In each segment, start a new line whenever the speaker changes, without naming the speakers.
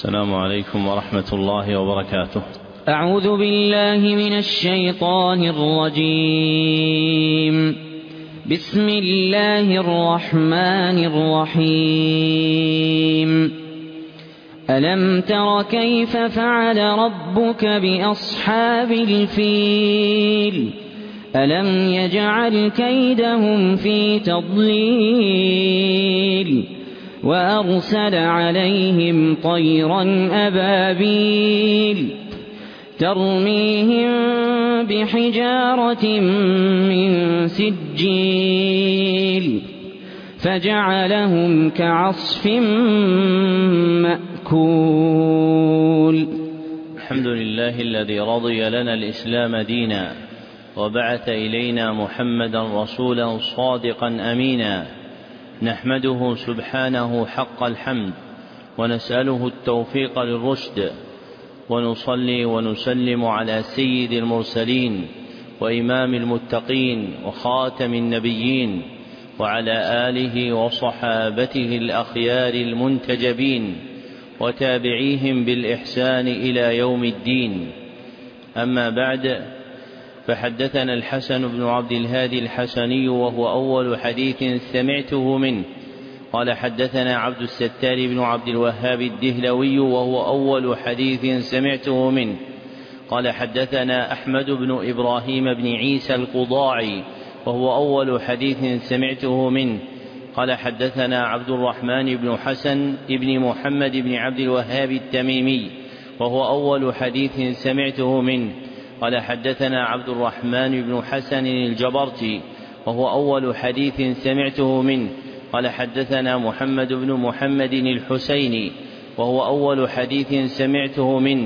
السلام عليكم ورحمة الله وبركاته.
أعوذ بالله من الشيطان الرجيم. بسم الله الرحمن الرحيم. ألم تر كيف فعل ربك بأصحاب الفيل ألم يجعل كيدهم في تضليل وأرسل عليهم طيرا أبابيل ترميهم بحجارة من سجيل فجعلهم كعصف مأكول.
الحمد لله الذي رضي لنا الإسلام دينا وبعث إلينا محمدا رسولا صادقا أمينا، نحمده سبحانه حق الحمد ونسأله التوفيق للرشد، ونصلي ونسلم على سيد المرسلين وإمام المتقين وخاتم النبيين وعلى آله وصحابته الأخيار المنتجبين وتابعيهم بالإحسان إلى يوم الدين. أما بعد، فحدثنا الحسن بن عبد الهادي الحسني وهو أول حديث سمعته منه، قال حدثنا عبد الستار بن عبد الوهاب الدهلوي وهو أول حديث سمعته منه، قال حدثنا أحمد بن إبراهيم بن عيسى القضاعي وهو أول حديث سمعته منه، قال حدثنا عبد الرحمن بن حسن بن محمد بن عبد الوهاب التميمي وهو أول حديث سمعته منه، قال حدثنا عبد الرحمن بن حسن الجبرتي وهو أول حديث سمعته منه، قال حدثنا محمد بن محمد الحسيني وهو أول حديث سمعته منه،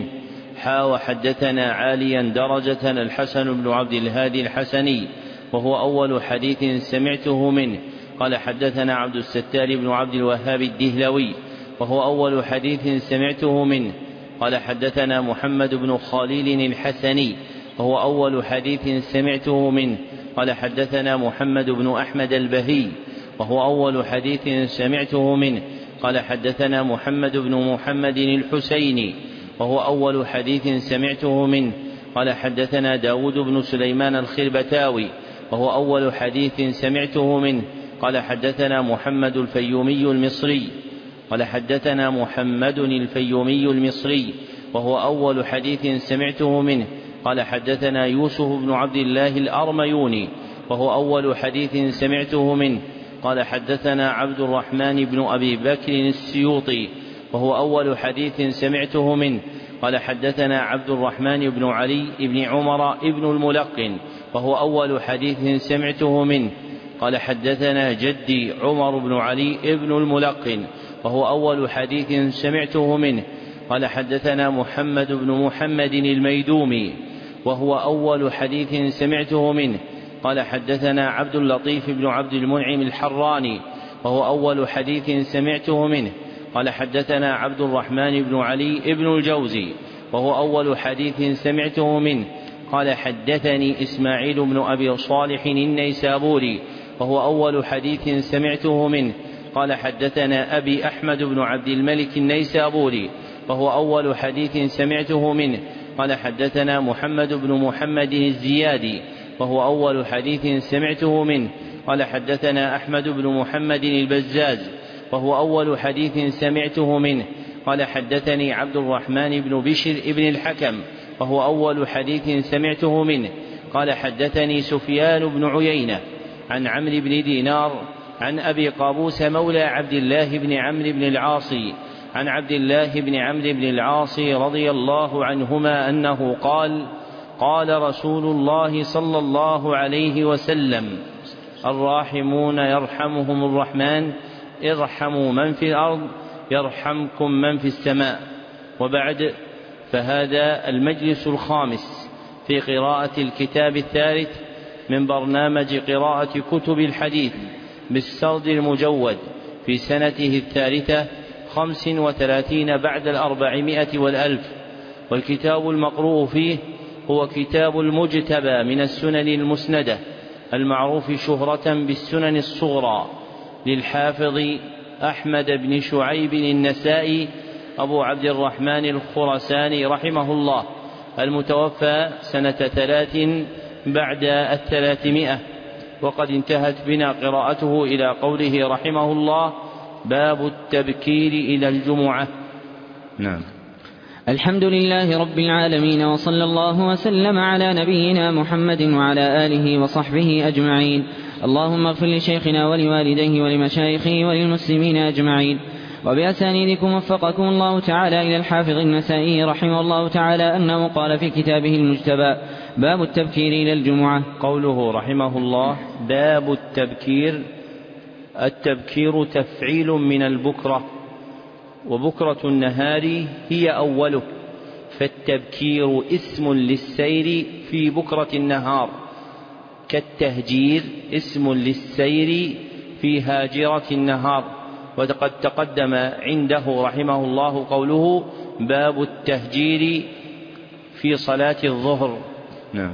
وحدثنا عاليا درجة الحسن بن عبد الهادي الحسني وهو أول حديث سمعته منه، قال حدثنا عبد الستار بن عبد الوهاب الدهلوي وهو أول حديث سمعته منه، قال حدثنا محمد بن خليل الحسني وهو أول حديث سمعته منه، قال حدثنا محمد بن أحمد البهي وهو أول حديث سمعته منه، قال حدثنا محمد بن محمد الحسيني وهو أول حديث سمعته منه، قال حدثنا داود بن سليمان الخربتاوي وهو أول حديث سمعته منه، قال حدثنا محمد الفيومي المصري قال حدثنا محمد الفيومي المصري وهو أول حديث سمعته منه، قال حدثنا يوسف بن عبد الله الأرميوني وهو أول حديث سمعته منه، قال حدثنا عبد الرحمن بن أبي بكر السيوطي وهو أول حديث سمعته منه، قال حدثنا عبد الرحمن بن علي بن عمر بن الملقن وهو أول حديث سمعته منه، قال حدثنا جدي عمر بن علي بن الملقن وهو أول حديث سمعته منه، قال حدثنا محمد بن محمد الميدومي وهو أول حديث سمعته منه، قال حدثنا عبد اللطيف بن عبد المنعم الحراني وهو أول حديث سمعته منه، قال حدثنا عبد الرحمن بن علي بن الجوزي وهو أول حديث سمعته منه، قال حدثني إسماعيل بن أبي صالح النيسابوري وهو أول حديث سمعته منه، قال حدثنا أبي أحمد بن عبد الملك النيسابوري وهو أول حديث سمعته منه، قال حدثنا محمد بن محمد الزيادي وهو أول حديث سمعته منه، قال حدثنا أحمد بن محمد البزاز وهو أول حديث سمعته منه، قال حدثني عبد الرحمن بن بشر بن الحكم وهو أول حديث سمعته منه، قال حدثني سفيان بن عيينة عن عمرو بن دينار عن أبي قابوس مولى عبد الله بن عمرو بن العاص عن عبد الله بن عمرو بن العاص رضي الله عنهما أنه قال: قال رسول الله صلى الله عليه وسلم: الراحمون يرحمهم الرحمن، ارحموا من في الأرض يرحمكم من في السماء. وبعد، فهذا المجلس الخامس في قراءة الكتاب الثالث من برنامج قراءة كتب الحديث بالسرد المجود في سنته الثالثة 35 بعد 400 والألف، والكتاب المقروء فيه هو كتاب المجتبى من السنن المسندة المعروف شهرة بالسنن الصغرى للحافظ أحمد بن شعيب النسائي أبو عبد الرحمن الخراساني رحمه الله، المتوفى سنة 3 بعد 300، وقد انتهت بنا قراءته إلى قوله رحمه الله: باب التبكير إلى الجمعة.
نعم. الحمد لله رب العالمين، وصلى الله وسلم على نبينا محمد وعلى آله وصحبه أجمعين. اللهم اغفر لشيخنا ولوالديه ولمشايخه وللمسلمين أجمعين. وبأسانيدكم وفقكم الله تعالى إلى الحافظ النسائي رحمه الله تعالى أنه قال في كتابه المجتبى: باب التبكير إلى الجمعة.
قوله رحمه الله: باب التبكير، التبكير تفعيل من البكرة، وبكرة النهار هي أوله، فالتبكير اسم للسير في بكرة النهار، كالتهجير اسم للسير في هاجرة النهار. وقد تقدم عنده رحمه الله قوله: باب التهجير في صلاة الظهر.
نعم.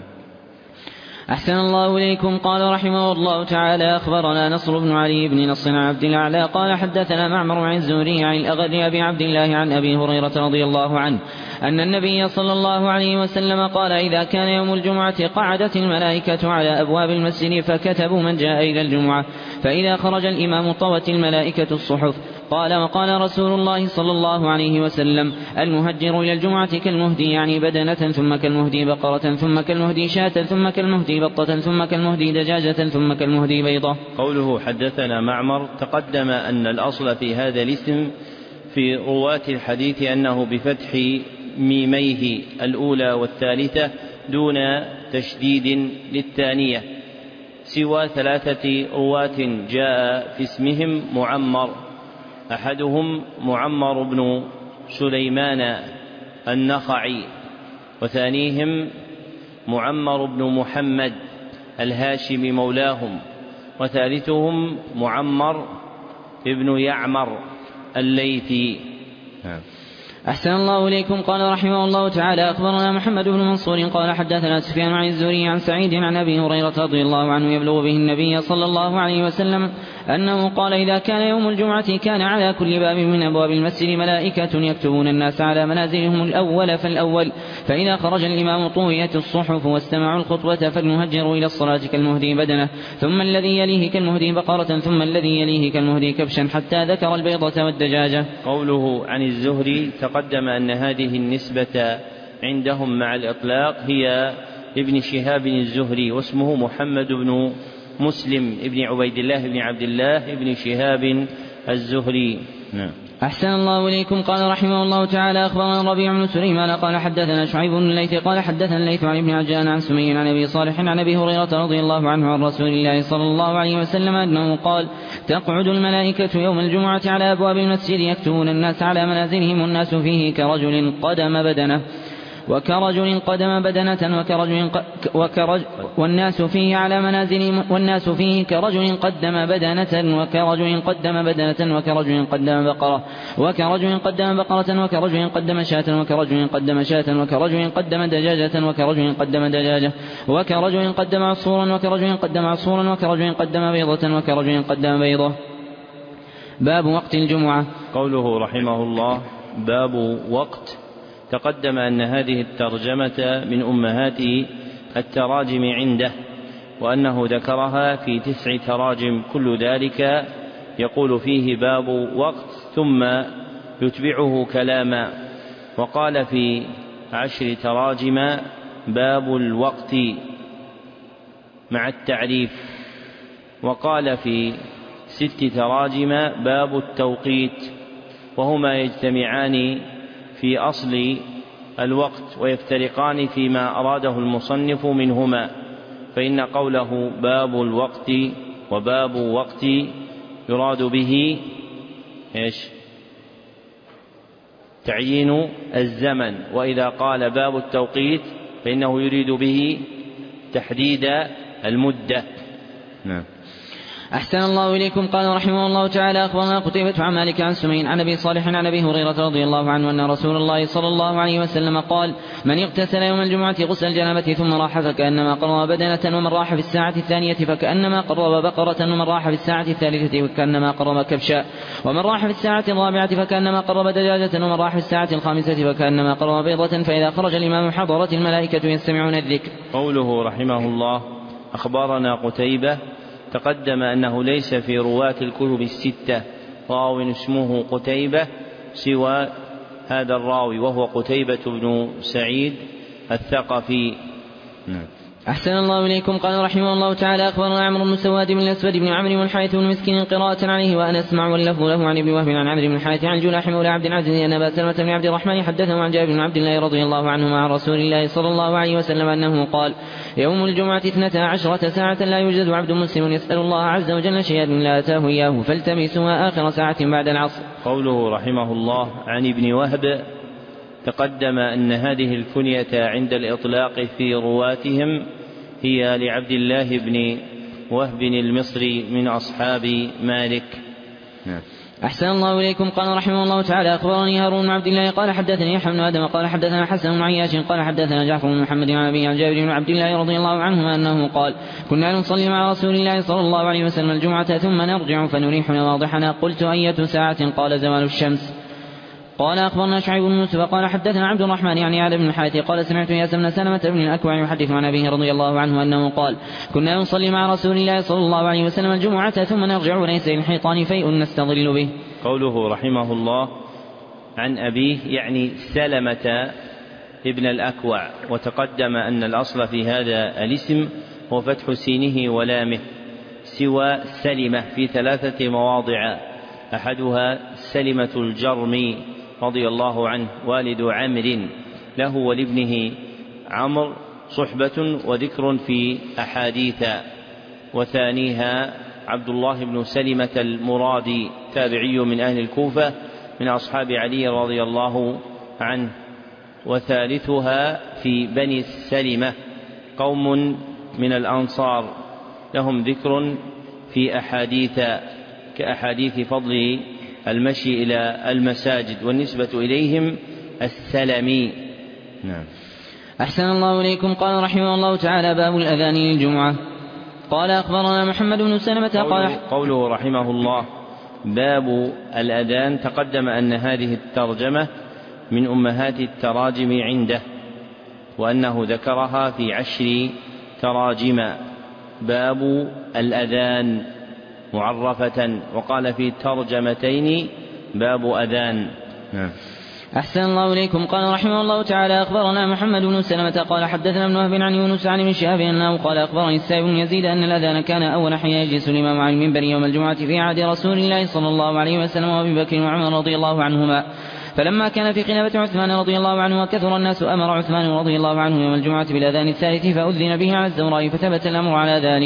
أحسن الله إليكم. قال رحمه الله تعالى: أخبرنا نصر بن علي بن نصر عن عبد الأعلى قال حدثنا معمر عن الزهري عن الأغر أبي عبد الله عن أبي هريرة رضي الله عنه أن النبي صلى الله عليه وسلم قال: إذا كان يوم الجمعة قعدت الملائكة على أبواب المسجد فكتبوا من جاء إلى الجمعة، فإذا خرج الإمام طوت الملائكة الصحف. قال: وقال رسول الله صلى الله عليه وسلم: المهجر إلى الجمعة كالمهدي، يعني بدنة، ثم كالمهدي بقرة، ثم كالمهدي شاة، ثم كالمهدي بطة، ثم كالمهدي دجاجة، ثم كالمهدي بيضة.
قوله حدثنا معمر، تقدم أن الأصل في هذا الاسم في رواة الحديث أنه بفتح ميميه الأولى والثالثة دون تشديد للثانية، سوى 3 رواة جاء في اسمهم معمر، أحدهم معمر بن سليمان النخعي، وثانيهم معمر بن محمد الهاشمي مولاهم، وثالثهم معمر ابن يعمر الليثي.
أحسن الله إليكم. قال رحمه الله تعالى: أخبرنا محمد بن منصور قال حدثنا سفيان عن الزهري عن سعيد عن أبي هريرة رضي الله عنه يبلغ به النبي صلى الله عليه وسلم أنه قال: إذا كان يوم الجمعة كان على كل باب من أبواب المسجد ملائكة يكتبون الناس على منازلهم الأول فالأول، فإذا خرج الإمام طويت الصحف واستمعوا الخطبة، فالمهجر إلى الصلاة كالمهدي بدنة، ثم الذي يليه كالمهدي بقرة، ثم الذي يليه كالمهدي كبشا، حتى ذكر البيضة والدجاجة.
قوله عن الزهري تقدم أن هذه النسبة عندهم مع الإطلاق هي ابن شهاب الزهري، واسمه محمد بن مسلم ابن عبيد الله بن عبد الله ابن شهاب الزهري.
نعم. أحسن الله إليكم. قال رحمه الله تعالى: أخبرنا الربيع بن سليمان قال حدثنا شعيب بن الليث قال حدثنا الليث عن ابن عجلان عن سمي عن أبي صالح عن أبي هريرة رضي الله عنه عن رسول الله صلى الله عليه وسلم أنه قال: تقعد الملائكة يوم الجمعة على أبواب المسجد يكتبون الناس على منازلهم، والناس فيه كرجل قدم بدنة وكرجل قدم بدنة والناس فيه على منازلهم، والناس فيه كرجل قدم بدنة وكرجل قدم بدنة وكرجل قدم بقرة وكرجل قدم بقرة وكرجل قدم شاة وكرجل قدم شاة وكرجل قدم دجاجة وكرجل قدم دجاجة وكرجل قدم عصفورا وكرجل قدم عصفورا وكرجل قدم بيضة وكرجل قدم بيضة. باب وقت الجمعة.
قوله رحمه الله: باب وقت، تقدم أن هذه الترجمة من أمهات التراجم عنده، وأنه ذكرها في 9 تراجم، كل ذلك يقول فيه باب وقت ثم يتبعه كلاما. وقال في 10 تراجم باب الوقت مع التعريف، وقال في 6 تراجم باب التوقيت، وهما يجتمعان في أصل الوقت ويفترقان فيما أراده المصنف منهما، فإن قوله باب الوقت وباب وقت يراد به تعيين الزمن، وإذا قال باب التوقيت فإنه يريد به تحديد المدة.
نعم. أحسن الله إليكم. قال رحمه الله تعالى أخبرنا قتيبة عن مالك عن سمين عن أبي صالح عن أبي هريرة رضي الله عنه أن رسول الله صلى الله عليه وسلم قال: من اغتسل يوم الجمعة غسل الجنابة ثم راح فكأنما قرب بدنة، ومن راح في الساعة الثانية فكأنما قرب بقرة، ومن راح في الساعة الثالثة فكأنما قرب كبشا، ومن راح في الساعة الرابعة فكأنما قرب دجاجة، ومن راح في الساعة الخامسة فكأنما قرب بيضة. فإذا خرج الإمام حضرت الملائكة يستمعون الذكر.
قوله رحمه الله أخبرنا قتيبة، تقدم أنه ليس في رواة الكتب الستة راو اسمه قتيبة سوى هذا الراوي، وهو قتيبة بن سعيد الثقفي.
أحسن الله إليكم. قال رحمه الله تعالى أخبرنا عمرو بن سواد بن الأسود بن عمرو والحارث بن مسكين قراءة عليه وأنا أسمع، واللفظ له عن ابن وهب عن عمرو بن الحارث عن جلاح مولى عبد العزيز أن أبا سلمة بن عبد الرحمن حدثه عن جابر بن عبد الله رضي الله عنهما عن رسول الله صلى الله عليه وسلم أنه قال: يوم الجمعة 12 ساعة لا يوجد عبد مسلم يسأل الله عز وجل شيئا لا أتاه إياه فالتمسوها آخر ساعة بعد العصر.
قوله رحمه الله عن ابن وهب، تقدم أن هذه الكنية عند الإطلاق في رواتهم هي لعبد الله بن وهب المصري من أصحاب مالك.
أحسن الله إليكم. قال رحمه الله تعالى أخبرني هارون بن عبد الله قال حدثني يحيى بن آدم قال حدثنا حسن بن عياش قال حدثنا جعفر بن محمد عن أبي عن جابر بن عبد الله رضي الله عنهما أنه قال: كنا نصلي مع رسول الله صلى الله عليه وسلم الجمعة ثم نرجع فنريح نواضحنا. قلت: أية ساعة؟ قال: زوال الشمس. قال أخبرنا شعيب بن يوسف قال حدثنا عبد الرحمن يعني علي بن الحارث قال: سمعت ياس بن سلمة بن الأكوع يحدث عن أبيه رضي الله عنه أنه قال: كنا نصلي مع رسول الله صلى الله عليه وسلم الجمعة ثم نرجع وليس للحيطان فيء نستظل به.
قوله رحمه الله عن أبيه يعني سلمة ابن الأكوع، وتقدم أن الأصل في هذا الاسم هو فتح سينه ولامه، سوى سلمة في 3 مواضع، أحدها سلمة الجرمي رضي الله عنه والد عمرو، له ولابنه عمرو صحبة وذكر في أحاديث، وثانيها عبد الله بن سلمة المرادي تابعي من أهل الكوفة من أصحاب علي رضي الله عنه، وثالثها في بني السلمة قوم من الأنصار لهم ذكر في أحاديث كأحاديث فضل المشي إلى المساجد، والنسبة إليهم السلمي.
نعم. أحسن الله إليكم. قال رحمه الله تعالى: باب الأذان للجمعة. قال أخبرنا محمد بن سلمة
قوله رحمه الله باب الأذان، تقدم أن هذه الترجمة من أمهات التراجم عنده، وأنه ذكرها في 10 تراجم. باب الأذان معرفة، وقال في ترجمتين باب أذان.
أحسن الله إليكم. قال رحمه الله تعالى أخبرنا محمد بن سلمة قال حدثنا ابن وهب عن يونس عن ابن شهاب أنه قال أخبرني السائب بن يزيد أن الأذان كان أول حين يجلس الإمام على المنبر يوم الجمعة في عهد رسول الله صلى الله عليه وسلم وأبي بكر وعمر رضي الله عنهما، فلما كان في خلافة عثمان رضي الله عنه وكثر الناس أمر عثمان رضي الله عنه يوم الجمعة بالأذان الثالث فأذن به على الزوراء فثبت الأمر على ذلك.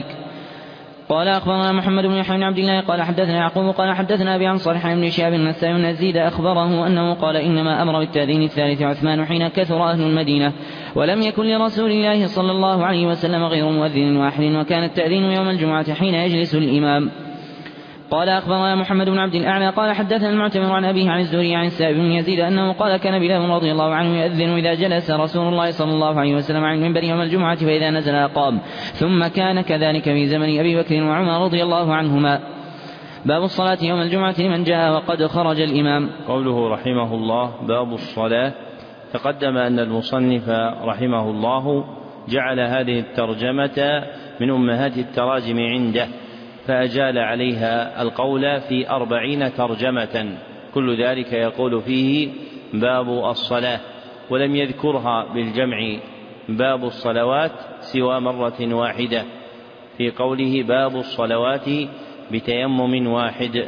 قال أخبرنا محمد بن يحيى بن عبد الله قال حدثنا يعقوب قال حدثنا أبي عن صالح بن شهاب بن السائب بن يزيد أخبره أنه قال: إنما أمر بالتأذين الثالث عثمان حين كثر أهل المدينة، ولم يكن لرسول الله صلى الله عليه وسلم غير مؤذن واحد، وكان التأذين يوم الجمعة حين يجلس الإمام. قال أخبرنا محمد بن عبد الأعلى قال حدثنا المعتمر عن أبيه عن الزهري عن السائب بن يزيد أنه قال: كان بلال رضي الله عنه يؤذن إذا جلس رسول الله صلى الله عليه وسلم عن المنبر يوم الجمعة فإذا نزل أقام، ثم كان كذلك في زمن أبي بكر وعمر رضي الله عنهما. باب الصلاة يوم الجمعة لمن جاء وقد خرج الإمام.
قوله رحمه الله باب الصلاة، تقدم أن المصنف رحمه الله جعل هذه الترجمة من أمهات التراجم عنده، فأجال عليها القول في 40 ترجمة، كل ذلك يقول فيه باب الصلاة، ولم يذكرها بالجمع باب الصلوات سوى مرة واحدة في قوله باب الصلوات بتيمم واحد.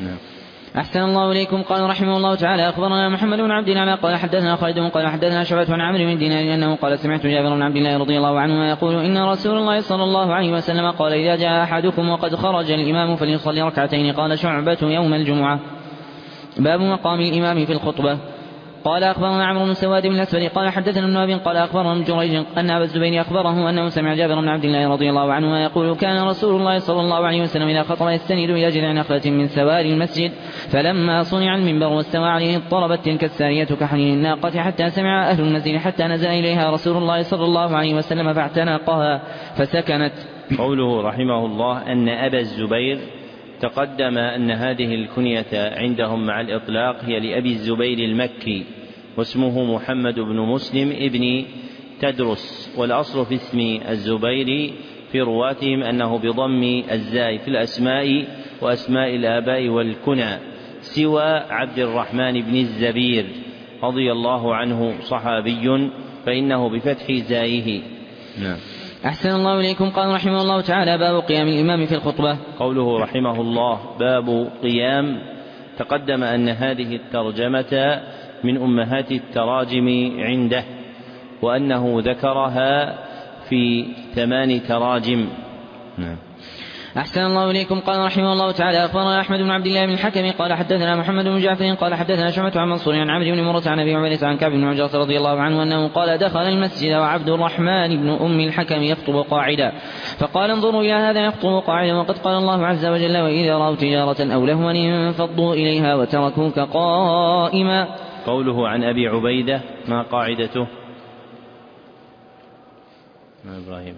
أحسن الله إليكم. قال رحمه الله تعالى أخبرنا محمد بن عبد الله قال حدثنا خالد قال حدثنا شعبة عن عمرو بن دينار أنه قال: سمعت جابر بن عبد الله رضي الله عنهما يقول: إن رسول الله صلى الله عليه وسلم قال: إذا جاء أحدكم وقد خرج الإمام فليصلي ركعتين. قال شعبة: يوم الجمعة. باب مقام الإمام في الخطبة. قال أخبرنا عمرو بن سواد بن الأسود قال حدثنا ابن أبي قال أخبرنا ابن جريج أن أبا الزبير أخبره أنه سمع جابر بن عبد الله رضي الله عنهما يقول كان رسول الله صلى الله عليه وسلم إذا خطب يستند إلى جذع نخلة من سواري المسجد، فلما صنع المنبر واستوى عليه اضطربت تلك السارية كحنين الناقة حتى سمع أهل المسجد حتى نزل إليها رسول الله صلى الله عليه وسلم فاعتنقها فسكنت.
قوله رحمه الله أن أبا الزبير، تقدم أن هذه الكنية عندهم مع الإطلاق هي لأبي الزبير المكي، واسمه محمد بن مسلم ابن تدرس، والأصل في اسم الزبير في رواتهم أنه بضم الزاي في الأسماء وأسماء الآباء والكنى، سوى عبد الرحمن بن الزبير رضي الله عنه صحابي فإنه بفتح زايه. نعم.
أحسن الله إليكم. قال رحمه الله تعالى باب قيام الإمام في الخطبة.
قوله رحمه الله باب قيام، تقدم أن هذه الترجمة من أمهات التراجم عنده، وأنه ذكرها في 8 تراجم. نعم.
أحسن الله إليكم. قال رحمه الله تعالى أخبرنا أحمد بن عبد الله بن الحكم قال حدثنا محمد بن جعفر قال حدثنا شعبة عن منصور عن عمرو بن مرة عن أبي عبيدة عن كعب بن عجرة رضي الله عنه أنه قال دخل المسجد وعبد الرحمن بن أم الحكم يخطب قاعدا، فقال انظروا إلى هذا يخطب قاعدا وقد قال الله عز وجل وإذا رأوا تجارة أو لهوا انفضوا إليها وتركوك قائما.
قوله عن أبي عبيدة ما قاعدته؟ إبراهيم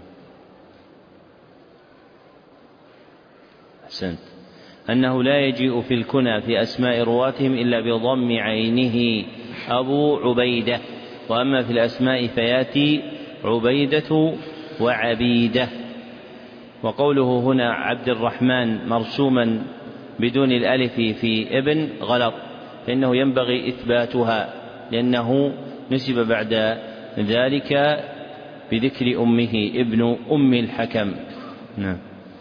أحسنت. أنه لا يجيء في الكنى في أسماء رواتهم إلا بضم عينه أبو عبيدة، وأما في الأسماء فياتي عبيدة وعبيدة. وقوله هنا عبد الرحمن مرسوما بدون الألف في ابن غلط، فإنه ينبغي إثباتها لأنه نسب بعد ذلك بذكر أمه ابن أم الحكم. نعم.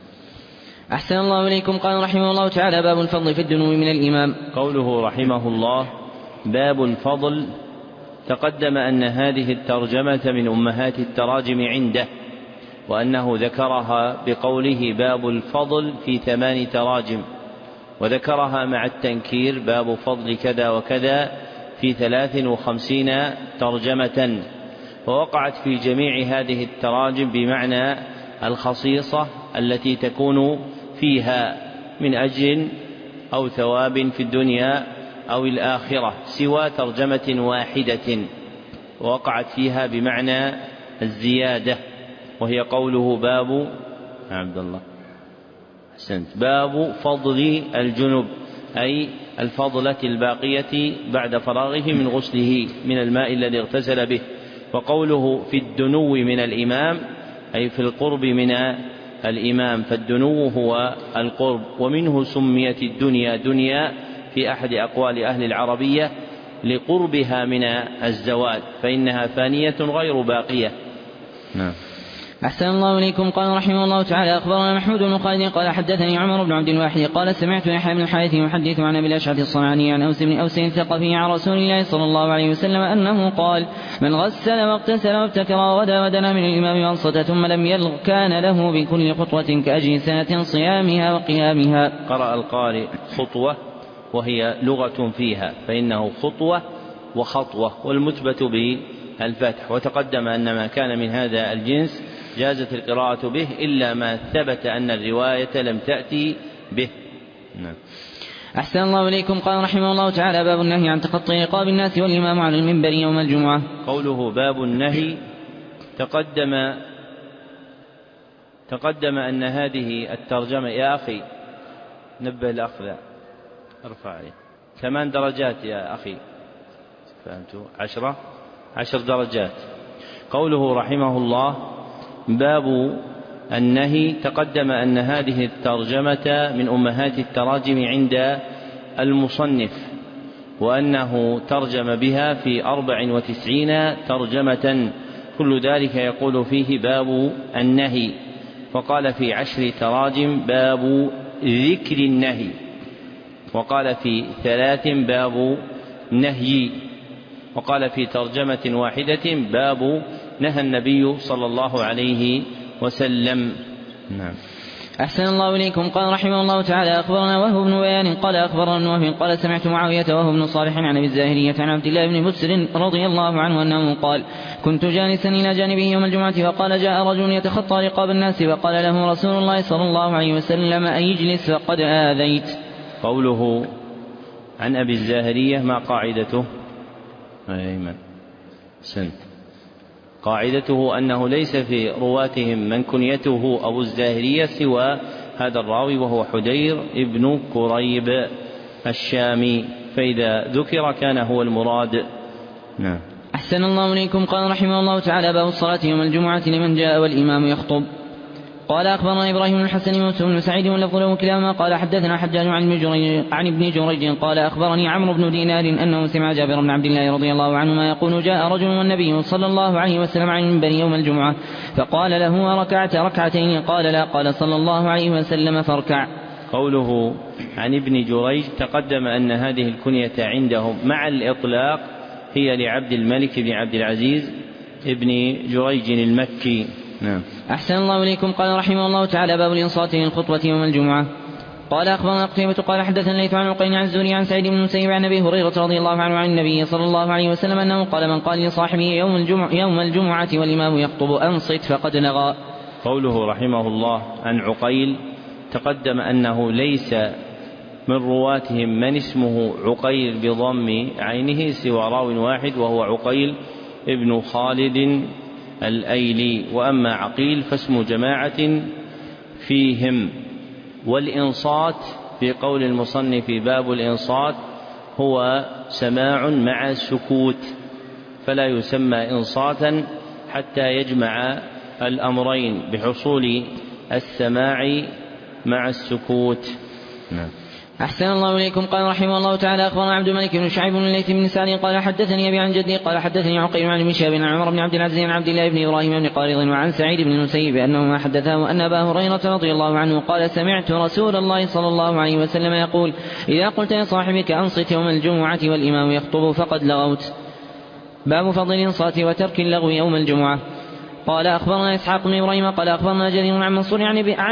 أحسن الله إليكم. قال رحمه الله تعالى باب الفضل في الدنو من الإمام.
قوله رحمه الله باب الفضل، تقدم أن هذه الترجمة من أمهات التراجم عنده، وأنه ذكرها بقوله باب الفضل في 8 تراجم، وذكرها مع التنكير باب فضل كذا وكذا في 53 ترجمة، ووقعت في جميع هذه التراجم بمعنى الخصيصة التي تكون فيها من أجر أو ثواب في الدنيا أو الآخرة، سوى ترجمة واحدة ووقعت فيها بمعنى الزيادة، وهي قوله باب عبد الله أحسنت باب فضل الجنب، أي الفضلة الباقية بعد فراغه من غسله من الماء الذي اغتسل به. وقوله في الدنو من الإمام أي في القرب من الإمام، فالدنو هو القرب، ومنه سميت الدنيا دنيا في أحد أقوال أهل العربية لقربها من الزوال، فإنها فانية غير باقية. نعم.
أحسن الله إليكم. قال رحمه الله تعالى أخبرنا محمود بن خالد قال حدثني عمر بن عبد الواحد قال سمعت يحيى بن الحارث يحدث عن أبي الأشعث الصنعاني عن أوس بن أوس الثقفي عن رسول الله صلى الله عليه وسلم أنه قال من غسل واغتسل وابتكر وغدا ودنا من الإمام وانصت ثم لم يلغ كان له بكل خطوة كأجر سنة صيامها وقيامها.
قرأ القارئ خطوة وهي لغة فيها، فإنه خطوة وخطوة والمثبت بالفتح، وتقدم أن ما كان من هذا الجنس جازت القراءة به إلا ما ثبت أن الرواية لم تأتي به. نعم.
أحسن الله إليكم. قال رحمه الله تعالى باب النهي عن تقطع رقاب الناس والإمام على المنبر يوم الجمعة.
قوله باب النهي، تقدم أن هذه الترجمة يا أخي نبه الأخ لا ارفع عليه 8 درجات يا أخي، فهمتوا 10 درجات. قوله رحمه الله باب النهي، تقدم أن هذه الترجمة من أمهات التراجم عند المصنف، وأنه ترجم بها في 94 ترجمة، كل ذلك يقول فيه باب النهي. فقال في 10 تراجم باب ذكر النهي، وقال في 3 باب نهي، وقال في ترجمة واحدة باب نهى النبي صلى الله عليه وسلم. نعم.
أحسن الله إليكم. قال رحمه الله تعالى أخبرنا وهو بن بيان قال أخبرنا وهو قال سمعت معاوية وهو بن صالح عن أبي الزاهرية عن عبد الله بن بسر رضي الله عنه أنه قال كنت جالسا إلى جانبه يوم الجمعة فقال جاء رجل يتخطى رقاب الناس وقال له رسول الله صلى الله عليه وسلم أن يجلس فقد آذيت.
قوله عن أبي الزاهرية ما قاعدته؟ قاعدته أنه ليس في رواتهم من كنيته أبو الزاهرية سوى هذا الراوي وهو حدير ابن كريب الشامي، فإذا ذكر كان هو المراد. نعم.
أحسن الله إليكم. قال رحمه الله تعالى باب الصلاة يوم الجمعة لمن جاء والإمام يخطب. قال أخبرنا إبراهيم بن الحسن ومسلم بن سعيد واللفظ له كلاهما قال حدثنا حجاج عن ابن جريج قال أخبرني عمرو بن دينار أنه سمع جابر بن عبد الله رضي الله عنهما يقول جاء رجل والنبي صلى الله عليه وسلم عن المنبر يوم الجمعة فقال له ركعت ركعتين؟ قال لا. قال صلى الله عليه وسلم فاركع.
قوله عن ابن جريج تقدم أن هذه الكنية عندهم مع الإطلاق هي لعبد الملك بن عبد العزيز ابن جريج المكي. نعم.
أحسن الله إليكم. قال رحمه الله تعالى باب الإنصات للخطبة يوم الجمعة. قال أخبرنا قتيبة قال حدثنا الليث عن عقيل عن الزهري عن سعيد بن المسيب عن أبي هريرة رضي الله عنه عن النبي صلى الله عليه وسلم أنه قال من قال لصاحبه يوم الجمعة والإمام يخطب أنصت فقد لغى.
قوله رحمه الله عن عقيل تقدم أنه ليس من رواتهم من اسمه عقيل بضم عينه سوى راو واحد وهو عقيل ابن خالد الأيلي، وأما عقيل فاسم جماعة فيهم. والإنصات في قول المصنف باب الإنصات هو سماع مع السكوت، فلا يسمى إنصاتا حتى يجمع الأمرين بحصول السماع مع السكوت. نعم.
أحسن الله إليكم. قال رحمه الله تعالى أخبرنا عبد الملك بن شعيب بن الليث بن سعد قال حدثني أبي عن جدي قال حدثني عقيل عن ابن شهاب عن عمر بن عبد العزيز عن عبد الله بن إبراهيم بن قارض وعن سعيد بن المسيب أنهما حدثاه أن أبا هريرة رضي الله عنه قال سمعت رسول الله صلى الله عليه وسلم يقول إذا قلت لصاحبك أنصت يوم الجمعة والإمام يخطب فقد لغوت. باب فضل الإنصات وترك اللغو يوم الجمعة. قال أخبرنا إسحاق بن إبراهيم قال أخبرنا جرير عن منصور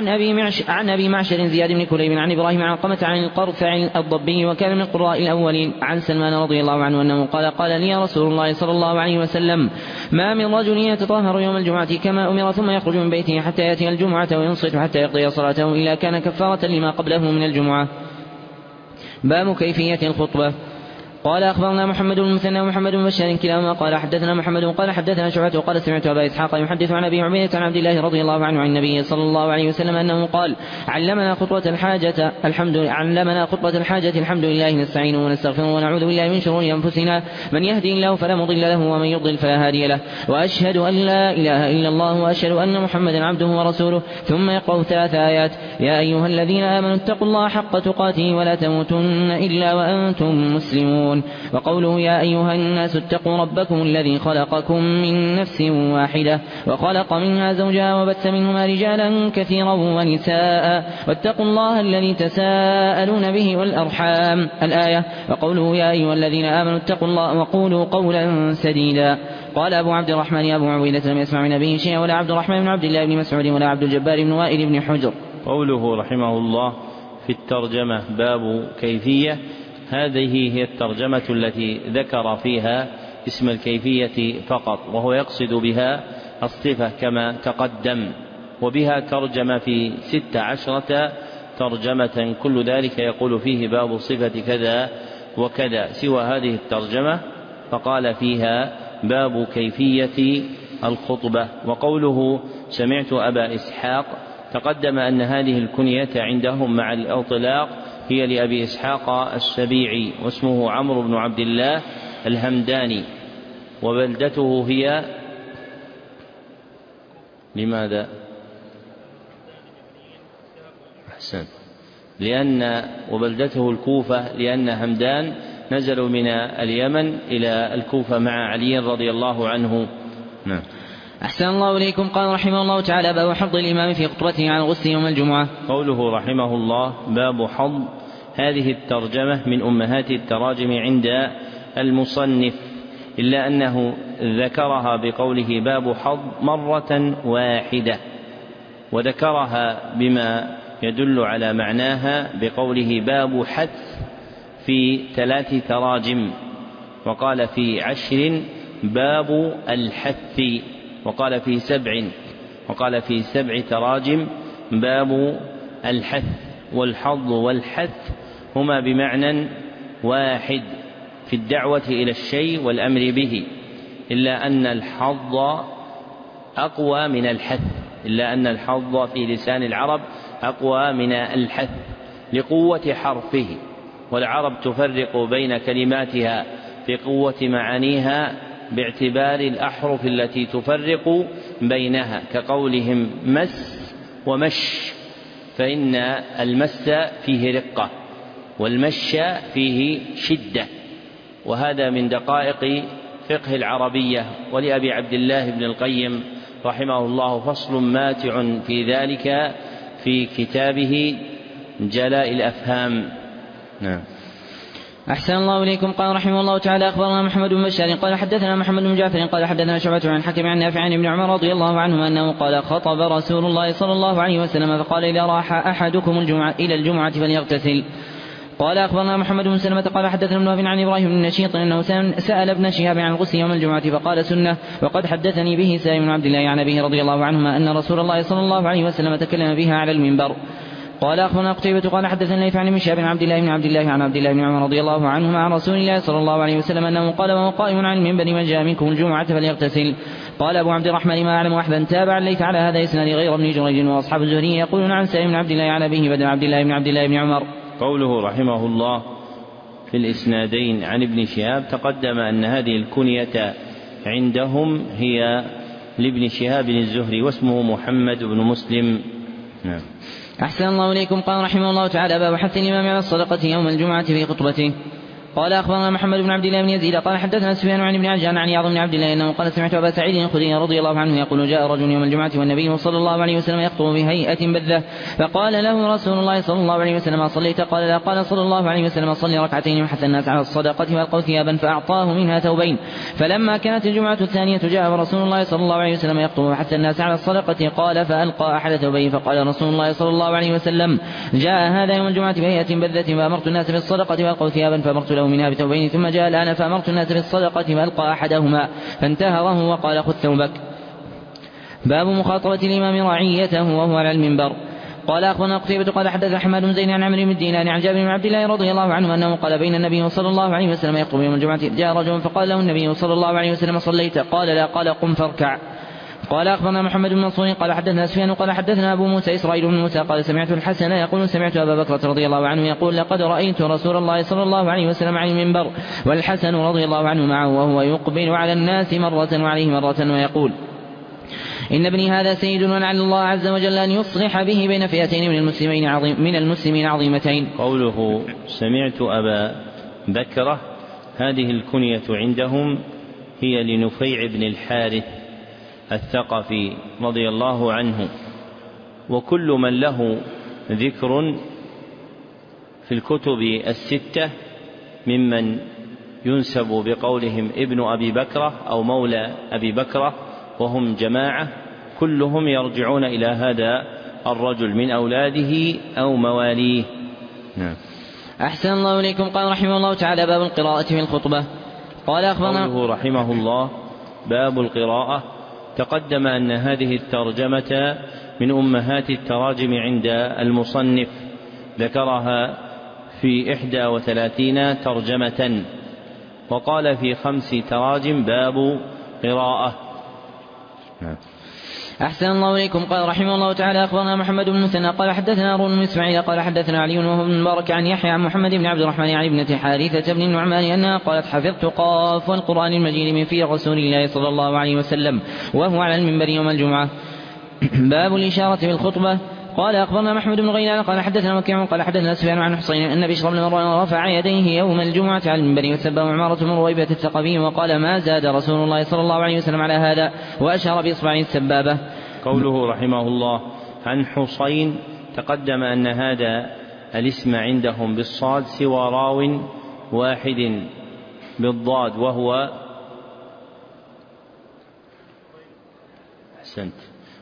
عن أبي معشر زياد بن كليب عن إبراهيم عن علقمة عن القرفع الضبي وكان من القراء الأولين عن سلمان رضي الله عنه أنه قال لي رسول الله صلى الله عليه وسلم ما من رجل يتطهر يوم الجمعة كما أمر ثم يخرج من بيته حتى يأتي الجمعة وينصت حتى يقضي صلاته إلا كان كفارة لما قبله من الجمعة. باب كيفية الخطبة. قال أخبرنا محمد بن المثنى ومحمد بن بشار كلاهما قال حدثنا محمد قال حدثنا شعبة قال سمعت أبا إسحاق يحدث عن أبي عبيدة عن عبد الله رضي الله عنه عن النبي صلى الله عليه وسلم أنه قال علمنا خطبة الحاجة الحمد لله نستعينه ونستغفره ونعوذ بالله من شرور أنفسنا من يهدي الله فلا مضل له ومن يضلل فلا هادي له وأشهد أن لا إله إلا الله وأشهد أن محمدا عبده ورسوله. ثم يقرأ 3 آيات يا أيها الذين آمنوا اتقوا الله حق تقاته ولا تموتن إلا وأنتم مسلمون. وقوله يا أيها الناس اتقوا ربكم الذي خلقكم من نفس واحدة وخلق منها زوجها وبث منهما رجالا كثيرا ونساء واتقوا الله الذي تساءلون به والأرحام الآية. وقوله يا أيها الذين آمنوا اتقوا الله وقولوا قولا سديدا. قال أبو عبد الرحمن أبو عبيدة لم يسمع من أبيه شيئا ولا عبد الرحمن بن عبد الله بن مسعود ولا عبد الجبار بن وائل بن حجر.
قوله رحمه الله في الترجمة باب كيفية، هذه هي الترجمة التي ذكر فيها اسم الكيفية فقط، وهو يقصد بها الصفة كما تقدم، وبها ترجم في 16 ترجمة كل ذلك يقول فيه باب صفة كذا وكذا، سوى هذه الترجمة فقال فيها باب كيفية الخطبة. وقوله سمعت أبا إسحاق تقدم أن هذه الكنية عندهم مع الإطلاق هي لأبي إسحاق السبيعي واسمه عمرو بن عبد الله الهمداني، وبلدته هي لماذا؟ أحسن، وبلدته الكوفة لأن همدان نزلوا من اليمن إلى الكوفة مع علي رضي الله عنه. نعم.
أحسن الله إليكم. قال رحمه الله تعالى باب حض الإمام في خطبته عن الغسل يوم الجمعة.
قوله رحمه الله باب حض، هذه الترجمة من أمهات التراجم عند المصنف، إلا أنه ذكرها بقوله باب حض مرة واحدة، وذكرها بما يدل على معناها بقوله باب حث في 3 تراجم، وقال في 10 باب الحث، وقال في 7 تراجم باب الحث. والحظ والحث هما بمعنى واحد في الدعوة إلى الشيء والأمر به، إلا أن الحظ أقوى من الحث، في لسان العرب أقوى من الحث لقوة حرفه، والعرب تفرق بين كلماتها بقوة معانيها باعتبار الأحرف التي تفرق بينها، كقولهم مس ومش، فإن المس فيه رقة والمش فيه شدة، وهذا من دقائق فقه العربية. ولأبي عبد الله بن القيم رحمه الله فصل ماتع في ذلك في كتابه جلاء الأفهام. نعم.
أحسن الله إليكم. قال رحمه الله تعالى أخبرنا محمد بن بشار قال حدثنا محمد بن جعفر قال حدثنا شعبة عن حكم عن نافع عن ابن عمر رضي الله عنهما أنه قال خطب رسول الله صلى الله عليه وسلم فقال إذا راح أحدكم إلى الجمعة فليغتسل. قال أخبرنا محمد بن سلمة قال حدثنا ابن وهب عن إبراهيم بن نشيط أنه سأل ابن شهاب عن الغسل يوم الجمعة فقال سنة، وقد حدثني به سالم بن عبد الله عن أبيه رضي الله عنهما أن رسول الله صلى الله عليه وسلم تكلم بها على المنبر. قال أخبرنا قتيبة قال حدثنا ليث عن ابن شهاب عن عبد الله عن عبد الله بن عمر رضي الله عنهما عن رسول الله صلى الله عليه وسلم أنه قال وهو قائم عن المنبر من جاء منكم الجمعة فليغتسل. قال أبو عبد الرحمن ما أعلم أحدا تابع ليث على هذا إسناد غير ابن جريج، وأصحاب الزهري يقولون عن سالم بن عبد الله عن أبيه بدل عبد الله بن عمر.
قوله رحمه الله في الإسنادين عن ابن شهاب، تقدم أن هذه الكنية عندهم هي لابن شهاب الزهري واسمه محمد بن مسلم. نعم.
أحسن الله إليكم. قال رحمه الله تعالى باب حث الإمام على الصدقة يوم الجمعة في خطبته. قال أخبرنا محمد بن عبد الله بن يزيد قال حدثنا سفيان عن ابن عجلان عن عياض بن عبد الله أنه قال سمعت أبا سعيد الخدري رضي الله عنه يقول جاء رجل يوم الجمعة والنبي صلى الله عليه وسلم يخطب بهيئة بذة، فقال له رسول الله صلى الله عليه وسلم صليت؟ قال لا. قال صلى الله عليه وسلم صلي ركعتين وحث الناس على الصدقة وألقوا ثيابا فأعطاه منها ثوبين. فلما كانت الجمعة الثانية جاء رسول الله صلى الله عليه وسلم يخطب وحث الناس على الصدقة، قال فألقى أحد ثوبين، فقال رسول الله صلى الله عليه وسلم جاء هذا يوم الجمعة بهيئة بذة فأمرت الناس بالصدقة وألقوا ثيابا فأمرت له منها بثوبين، ثم جاء الآن فأمرت الناس بالصدقة فألقى أحدهما فانتهره وقال خذ ثوبك. باب مخاطبة الإمام رعيته وهو على المنبر. قال أخبرنا قتيبة قال حدث حماد بن زيد عن عمرو بن دينار عن جابر بن عبد الله رضي الله عنه أنه قال بين النبي صلى الله عليه وسلم يخطب يوم الجمعة جاء رجل فقال له النبي صلى الله عليه وسلم صليت؟ قال لا. قال قم فاركع. قال أخبرنا محمد بن منصور قال حدثنا سفيان قال حدثنا أبو موسى إسرائيل بن موسى قال سمعت الحسن يقول سمعت أبا بكر رضي الله عنه يقول لقد رأيت رسول الله صلى الله عليه وسلم على المنبر والحسن رضي الله عنه معه وهو يقبل على الناس مرة وعليه مرة ويقول إن ابني هذا سيد ولعل الله عز وجل أن يصلح به بين فئتين من المسلمين عظيمتين.
قوله سمعت أبا بكرة هذه الكنية عندهم هي لنفيع بن الحارث الثقفي رضي الله عنه، وكل من له ذكر في الكتب الستة ممن ينسب بقولهم ابن أبي بكرة أو مولى أبي بكرة وهم جماعة كلهم يرجعون إلى هذا الرجل من أولاده أو مواليه. نعم.
أحسن الله إليكم. قال رحمه الله تعالى باب القراءة في الخطبة. قال أخبرنا
قوله رحمه الله باب القراءة، تقدم أن هذه الترجمة من أمهات التراجم عند المصنف، ذكرها في 31 ترجمة، وقال في 5 تراجم باب قراءة.
أحسن الله إليكم. قال رحمه الله تعالى أخبرنا محمد بن مثنى قال حدثنا هارون بن إسماعيل قال حدثنا علي وهو بن مبارك عن يحيى عن محمد بن عبد الرحمن عن ابنة حارثة بن النعمان أنها قالت حفظت قاف والقرآن المجيد من في رسول الله صلى الله عليه وسلم وهو على المنبر يوم الجمعة. باب الإشارة بالخطبة. قال أخبرنا محمد بن غيلان قال حدثنا وكيع قال حدثنا سفيان عن حسين أن بشر بن مروان رفع يديه يوم الجمعة على المنبر وسبه عمارة بن رويبة الثقفي وقال ما زاد رسول الله صلى الله عليه وسلم على هذا وأشار بإصبعه السبابة.
قوله رحمه الله عن حسين، تقدم أن هذا الاسم عندهم بالصاد سوى راو واحد بالضاد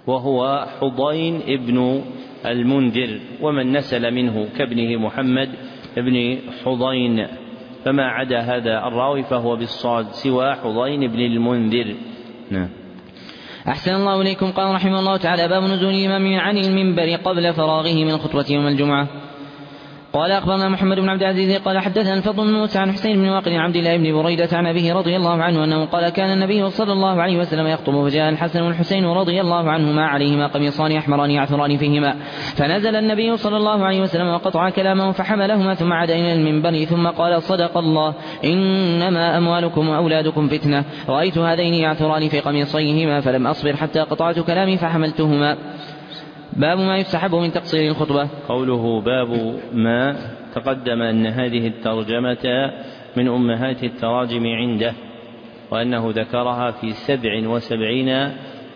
وهو حضين ابن المنذر، ومن نسل منه كابنه محمد ابن حضين، فما عدا هذا الراوي فهو بالصاد سوى حضين ابن المنذر. نعم.
أحسن الله إليكم. قال رحمه الله تعالى: باب نزول الإمام عن المنبر قبل فراغه من الخطبة يوم الجمعة. قال أخبرنا محمد بن عبد العزيز قال حدثنا الفضل بن موسى عن حسين بن واقد عن عبد الله بن بريدة عن أبيه رضي الله عنه أنه قال: كان النبي صلى الله عليه وسلم يخطب فجاء الحسن والحسين رضي الله عنهما عليهما قميصان أحمران يعثران فيهما، فنزل النبي صلى الله عليه وسلم وقطع كلامه فحملهما ثم عاد إلى المنبر ثم قال: صدق الله، إنما أموالكم وأولادكم فتنة. رأيت هذين يعثران في قميصيهما فلم أصبر حتى قطعت كلامي فحملتهما. باب ما يستحب من تقصير الخطبة.
قوله باب ما تقدم أن هذه الترجمة من أمهات التراجم عنده، وأنه ذكرها في 77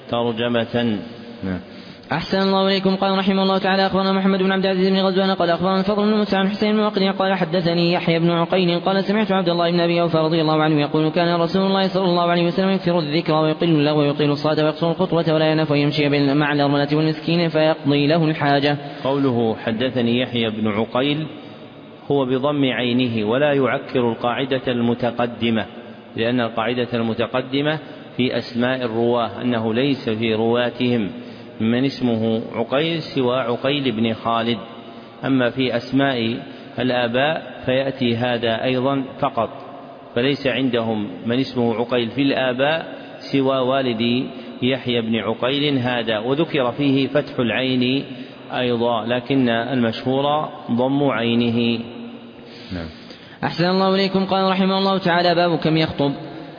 ترجمة.
أحسن الله إليكم. قال رحمه الله تعالى: أخبرنا محمد بن عبد العزيز بن غزوان قال أخبرنا الفضل بن موسى عن حسين بن وقد قال حدثني يحيى بن عقيل قال: سمعت عبد الله بن أبي أوفى رضي الله عنه يقول: كان رسول الله صلى الله عليه وسلم يكثر الذكر ويقل اللغو ويطيل الصلاة ويقصر الخطبة ولا ينف ويمشي مع الأرملة والمسكين فيقضي له الحاجة.
قوله حدثني يحيى بن عقيل هو بضم عينه، ولا يعكر القاعدة المتقدمة، لأن القاعدة المتقدمة في أسماء الرواة أنه ليس في رواتهم من اسمه عقيل سوى عقيل بن خالد، أما في أسماء الآباء فيأتي هذا أيضا فقط، فليس عندهم من اسمه عقيل في الآباء سوى والد يحيى بن عقيل هذا، وذكر فيه فتح العين أيضا، لكن المشهور ضم عينه.
نعم. أحسن الله إليكم. قال رحمه الله تعالى: باب كم يخطب.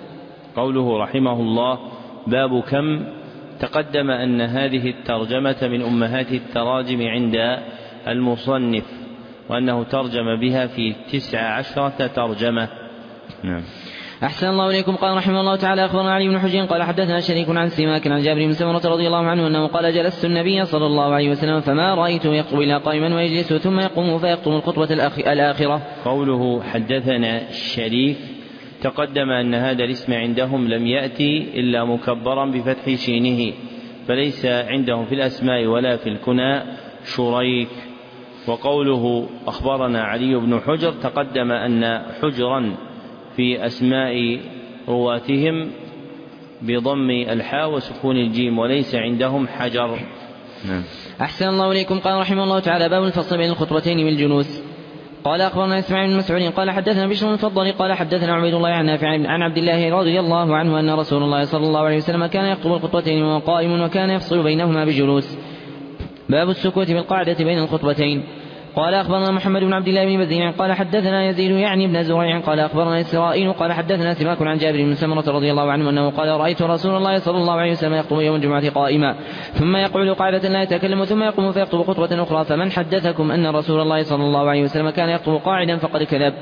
قوله رحمه الله باب كم، تقدم أن هذه الترجمة من أمهات التراجم عند المصنف، وأنه ترجم بها في 19 ترجمة. نعم.
أحسن الله إليكم. قال رحمه الله تعالى: أخبرنا علي بن حجين قال حدثنا شريك عن سماك عن جابر بن سمرة رضي الله عنه أنه قال: جلست النبي صلى الله عليه وسلم فما رأيته يخطب إلا قائما ويجلس ثم يقوم فيخطب الخطبة الآخرة.
قوله حدثنا الشريك، تقدم أن هذا الاسم عندهم لم يأتي إلا مكبرا بفتح شينه، فليس عندهم في الأسماء ولا في الكنى شريك. وقوله أخبرنا علي بن حجر، تقدم أن حجرا في أسماء رواتهم بضم الحاء وسكون الجيم، وليس عندهم حجر.
نعم. أحسن الله إليكم. قال رحمه الله تعالى: باب الفصل بين الخطبتين بالجلوس. قال أخبرنا إسماعيل بن مسعود قال حدثنا بشر بن الفضل قال حدثنا عبيد الله عن نافع عن عبد الله رضي الله عنه أن رسول الله صلى الله عليه وسلم كان يخطب الخطبتين وهو قائم وكان يفصل بينهما بجلوس. باب السكوت بالقعدة بين الخطبتين. قال أخبرنا محمد بن عبد الله بن بزيع قال حدثنا يزيد يعني بن زريع قال أخبرنا إسرائيل قال حدثنا سماك عن جابر بن سمرة رضي الله عنه أنه قال: رأيت رسول الله صلى الله عليه وسلم يخطب يوم الجمعة قائما ثم يقعد قاعدة لا يتكلم ثم يقوم فيخطب خطبة أخرى، فمن حدثكم أن رسول الله صلى الله عليه وسلم كان يخطب قاعدا فقد كذب.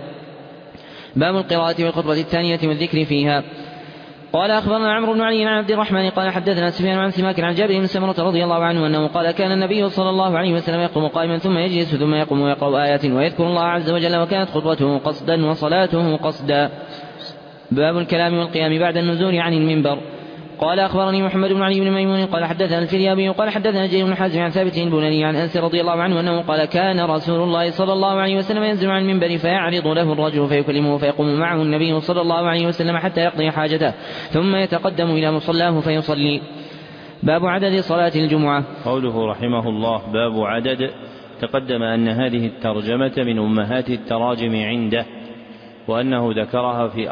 باب القراءة والخطبة الثانية والذكر فيها. قال أخبرنا عمرو بن علي عن عبد الرحمن قال حدثنا سفيان عن سماك عن جابر بن سمرة رضي الله عنه أنه قال: كان النبي صلى الله عليه وسلم يقوم قائما ثم يجلس ثم يقوم ويقرأ آيات ويذكر الله عز وجل، وكانت خطبته قصدا وصلاته قصدا. باب الكلام والقيام بعد النزول عن المنبر. قال أخبرني محمد بن علي بن ميمون قال حدثنا الفريابي قال حدثنا جرير بن حازم عن ثابت البناني عن أنس رضي الله عنه أنه قال: كان رسول الله صلى الله عليه وسلم ينزل عن المنبر فيعرض له الرجل فيكلمه فيقوم معه النبي صلى الله عليه وسلم حتى يقضي حاجته ثم يتقدم إلى مصلاه فيصلي. باب عدد صلاة الجمعة.
قوله رحمه الله باب عدد، تقدم أن هذه الترجمة من أمهات التراجم عنده، وأنه ذكرها في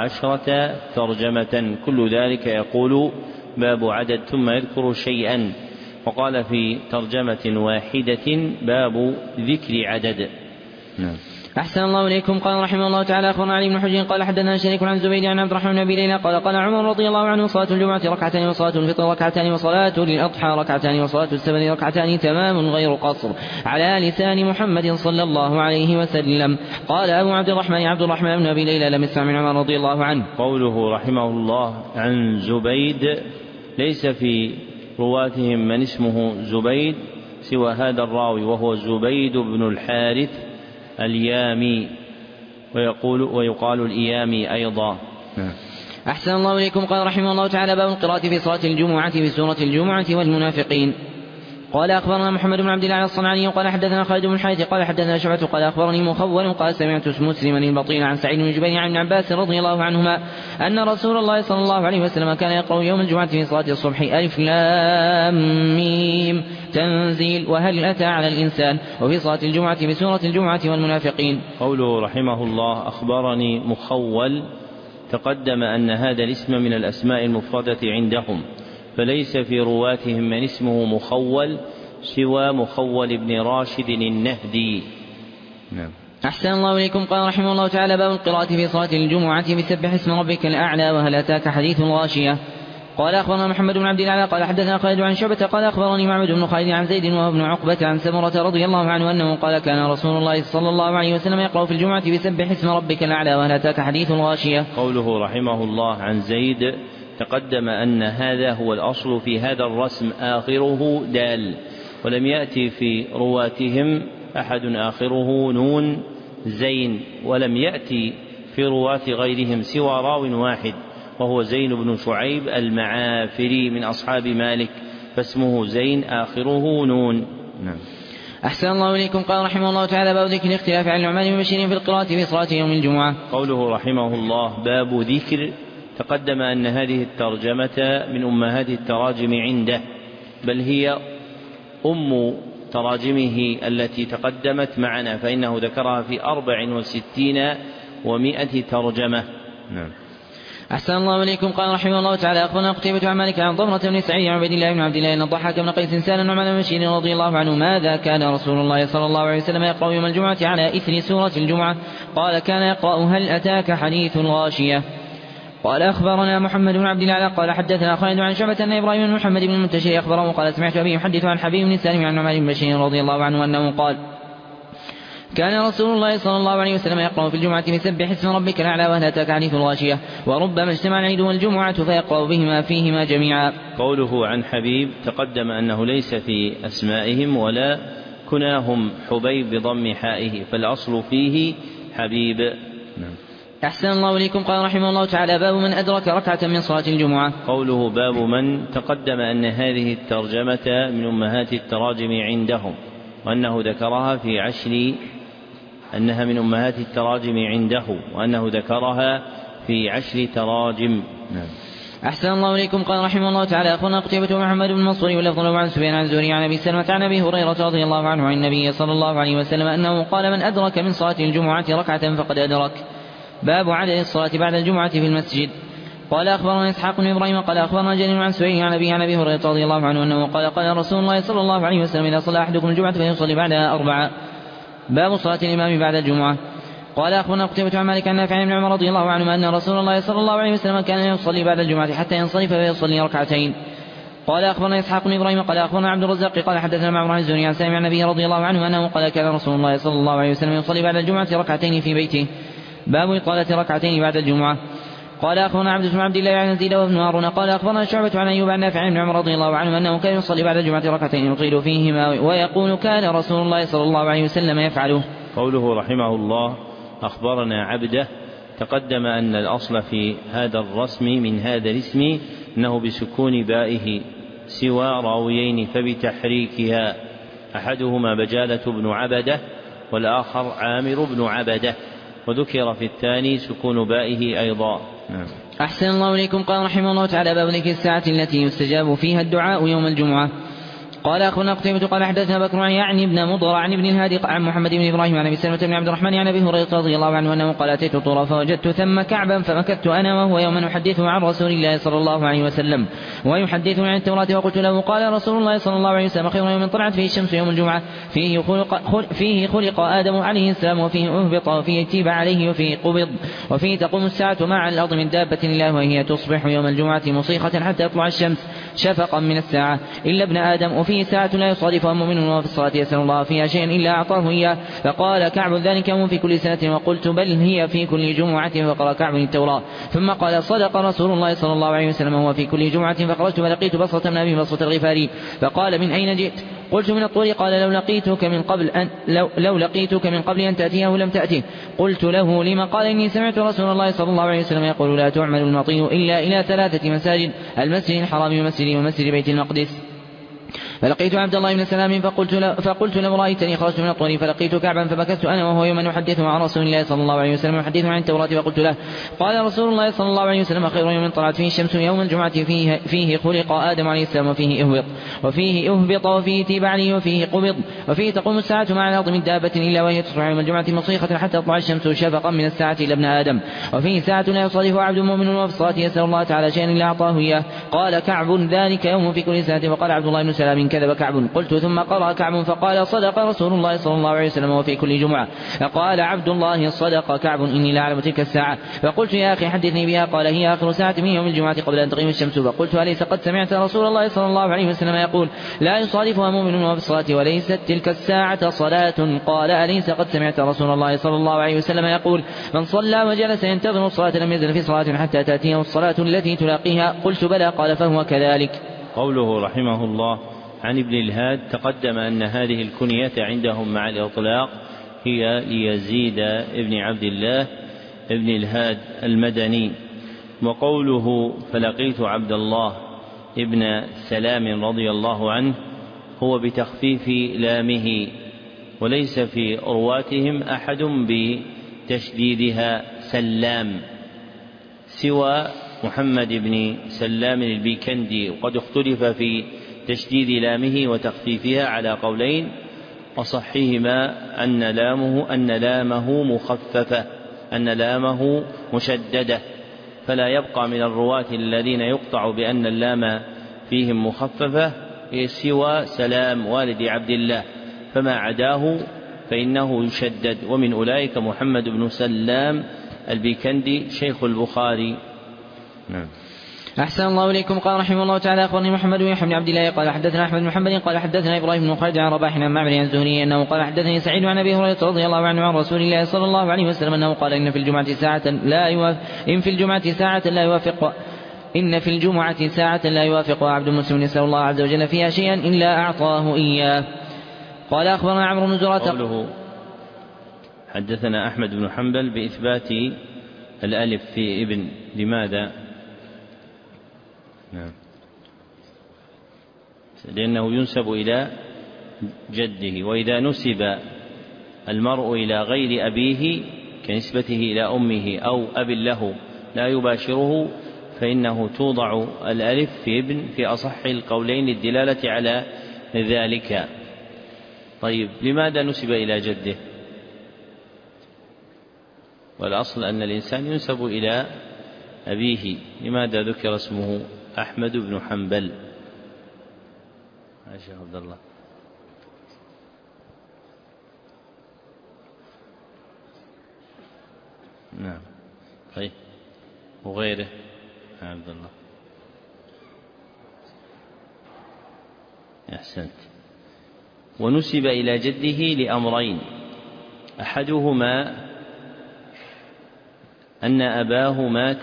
14 ترجمة، كل ذلك يقول باب عدد ثم يذكر شيئا، وقال في ترجمة واحدة باب ذكر عدد.
نعم. أحسن الله إليكم. قال رحمه الله تعالى: أخبرنا علي بن حجين قال حدثنا شريك عن زبيد عن عبد الرحمن بن أبي ليلى قال: قال عمر رضي الله عنه: صلاة الجمعة ركعتان وصلاة الفطر ركعتان وصلاة الأضحى ركعتان وصلاة السبت ركعتان تمام غير قصر على لسان محمد صلى الله عليه وسلم. قال أبو عبد الرحمن بن أبي ليلى: لم يسمع من عمر رضي الله عنه.
قوله رحمه الله عن زبيد، ليس في رواتهم من اسمه زبيد سوى هذا الراوي وهو زبيد بن الحارث اليامي، ويقال الإيامي أيضا.
أحسن الله إليكم. قال رحمه الله تعالى: باب القراءة في صلاة الجمعة بسورة الجمعة والمنافقين. قال أخبرنا محمد بن عبد الله الصنعاني قال حدثنا خالد بن الحارث قال حدثنا شعبة قال أخبرني مخول قال سمعت مسلما البطين عن سعيد بن جبير عن ابن عباس رضي الله عنهما أن رسول الله صلى الله عليه وسلم كان يقرأ يوم الجمعة في صلاة الصبح: ألف لام ميم تنزيل وهل أتى على الإنسان، وفي صلاة الجمعة بسورة الجمعة والمنافقين.
قوله رحمه الله: أخبرني مخول، تقدم أن هذا الاسم من الأسماء المفردة عندهم، فليس في رواتهم من اسمه مخول سوى مخول بن راشد النهدي.
نعم. أحسن الله إليكم. قال رحمه الله تعالى: باب القراءة في صلاة الجمعة بسبح اسم ربك الأعلى وهل أتاك حديث الغاشية. قال أخبرنا محمد بن عبد الله قال حدثنا خالد عن شعبة قال أخبرني معبد بن خالد عن زيد وهو ابن عقبة عن سمرة رضي الله عنه أنه قال: كان رسول الله صلى الله عليه وسلم يقرأ في الجمعة بسبح اسم ربك الأعلى وهل أتاك حديث الغاشية.
قوله رحمه الله عن زيد، تقدم أن هذا هو الأصل في هذا الرسم، آخره دال، ولم يأتي في رواتهم أحد آخره نون زين، ولم يأتي في رواة غيرهم سوى راو واحد وهو زين بن شعيب المعافري من أصحاب مالك، فاسمه زين آخره نون.
نعم. أحسن الله إليكم. قال رحمه الله تعالى: باب ذكر الاختلاف عن النعمان بن بشير في القراءة في صلاة يوم الجمعة.
قوله رحمه الله: باب ذكر، تقدم أن هذه الترجمة من أمهات التراجم عنده، بل هي أم تراجمه التي تقدمت معنا، فإنه ذكرها في 64 و100 ترجمة.
نعم. أحسن الله إليكم. قال رحمه الله تعالى: أخبرنا قتيبة عن مالك عن ضمرة بن سعيد عن عبيد الله بن عبد الله أن الضحاك بن قيس سأل النعمان بن بشير رضي الله عنه: ماذا كان رسول الله صلى الله عليه وسلم يقرأ يوم الجمعة على إثر سورة الجمعة؟ قال: كان يقرأ هل أتاك حديث الغاشية. قال أخبرنا محمد بن عبد الله قال حدثنا خالد عن شعبة أن إبراهيم بن محمد بن المنتشر أخبره قال: سمعت أبي يحدث عن حبيب بن سالم عن نعمان بن بشير رضي الله عنه أنه قال: كان رسول الله صلى الله عليه وسلم يقرأ في الجمعة بسبح اسم ربك الأعلى وهل أتاك حديث الغاشية، وربما اجتمع العيد والجمعة فيقرأ بهما فيهما جميعا.
قوله عن حبيب، تقدم أنه ليس في أسمائهم ولا كناهم حبيب بضم حائه، فالأصل فيه حبيب.
نعم. أحسن الله إليكم. قال رحمه الله تعالى: باب من أدرك ركعة من صلاة الجمعة.
قوله باب من، تقدم أن هذه الترجمة من أمهات التراجم عندهم، وأنه ذكرها في أنها من أمهات التراجم عنده، وأنه ذكرها في 10 تراجم.
نعم. أحسن الله إليكم. قال رحمه الله تعالى: أخبرنا قتيبة ومحمد بن منصور واللفظ له عن سفيان عن الزهري عن أبي سلمة عن أبي هريرة رضي الله عنه عن النبي صلى الله عليه وسلم أنه قال: من أدرك من صلاة الجمعة ركعة فقد أدرك. باب عدد الصلاة بعد الجمعة في المسجد. قال أخبرنا إسحاق بن إبراهيم قال أخبرنا جرير عن سعيد عن أبي هريرة رضي الله عنه أنه قال: قال رسول الله صلى الله عليه وسلم: إذا صلى أحدكم الجمعة فليصلي بعدها 4. باب صلاة الإمام بعد الجمعة. قال أخبرنا قتيبة عن مالك عن نافع بن عمر رضي الله عنهما أن رسول الله صلى الله عليه وسلم كان يصلي بعد الجمعة حتى ينصرف فيصلي ركعتين. قال أخبرنا إسحاق بن إبراهيم قال أخبرنا عبد الرزاق قال حدثنا معمر عن الزهري عن سالم عن النبي رضي الله عنه أنه قال: كان رسول الله صلى الله عليه وسلم يصلي بعد الجمعة ركعتين في بيته. باب إطالة ركعتين بعد الجمعة. قال أخبرنا عبد بن عبد الله عن يزيد وابن هارون قال أخبرنا شعبة عن أيوب عن نافع بن عمر رضي الله عنه أنه كان يصلي بعد الجمعة ركعتين يطيل فيهما ويقول: كان رسول الله صلى الله عليه وسلم يفعله.
قوله رحمه الله: أخبرنا عبده، تقدم أن الأصل في هذا الرسم من هذا الاسم أنه بسكون بائه سوى راويين فبتحريكها، أحدهما بجالة بن عبده والآخر عامر بن عبده، وذكر في الثاني سكون بائه أيضا.
أحسن الله إليكم. قال رحمه الله تعالى: باب ذكر الساعة التي يستجاب فيها الدعاء يوم الجمعة. قال أخونا قتيبة قال حدثنا بكر يعني ابن مضر عن ابن الهادي عن محمد بن إبراهيم عن أبي سلمة بن عبد الرحمن عن أبي هريرة رضي الله عنه أنه قال: أتيت طرى فوجدت ثم كعبا فمكثت أنا وهو يوما أحدثه عن رسول الله صلى الله عليه وسلم ويحدثني عن التوراة، وقلت له: قال رسول الله صلى الله عليه وسلم: خير يوم طلعت فيه الشمس يوم الجمعة، فيه خلق آدم عليه السلام، وفيه أهبط، وفيه تيب عليه، وفيه قبض، وفيه تقوم الساعة مع الأرض من دابة الله، وهي تصبح يوم الجمعة مصيخة حتى يطلع الشمس شفقا من الساعة إلا ابن آدم، وفيه ساعة لا يصادفها مؤمن وهو في الصلاة يسأل الله فيها شيئا إلا أعطاه إياه. فقال كعب: ذلك يوم في كل سنة. وقلت: بل هي في كل جمعة. فقرأ كعب التوراة ثم قال: صدق رسول الله صلى الله عليه وسلم، هو في كل جمعة. فخرجت فلقيت بصرة بن أبي بصرة الغفاري فقال: من أين جئت؟ قلت من الطور. قال لو لقيتك من قبل أن تأتيه لم تأته. قلت له لما؟ قال إني سمعت رسول الله صلى الله عليه وسلم يقول لا تعمل المطي إلا إلى 3 مساجد: المسجد الحرام ومسجد بيت المقدس. فلقيت عبد الله بن سلام فقلت له رأيتني خرجت من الطريق فلقيت كعبا فبكت أنا وهو يوما نحدث عن رسول الله صلى الله عليه وسلم يحدث عن التوراة. فقلت له: قال رسول الله صلى الله عليه وسلم: خير يوم طلعت فيه الشمس يوم الجمعة فيه خلق آدم عليه السلام وفيه أهبط وفيه تيب عليه وفيه قبض وفيه تقوم الساعة مع الأرض من دابة إلا وهي تصبح يوم الجمعة مصيخة حتى تطلع الشمس شفقا من الساعة إلى ابن آدم. وفيه ساعة لا يصادفها عبد مؤمن وفي الصلاة يسأل الله تعالى شيئا إلا أعطاه إياه. قال كعب: ذلك يوم في كل سنة. وقال عبد الله بن سلام: كذب كعب. قلت: ثم قرأ كعب فقال: صدق رسول الله صلى الله عليه وسلم وفي كل جمعة. فقال عبد الله: صدق كعب إني لا أعلم تلك الساعة. فقلت: يا أخي حدثني بها. قال: هي آخر ساعة من يوم الجمعة قبل أن تغيب الشمس. فقلت: أليس قد سمعت رسول الله صلى الله عليه وسلم يقول: لا يصادفها مؤمن وهو في الصلاة وليست تلك الساعة صلاة؟ قال: أليس قد سمعت رسول الله صلى الله عليه وسلم يقول: من صلى وجلس ينتظر الصلاة لم يزل في صلاة حتى تأتيه الصلاة التي تلاقيها. قلت: بلى. قال: فهو كذلك.
قوله رحمه الله عن ابن الهاد: تقدم أن هذه الكنية عندهم مع الإطلاق هي ليزيد ابن عبد الله ابن الهاد المدني. وقوله فلقيت عبد الله ابن سلام رضي الله عنه هو بتخفيف لامه، وليس في رواتهم أحد بتشديدها سلام سوى محمد بن سلام البيكندي، وقد اختلف في تشديد لامه وتخفيفها على قولين، وصحيهما أن لامه مخففة، أن لامه مشددة، فلا يبقى من الرواة الذين يقطع بأن اللام فيهم مخففة سوى سلام والد عبد الله، فما عداه فإنه يشدد. ومن أولئك محمد بن سلام البيكندي شيخ البخاري. نعم.
أحسن الله إليكم. قال رحمه الله تعالى: أخبرني محمد بن عبد الله قال حدثنا أحمد بن محمد قال حدثنا إبراهيم بن خالد عن رباح عن معمر عن الزهري أنه قال حدثني سعيد عن أبي هريرة رضي الله عنه عن رسول الله صلى الله عليه وسلم أنه قال: إن في الجمعة ساعة لا يوافقها عبد مسلم يسأل الله عز وجل فيها شيئا إلا أعطاه إياه. قال أخبرنا عمرو بن زرعة.
قوله حدثنا أحمد بن حنبل بإثبات الألف في ابن، لماذا؟ نعم. لأنه ينسب إلى جده، وإذا نسب المرء إلى غير أبيه كنسبته إلى أمه أو أب له لا يباشره فإنه توضع الألف في ابن في أصح القولين للدلالة على ذلك. طيب، لماذا نسب إلى جده؟ والأصل أن الإنسان ينسب إلى أبيه، لماذا ذكر اسمه أحمد بن حنبل؟ شيخ عبد الله. نعم. طيب، وغيره عبد الله. أحسنت. ونسب إلى جده لأمرين: أحدهما أن أباه مات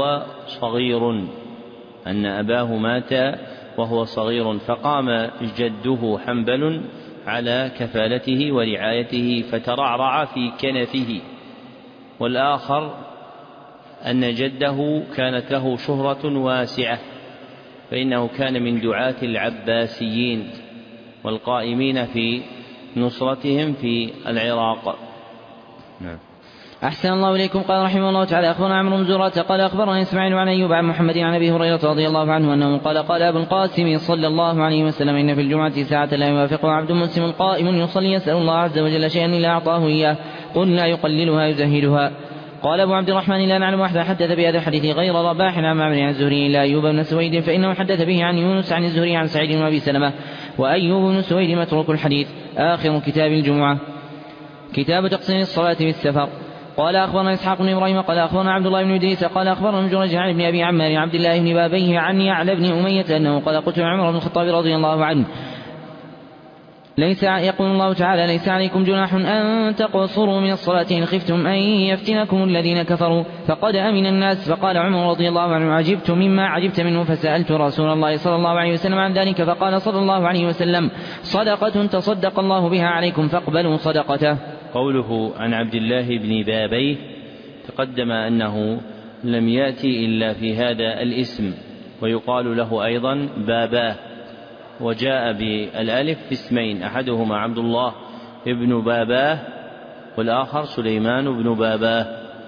وهو صغير فقام جده حنبل على كفالته ورعايته فترعرع في كنفه. والآخر أن جده كانت له شهرة واسعة، فإنه كان من دعاة العباسيين والقائمين في نصرتهم في العراق. نعم.
أحسن الله إليكم. قال رحمه الله تعالى: أخبرنا عمرو بن زرعة قال أخبرنا إسماعيل عن أيوب عن محمد عن أبي هريرة رضي الله عنه أنه قال أبو القاسم صلى الله عليه وسلم: إن في الجمعة ساعة لا يوافقها عبد مسلم قائم يصلي يسأل الله عز وجل شيئا إلا أعطاه إياه، قل لا يقللها يزهدها. قال أبو عبد الرحمن: لا نعلم أحد حدث بهذا الحديث غير رباح عن معمر عن الزهري إلا أيوب بن سويد، فإنه حدث به عن يونس عن الزهري عن سعيد وأبي سلمة، وأيوب بن سويد متروك الحديث. آخر كتاب الجمعة. كتاب تقصير الصلاة في السفر. قال أخبرنا إسحاق بن إبراهيم قال أخبرنا عبد الله بن إدريس قال أخبرنا ابن جريج عن ابن أبي عمار عبد الله بن بابيه عن يعلى بن أمية أنه قال: قلت عمر بن الخطاب رضي الله عنه: يقول الله تعالى: ليس عليكم جناح أن تقصروا من الصلاة إن خفتم أن يفتنكم الذين كفروا فقد أمن الناس. فقال عمر رضي الله عنه: عجبت مما عجبت منه، فسألت رسول الله صلى الله عليه وسلم عن ذلك، فقال صلى الله عليه وسلم: صدقة تصدق الله بها عليكم فاقبلوا صدقته.
قوله عن عبد الله بن بابيه تقدم أنه لم يأتي إلا في هذا الاسم، ويقال له أيضا باباه، وجاء بالألف في اسمين، أحدهما عبد الله ابن باباه والآخر سليمان بن باباه.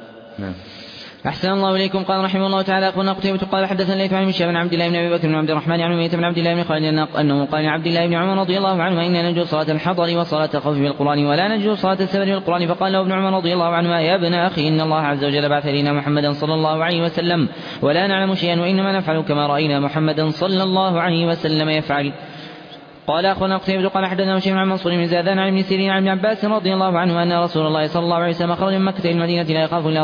أحسن الله إليكم. قال رحمه الله تعالى: أخبرنا قتيبة قال حدثنا الليث عن بن عبد الله بن أبي بكر بن عبد الرحمن عن أمية بن عبد الله بن خالد أنه قال عبد الله بن عمر رضي الله عنهما: إن نجوز صلاة الحضر وصلاة الخوف بالقرآن ولا نجوز صلاة السفر بالقرآن. فقال له ابن عمر رضي الله عنهما: يا ابن أخي، إن الله عز وجل بعث إلينا محمدا صلى الله عليه وسلم ولا نعلم شيئا، وإنما نفعل كما رأينا محمدا صلى الله عليه وسلم يفعل. قال أخونا قتيبة قال حدثنا هشام عن منصور بن زادان عن ابن سيرين عن ابن عباس رضي الله عنه أن رسول الله صلى الله عليه وسلم خرج من مكة إلى المدينة لا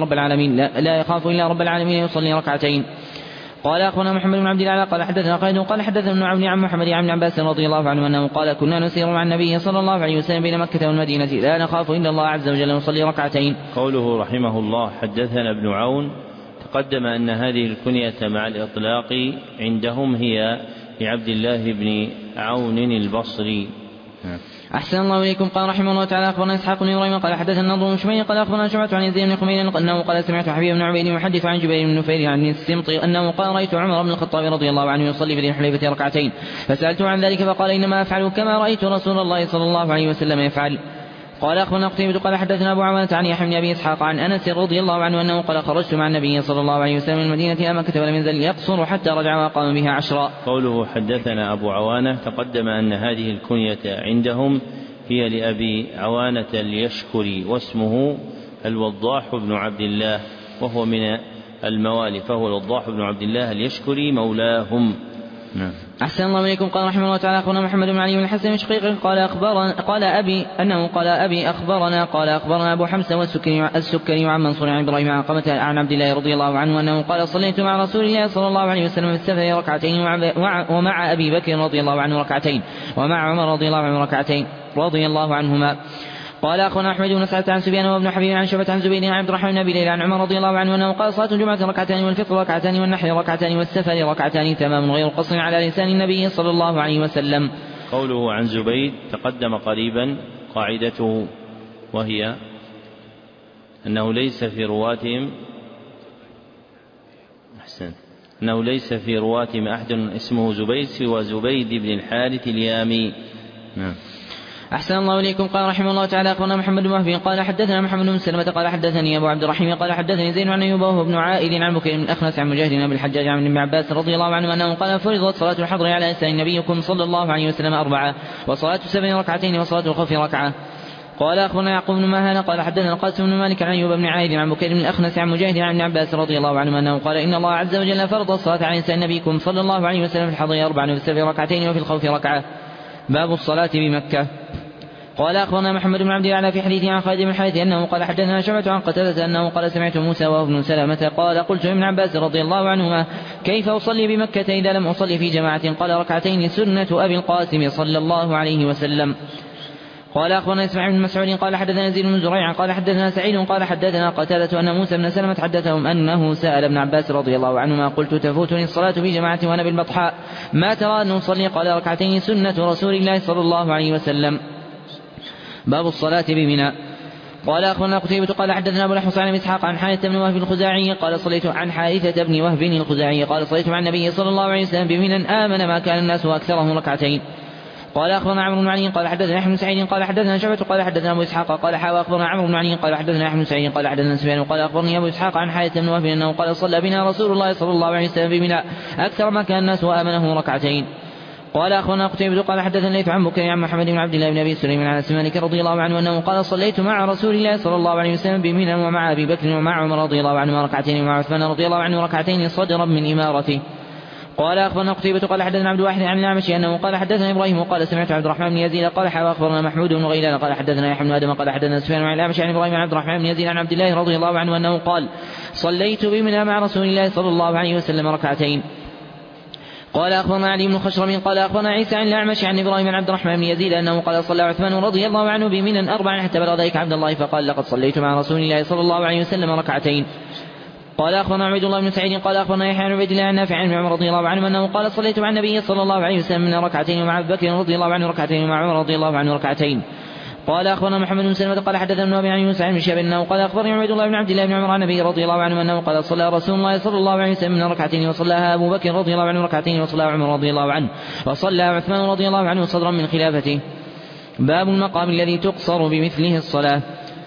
يخاف إلا رب العالمين يصلي ركعتين. قال أخونا محمد بن عبد الله قال حدثنا خالد قال حدثنا ابن عون عن محمد عن ابن عباس رضي الله عنه أنه قال: كنا نسير مع النبي صلى الله عليه وسلم بين مكة والمدينة لا نخاف إلا الله عز وجل يصلي ركعتين.
قوله رحمه الله حدثنا ابن عون، تقدم أن هذه الكنية مع الإطلاق عندهم هي لعبد الله بن عون البصري.
أحسن الله إليكم. قال رحمه الله تعالى: أخبرنا إسحاق بن إبراهيم قال حدثنا النضر بن شميل قال أخبرنا شعبة عن يزيد بن خمير أنه قال: سمعت حبيب بن عبيد يحدث عن جبير بن نفير عن السمط أنه قال: رأيت عمر بن الخطاب رضي الله عنه يصلي في ذي الحليفة ركعتين، فسألته عن ذلك فقال: إنما أفعل كما رأيت رسول الله صلى الله عليه وسلم يفعل. قال أخبرنا قتيبة قال حدثنا أبو عوانة عن يحيى بن أبي إسحاق عن أنس رضي الله عنه أنه قال: خرجت مع النبي صلى الله عليه وسلم من المدينة إلى مكة ولم يزل يقصر حتى رجع وقام بها 10.
قوله حدثنا أبو عوانة، تقدم أن هذه الكنية عندهم هي لأبي عوانة اليشكري، واسمه الوضاح بن عبد الله، وهو من الموالي، فهو الوضاح بن عبد الله اليشكري مولاهم.
أحسن الله إليكم. قال رحمه الله تعالى: أخبرنا محمد بن علي بن الحسن بن شقيق قال أبي أخبرنا قال أخبرنا أبو حمزة والسكري عن منصور عن إبراهيم عن قمة عن عبد الله رضي الله عنه أنه قال: صليت مع رسول الله صلى الله عليه وسلم في السفر ركعتين ومع أبي بكر رضي الله عنه ركعتين ومع عمر رضي الله عنه ركعتين رضي الله عنهما. قال أخونا أحمد بن سعد عن سفيان وابن حبيب عن شعبة عن زبيد عن عبد الرحمن بن أبي ليلى عن عمر رضي الله عنه أنه قال: صلاة الجمعة ركعتان والفطر ركعتان والنحر ركعتان والسفر ركعتان تمام غير قصر على لسان النبي صلى الله عليه وسلم.
قوله عن زبيد تقدم قريبا قاعدته، وهي أنه ليس في رواتهم أحد اسمه زبيد سوى زبيد بن الحارث اليامي.
أحسن الله إليكم. قال رحمه الله تعالى: أخبرنا محمد بن وهب قال حدثنا محمد بن سلمة قال حدثني أبو عبد الرحيم قال حدثني زيد عن أيوب وهو بن عائد عن بكير بن الأخنس عن مجاهد بن الحجاج عن ابن عباس رضي الله عنه أنه قال: فرضت صلاة الحضر على لسان نبيكم صلى الله عليه وسلم 4، وصلاة السفر ركعتين وصلاة الخوف ركعة. قال أخبرنا يعقوب بن مهان قال حدثنا القاسم بن مالك عن أيوب بن عائد عن بكير بن الأخنس عن مجاهد عن ابن عباس رضي الله عنه أنه قال: إن الله عز وجل فرض الصلاة على لسان نبيكم صلى الله عليه وسلم في الحضر 4 وفي السفر ركعتين وفي الخوف ركعة. باب الصلاة بمكة. قال أخبرنا محمد بن عبد الله في حديثه عن خالد بن الحارث أنه قال حدثنا شعبة عن قتادة أنه قال: سمعت موسى وهو ابن سلمة قال: قلت ابن عباس رضي الله عنهما: كيف أصلي بمكة إذا لم أصلي في جماعة؟ قال: ركعتين سنة أبي القاسم صلى الله عليه وسلم. قال أخبرنا إسماعيل بن مسعود قال حدثنا زيد بن زريع قال حدثنا سعيد قال حدثنا قتادة أن موسى بن سلمة حدثهم أنه سأل ابن عباس رضي الله عنهما: قلت: تفوتني الصلاة في جماعة وأنا بالبطحاء، ما ترى أن أصلي؟ قال: ركعتين سنة رسول الله صلى الله عليه وسلم. باب الصلاة بمنى. قال أخبرنا قتيبة قال حدثنا أبو الأحوص عن إسحاق عن حارثة بن وهب الخزاعي قال: صليت عن حارثة بن وهب الخزاعي قال: صليت مع النبي صلى الله عليه وسلم بمنى آمن ما كان الناس وأكثرهم ركعتين. قال أخبرنا عمرو بن علي قال حدثنا يحيى بن سعيد قال حدثنا شعبة قال حدثنا أبو إسحاق قال أخبرنا عمرو بن علي قال حدثنا يحيى بن سعيد قال حدثنا سفيان قال أخبرني أبو إسحاق عن حارثة بن وهب أنه قال: صلى بنا رسول الله صلى الله عليه وسلم بمنى أكثر ما كان الناس وآمنه ركعتين. قال أخبرنا قتيبة قال حدثنا الليث عن بكير عن محمد بن عبد الله بن أبي سليمان عن مالك رضي الله عنه أنه قال: صليت مع رسول الله صلى الله عليه وسلم بمنى ومع أبي بكر ومع عمر رضي الله عنه ركعتين ومع عثمان رضي الله عنه ركعتين صدرا من إمارته. قال أخبرنا قتيبة قال حدثنا عبد الواحد عن الأعمش أنه قال حدثنا إبراهيم وقال: سمعت عبد الرحمن بن يزيد قال: أخبرنا محمود بن غيلان قال حدثنا يحيى بن آدم قال حدثنا سفيان عن الأعمش عن إبراهيم عن عبد الرحمن بن يزيد عن عبد الله رضي الله عنه أنه قال: صليت بمنى مع رسول الله صلى الله عليه وسلم ركعتين. قال أخبرنا علي بن خشرم قال أخبرنا عيسى عن الأعمش عن إبراهيم بن عبد الرحمن بن يزيد أنه قال صلى عثمان رضي الله عنه بمنى 4 حتى بلغ ذلك عبد الله فقال لقد صليت مع رسول الله صلى الله عليه وسلم ركعتين. قال أخبرنا عبيد الله بن سعيد قال أخبرنا يحيى بن عبيد الله عن نافع عن عمر رضي الله عنه أنه قال صليت مع النبي صلى الله عليه وسلم من ركعتين ومع أبي بكر رضي الله عنه ركعتين ومع عمر رضي الله عنه ركعتين. قال أخبرنا محمد بن سلمة قال حدثنا ابن أبي عن يونس عن شهاب أنه قال أخبرني عبيد الله بن عبد الله بن عمر عن النبي رضي الله عنه أنه قال صلى رسول الله صلى الله عليه وسلم من ركعتين وصلاها أبو بكر رضي الله عنه ركعتين وصلاها عمر رضي الله عنه وصلى عثمان رضي الله عنه صدرا من خلافته. باب المقام الذي تقصر بمثله الصلاة.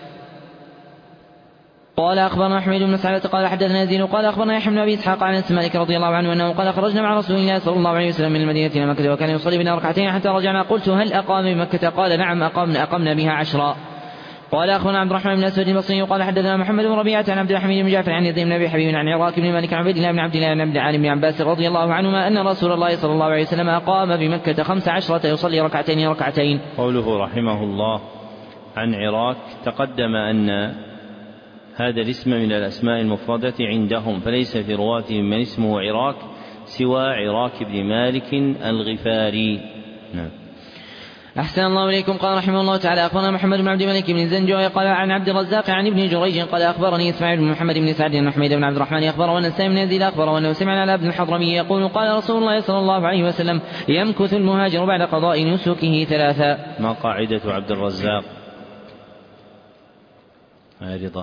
قال أخبرنا أحمد بن مسعدة قال حدثنا يزيد قال أخبرنا يحيى بن أبي إسحاق عن أنس مالك رضي الله عنه أنه قال خرجنا مع رسول الله صلى الله عليه وسلم من المدينة إلى مكة وكان يصلي بنا ركعتين حتى رجعنا قلت هل أقام بمكة قال نعم أقمنا بها 10. قال أخونا عبد الرحمن بن أسود البصري قال حدثنا محمد بن ربيعة عن عبد الحميد بن جعفر عن يزيد بن أبي حبيب عن عراك بن مالك عن عبد الله بن عبد الله بن عن ابن عباس رضي الله عنهما أن رسول الله صلى الله عليه وسلم أقام بمكة 15 يصلي ركعتين.
قوله رحمه الله عن عراك تقدم أن هذا الاسم من الأسماء المفردة عندهم فليس في رواتهم من اسمه عراك سوى عراك بن مالك الغفاري. نعم.
أحسن الله إليكم. قال رحمه الله تعالى أخبرنا محمد بن عبد الملك بن زنجوي قال عن عبد الرزاق عن ابن جريج قال أخبرني إسماعيل بن محمد بن سعد بن حميد بن عبد الرحمن أخبر ونسائم بن يزيد أخبر وأنه سمع على ابن الحضرمي يقول قال رسول الله صلى الله عليه وسلم يمكث المهاجر بعد قضاء نسكه 3.
ما قاعدة عبد الرزاق؟ رضا.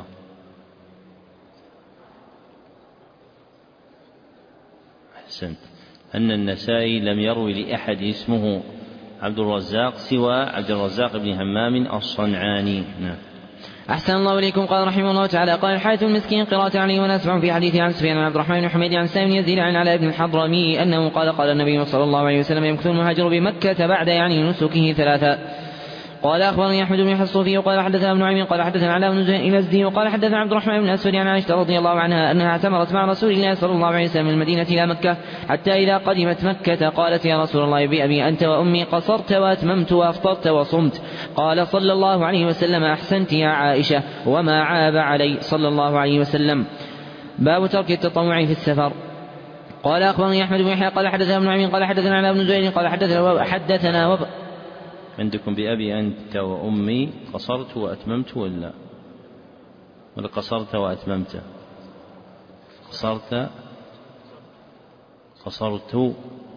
أحسنت. أن النسائي لم يروي لأحد اسمه عبد الرزاق سوى عبد الرزاق بن همام الصنعاني. نعم.
أحسن الله إليكم. قال رحمه الله تعالى قال الحارث المسكين قراءة عليه ونسمع في حديث عن سفيان عن عبد الرحمن بن حميد عن سالم يزيد عن علاء بن الحضرمي أنه قال النبي صلى الله عليه وسلم يمكث المهاجر بمكة بعد نسكه 3. قال أخبرني أحمد بن الصوفي قال حدثنا ابن نعيم قال حدثنا علاء بن الأزدي وقال حدثنا عبد الرحمن بن أسود عن عائشة رضي الله عنها أنها اعتمرت مع رسول الله صلى الله عليه وسلم من المدينة إلى مكة حتى إذا قدمت مكة قالت يا رسول الله بأبي أنت وأمي قصرت وأتممت وأفطرت وصمت. قال صلى الله عليه وسلم أحسنت يا عائشة وما عاب علي صلى الله عليه وسلم. باب ترك التطوع في السفر. قال أخبرني أحمد بن يحيى قال حدثنا ابن نعيم قال حدثنا علاء بن زيد قال حدثنا
عندكم بأبي أنت وأمي قصرت وأتممت ولا قصرت وأتممت؟ قصرت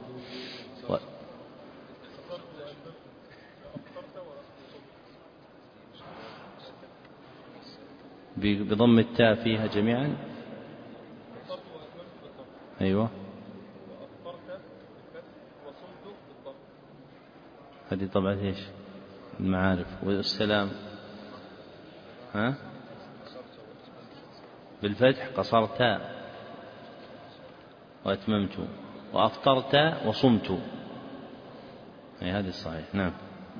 بضم التاء فيها جميعا. أيوة هذه طبعا ايش المعارف والسلام بالفتح قصرت وأتممت وأفطرت وصمت. هذه الصحيح. نعم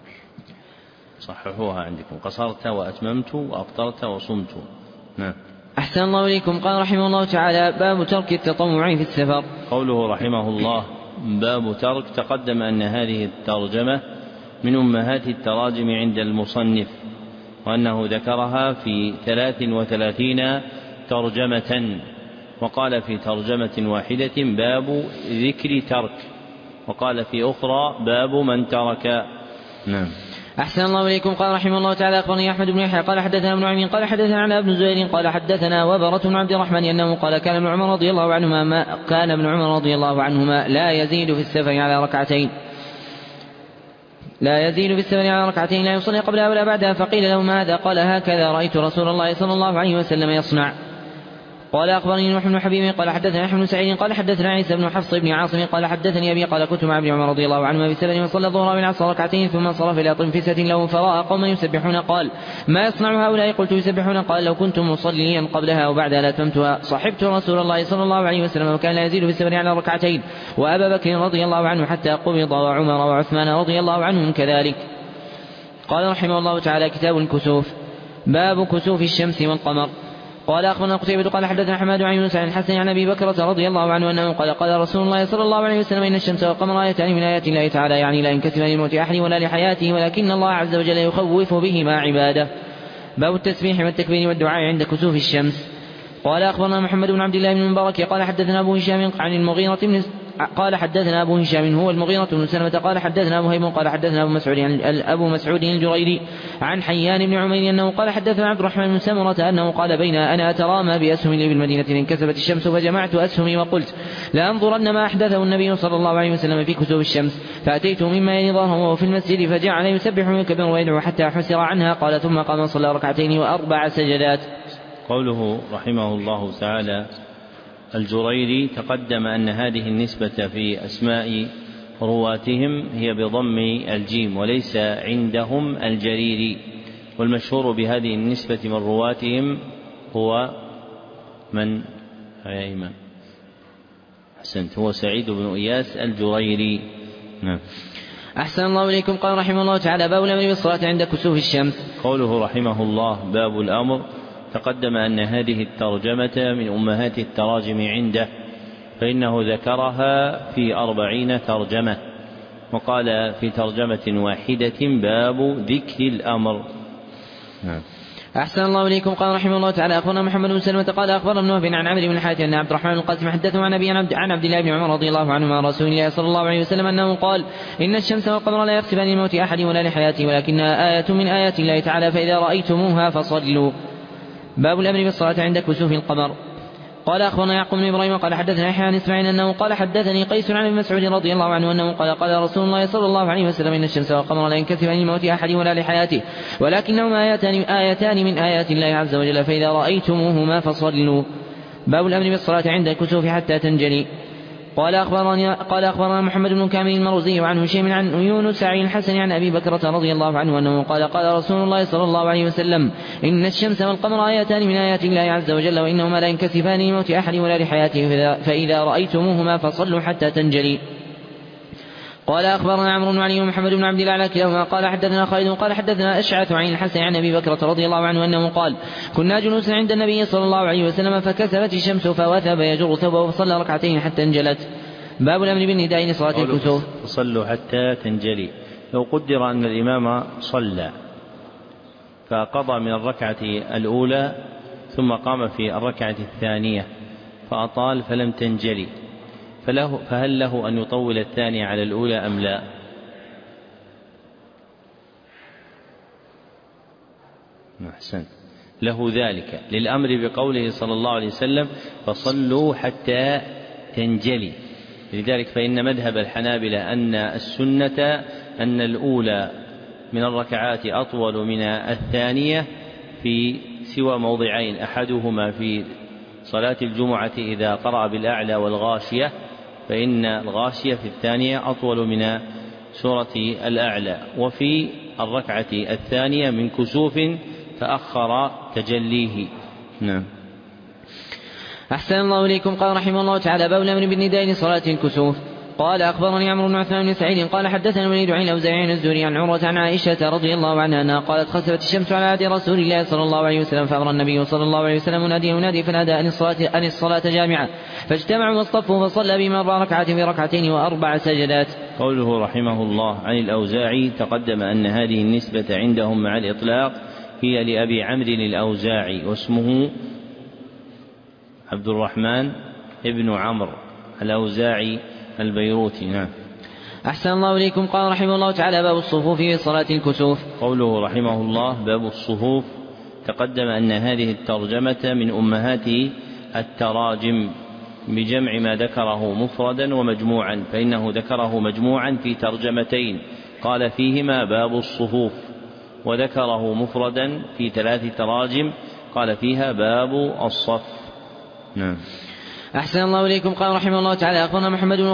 صححوها عندكم قصرت وأتممت وأفطرت وصمت. نعم.
أحسن الله إليكم. قال رحمه الله تعالى باب ترك التطوع في السفر.
قوله رحمه الله باب ترك تقدم أن هذه الترجمة من أمهات التراجم عند المصنف وأنه ذكرها في 33 ترجمة وقال في ترجمة واحدة باب ذكر ترك وقال في أخرى باب من ترك. نعم.
أحسن الله إليكم. قال رحمه الله تعالى أخبرني أحمد بن يحيى قال حدثنا ابن نعيم قال حدثنا عن ابن زهير قال حدثنا وبرة بن عبد الرحمن أنه قال كان ابن عمر رضي الله عنهما لا يزيد في السفر على ركعتين لا يصلي قبلها ولا بعدها. فقيل له ماذا؟ قال هكذا رأيت رسول الله صلى الله عليه وسلم يصنع. قال أخبرني نوح بن حبيب قال حدثنا يحيى بن سعيد قال حدثنا عيسى بن حفص بن عاصم قال حدثني أبي قال كنت مع ابن عمر رضي الله عنهما بسفر وصلى الظهر والعصر ركعتين ثم انصرف إلى طنفسة له فرأى قوما يسبحون قال ما يصنع هؤلاء؟ قلت يسبحون. قال لو كنت مصليا قبلها وبعدها لأتممتها. صحبت رسول الله صلى الله عليه وسلم وكان لا يزيد بالسفر على ركعتين وأبا بكر رضي الله عنه حتى قبض وعمر وعثمان رضي الله عنهم كذلك. قال رحمه الله تعالى كتاب الكسوف. باب كسوف الشمس والقمر. قال أخبرنا قتيبة قال حدثنا حماد عن يونس عن الحسن عن أبي بكرة رضي الله عنه أنه قال رسول الله صلى الله عليه وسلم إن الشمس والقمر آيتان من آيات الله تعالى يعني لا ينكسفان لموت أحد ولا لحياته ولكن الله عز وجل يخوف بهما عباده. باب التسبيح والتكبير والدعاء عند كسوف الشمس. قال أخبرنا محمد بن عبد الله بن المبارك قال حدثنا أبو هشام عن المغيرة قال حدثنا أبو هشام هو المغيرة بن سلمة قال حدثنا وهيب قال حدثنا أبو مسعود الجريري عن حيان بن عمير أنه قال حدثنا عبد الرحمن بن سمرة أنه قال بين أنا أترامى بأسهم لي بالمدينة انكسفت الشمس فجمعت أسهمي وقلت لأنظرن ما أحدثه النبي صلى الله عليه وسلم في كسوف الشمس، فأتيت مما يلي ظهره وهو في المسجد فجعل يسبح ويكبر ويدعو حتى حسر عنها. قال ثم قام صلى ركعتين و4 سجدات.
قوله رحمه الله تعالى الجريري تقدم أن هذه النسبة في أسماء رواتهم هي بضم الجيم وليس عندهم الجريري، والمشهور بهذه النسبة من رواتهم هو من أيمن أحسنت هو سعيد بن إياس الجريري. نعم.
أحسن الله إليكم. قال رحمه الله تعالى باب الأمر بالصلاة عند كسوف الشمس.
قوله رحمه الله باب الأمر تقدم أن هذه الترجمة من أمهات التراجم عنده، فإنه ذكرها في 40 ترجمة، وقال في ترجمة واحدة باب ذكر الأمر. نعم.
أحسن الله إليكم. قال رحمه الله تعالى أخبرنا محمد بن سلمة قال أخبرنا ابن وهب عن عمرو بن الحارث أن عبد الرحمن القاسم حدثه عن أبي عن عبد الله بن عمر رضي الله عنهما عن رسول الله صلى الله عليه وسلم أنه قال إن الشمس والقمر لا يخسفان لموت أحد ولا لحياته ولكنها آية من آيات الله تعالى فإذا رأيتموها فصلوا. باب الأمر بالصلاة عند كسوف القمر. قال أخبرنا يعقوب بن إبراهيم قال حدثنا يحيى عن إسماعيل أنه قال حدثني قيس عن ابن مسعود رضي الله عنه أنه قال قال رسول الله صلى الله عليه وسلم إن الشمس والقمر لا ينكسفان لموت أحد ولا لحياته ولكنهما آيتان من آيات الله عز وجل فإذا رأيتموهما فصلوا. باب الأمر بالصلاة عند الكسوف حتى تنجلي. قال أخبرنا محمد بن كامل المروزي وعن هشيم عن يونس عن الحسن عن أبي بكرة رضي الله عنه أنه قال قال رسول الله صلى الله عليه وسلم إن الشمس والقمر آيتان من آيات الله عز وجل وإنهما لا ينكسفان لموت أحد ولا لحياته فإذا رأيتموهما فصلوا حتى تنجلي. قال أخبرنا عمرو بن علي ومحمد بن عبد الله كلاهما قال حدثنا خالد قال حدثنا أشعث عن الحسن عن أبي بكرة رضي الله عنه أنه قال كنا جلوسا عند النبي صلى الله عليه وسلم فكسفت الشمس فوثب يجر ثوبه وصلى ركعتين حتى انجلت. باب الأمر بالنداء لصلاة الكسوف.
صلوا حتى تنجلي. لو قدر أن الإمام صلى فقضى من الركعة الأولى ثم قام في الركعة الثانية فأطال فلم تنجلي فهل له أن يطول الثانية على الأولى أم لا؟ أحسن له ذلك للأمر بقوله صلى الله عليه وسلم فصلوا حتى تنجلي. لذلك فإن مذهب الحنابلة أن السنة أن الأولى من الركعات أطول من الثانية في سوى موضعين، أحدهما في صلاة الجمعة إذا قرأ بالأعلى والغاشية فإن الغاشية في الثانية أطول من سورة الأعلى، وفي الركعة الثانية من كسوف تأخر تجليه. نعم.
أحسن الله إليكم. قال رحمه الله تعالى باب الأمر بالنداء لصلاة الكسوف. قال أخبرني عمرو بن عثمان بن سعيد قال حدثنا الوليد عن الأوزاعي عن الزهري عن عروة عن عائشة رضي الله عنها أنها قالت خسفت الشمس على عهد رسول الله صلى الله عليه وسلم فأمر النبي صلى الله عليه وسلم ينادي فنادى أن الصلاة جامعة فاجتمعوا واصطفوا فصلى بهم 4 ركعات في ركعتين و4 سجدات.
قوله رحمه الله عن الأوزاعي تقدم أن هذه النسبة عندهم مع الإطلاق هي لأبي عمرو الأوزاعي واسمه عبد الرحمن ابن عمرو الأوزاعي البيروتي. نعم.
أحسن الله إليكم. قال رحمه الله تعالى باب الصفوف في صلاة الكسوف.
قوله رحمه الله باب الصفوف تقدم أن هذه الترجمة من أمهات التراجم بجمع ما ذكره مفردا ومجموعا، فإنه ذكره مجموعا في ترجمتين قال فيهما باب الصفوف، وذكره مفردا في 3 تراجم قال فيها باب الصف. نعم.
أحسن الله إليكم. قال رحمه الله تعالى أخبرنا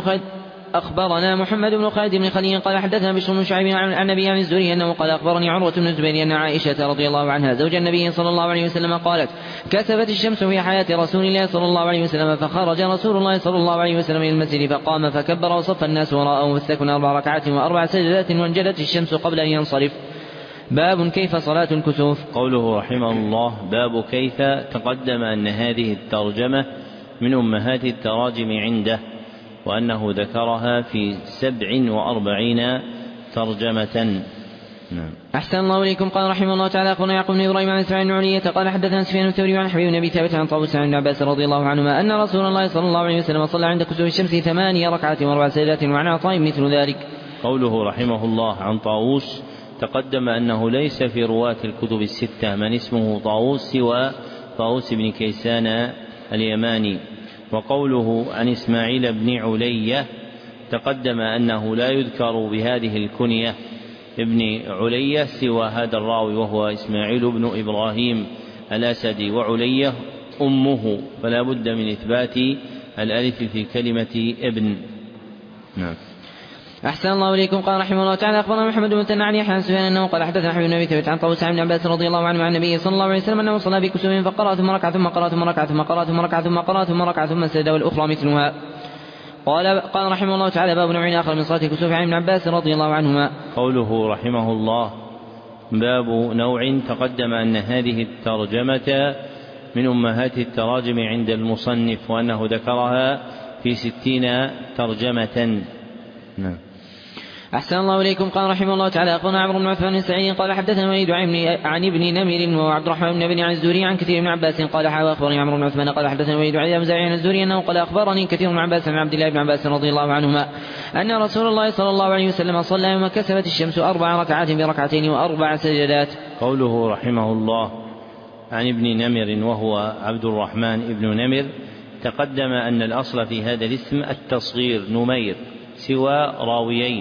محمد بن خالد بن خليل قال حدثنا بشر بن شعيب عن أبي عن الزهري أنه قال أخبرني عروة بن الزبير أن عائشة رضي الله عنها زوج النبي صلى الله عليه وسلم قالت كسفت الشمس في حياة رسول الله صلى الله عليه وسلم فخرج رسول الله صلى الله عليه وسلم إلى المسجد فقام فكبر وصف الناس وراءه واستكن 4 ركعات و4 سجدات وانجلت الشمس قبل أن ينصرف. باب كيف صلاة الكسوف. قوله رحمه الله باب كيف تقدم أن هذه الترجمة من أمهات التراجم عنده، وأنه ذكرها في 47 ترجمة
نعم.
أحسن الله إليكم. قال رحمه الله تعالى أخبرنا يعقوب بن إبراهيم عن إسماعيل بن علية قال حدثنا سفيان الثوري عن حبيب بن أبي ثابت عن طاووس عن ابن عباس رضي الله عنهما أن رسول الله صلى الله عليه وسلم صلى عند كسوف الشمس 8 ركعات و4 سجدات وعن عطاء مثل ذلك.
قوله رحمه الله عن طاووس تقدم أنه ليس في رواة الكتب الستة من اسمه طاووس سوى طاووس بن كيسان اليماني. وقوله عن إسماعيل بن علية تقدم أنه لا يذكر بهذه الكنية ابن علية سوى هذا الراوي وهو إسماعيل بن إبراهيم الأسدي، وعلية أمه، فلا بد من إثبات الألف في كلمة ابن. نعم.
أحسن الله إليكم. قال رحمه الله تعالى أخبرنا محمد بن مثنى عن يحيى عن سفيان أنه قال حدثنا حبيب بن أبي ثابت عن طاووس عن ابن عباس رضي الله عنه عن النبي صلى الله عليه وسلم أنه صلى بكسوف فقرأ ثم ركع ثم قرأ ثم ركع ثم قرأ ثم ركع ثم قرأ ثم ركع ثم سجد والأخرى مثلها. قال رحمه الله تعالى باب نوع آخر من صلاة الكسوف عن ابن عباس رضي الله عنهما.
قوله رحمه الله باب نوع تقدم أن هذه الترجمة من أمهات التراجم عند المصنف وأنه ذكرها في 60 ترجمة. نعم.
أحسن الله إليكم. قال رحمه الله تعالى أخبرنا عمرو بن عثمان السعيد قال حدثنا وليد عن ابن نمر وعبد الرحمن بن الزهري عن كثير بن عباس قال أخبرني عمرو بن عثمان قال حدثنا وليد عن زعيم الزهري أنه قال أخبرني كثير بن عباس عن عبد الله بن عباس رضي الله عنهما أن رسول الله صلى الله عليه وسلم صلى يوم كسفت الشمس 4 ركعات بركعتين و4 سجدات.
قوله رحمه الله عن ابن نمر وهو عبد الرحمن بن نمر تقدم أن الأصل في هذا الاسم التصغير نمير سوى راويين،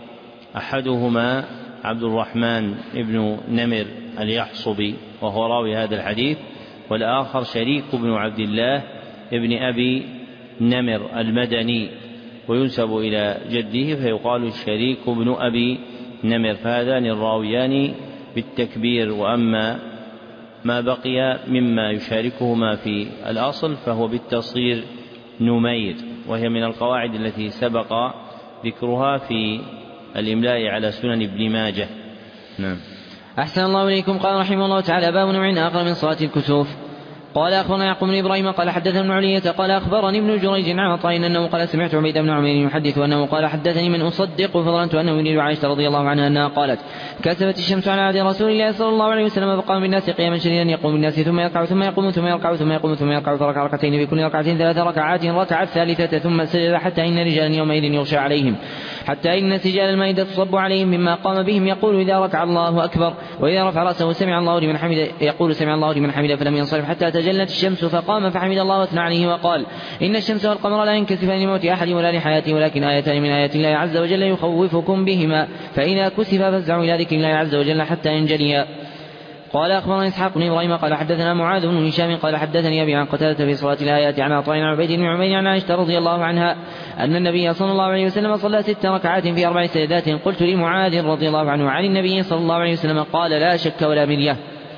أحدهما عبد الرحمن بن نمر اليحصبي وهو راوي هذا الحديث، والآخر شريك بن عبد الله بن أبي نمر المدني وينسب إلى جده فيقال شريك بن أبي نمر، فهذان الراويان بالتكبير. وأما ما بقي مما يشاركهما في الأصل فهو بالتصغير نمير، وهي من القواعد التي سبق ذكرها في الإملاء على سنن ابن ماجه. نعم.
أحسن الله إليكم. قال رحمه الله تعالى باب نوع آخر من صلاة الكسوف. قال أخبرنا يعقوب بن إبراهيم قال حدثنا ابن علية قال أخبرني ابن جريج عن عطاء أنه قال سمعت عبيد بن عمير يحدث أنه قال حدثني من أصدق فظننت أنه يريد عائشة رضي الله عنها أنها قالت كسفت الشمس على عهد رسول الله صلى الله عليه وسلم فقام بالناس قياما شديدا يقوم بالناس ثم يركع ثم يقوم ثم يركع ثم يقوم ثم يركع فركع ركعتين في كل ركعتين 3 ركعات ركع الثالثة ثم سجد حتى إن رجالا يومئذ يغشى عليهم حتى إن سجال المائدة تصب عليهم مما قام بهم يقول إذا ركع الله أكبر وإذا رفع رأسه سمع الله لمن حمده يقول سمع الله لمن حمده فلم ينصرف حتى تجلت الشمس فقام فحمد الله واثنى عليه وقال إن الشمس والقمر لا ينكسفان لموت أحد ولا لحياته ولكن آيتان من آيات الله عز وجل يخوفكم بهما فإذا كسف فافزعوا إلى ذكر الله عز وجل حتى ينجليا. قال أخبرنا إسحاق بن إبراهيم قال حدثنا معاذ بن هشام قال حدثني أبي عن قتادة في صلاة الآيات عن عطاء عن عبيد بن عمير عن عائشة رضي الله عنها أن النبي صلى الله عليه وسلم صلى 6 ركعات في 4 سجدات. قلت لمعاذ رضي الله عنه عن النبي صلى الله عليه وسلم قال لا شك ولا مرية.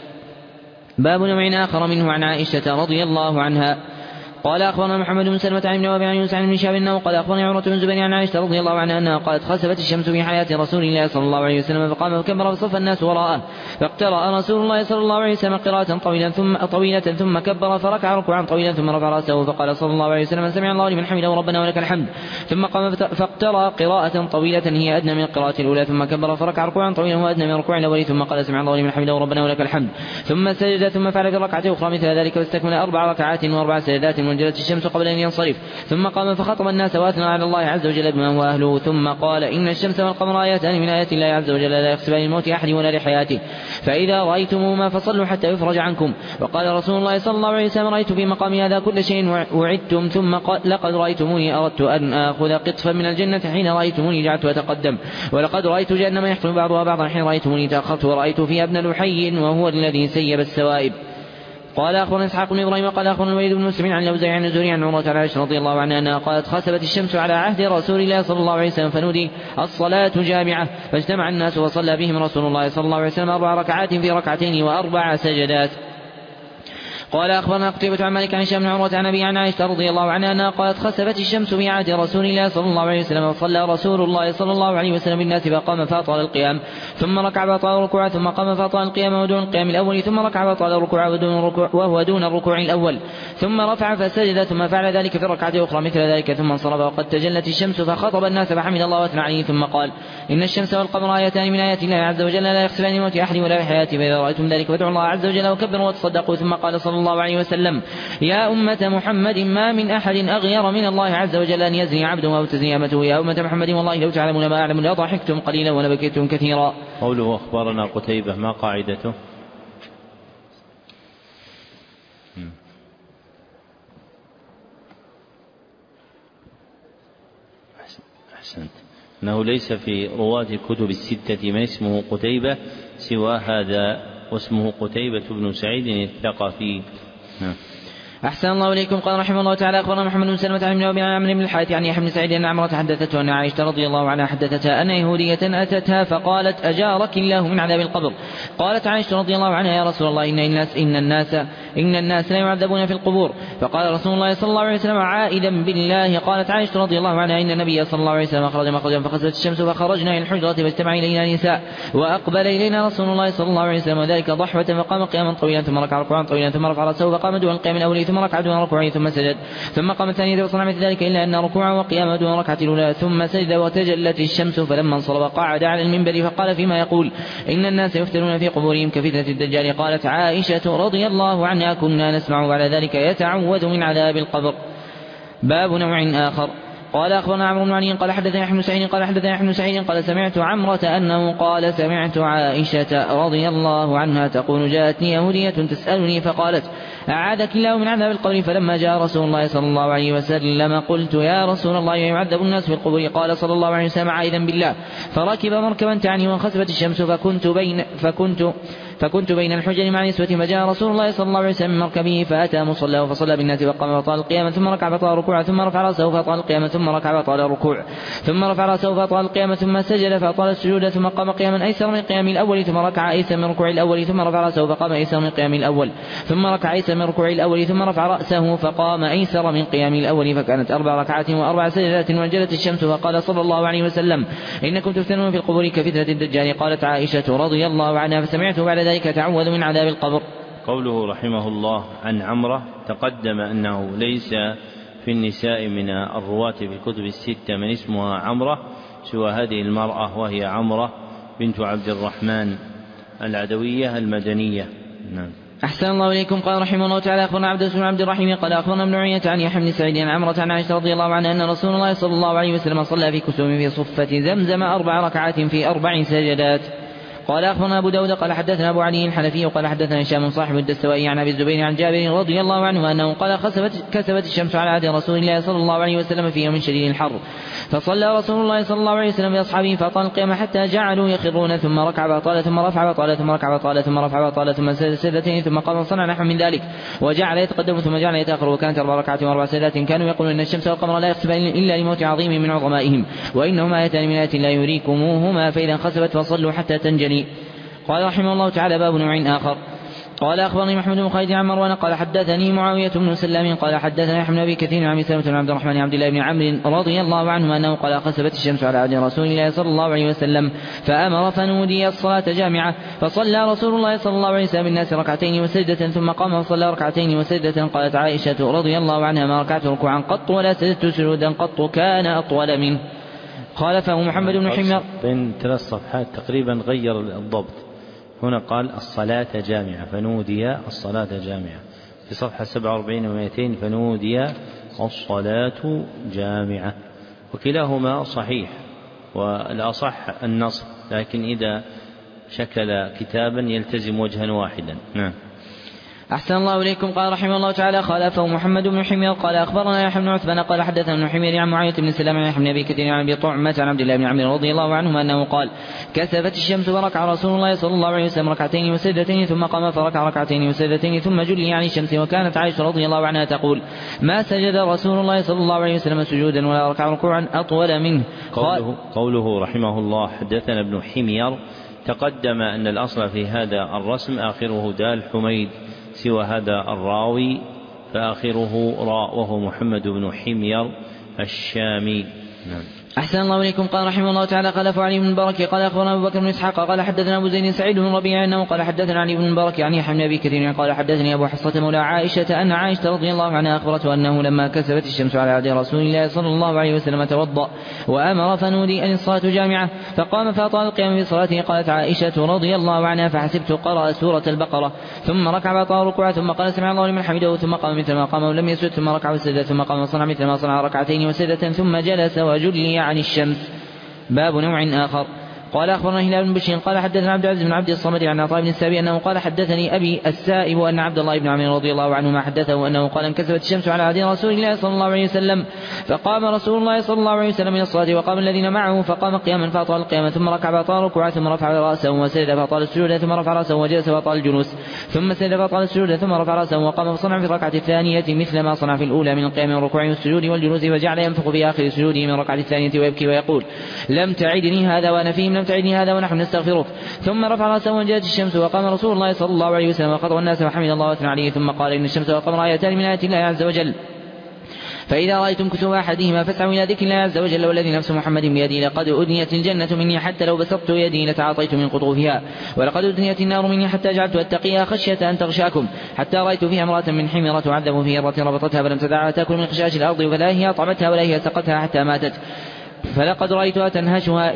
باب نوع آخر منه عن عائشة رضي الله عنها. قال أخبرنا محمد بن سلمة عن ابن وهب عن يونس عن ابن شهاب أنه قال أخبرني عروة بن زبير عن عائشة رضي الله عنها أنها قالت خسفت الشمس في حياة رسول الله صلى الله عليه وسلم فقام فكبر فصف الناس وراءه فاقترأ رسول الله صلى الله عليه وسلم قراءة طويلة ثم كبر فركع ركوعا طويلا ثم رفع رأسه فقال صلى الله عليه وسلم سمع الله لمن حمده ربنا ولك الحمد ثم قام فاقترأ قراءة طويلة هي أدنى من القراءة الأولى ثم كبر فركع ركوعا طويلا هو أدنى من الركوع الأول ثم قال سمع الله لمن حمده ربنا ولك الحمد ثم سجد ثم فعل في الركعة الأخرى مثل ذلك واستكمل 4 ركعات و4 سجدات وانجلت الشمس قبل أن ينصرف ثم قام فخطب الناس واثنى على الله عز وجل بما هو أهله ثم قال إن الشمس والقمر آياتان من آيات الله عز وجل لا يخسفان لموت أحد ولا لحياته فإذا رأيتموهما فصلوا حتى يفرج عنكم. وقال رسول الله صلى الله عليه وسلم رأيت في مقام هذا كل شيء وعدتم ثم قال لقد رأيتموني أردت أن آخذ قطفا من الجنة حين رأيتموني جعلت أتقدم ولقد رأيت جهنم يحكم بعضها بعضا حين رأيتموني تأخرت ورأيت فيها ابن لحي وهو الذي سيب السوائب. قال أخبرنا إسحاق بن إبراهيم قال أخبرنا الوليد بن مسلم عن الأوزاعي عن الزهري عن عروة عن عائشة رضي الله عنها أنها قالت خسفت الشمس على عهد رسول الله صلى الله عليه وسلم فنودي الصلاة جامعة فاجتمع الناس وصلى بهم رسول الله صلى الله عليه وسلم 4 ركعات في ركعتين و4 سجدات. قال أخبرنا قتيبة عن مالك عن هشام بن عروة عن أبي عن عائشة رضي الله عنها أنها قالت خسفت الشمس في عهد رسول الله صلى الله عليه وسلم وصلى رسول الله صلى الله عليه وسلم بالناس فقام فأطال القيام ثم ركع فأطال الركوع ثم قام فأطال القيام ودون القيام الأول ثم ركع فأطال الركوع وهو دون الركوع الأول ثم رفع فسجد ثم فعل ذلك في الركعة الأخرى مثل ذلك ثم انصرف وقد تجلت الشمس فخطب الناس فحمد الله وأثنى عليه ثم قال إن الشمس والقمر آيتان من آيات الله عز وجل لا يخسفان لموت أحد ولا بحياته فإذا رأيتم ذلك فادعوا الله عز وجل وكبروا وتصدقوا ثم قال صلى الله عليه وسلم يا أمة محمد ما من أحد أغير من الله عز وجل أن يزني عبده أو تزني أمته يا أمة محمد والله لو تعلمون ما أعلم لضحكتم قليلا ولبكيتم كثيرا.
قوله أخبرنا قتيبة ما قاعدته؟ أحسنت. أنه ليس في رواة الكتب الستة من اسمه قتيبة سوى هذا واسمه قتيبة بن سعيد الثقفي.
أحسن الله إليكم. قال رحمه الله تعالى أخبرنا محمد بن سلمة عن ابن عمرو بن الحارث عن يحيى بن سعيد أن عمرة حدثته أن عائشة رضي الله عنها حدثتها أن يهودية أتتها فقالت أجارك الله من عذاب القبر. قالت عائشة رضي الله عنها يا رسول الله إن الناس لا يعذبون في القبور. فقال رسول الله صلى الله عليه وسلم عائدا بالله. قالت عائشة رضي الله عنها إن النبي صلى الله عليه وسلم خرج مخرجا فخسفت الشمس فخرجنا إلى الحجرة فاجتمع إلينا نساء وأقبل إلينا رسول الله صلى الله عليه وسلم وذلك ضحوة فقام قياما طويلا ثم ركع ركوعا طويلا ثم رفع رأسه فقام دون القيام الأول ثم ركع دون ركوعه ثم سجد ثم قام الثانية فصنع مثل ذلك إلا أن ركوعه وقيامه دون ركعة الأولى ثم سجد وتجلت الشمس فلما انصرف قعد على المنبر فقال فيما يقول إن الناس يفتنون في قبورهم كفتنة الدجال. قالت عائشة رضي الله عنها كنا نسمع على ذلك يتعوذ من عذاب القبر. باب نوع آخر. قال أخبرنا عمرو بن علي قال حدثنا يحيى بن سعيد قال حدثنا يحيى بن سعيد قال سمعت عمرة أنه قال سمعت عائشة رضي الله عنها تقول جاءتني يهودية تسألني فقالت أعاذك الله من عذاب القبر. فلما جاء رسول الله صلى الله عليه وسلم قلت يا رسول الله يعذب الناس في القبور. قال صلى الله عليه وسلم عائذا بالله. فركب مركبا تعني وانخسفت الشمس فكنت بين الحجر مع نسوة فجاء رسول الله صلى الله عليه وسلم من مركبه فأتى مصلاه فصلى بالناس وقام فطال القيامة ثم ركع فطال الركوع ثم رفع رأسه فطال القيامة ثم ركع فطال الركوع ثم رفع رأسه فطال القيامة ثم سجد فطال السجود ثم قام قياما أيسر من قيام الأول ثم ركع أيسر من ركوع الأول ثم رفع رأسه فقام أيسر من قيام الأول ثم ركع أيسر من ركوع الأول ثم رفع رأسه فقام أيسر من قيام الأول فكانت 4 ركعات و4 سجدات وانجلت الشمس. فقال صلى الله عليه وسلم إنكم تفتنون في القبور كفتنة الدجال. قالت عائشة رضي الله عنها فسمعته بعد ذلك تعوذ من عذاب القبر.
قوله رحمه الله عن عمرة تقدم أنه ليس في النساء من الرواة في الكتب الستة من اسمها عمرة سوى هذه المرأة وهي عمرة بنت عبد الرحمن العدوية المدنية. نعم.
أحسن الله إليكم. قال رحمه الله تعالى أخبرنا عبد الرحيم قال أخبرنا ابن عيينة عن يحيى بن سعيد عن عمرة عن عائشة رضي الله عنها أن رسول الله صلى الله عليه وسلم صلى في كسوف في صفة زمزم 4 ركعات في 4 سجدات. قال أخبرنا أبو داود قال حدثنا أبو علي الحنفي قال حدثنا هشام صاحب الدستوائي عن أبي الزبير عن جابر رضي الله عنه أنه قال كسفت الشمس على عهد رسول الله صلى الله عليه وسلم في يوم شديد الحر فصلى رسول الله صلى الله عليه وسلم بأصحابه فأطال القيام حتى جعلوا يخرون ثم ركع فطال ثم رفع فطال ثم ركع فطال ثم رفع فطال ثم سجد سجدتين ثم قام صنع نحو من ذلك وجعل يتقدم ثم جعل يتأخر وكانت 4 ركعات و4 سجدات. كانوا يقولون إن الشمس والقمر لا يخسفان إلا لموت عظيم من عظمائهم وإنهما آيتان من آيات لا يريكموهما فإذا انخسفت فصلوا حتى تنجلي. قال رحمه الله تعالى باب نوع آخر. قال أخبرني محمد بن خالد عن مروان قال حدثني معاوية بن سلام قال حدثنا يحيى بن أبي كثير عن سلمة بن عبد الرحمن عبد الله بن عمرو رضي الله عنه أنه قال خسفت الشمس على عهد رسول الله صلى الله عليه وسلم فأمر فنودي الصلاة جامعة فصلى رسول الله صلى الله عليه وسلم الناس 2 ركعتين وسجدة ثم قام وصلى 2 ركعتين وسجدة. قالت عائشة رضي الله عنها ما ركعت ركوعا قط ولا سجدت سجودا قط كان أطول منه. خالفه محمد بن حمير
بين 3 صفحات تقريبا غير الضبط. هنا قال الصلاة جامعة فنودي الصلاة جامعة في صفحة 47 و200 فنودي الصلاة جامعة وكلاهما صحيح والأصح النصب لكن إذا شكل كتابا يلتزم وجها واحدا. نعم.
أحسن الله إليكم. قال رحمه الله تعالى خالفه محمد بن حمير قال أخبرنا يحيى بن عثمان قال حدثنا ابن حمير عن معاوية بن سلام عن يحيى بن أبي كثير عن أبي طعمة عن عبد الله بن عمرو رضي الله عنهما أنه قال كسفت الشمس وركع رسول الله صلى الله عليه وسلم 2 ركعتين وسجدتين ثم قام فركع 2 ركعتين وسجدتين ثم جلي عن الشمس. وكانت عائشة رضي الله عنها تقول ما سجد رسول الله صلى الله عليه وسلم سجودا ولا ركع ركوعا أطول منه.
قوله رحمه الله حدثنا ابن حمير تقدم أن الأصل في هذا الرسم آخره دال حميد سوى هذا الراوي فآخره راء وهو محمد بن حمير الشامي. نعم.
أحسن الله إليكم. قال رحمه الله تعالى خلف علي بن المبارك قال أخبرنا أبو بكر بن إسحاق قال حدثنا أبو زيد سعيد بن ربيع أنه قال حدثنا علي بن المبارك يعني يحيى بن أبي كثير قال حدثني أبو حصة مولى عائشة أن عائشة رضي الله عنها أخبرته أنه لما كسبت الشمس على عهد رسول الله صلى الله عليه وسلم توضأ وأمر فنودي أن الصلاة جامعة فقام فأطال القيام في صلاته. قالت عائشة رضي الله عنها فحسبت قرأ سورة البقرة ثم ركع فأطال ركوعا ثم قال سمع الله لمن حمده ثم قام مثل ما قام ولم يسجد ثم ركع وسجد ثم قام وصنع مثل ما صنع ركعتين وسجدة ثم جلس وجلي عن الشمس. باب نوع آخر. قال أخبرنا هلال بن بشير قال حدثنا عبد العزيز بن عبد الصمد عن عطاء بن السائب أنه قال حدثني أبي السائب أن عبد الله بن عمرو رضي الله عنهما حدثه أنه قال انكسفت الشمس على عهد رسول الله صلى الله عليه وسلم فقام رسول الله صلى الله عليه وسلم إلى الصلاة وقام الذين معه فقام قياما فأطال القيامة ثم ركع فأطال ركوعا ثم رفع رأسه وسجد فأطال السجود ثم رفع رأسه وجلس فأطال الجلوس ثم سجد فأطال السجود ثم رفع رأسه وقام فصنع في الركعة الثانية مثل ما صنع في الأولى من القيام والركوع والسجود والجلوس وجعل ينفخ في آخر سجوده من الركعة الثانية ويبكي ويقول لم تعدني هذا وأنا فيهم لم تعدني هذا ونحن نستغفرك. ثم رفع رأسه وانجلت الشمس وقام رسول الله صلى الله عليه وسلم وخطب الناس وحمد الله واثنى عليه ثم قال إن الشمس والقمر آيتان من آيات الله عز وجل فإذا رأيتم كسوف أحدهما فاسعوا إلى ذكر الله عز وجل والذي نفس محمد بيدي لقد أدنيت الجنة مني حتى لو بسطت يدي لتعاطيت من قطوفها ولقد أدنيت النار مني حتى جعلت أتقيها خشية أن تغشاكم حتى رأيت فيها امرأة من حميرة تعذب في هرة ربطتها فلم تدعها تأكل من خشاش الأرض فلا هي أطعمتها ولا هي سقتها حتى ماتت فلقد رأيتها تنهشها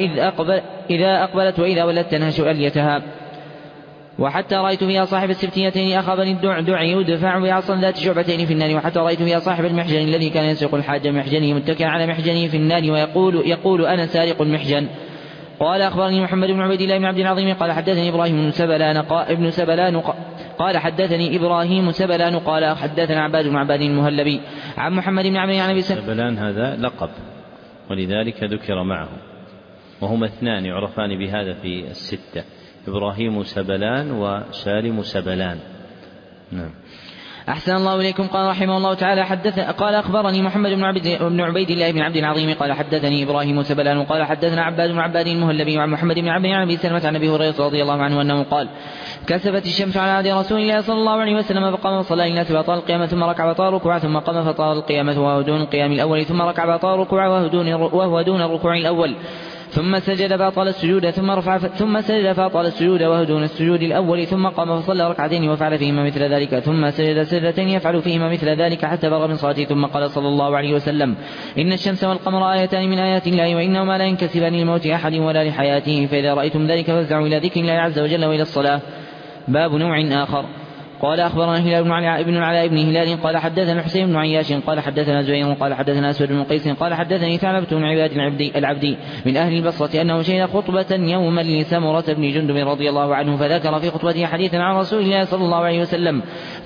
إذا أقبلت وإذا ولت تنهش أليتها وحتى رأيت فيها صاحب السبتيتين أخذ الدعدع يدفع بعصا ذات شعبتين في النار وحتى رأيت فيها صاحب المحجن الذي كان يسرق الحاج محجنه متكئا على محجنه في النار ويقول أنا سارق المحجن. قال أخبرني محمد بن عبيد الله بن عبد العظيم قال حدثني إبراهيم بن سبلان قال حدثني إبراهيم سبلان قال حدثنا عباد بن عباد المهلبي عن محمد بن عمرو عن أبي
سبلان هذا لقب ولذلك ذكر معه وهما اثنان يعرفان بهذا في الستة إبراهيم سبلان وسالم سبلان. نعم.
أحسن الله إليكم. قال رحمه الله تعالى قال أخبرني محمد بن عبيد الله بن عبد العظيم قال حدثني إبراهيم سبلان قال حدثنا عباد بن عباد المهلبي وعن محمد بن عبد عن أبي سلمة عن أبي هريرة رضي الله عنه أنه قال كسفت الشمس على عهد رسول الله صلى الله عليه وسلم فقام فصلى للناس فأطال القيامة ثم ركع فطال ركوعا ثم قام فطال القيامة وهو دون القيام الأول ثم ركع فطال ركوعا وهو دون الركوع الأول ثم سجد فأطال السجود ثم سجد فأطال السجود وهو دون السجود الأول ثم قام فصلى ركعتين وفعل فيهما مثل ذلك ثم سجد سجدتين يفعل فيهما مثل ذلك حتى فرغ من صلاته ثم قال صلى الله عليه وسلم إن الشمس والقمر آيتان من آيات الله وإنهما لا ينكسفان لموت أحد ولا لحياته فإذا رأيتم ذلك فافزعوا إلى ذكر الله عز وجل وإلى الصلاة. باب نوع آخر. قال أخبرنا هلال بن العلاء بن هلال قال حدثنا حسين بن عياش قال حدثنا زهير قال حدثنا أسود بن قيس قال حدثني ثعلبة بن عباد العبدي من أهل البصرة أنه شهد خطبة يوما لسمرة بن جندب رضي الله عنه فذكر في خطبته حديثا عن رسول الله صلى الله عليه وسلم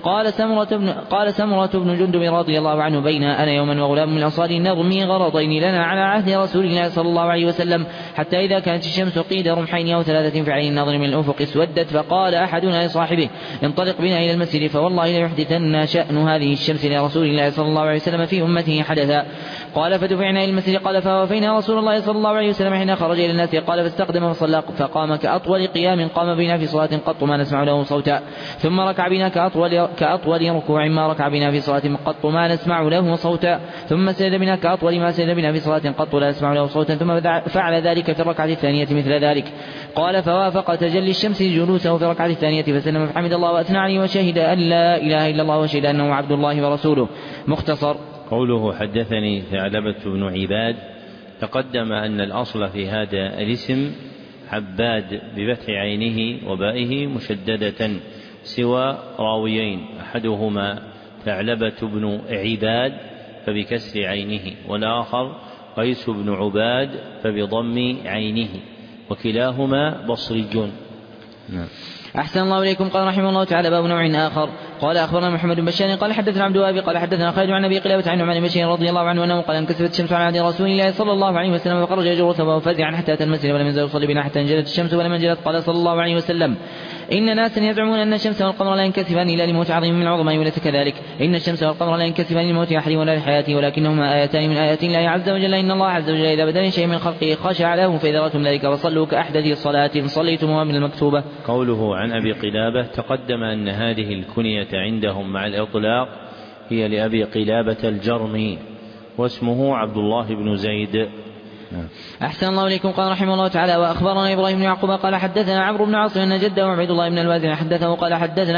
قال سمرة بن جندب رضي الله عنه بين أنا يوما وغلام من الأنصار نرمي غرضين لنا على عهد رسول الله صلى الله عليه وسلم حتى إذا كانت الشمس قيد رمحين أو ثلاثة في عين الناظر من الأفق اسودت فقال أحدنا لصاحبه انطلق بنا إلى المسجد فوالله ليحدثن شأن هذه الشمس لرسول الله صلى الله عليه وسلم في أمته حدثا. قال فدفعنا إلى المسجد قال فوافينا رسول الله صلى الله عليه وسلم حين خرج إلى الناس قال فاستقدم فصلى فقام كأطول قيام قام بنا في صلاة قط ما نسمع له صوتا ثم ركع بنا كأطول ركوع ما ركع بنا في صلاة قط ما نسمع له صوتا ثم سجد بنا كأطول ما سجد بنا في صلاة قط لا نسمع له صوتا ثم فعل ذلك في الركعة الثانية مثل ذلك. قال فوافق تجلي الشمس جلوسه في الركعة الثانية فسلم فحمد الله وأثنى عليه وشهد أن لا إله إلا الله وشهد أنه عبد الله ورسوله. مختصر.
قوله حدثني ثعلبة بن عباد تقدم أن الأصل في هذا الاسم عباد بفتح عينه وبائه مشددة سوى راويين أحدهما ثعلبة بن عباد فبكسر عينه والآخر قيس بن عباد فبضم عينه وكلاهما بصري. نعم.
أحسن الله إليكم. قال رحمه الله تعالى باب نوع آخر. قال أخبرنا محمد بن بشار قال حدثنا عبد الوهاب قال حدثنا خالد عن أبي قلابة عن نعمان بن بشير رضي الله عنه أنه قال انكسفت الشمس على عهد رسول الله صلى الله عليه وسلم فخرج يجر ثوبه فزعا حتى أتى المسجد ولم يزل يصلي بنا حتى انجلت الشمس ولم انجلت. قال صلى الله عليه وسلم إن ناسا يزعمون أن الشمس والقمر لا ينكسفان إلا لموت عظيم من العظماء وليس كذلك إن الشمس والقمر لا ينكسفان لموت أحد ولا لحياته ولكنهما آيتان من آيات الله عز وجل إن الله عز وجل إذا بدل شيء من خلقه خشع له فإذا رأيتم ذلك فصلوا كأحدث صلاة صليتموها من المكتوبة.
قوله عن أبي قلابة تقدم أن هذه الكنية عندهم مع الإطلاق هي لأبي قلابة الجرمي واسمه عبد الله بن زيد.
أحسن الله إليكم. قال رحمه الله تعالى: وأخبرنا إبراهيم بن يعقوب قال حدثنا عمرو بن عاصم أن جده عبيد الله بن الوازن حدثه قال حدثنا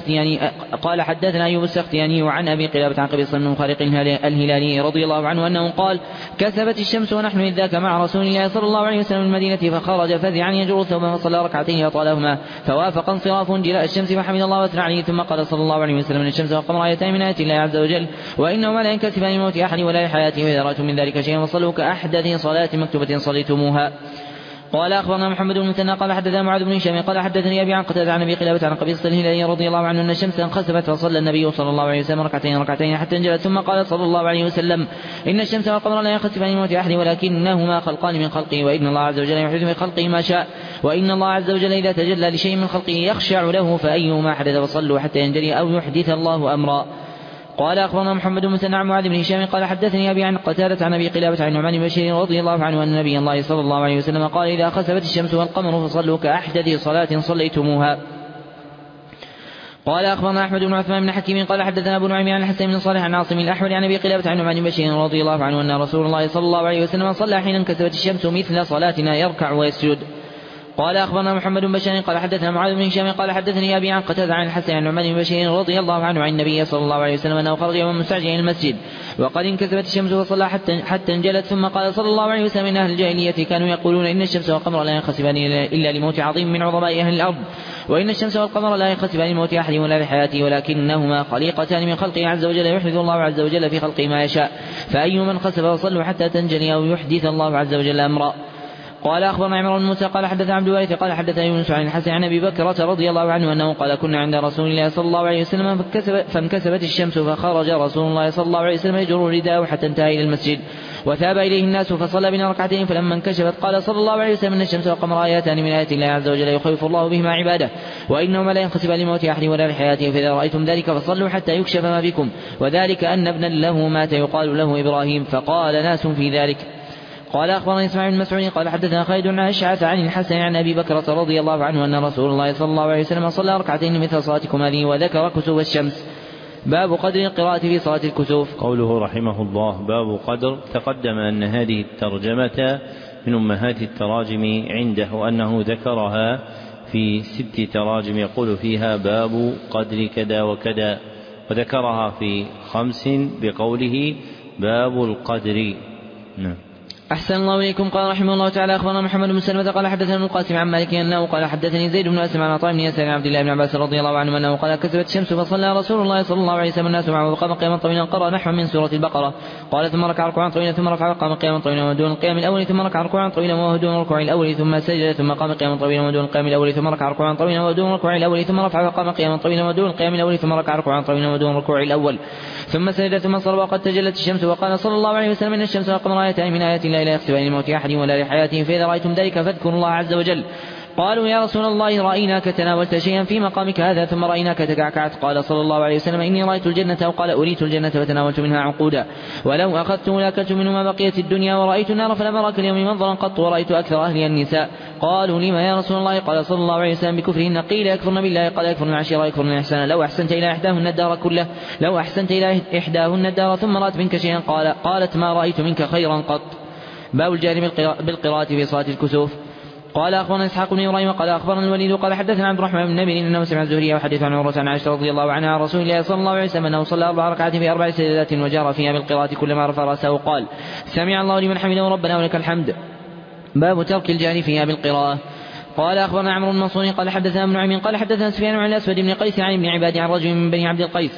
أيوب السختياني وعن أبي قلابة عن قبيصة بن مخارق الهلالي رضي الله عنه أنه قال: كسفت الشمس ونحن إذ ذاك مع رسول الله صلى الله عليه وسلم من المدينة فخرج فزعا يجر ثوبا فصلى ركعتين فطالهما فوافق انصراف جلاء الشمس فحمد الله واثنى عليه ثم قال صلى الله عليه وسلم: إن الشمس والقمر آيتان من آيات الله عز وجل وإنهما لا ينكسفان لموت أحد ولا لحياته فإذا رأيتم من ذلك شيئا فصلوا كأحدث صلاة مكتوبة صليتموها. قال أخبرنا محمد بن المثنى قال حدثنا معاذ بن هشام قال حدثني أبي عن قتادة عن أبي قلابة عن قبيصة الهلالي رضي الله عنه أن الشمس انخسفت فصلى النبي صلى الله عليه وسلم ركعتين حتى انجلت ثم قال صلى الله عليه وسلم: إن الشمس والقمر لا ينخسفان لموت أحد ولكنهما خلقان من خلقه وإن الله عز وجل يحدث من خلقه ما شاء وإن الله عز وجل إذا تجلى لشيء من خلقه يخشع له فأيهما حدث فصلوا حتى ينجلي أو يحدث الله أمرا. قال أخبرنا محمد بن مسنع معاذ بن هشام قال حدثني أبي عن قتادة عن أبي قلابة عن نعمان بن بشير رضي الله عنه أن نبي الله صلى الله عليه وسلم قال: إذا خسفت الشمس والقمر فصلوا كأحدث صلاة صليتموها. قال أخبرنا أحمد بن عثمان بن حكيم قال حدثنا أبو نعيم عن الحسن بن صالح عن عاصم الأحول عن أبي قلابة عن نعمان بن بشير رضي الله عنه أن رسول الله صلى الله عليه وسلم صلى حين انكسفت الشمس مثل صلاتنا يركع ويسجد. قال أخبرنا محمد بن بشار قال حدثنا معاذ بن هشام قال حدثني أبي عن قتادة عن الحسن عن نعمان بن بشير رضي الله عنه عن النبي صلى الله عليه وسلم أنه خرج يوما مستعجلا إلى المسجد وقد انكسفت الشمس فصلى حتى انجلت ثم قال صلى الله عليه وسلم: إن أهل الجاهلية كانوا يقولون إن الشمس والقمر لا ينخسفان إلا لموت عظيم من عظماء أهل الأرض وإن الشمس والقمر لا ينخسفان لموت أحد ولا لحياته ولكنهما خليقتان من خلقه عز وجل يحدث الله عز وجل في خلقه ما يشاء فأي من خسف فصلوا حتى تنجلي أو يحدث الله عز وجل أمرا. قال أخبرنا عمرو بن موسى قال حدث عبد الوارث قال حدثنا يونس عن الحسن عن أبي بكرة رضي الله عنه أنه قال: كنا عند رسول الله صلى الله عليه وسلم فانكسفت الشمس فخرج رسول الله صلى الله عليه وسلم يجر رداءه حتى انتهى إلى المسجد وثاب إليه الناس فصلى بنا ركعتين فلما انكشفت قال صلى الله عليه وسلم: إن الشمس والقمر آياتان من آيات الله عز وجل يخوف الله بهما عباده وإنهما لا ينخسفان لموت أحد ولا لحياته فإذا رأيتم ذلك فصلوا حتى يكشف ما بكم وذلك أن ابنا له مات يقال له إبراهيم فقال ناس في ذلك. قال أخبرنا إسماعيل بن مسعود قال حدثنا خالد عن أشعث عن الحسن عن أبي بكرة رضي الله عنه أن رسول الله صلى الله عليه وسلم صلى ركعتين مثل صلاتكم هذه وذكر كسوف الشمس. باب قدر القراءة في صلاة الكسوف.
قوله رحمه الله: باب قدر. تقدم أن هذه الترجمة من أمهات التراجم عنده أنه ذكرها في 6 تراجم يقول فيها باب قدر كذا وكذا وذكرها في 5 بقوله باب القدر. نعم.
أحسن الله إليكم. قال رحمه الله تعالى أخبرنا محمد بن سلمة قال حدثنا ابن القاسم عن مالك أنه قال حدثني زيد بن أسلم عن عطاء بن يسار عن عبد الله بن عباس رضي الله عنه أنه قال: كسبت الشمس فصلى رسول الله صلى الله عليه وسلم الناس معه وقام قياما طويلا قرأ نحو من سورة البقرة قال ثم ركع ركوعا طويلا ثم رفع وقام قياما طويلا ودون القيام الأول ثم ركع ركوعا طويلا ودون الركوع الأول ثم سجد ثم قام قياما طويلا ودون القيام الأول ثم ركع ركوعا طويلا ودون الركوع الأول ثم رفع وقام قياما طويلا ودون القيام الأول ثم ركع ركوعا طويلا ودون الركوع الأول ثم سجد ثم صلى وقد تجلت الشمس وقال صلى الله عليه وسلم: إن الشمس والقمر آيتان من آيات الله لا يخسفان لموت أحد ولا لحياته فإذا رأيتم ذلك فاذكروا الله عز وجل. قالوا: يا رسول الله رأيناك تناولت شيئا في مقامك هذا ثم رأيناك تكعكعت. قال صلى الله عليه وسلم: إني رأيت الجنة أو قال أريت الجنة فتناولت منها عنقودا ولو أخذت لأكلت منه ما بقيت الدنيا ورأيت النار فلم أراك اليوم منظرا قط ورأيت أكثر أهلها النساء. قالوا: لما يا رسول الله؟ قال صلى الله عليه وسلم: بكفرهن. قيل: يكفرن بالله. قال: يكفرن العشيرة يكفرن الإحسان. لو أحسنت إلى إحداهن الدار كله لو أحسنت إلى إحداهن الدار ثم رأت منك شيئا قالت: ما رأيت منك خيرا قط. باب الجار بالقراءة في صلاة الكسوف. قال أخبرنا إسحاق بن إبراهيم قال أخبرنا الوليد قال حدثنا عبد الرحمن بن نبي إنه سمع الزهري وحديث عن عروة عن عائشة رضي الله عنها عن رسول الله صلى الله عليه وسلم أنه صلى 4 ركعات في 4 سجدات وجار فيها بالقراءة كلما رفع رأسه قال: سمع الله لمن حمده ربنا ولك الحمد. باب ترك الجار فيها بالقراءة. قال أخبرنا عمرو بن منصور قال حدثنا ابن نعيم قال حدثنا سفيان عن الأسود بن قيس عن ابن عباد عن رجل من بني عبد القيس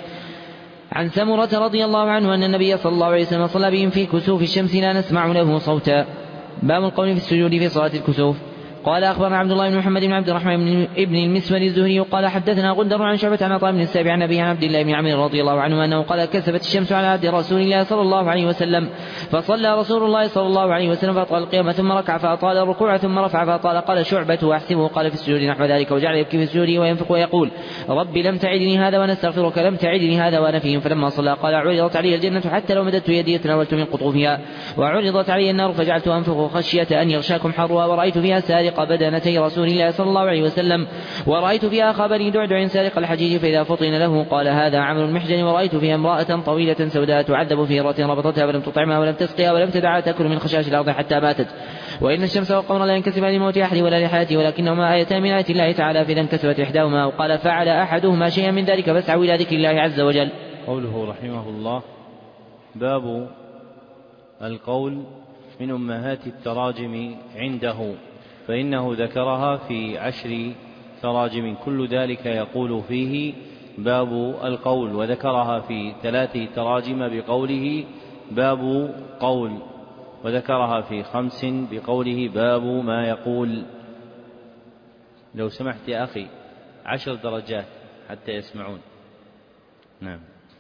عن سمرة رضي الله عنه أن النبي صلى الله عليه وسلم صلى بهم في كسوف الشمس لا نسمع له صوتا. باب القول في السجود في صلاة الكسوف. قال أخبرنا عبد الله بن محمد بن عبد الرحمن بن المسور الزهري قال حدثنا غندر عن شعبة عن عطاء بن السابع عن أبيه عن عبد الله بن عمرو رضي الله عنه أنه قال: كسفت الشمس على عهد رسول الله صلى الله عليه وسلم فصلى رسول الله صلى الله عليه وسلم فأطال القيام ثم ركع فأطال الركوع ثم رفع فأطال. قال شعبة: وأحسبه قال في السجود نحو ذلك وجعل يبكي في السجود وينفق ويقول: ربي لم تعدني هذا وأنا أستغفرك لم تعدني هذا وأنا فيهم. فلما صلى قال: عرضت علي الجنة حتى لو مددت يدي تناولت من قطوفها وعرضت علي النار فجعلت أنفق خشية أن يغشاكم حرها ورأيت فيها سارق بدنتي رسول الله صلى الله عليه وسلم، ورأيت فيها أخا بني دعدع سارق الحجيج فإذا فطن له قال هذا عمل المحجن، ورأيت فيها امرأة طويلة سوداء تعذب في هرة ربطتها ولم تطعمها ولم تسقها ولم تدعها تأكل من خشاش الأرض حتى ماتت. وإن الشمس والقمر لا ينكسفان لموت أحد ولا لحياته ولكنهما آيتان من آيات الله تعالى، فإذا انكسفت إحداهما وقال فعل أحدهما شيئا من ذلك فاسعوا إلى ذكر الله عز وجل.
قوله رحمه الله: باب القول من أمهات التراجم عنده، فإنه ذكرها في 10 تراجم، كل ذلك يقول فيه باب القول، وذكرها في 3 تراجم بقوله باب قول، وذكرها في 5 بقوله باب ما يقول. لو سمحت يا أخي 10 درجات حتى يسمعون. نعم.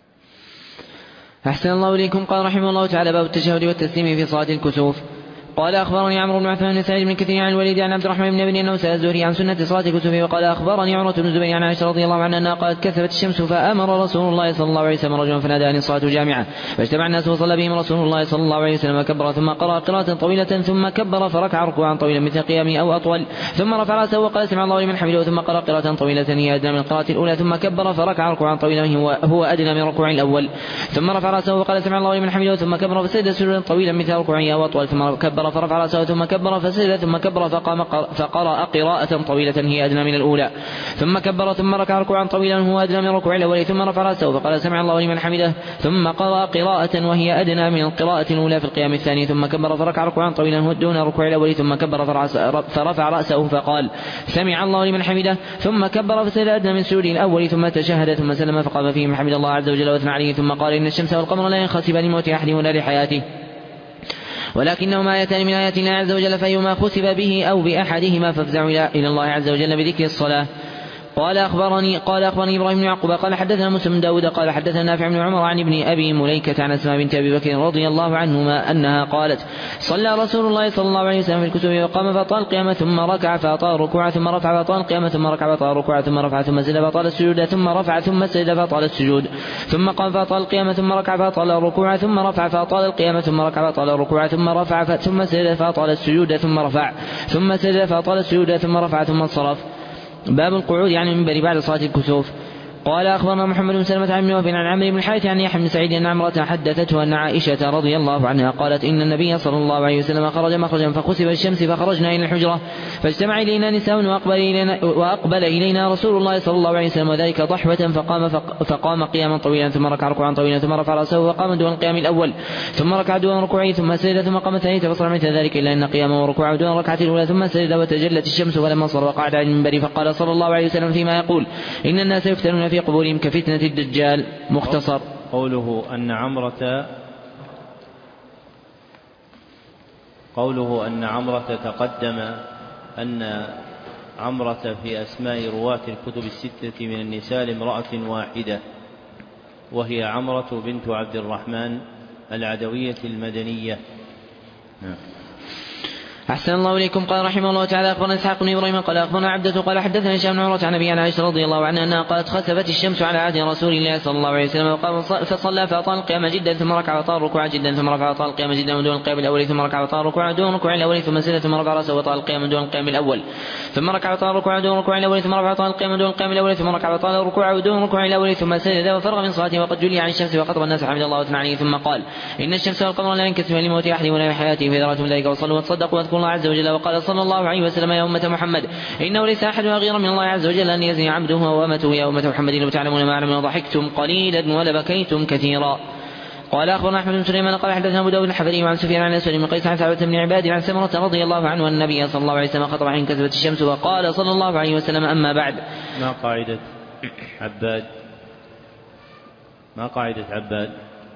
أحسن الله إليكم. قال رحمه الله تعالى: باب التشهد والتسليم في صلاة الكسوف. قال أخبرني عمرو بن عثمان بن سعيد بن كثير عن الوليد عن عبد الرحمن بن أبي أنه سأل الزهري عن سنة صلاة الكسوف، وقال أخبرني عمرة بن الزبير عن عائشة رضي الله عنها أنها قالت: كسفت الشمس فأمر رسول الله صلى الله عليه وسلم رجلا فنادى أن الصلاة جامعة، فاجتمع الناس وصلى بهم رسول الله صلى الله عليه وسلم وكبر، ثم قرأ قراءة طويلة، ثم كبر فركع ركوعا طويلا مثل قيامه أو أطول، ثم رفع رأسه وقال سمع الله لمن حمده، ثم قرأ قراءة طويلة هي أدنى من القراءة الأولى، ثم كبر فركع ركوعا طويلا هو أدنى من الركوع الأول، ثم رفع رأسه وقال سمع الله لمن حمده، ثم كبر فسجد سجودا طويلا مثل ركوعه أو أطول، ثم كبر فرفع رأسه ثم كبر فسجد، ثم كبر فقرأ قراءة طويلة هي أدنى من الأولى، ثم كبر ثم ركع ركوعا طويلا هو أدنى من الركوع الأول، ثم رفع رأسه فقال سمع الله لمن حمده، ثم قرأ قراءة وهي أدنى من القراءة الأولى في القيام الثاني، ثم كبر فركع ركوعا طويلا هو دون الركوع الأول، ثم كبر فرفع رأسه فقال سمع الله لمن حمده، ثم كبر فسجد أدنى من سجوده الأول، ثم تشهد ثم سلم فقام فيه من حمد الله عز وجل واثنى عليه، ثم قال إن الشمس والقمر لا ينخسفان لموت أحد ولا لحياته، ولكنهما آيتان من آيات الله عز وجل، فأيما خسف به أو بأحدهما فافزعوا إلى الله عز وجل بذكر الصلاة. قال أخبرني إبراهيم بن يعقوب قال حدثنا موسى بن داود قال حدثنا نافع بن عمر عن ابن أبي مليكة عن أسماء بنت أبي بكر رضي الله عنهما أنها قالت: صلى رسول الله صلى الله عليه وسلم في الكسوف وقام فأطال القيامة ثم ركع فأطال الركوع ثم رفع فأطال القيامة ثم ركع فأطال الركوع ثم رفع ثم سجد فأطال السجود ثم رفع ثم سجد فأطال السجود ثم قام فأطال القيامة ثم ركع فأطال الركوع ثم رفع فأطال القيامة ثم ركع فأطال الركوع ثم رفع ثم سجد فأطال السجود ثم رفع ثم سجد فأطال السجود ثم رفع ثم انصرف. باب القعود عن المنبر بعد صلاة الكسوف. قال أخبرنا محمد بن سلمة عن وهب عن عمرو بن الحارث عن يحيى بن سعيد أن عمرة حدثته أن عائشة رضي الله عنها قالت: إن النبي صلى الله عليه وسلم خرج مخرجا فخسف الشمس فخرجنا إلى الحجرة فاجتمع إلينا نساء وأقبل إلينا رسول الله صلى الله عليه وسلم وذلك ضحوة فقام قياما طويلا ثم ركع ركوعا طويلا ثم رفع رأسه وقام دون القيام الأول ثم ركع دون ركوعه ثم سجد ثم قام الثانية فصنع مثل ذلك إلا أن قيامه وركوعه دون الركعة الأولى ثم سجد وتجلت الشمس فلما صار وقعد على المنبر فقال صلى الله عليه وسلم فيما يقول: إن الناس يفتنون في قبورهم كفتنة الدجال. مختصر.
قوله أن عمرة تقدم أن عمرة في أسماء رواة الكتب الستة من النساء لامرأة واحدة، وهي عمرة بنت عبد الرحمن العدوية المدنية.
أحسن الله إليكم. قال رحمه الله تعالى: أخبرنا إسحاق بن إبراهيم قال أخبرنا عبدة قال حدثنا هشام بن عروة عن أبي عائشة رضي الله عنها أنها قالت: خسفت الشمس على عهد رسول الله صلى الله عليه وسلم وقام فصلى فأطال القيام جدا ثم ركع وطال الركوع جدا ثم رفع وطال القيام جدا دون القيام الأول ثم ركع وطال الركوع دون الركوع الأول ثم سجد ثم رفع رأسه وطال القيام دون القيام الأول ثم ركع وطال الركوع دون الركوع الأول ثم رفع وطال القيام دون القيام الأول ثم ركع وطال الركوع دون الركوع الأول ثم سجد وفرغ من صلاته وقد جلي عن الشمس وخطب الناس حمد الله واثنى عليه ثم قال: إن الشمس والقمر لا ينكسفان لموت أحد ولا لحياته فذرة ذلك وصلوا وتصدقوا واذكروا الله عز وجل. وقال صلى الله عليه وسلم: يا أمة محمد إنه ليس أحد غير من الله عز وجل أن يزني عبده وأمته يا أمة محمد لو تعلمون ما أعلم وضحكتم قليلا ولبكيتم كثيرا. قال أخبرنا أحمد بن سليمان قال حدثنا أبو داود الحفري عن سفيان عن أسود بن قيس عن ثابت بن عباد عن سمرة رضي الله عنه أن النبي صلى الله عليه وسلم خطب حين كسفت الشمس وقال صلى الله عليه وسلم: أما بعد.
ما قاعدة عباد؟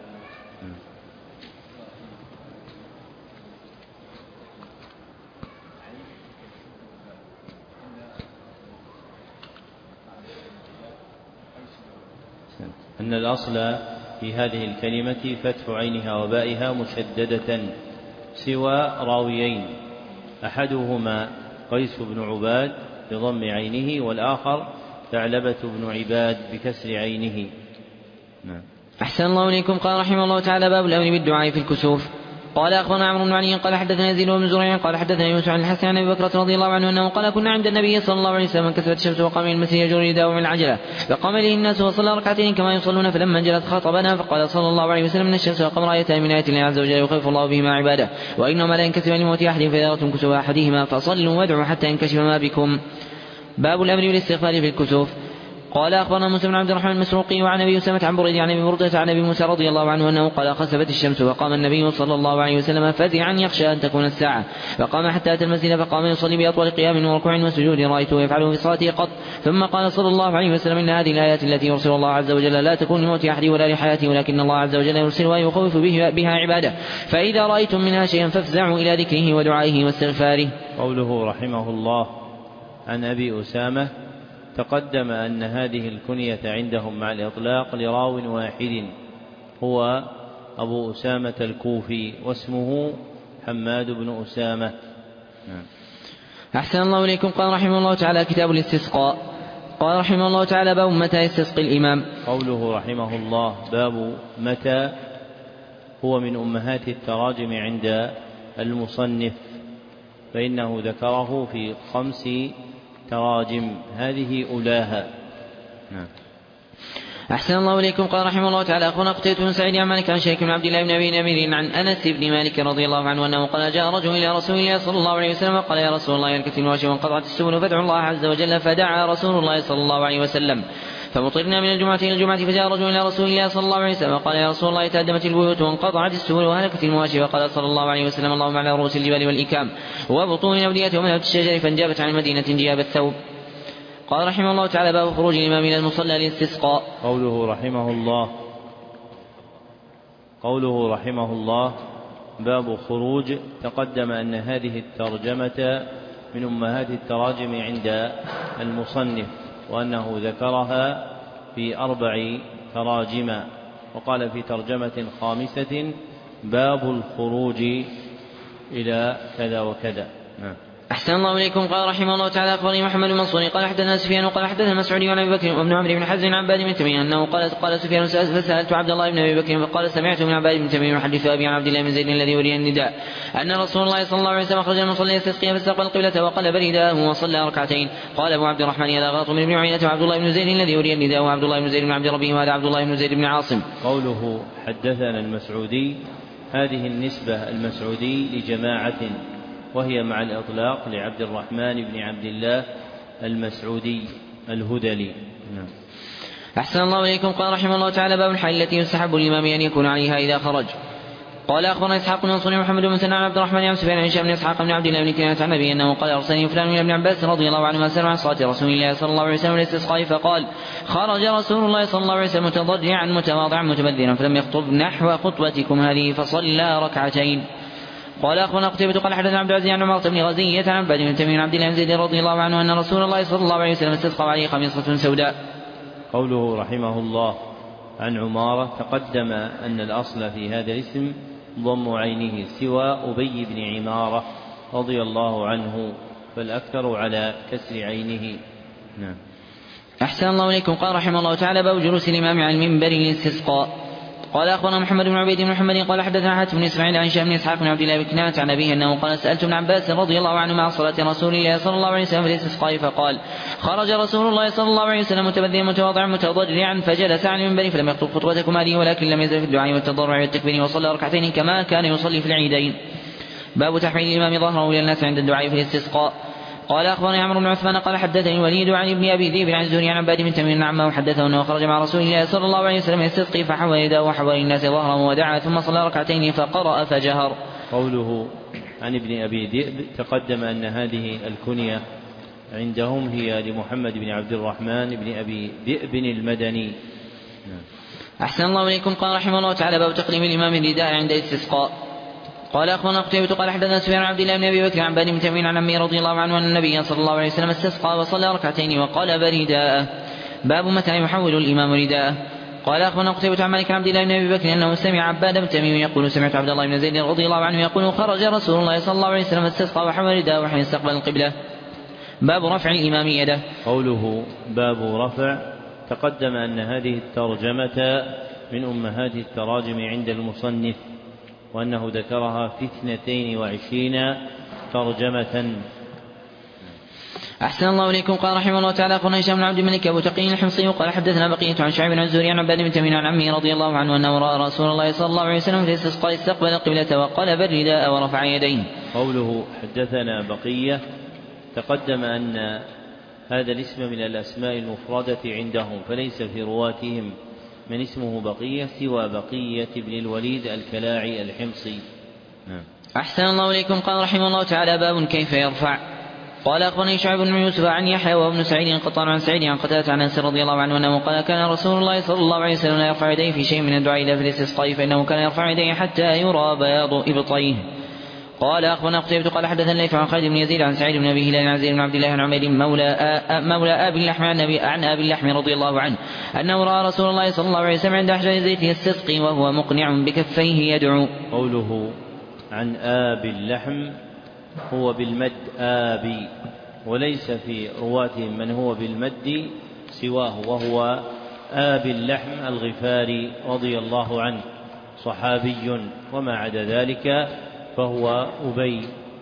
أن الأصل في هذه الكلمة فتح عينها وبائها مشددة سوى راويين، أحدهما قيس بن عباد بضم عينه والآخر ثعلبة بن عباد بكسر عينه.
أحسن الله إليكم. قال رحمه الله تعالى: باب الأمر بالدعاء في الكسوف. قال أخبرنا عمرو بن علي قال حدثنا يزيد بن زريع قال حدثنا يوسف عن الحسن عن أبي بكر رضي الله عنه أنه قال كنا عند النبي صلى الله عليه وسلم كسبت الشمس وقام من المسجد يجر رداءه من العجلة فقام إليه الناس وصلى ركعتين كما يصلون فلما انجلت خاطبنا فقال صلى الله عليه وسلم إن الشمس والقمر آيتان من آيات الله عز وجل يخيف الله بهما عباده وإنهما لا ينكسب لموت أحد فإذا رأتم كسوف أحدهما فصلوا وادعوا حتى ينكشف ما بكم. باب الأمر بالاستغفار في الكسوف. قال أخبرنا موسى بن عبد الرحمن المسروقي وعن أبي أسامة عن بريد عن أبي بردة عن أبي موسى رضي الله عنه أنه قال خسفت الشمس وقام النبي صلى الله عليه وسلم فزعا يخشى أن تكون الساعة فقام حتى أتى المسجد فقام يصلي بأطول قيام وركوع وسجود رأيته يفعله في صلاته قط ثم قال صلى الله عليه وسلم إن هذه الآيات التي يرسل الله عز وجل لا تكون لموت أحد ولا لحياته ولكن الله عز وجل يرسلها ويخوف بها عباده فإذا رأيتم منها شيئا فافزعوا إلى ذكره ودعائه واستغفاره.
قوله رحمه الله عن أبي أسامة تقدم أن هذه الكنية عندهم مع الإطلاق لراو واحد هو أبو أسامة الكوفي واسمه حماد بن أسامة.
أحسن الله إليكم. قال رحمه الله تعالى كتاب الاستسقاء. قال رحمه الله تعالى باب متى يستسقي الإمام.
قوله رحمه الله باب متى هو من أمهات التراجم عند المصنف فإنه ذكره في 5 تراجم هذه أولاها.
أحسن الله إليكم. قال رحمه الله تعالى أخونا قتيبة بن سعيد عن مالك عن شريك بن عبد الله بن أبي نمير عن أنس بن مالك رضي الله عنه أنه قال جاء رجل إلى رسول الله صلى الله عليه وسلم وقال يا رسول الله ينكث الواشي وانقطعت السبل فادعوا الله عز وجل فدعا رسول الله صلى الله عليه وسلم فمطرنا من الجمعة إلى الجمعة فجاء رجل إلى رسول الله صلى الله عليه وسلم وقال يا رسول الله تهدمت البيوت وانقطعت السبل وهلكت المواشي وقال صلى الله عليه وسلم اللهم على رؤوس الجبال والإكام وبطون الأودية ومنابت الشجر فانجابت عن المدينة انجاب الثوب. قال رحمه الله تعالى باب خروج الإمام إلى المصلى للاستسقاء.
قوله رحمه الله باب خروج تقدم أن هذه الترجمة من أمهات التراجم عند المصنف وأنه ذكرها في 4 تراجم وقال في ترجمة 5 باب الخروج إلى كذا وكذا.
أحسن الله إليكم. قال رحمه الله تعالى أخبرني محمد بن منصور قال حدثنا سفيان وقال حدثنا مسعودي عن أبي بكر وابن عمرو بن حزم عن عباد بن تميم أنه قال سفيان فسألت عبد الله بن أبي بكر فقال سمعت من عباد بن تميم يحدث أبي عن عبد الله بن زيد الذي ولي النداء أن رسول الله صلى الله عليه وسلم خرج المصلى يستسقي فاستقبل القبلة وقلب رداءه وصلى ركعتين. قال أبو عبد الرحمن هذا غلط من ابن عيينة وعبد الله بن زيد الذي ولي النداء وعبد الله بن زيد بن عبد ربه وهذا عبد الله بن زيد بن عاصم.
قوله حدثنا المسعودي هذه النسبة المسعودي لجماعة وهي مع الإطلاق لعبد الرحمن بن عبد الله المسعودي الهذلي.
أحسن الله إليكم. قال رحمه الله تعالى باب الحال التي يستحب الإمام أن يكون عليها إذا خرج. قال أخبرنا إسحاق بن منصور محمد بن سنان عن عبد الرحمن عن سفيان عن هشام بن إسحاق بن عبد الله بن كنانة عن أبي أنه قال أرسلني فلان من ابن عباس رضي الله عنهما سأل عن صلاة رسول الله صلى الله عليه وسلم للاستسقاء فقال خرج رسول الله صلى الله عليه وسلم متضرعا متواضعا متبذرا فلم يخطب نحو خطبتكم هذه فصلى ركعتين. قال أخونا قتيبة قال حدثنا عبد العزيز عن عمارة بن غزية عن عباد بن تميم عبد الله بن زيد رضي الله عنه أن رسول الله صلى الله عليه وسلم استسقى عليه خميصة سوداء.
قوله رحمه الله عن عمارة تقدم أن الأصل في هذا الاسم ضم عينه سوى أبي بن عمارة رضي الله عنه فالأكثر على كسر عينه.
أحسن الله إليكم. قال رحمه الله تعالى باب جلوس الإمام على المنبر للاستسقاء. قال أخبرنا محمد بن عبيد بن محمد قال حدثنا حاتم بن إسماعيل عن هشام بن إسحاق بن عبد الله بن كنانة عن أبيه أنه قال سألت ابن عباس رضي الله عنه مع صلاة رسول الله صلى الله عليه وسلم في الاستسقاء فقال خرج رسول الله صلى الله عليه وسلم متبذلا متواضعا متضرعا فجلس على المنبر فلم يخطب خطوتكم هذه ولكن لم يزل في الدعاء والتضرع والتكبير وصلى ركعتين كما كان يصلي في العيدين. باب تحويل الإمام ظهره إلى الناس عند الدعاء في الاستسقاء. قال أخبرني عمرو بن عثمان قال حدثني الوليد عن ابن أبي ذئب عن الزهري عن عباد بن تميم عمه وحدثه أنه خرج مع رسول الله صلى الله عليه وسلم يستسقي فحول يداه وحول الناس ظهره ودعا ثم صلى ركعتين فقرأ فجهر.
قوله عن ابن أبي ذئب تقدم أن هذه الكنية عندهم هي لمحمد بن عبد الرحمن بن أبي ذئب المدني.
أحسن الله إليكم. قال رحمه الله تعالى باب تقديم الإمام النداء عند الاستسقاء. قال أخونا قتيبة قال حدثنا سفيان عن عبد الله بن أبي بكر عن بني تميم عن عمه رضي الله عنه أن النبي صلى الله عليه وسلم استسقى وصلى ركعتين وقلب رداءه. باب متى يحول الإمام رداءه. قال أخونا قتيبة عن مالك عن عبد الله بن أبي بكر أنه سمع عباد بن تميم يقول سمعت عبد الله بن زيد رضي الله عنه يقول خرج رسول الله صلى الله عليه وسلم استسقى وحول رداءه وحين استقبل القبلة. باب رفع الإمام يده.
قوله باب رفع تقدم أن هذه الترجمة من أمهات التراجم عند المصنف وأنه ذكرها في 22 ترجمة.
أحسن الله إليكم. قال رحمه الله تعالى أخبرنا هشام بن عبد الملك أبو تقي الحمصي قال حدثنا بقية عن شعيب عن الزهري عن عباد بن تميم عن عمه رضي الله عنه أنه رأى رسول الله صلى الله عليه وسلم في الاستسقاء استقبل القبلة وقلب الرداء ورفع يديه.
قوله حدثنا بقية، تقدم أن هذا الاسم من الأسماء المفردة عندهم، فليس في رواتهم من اسمه بقية سوى بقية بن الوليد الكلاعي الحمصي.
أحسن الله إليكم. قال رحمه الله تعالى باب كيف يرفع. قال أخبرني شعيب بن يوسف عن يحيى وابن سعيد قطان عن سعيد عن قتادة عن أنس رضي الله عنه أنه قال كان رسول الله صلى الله عليه وسلم لا يرفع يديه في شيء من الدعاء إلا في الاستسقاء، فإنه كان يرفع يديه حتى يرى بياض إبطيه. قال أخبرنا قتيبة قال حدثنا الليث عن خالد بن يزيد عن سعيد بن أبي هلال عن زيد بن عبد الله عن عمير مولى أبي اللحم عن أبي اللحم رضي الله عنه أنه رأى رسول الله صلى الله عليه وسلم عند أحجار الزيت يستسقي وهو مقنع بكفيه يدعو.
قوله عن آبي اللحم هو بالمد آبي، وليس في رواتهم من هو بالمد سواه، وهو آبي اللحم الغفاري رضي الله عنه صحابي، وما عدا ذلك فهو أبي.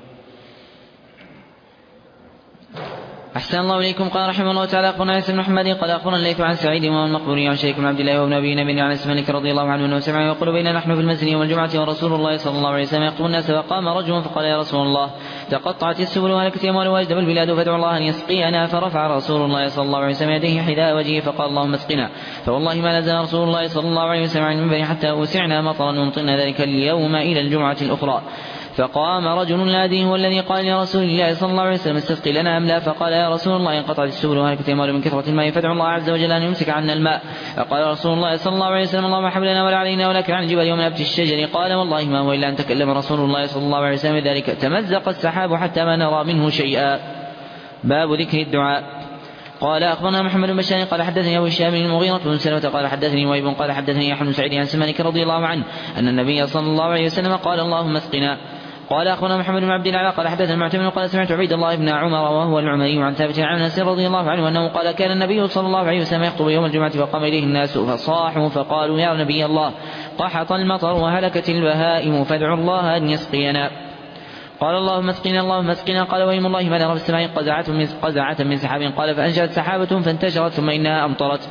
أحسن الله إليكم. قال رحمه الله تعالى أخبرنا عيسى بن محمد قال أخبرنا الليث عن سعيد وهو المقبوري عن شريك بن عبد الله وابن أبي نبي عن أنس مالك رضي الله عنه أنه سمع يقول بين نحن في المسجد يوم الجمعة ورسول الله صلى الله عليه وسلم يخطب الناس، فقام رجل فقال يا رسول الله تقطعت السبل وهلكت أموال واجدب البلاد فادعوا الله أن يسقينا، فرفع رسول الله صلى الله عليه وسلم يديه حذاء وجهه فقال اللهم اسقنا، فوالله ما نزل رسول الله صلى الله عليه وسلم عن المنبر حتى أوسعنا مطرا ومطرنا ذلك اليوم إلى الجمعة الأخرى. فقام رجل لا أدري هو الذي قال يا رسول الله صلى الله عليه وسلم استسقي لنا أم لا، فقال يا رسول الله انقطعت السبل وهلكت أموال من كثرة الماء فادعوا الله عز وجل أن يمسك عنا الماء. فقال رسول الله صلى الله عليه وسلم اللهم حملنا ولا علينا ولكن عن الجبل يوم نبت الشجر. قال والله ما هو إلا أن تكلم رسول الله صلى الله عليه وسلم ذلك تمزق السحاب حتى ما نرى منه شيئا. باب ذكر الدعاء. قال أخبرنا محمد بن بشار قال حدثني أبو هشام المغيرة بن سلمة قال حدثني وهيب قال حدثني يحيى بن سعيد عن سمانك رضي الله عنه أن النبي صلى الله عليه وسلم قال اللهم اسقنا. قال أخبرنا محمد بن عبد الله قال حدثنا المعتمر قال سمعت عبيد الله بن عمر وهو العمري عن ثابت عن أنس رضي الله عنه أنه قال كان النبي صلى الله عليه وسلم يخطب يوم الجمعة فقام إليه الناس فصاحوا فقالوا يا نبي الله قحط المطر وهلكت البهائم فادعوا الله أن يسقينا. قال اللهم اسقنا اللهم اسقنا. قال وإيم الله ما نرى في السماء قزعة من سحاب. قال فأنشأت سحابة فانتشرت ثم إنها أمطرت.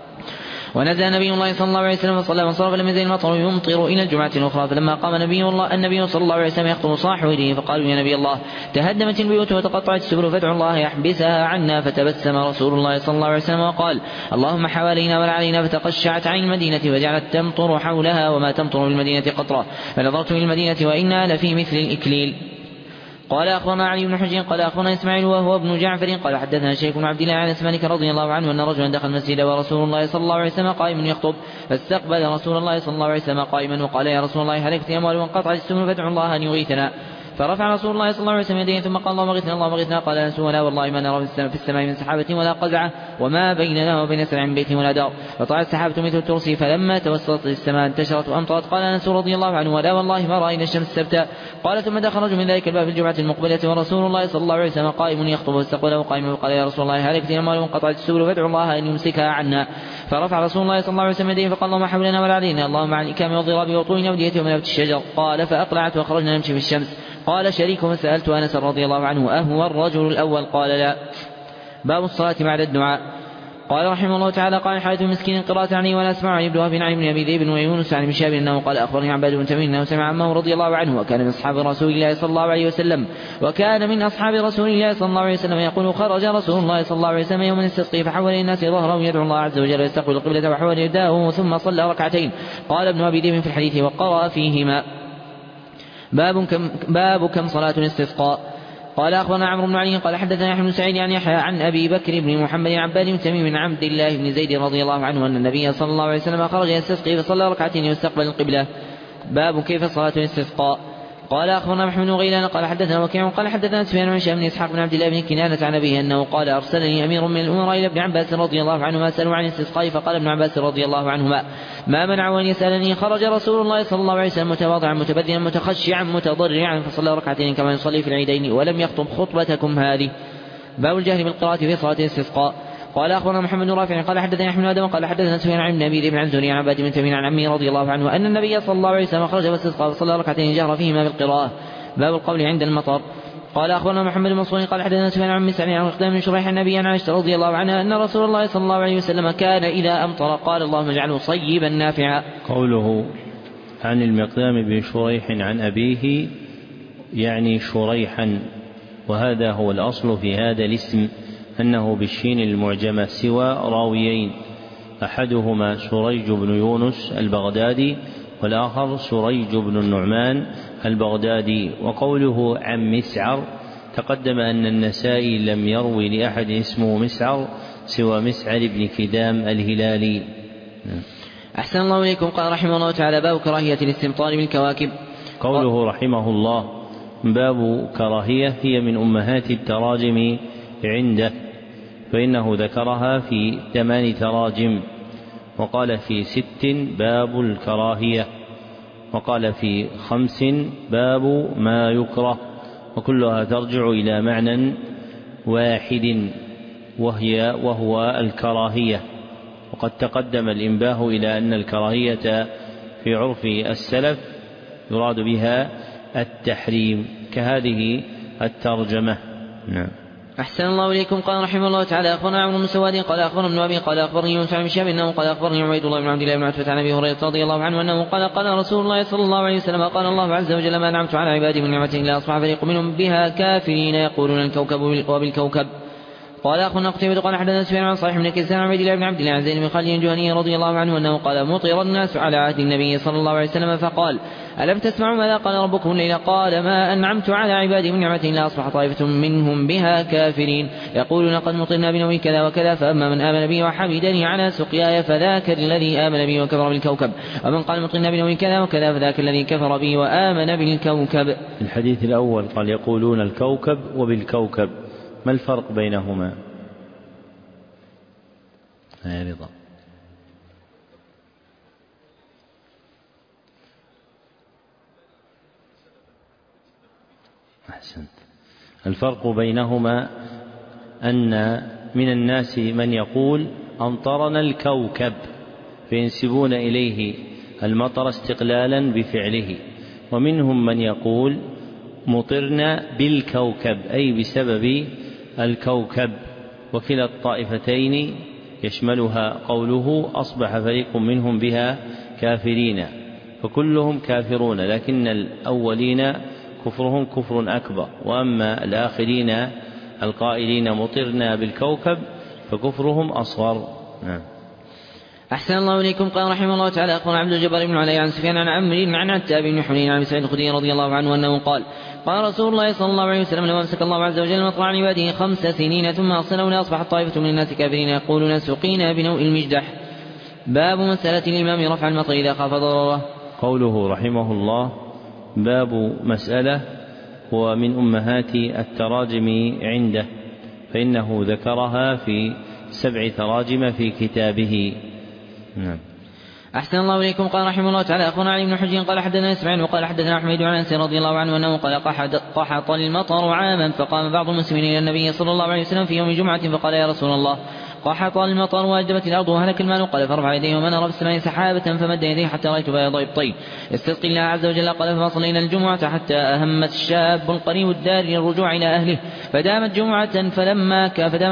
ونزل نبي الله صلى الله عليه وسلم وصلى وانصرف لم يزل المطر يمطر إلى الجمعة الأخرى. فلما قام النبي صلى الله عليه وسلم يخطب صاحوا إليه فقالوا يا نبي الله تهدمت البيوت وتقطعت السبل فادعوا الله يحبسها عنا. فتبسم رسول الله صلى الله عليه وسلم وقال اللهم حوالينا ولا علينا. فتقشعت عين المدينة وجعلت تمطر حولها وما تمطر بالمدينة قطرة. فنظرت إلى المدينة وإنا لفي مثل الإكليل. قال أخبرنا علي بن حجر قال أخبرنا إسماعيل وهو ابن جعفر قال حدثنا شيخ بن عبد الله عن مالك رضي الله عنه أن رجلا دخل المسجد ورسول الله صلى الله عليه وسلم قائم يخطب، فاستقبل رسول الله صلى الله عليه وسلم قائما وقال يا رسول الله هلكت أموال وانقطعت السبل فادعوا الله أن يغيثنا. فرفع رسول الله صلى الله عليه وسلم يديه ثم قال اللهم اغثنا اللهم اغثنا. قال أنس ولا والله ما نرى في السماء من سحابة ولا قزعة وما بيننا وبين سبع من بيت ولا دار. فطلعت السحابة مثل الترس فلما توسطت السماء انتشرت وأمطرت. قال أنس رضي الله عنه ولا والله ما رأينا الشمس سبتا. قال ثم دخل رجل من ذلك الباب في الجمعة المقبلة ورسول الله صلى الله عليه وسلم قائم يخطب واستقبله قائما وقال يا رسول الله هلكت الأموال وانقطعت السبل فادعوا الله أن يمسكها عنا. فرفع رسول الله صلى الله عليه وسلم يديه فقال اللهم حولنا ولا علينا اللهم عن الإكام والضراب وطول أودية ومن نبت الشجر. قال فأقلعت وخرجنا نمشي في الشمس. قال شريك فسألت أنس رضي الله عنه أهو الرجل الأول؟ قال لا. باب الصلاة بعد الدعاء. قال رحمه الله تعالى قال حديث مسكين قراءة عني ولا أسمع عن ابن وهب عن ابن أبي ذئب ويونس عن مشاب أنه قال أخبرني عباد بن تميم أنه سمع عمه رضي الله عنه وكان من أصحاب رسول الله صلى الله عليه وسلم يقول خرج رسول الله صلى الله عليه وسلم يوم الاستسقاء فحول الناس ظهره يدعو الله عز وجل ويستقبل القبلة وحول يداه ثم صلى ركعتين. قال ابن أبي ذئب في الحديث وقرأ فيهما. باب كم صلاة الاستسقاء. قال أخبرنا عمرو بن علي قال حدثنا يحيى بن سعيد عن يحيى عن أبي بكر بن محمد عباد بن تميم بن عبد الله بن زيد رضي الله عنه أن النبي صلى الله عليه وسلم خرج يستسقي فصلى ركعتين واستقبل القبلة. باب كيف صلاة الاستسقاء. قال أخبرنا محمد بن غيلان قال حدثنا وكيع قال حدثنا سفيان عن هشام بن إسحاق بن عبد الله بن كنانة عن أبيه أنه قال أرسلني أمير من الأمراء إلى ابن عباس رضي الله عنهما سألوا عن الاستسقاء فقال ابن عباس رضي الله عنهما ما منعه أن يسألني. خرج رسول الله صلى الله عليه وسلم متواضعا متبذلا متخشعا متضرعا فصلى ركعتين كما يصلي في العيدين ولم يخطب خطبتكم هذه. باب الجهر بالقراءة في صلاة الاستسقاء. قال أخبرنا محمد بن رافع قال حدثنا أحمد بن آدم قال حدثنا سفيان عن ابن ذئب عن الزهري عن عباد بن تميم عن عمه رضي الله عنه أن النبي صلى الله عليه وسلم خرج واستسقى وصلى ركعتين جهر فيهما بالقراءة. باب القول عند المطر. قال أخبرنا محمد بن منصور قال حدثنا سفيان عن مسعود عن مقدام بن شريح النبي عن عائشة رضي الله عنها أن رسول الله صلى الله عليه وسلم كان إذا أمطر قال اللهم اجعله صيبا نافعا.
قوله عن المقدام بن شريح عن أبيه يعني شريحا، وهذا هو الأصل في هذا الاسم أنه بالشين المعجمة سوى راويين، أحدهما سريج بن يونس البغدادي والآخر سريج بن النعمان البغدادي. وقوله عن مسعر تقدم أن النسائي لم يروي لأحد اسمه مسعر سوى مسعر بن كدام الهلالي.
أحسن الله إليكم. قال رحمه الله تعالى باب كراهية الاستمطار بالكواكب.
قوله رحمه الله باب كراهية هي من أمهات التراجم عنده، فإنه ذكرها في 8 تراجم، وقال في 6 باب الكراهية، وقال في 5 باب ما يكره، وكلها ترجع إلى معنى واحد وهو الكراهية. وقد تقدم الإنباه إلى أن الكراهية في عرف السلف يراد بها التحريم كهذه الترجمة. نعم.
أحسن الله إليكم. قال رحمه الله تعالى أخبرنا عمرو بن سواد قال أخبرنا ابن أبي قال أخبرني يونس عن شهاب أنه قال أخبرني عبيد الله بن عبد الله بن عتبة عن أبي هريرة رضي الله عنه أنه قال رسول الله صلى الله عليه وسلم قال الله عز وجل ما أنعمت على عبادي من نعمة إلا أصبح فريق منهم بها كافرين يقولون الكوكب وبالكوكب. قال أخونا قتيبة قال حدثنا سفيان عن صالح بن كيسان عن عبيد الله بن عبد الله عن زيد بن خالد الجهني رضي الله عنه أنه قال مطر الناس على عهد النبي صلى الله عليه وسلم فقال ألم تسمعوا ماذا قال ربكم الليلة قال ما أنعمت على عبادي من نعمة إلا أصبح طائفة منهم بها كافرين يقولون قد مطرنا بنوء كذا وكذا فأما من آمن بي وحمدني على سقياي فذاك الذي آمن بي وكفر بالكوكب، ومن قال مطرنا بنوء كذا وكذا فذاك الذي كفر بي وآمن بالكوكب.
الحديث الأول قال يقولون الكوكب وبالكوكب، ما الفرق بينهما؟ يا رضا. أحسنت. الفرق بينهما أن من الناس من يقول أمطرنا الكوكب فينسبون إليه المطر استقلالا بفعله، ومنهم من يقول مطرنا بالكوكب أي بسبب الكوكب، وكلا الطائفتين يشملها قوله أصبح فريق منهم بها كافرين، فكلهم كافرون، لكن الأولين كفرهم كفر أكبر، وأما الآخرين القائلين مطرنا بالكوكب فكفرهم أصغر. نعم.
أحسن الله إليكم. قال رحمه الله تعالى أخبرنا عبد الجبار بن علي عن سفيان عن عمرو عن عتاب بن حنين عن سعيد الخدري رضي الله عنه أنه قال قال رسول الله صلى الله عليه وسلم لما أمسك الله عز وجل مطر عن عباده 5 سنين ثم أرسله لأصبحت طائفة من الناس كافرين يقولون سقينا بنوء المجدح. باب مسألة الإمام رفع المطر إذا خاف ضرره.
قوله رحمه الله باب مسألة هو من أمهات التراجم عنده، فإنه ذكرها في 7 تراجم في كتابه. نعم.
أحسن الله إليكم. قال رحمه الله تعالى أخونا علي بن حجر قال حدثنا إسماعيل وقال حدثنا حميد عن أنس رضي الله عنه أنه قال قحط المطر عاما فقام بعض المسلمين إلى النبي صلى الله عليه وسلم في يوم جمعة فقال يا رسول الله قحط المطر وأجدبت الأرض وهلك المال، قال فرفع يديه وما نرى في السماء سحابة فمد يديه حتى رأيت بياض إبطيه استسقي الله عز وجل، قال فصلينا الجمعة حتى أهمت الشاب القريب الدار للرجوع إلى أهله فدامت جمعة فلما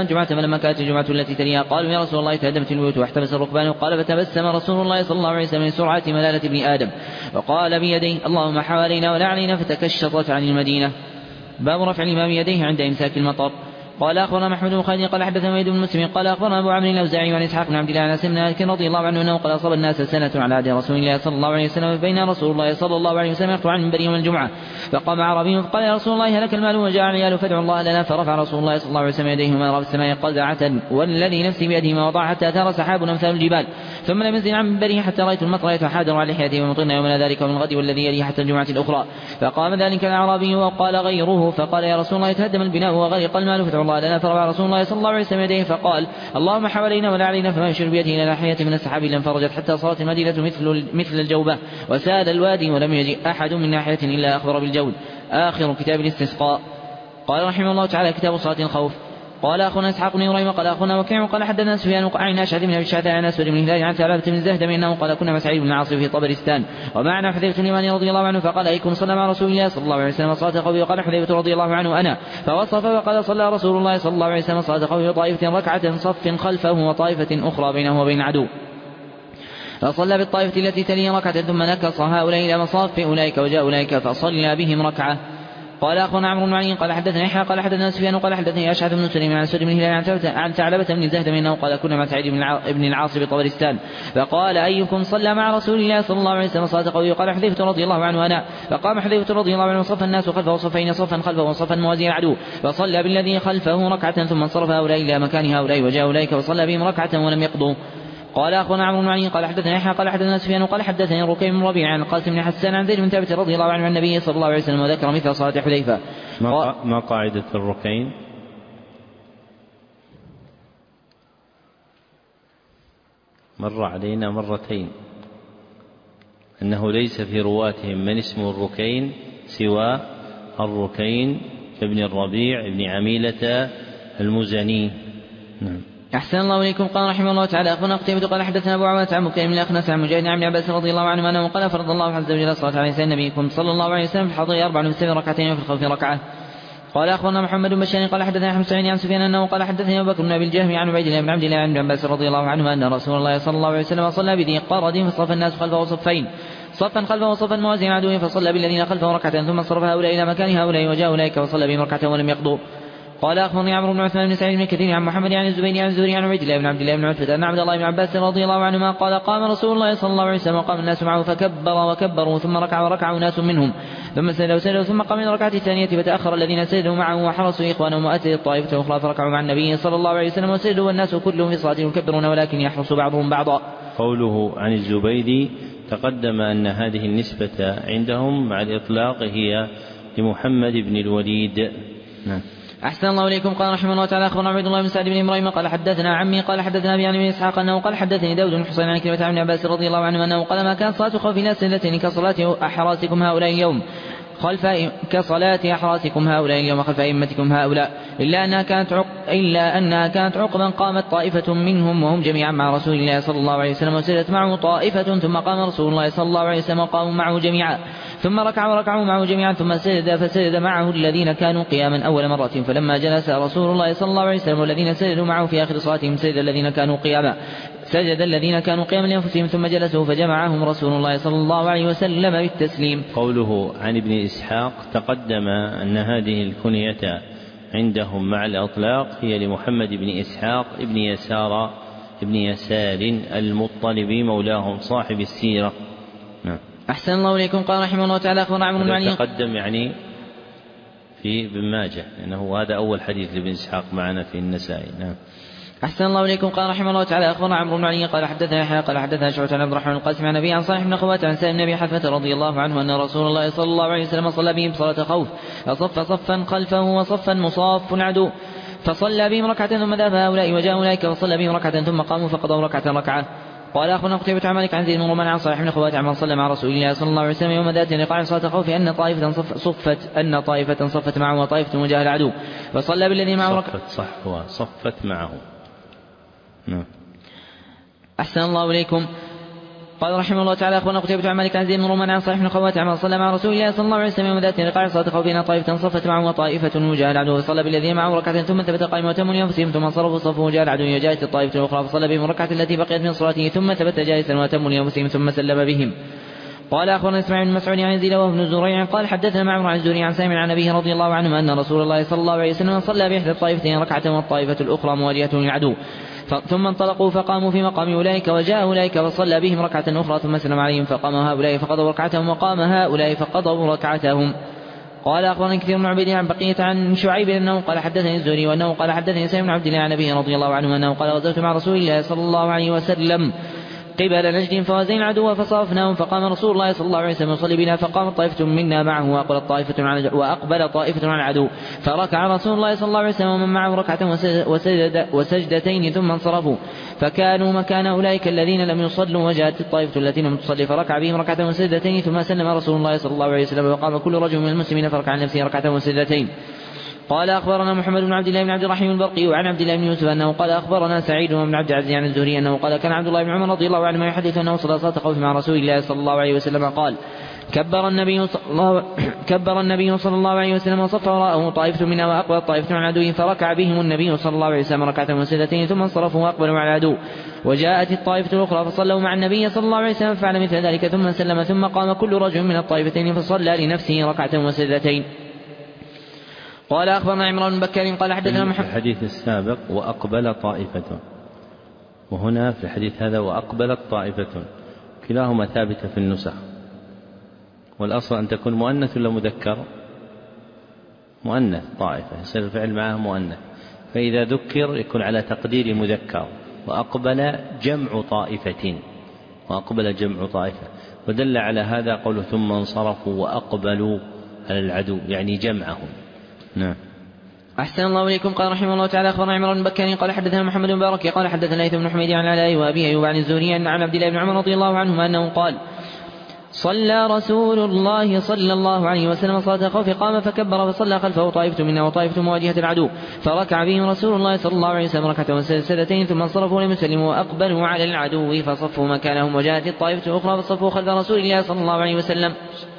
كانت الجمعة التي تليها قالوا يا رسول الله تهدمت البيوت واحتبس الركبان، قال فتبسم رسول الله صلى الله عليه وسلم من سرعة ملالة ابن آدم وقال بيديه اللهم حوالينا ولا علينا فتكشطت عن المدينة. باب رفع الإمام يديه عند إمساك المطر. قال أخبرنا محمود بن خالد قال حدثنا وليد بن مسلم قال أخبرنا أبو عمرو الأوزاعي عن إسحاق بن عبد الله عن أنس بن مالك رضي الله عنه أنه قال أصاب الناس سنة على عهد رسول الله صلى الله عليه وسلم بين رسول الله صلى الله عليه وسلم يخطب عن منبر يوم الجمعة فقام أعرابي فقال يا رسول الله هلك المال وجاء العيال فادعوا الله لنا، فرفع رسول الله صلى الله عليه وسلم يديه وما رأى في السماء قزعة والذي نفسي بيده ما وضع حتى أثار سحاب أمثال الجبال، ثم لم ينزل عن منبره حتى رأيت المطر يتحادر على لحيته ومطرنا يومنا ذلك ومن الغد والذي يليه حتى الجمعة الأخرى، فقام ذلك الأعرابي وقال غيره فقال يا رسول الله يتهدم البناء وغرق المال فادعوا الله لنا، فرفع رسول الله صلى الله عليه وسلم يديه فقال اللهم حوالينا ولا علينا، فما يشير بيده إلى ناحية من السحاب لم فرجت حتى صارت المدينة مثل الجوبة وسال الوادي ولم يجئ أحد من ناحية إلا أخبر بالجود. آخر كتاب الاستسقاء. قال رحمه الله تعالى كتاب صلاة الخوف. قال أخونا إسحاق بن إبراهيم قال أخونا وكيع قال حدثنا سفيان عن أشعث بن أبي الشعثاء عن أسود بن هلال عن ثعلبة بن الزهدم أنه قال كنا مع سعيد بن العاص في طبرستان ومعنا حذيفة بن اليمان رضي الله عنه فقال أيكم صلى مع رسول الله صلى الله عليه وسلم صلاة خوفه وقال حذيفة رضي الله عنه أنا فوصف وقال صلى رسول الله صلى الله عليه وسلم صلاة خوفه وطائفة ركعة صف خلفه وطائفة أخرى بينه وبين عدو فصلى بالطائفة التي تلي ركعة ثم نكص هؤلاء إلى مصاف أولئك وجاء أولئك فصلى بهم ركعة. قال أخونا عمرو بن علي قال حدثنا يحيى قال حدثنا سفيان قال حدثني أشعث بن سليم عن أسود بن هلال عن ثعلبة بن الزهدم أنه قال كنا مع سعيد بن العاص بطبرستان فقال أيكم صلى مع رسول الله صلى الله عليه وسلم صلاة قوي قال حذيفة رضي الله عنه أنا فقام حذيفة رضي الله عنه وصف الناس خلفه صفين صفا خلفه وصفا موازي العدو فصلى بالذي خلفه ركعة ثم انصرف هؤلاء إلى مكان هؤلاء وجاء أولئك وصلى بهم ركعة ولم يقضوا. قال أخونا عمرو بن علي قال حدثنا يحيى قال حدثنا سفيان قال حدثني ركيم بن ربيع عن القاسم بن حسان عن زيد بن ثابت رضي الله عنه عن النبي صلى الله عليه وسلم وذكر مثل صلاة حذيفة.
ما قاعدة الركين؟ مر علينا مرتين أنه ليس في رواتهم من اسمه الركين سوى الركين ابن الربيع ابن عميلة المزني. نعم.
أحسن الله إليكم. قال رحمه الله تعالى أخونا قتيبة قال حدثنا أبو عوانة عن مكيم بن الأخنس عن مجاهد عن عباس رضي الله عنه أنه قال فرض الله عز وجل الصلاة على لسان نبيكم صلى الله عليه وسلم في الحضر 4 في ركعتين وفي الخوف ركعة. قال أخونا محمد بن بشار قال حدثنا أحمد سعيد عن سفيان أنه قال حدثني أبو بكر بن أبي الجهم عن عبيد الله بن عبد الله عن عباس رضي الله عنه أن رسول الله صلى الله عليه وسلم صلى بذي قرد فصف الناس خلفه صفين صفا خلفه وصفا موازين عدوه فصلى بالذين خلفه ركعة ثم صرف هؤلاء إلى مكان هؤلاء وجاء أولئك وصلى بهم ركعة ولم يقضوا. قال أخبرني عمرو بن عثمان بن سعيد بن كثير عن محمد عن الزبير عن الزهري عن عبيد الله بن عبد الله بن عتبة أن عبد الله بن عباس رضي الله عنهما قال قام رسول الله صلى الله عليه وسلم وقام الناس معه فكبر وكبروا ثم ركع وركع ناس منهم ثم سجد وسجد ثم قام من الركعة الثانية فتأخر الذين سجدوا معه وحرسوا إخوانهم وأتت الطائفة الأخرى فركعوا مع النبي صلى الله عليه وسلم وسجدوا والناس كلهم في صلاتهم يكبرون ولكن يحرس بعضهم بعضا.
قوله عن الزبيدي تقدم أن هذه النسبة عندهم مع الإطلاق هي لمحمد بن الوليد. نعم.
أحسن الله إليكم. قال رحمه الله تعالى أخبرنا عبد الله بن سعد بن إبراهيم قال حدثنا عمي قال حدثنا أبي عن ابن إسحاق أنه قال حدثني داود بن حسين عن كلمة عن عباس رضي الله عنه أنه قال ما كان صلاة خوف ناس سنتين كصلاة أحراسكم هؤلاء اليوم كصلاة أحراسكم هؤلاء اليوم خلف أئمتكم هؤلاء إلا أنها كانت عقبا قامت طائفة منهم وهم جميعا مع رسول الله صلى الله عليه وسلم وسجدت معه طائفة ثم قام رسول الله صلى الله عليه وسلم وقاموا معه جميعا ثم ركعوا معه جميعا ثم فسجد معه الذين كانوا قياما أول مرة فلما جلس رسول الله صلى الله عليه وسلم والذين سجدوا معه في آخر صلاتهم سجد الذين كانوا قياما لأنفسهم ثم جلسوا فجمعهم رسول الله صلى الله عليه وسلم بالتسليم.
قوله عن ابن إسحاق تقدم أن هذه الكنية عندهم مع الأطلاق هي لمحمد بن إسحاق ابن يسار المطلبي مولاهم صاحب السيرة. نعم.
أحسن الله إليكم. قال رحمه الله تعالى أخبرنا عمرو بن علي
تقدم يعني في ابن ماجه لأنه هذا أول حديث لابن إسحاق معنا في النسائي. نعم.
أحسن الله إليكم. قال رحمه الله تعالى أخبرنا عمرو بن علي قال حدثنا يحيى قال حدثنا شعبة عن عبد الرحمن القاسم عن أبي عن صالح بن خوات عن سالم بن أبي حثمة رضي الله عنه أن رسول الله صلى الله عليه وسلم صلى بهم صلاة خوف فصف صفا خلفه وصفا مصاف عدو فصلى بهم ركعة ثم ذهب هؤلاء وجاء أولئك وصلى بهم ركعة ثم قاموا فقضوا ركعة. قال أخونا قتيبة عن مالك عن زيد بن رومان عن صالح بن خوات عن صلى مع رسول الله صلى الله عليه وسلم يوم ذات لقاء صلاة خوف أن طائفة صفت معه وطائفة وجاه العدو فصلى بالذي معه
صفت معه. نعم.
أحسن الله إليكم. قال رحمه الله تعالى أخونا قتيبة عن مالك عن زيد بن رومان عن صالح بن خوات عن صلى مع رسول الله صلى الله عليه وسلم يوم ذات لقاء صلاة خوف أن طائفة صفت معه وطائفة وجاه العدو فصلى بالذي معه ركعة ثم ثبت قائما وتم لأنفسهم ثم انصرفوا صفوا وجاه العدو وجاءت الطائفة الأخرى فصلى بهم الركعة التي بقيت من صلاته ثم ثبت جالسا وتم لأنفسهم ثم سلم بهم. قال أخبرنا إسماعيل بن مسعود عن يزيد وابن زريع قال حدثنا معمر عن الزهري عن سالم عن أبيه رضي الله عنه أن رسول الله صلى الله عليه وسلم صلى بإحدى الطائفتين ركعة والطائفة الأخرى موالية للعدو ثم انطلقوا فقاموا في مقام أولئك وجاء أولئك فصلى بهم ركعة أخرى ثم سلم عليهم فقام هؤلاء فقضوا ركعتهم وقام هؤلاء فقضوا ركعتهم. قال أخبرني كثير بن عبيد عن بقية عن شعيب أنه قال حدثني الزهري وأنه قال حدثني سالم بن عبد الله عن أبيه رضي الله عنه أنه قال غزوت مع رسول الله صلى الله عليه وسلم قبل نجد فوازينا العدو فصرفناهم فقام رسول الله صلى الله عليه وسلم يصلي بنا فقامت طائفة منا معه وأقبل طائفة عن العدو فركع رسول الله صلى الله عليه وسلم ومن معه ركعة وسجدتين ثم انصرفوا فكانوا مكان أولئك الذين لم يصلوا وجاءت الطائفة التي لم تصلي فركع بهم ركعة وسجدتين ثم سلم رسول الله صلى الله عليه وسلم وقام كل رجل من المسلمين فركع عن نفسه ركعة وسجدتين. قال أخبرنا محمد بن عبد الله بن عبد الرحيم البرقي وعن عبد الله بن يوسف أنه قال أخبرنا سعيد بن عبد العزيز عن الزهري أنه قال كان عبد الله بن عمر رضي الله عنهما يحدث أنه صلى صلاة خوف مع رسول الله صلى الله عليه وسلم قال كبر النبي صلى الله عليه وسلم وصف وراءه طائفة منا وأقبل طائفة عن عدو فركع بهم النبي صلى الله عليه وسلم ركعة وسجدتين ثم انصرفوا وأقبلوا على العدو وجاءت الطائفة الأخرى فصلوا مع النبي صلى الله عليه وسلم فعل مثل ذلك ثم سلم ثم قام كل رجل من الطائفتين فصلى لنفسه ركعة وسجدتين. قال أخبرنا عمران بن بكر قال حدثنا محمد.
في الحديث السابق وأقبل طائفة، وهنا في الحديث هذا وأقبلت طائفة، كلاهما ثابتة في النسخ، والأصل أن تكون مؤنث ولا مذكر؟ مؤنث طائفة، يصير الفعل معه مؤنث، فإذا ذكر يكون على تقدير مذكر. وأقبل جمع طائفة، وأقبل جمع طائفة، ودل على هذا قوله ثم انصرفوا وأقبلوا على العدو، يعني جمعهم. نعم.
أحسن الله إليكم. قال رحمه الله تعالى أخبرنا عمران بن بكر قال حدثنا محمد بن بارك قال حدثنا ليث بن حميد عن العلاء وأبي أيوب عن الزهري عن عبد الله بن عمر رضي الله عنهما أنه قال صلى رسول الله صلى الله عليه وسلم صلاة خوف قام فكبر فصلى خلفه طائفة منا وطائفة مواجهة العدو فركع بهم رسول الله صلى الله عليه وسلم ركعة وسجدتين ثم انصرفوا لم يسلموا وأقبلوا على العدو فصفوا مكانهم وجاءت الطائفة الأخرى فصفوا خلف رسول الله صلى الله عليه وسلم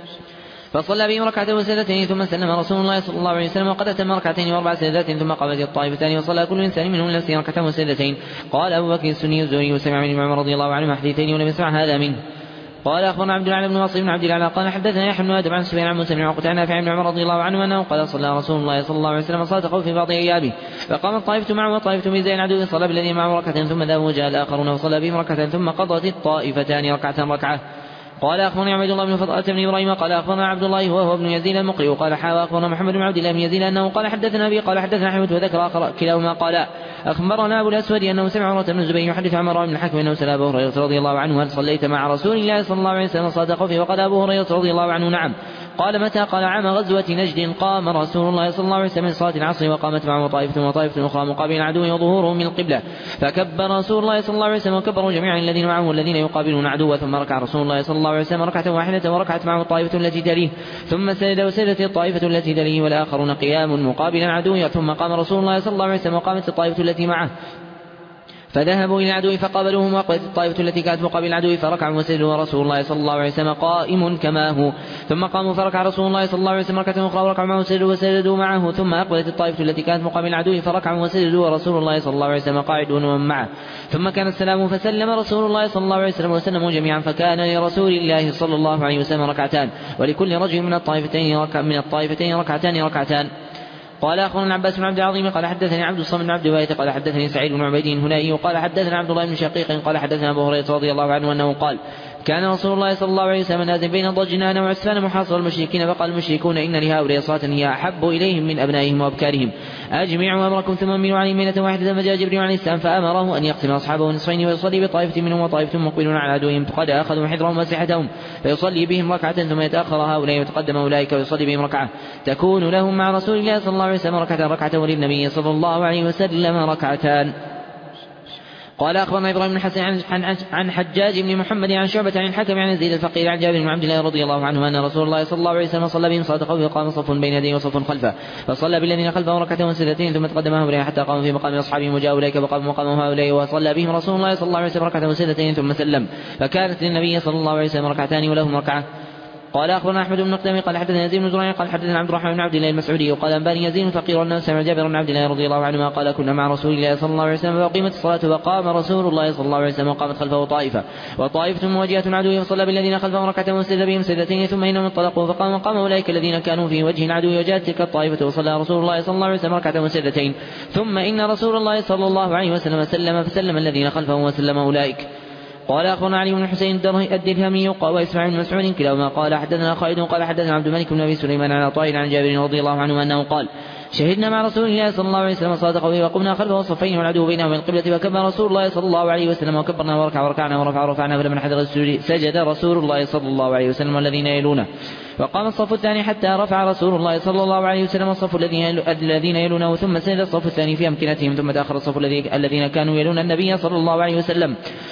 فصلى بهم ركعة وسجدتين ثم سلم رسول الله صلى الله عليه وسلم وقد أتم ركعتين وأربع سجدات ثم قامت الطائفتان وصلى كل إنسان منهم نفسه ركعة وسجدتين. قال أبو بكر السني الزهري وسمع من عمر رضي الله عنه حديثين ولم يسمع هذا منه. قال أخبرنا عبد الأعلى بن واصل بن عبد الأعلى قال حدثنا يحيى بن آدم عن سفيان عن موسى بن عقبة عن نافع بن عمر رضي الله عنه أنه قال صلى رسول الله صلى الله عليه وسلم صلاة خوف في بعض أيامه فقامت طائفة معه وطائفة من زي العدو صلى بالذين معه ركعة ثم ذهب وجاء الآخرون وصلى بهم ركعة ثم قضت الطائفتان ركعة. قال أخبرنا عبد الله بن فضالة بن إبراهيم قال أخبرنا عبد الله وهو ابن يزيد المقري قال أخبرنا محمد بن عبد الله بن يزيد أنه قال حدثنا أبي قال حدثنا أحمد وذكر آخر كلاهما قال أخبرنا أبو الأسود أنه سمع عروة بن الزبير يحدث عن مروان بن الحكم أنه سأل أبو هريرة رضي الله عنه هل صليت مع رسول الله صلى الله عليه وسلم صلاة خوف وقال أبو هريرة رضي الله عنه نعم. قال متى؟ قال عام غزوة نجد قام رسول الله صلى الله عليه وسلم من صلاة العصر وقامت معه طائفة أخرى مقابل العدو وظهورهم من القبلة فكبر رسول الله صلى الله عليه وسلم وكبروا جميعا الذين معه والذين يقابلون عدوا ثم ركع رسول الله صلى الله عليه وسلم ركعة واحدة وركعت معه الطائفة التي تليه ثم سجد وسجدت الطائفة التي تليه والآخرون قيام مقابل العدو ثم قام رسول الله صلى الله عليه وسلم وقامت الطائفة التي معه فذهبوا إلى العدو فقابلوهم وأقبلت الطائفة التي كانت مقابل العدو فركعوا وسجدوا ورسول الله صلى الله عليه وسلم قائم كما هو ثم قاموا فركع رسول الله صلى الله عليه وسلم ركعة أخرى وركعوا معه وسجدوا معه ثم أقبلت الطائفة التي كانت مقابل العدو فركعوا وسجدوا ورسول الله صلى الله عليه وسلم قاعد ومن معه ثم كان السلام فسلم رسول الله صلى الله عليه وسلم وسلموا جميعا فكان لرسول الله صلى الله عليه وسلم ركعتان ولكل رجل من الطائفتين ركعتان. قال أخبرنا عباس بن عبد العظيم قال حدثني عبد الصمد بن عبد الوارث قال حدثني سعيد بن عبيد الهنائي قال حدثنا عبد الله بن شقيق قال حدثنا أبو هريرة رضي الله عنه أنه قال كان رسول الله صلى الله عليه وسلم نازل بين ضجنان وعسفان محاصر المشركين فقال المشركون إن لهؤلاء صلاة هي أحب إليهم من أبنائهم وأبكارهم أجمعوا أمركم ثم أمنوا عليهم ليلة واحدة فجاء جبريل عليه السلام فأمره أن يقسم أصحابه نصفين ويصلي بطائفة منهم وطائفة مقبلون على عدوهم فقد أخذوا حذرهم وأسلحتهم فيصلي بهم ركعة ثم يتأخر هؤلاء ويتقدم أولئك ويصلي بهم ركعة تكون لهم مع رسول الله صلى الله عليه وسلم ركعة وللنبي صلى الله عليه وسلم ركعتان. قال أخبرنا إبراهيم بن حسن عن حجاج بن محمد عن شعبة عن الحكم عن يزيد الفقير عن جابر بن عبد الله رضي الله عنه أن رسول الله صلى الله عليه وسلم صلى بهم صلاة خوف وقام صف بين يديه وصف خلفه فصلى بالذين خلفه ركعة وسجدتين ثم تقدم هؤلاء حتى قاموا في مقام أصحابهم وجاءوا أولئك فقاموا مقام هؤلاء وصلى بهم رسول الله صلى الله عليه وسلم ركعة وسجدتين ثم سلم فكانت للنبي صلى الله عليه وسلم ركعتان ولهم ركعة. قال أخبرنا أحمد بن نقدم قال حدثنا يزيد بن زريع قال حدثنا عبد الرحمن بن عبد الله المسعودي وقال أنباني يزيد الفقير أنه سمع جابر بن عبد الله رضي الله عنهما قال كنا مع رسول الله صلى الله عليه وسلم فأقيمت الصلاة وقام رسول الله صلى الله عليه وسلم وقامت خلفه طائفة مواجهة العدو فصلى بالذين خلفه ركعة وسجد بهم سجدتين ثم إنهم انطلقوا فقام أولئك الذين كانوا في وجه العدو وجاءت تلك الطائفة وصلى رسول الله صلى الله عليه وسلم ركعة وسجدتين ثم إن رسول الله صلى الله عليه وسلم سلم فسلم الذين خلفه وسلم أولئك. قال أخبرنا علي بن حسين الدرهمي وإسماعيل بن مسعود كلاهما قال حدثنا خالد قال حدثنا عبد الملك بن أبي سليمان عن عطاء عن جابر رضي الله عنه أنه قال شهدنا مع رسول الله صلى الله عليه وسلم صلاة خوف وقمنا خلفه صفين والعدو بينهم من القبلة فكبر رسول الله صلى الله عليه وسلم وكبرنا وركعنا ورفعنا فلما حضر السجود سجد رسول الله صلى الله عليه وسلم والذين يلونه وقام الصف الثاني حتى رفع رسول الله صلى الله عليه وسلم الصف الذين يلونه ثم سجد الصف الثاني في أمكنتهم ثم تأخر الصف الذين كانوا يلون النبي صلى الله عليه وسلم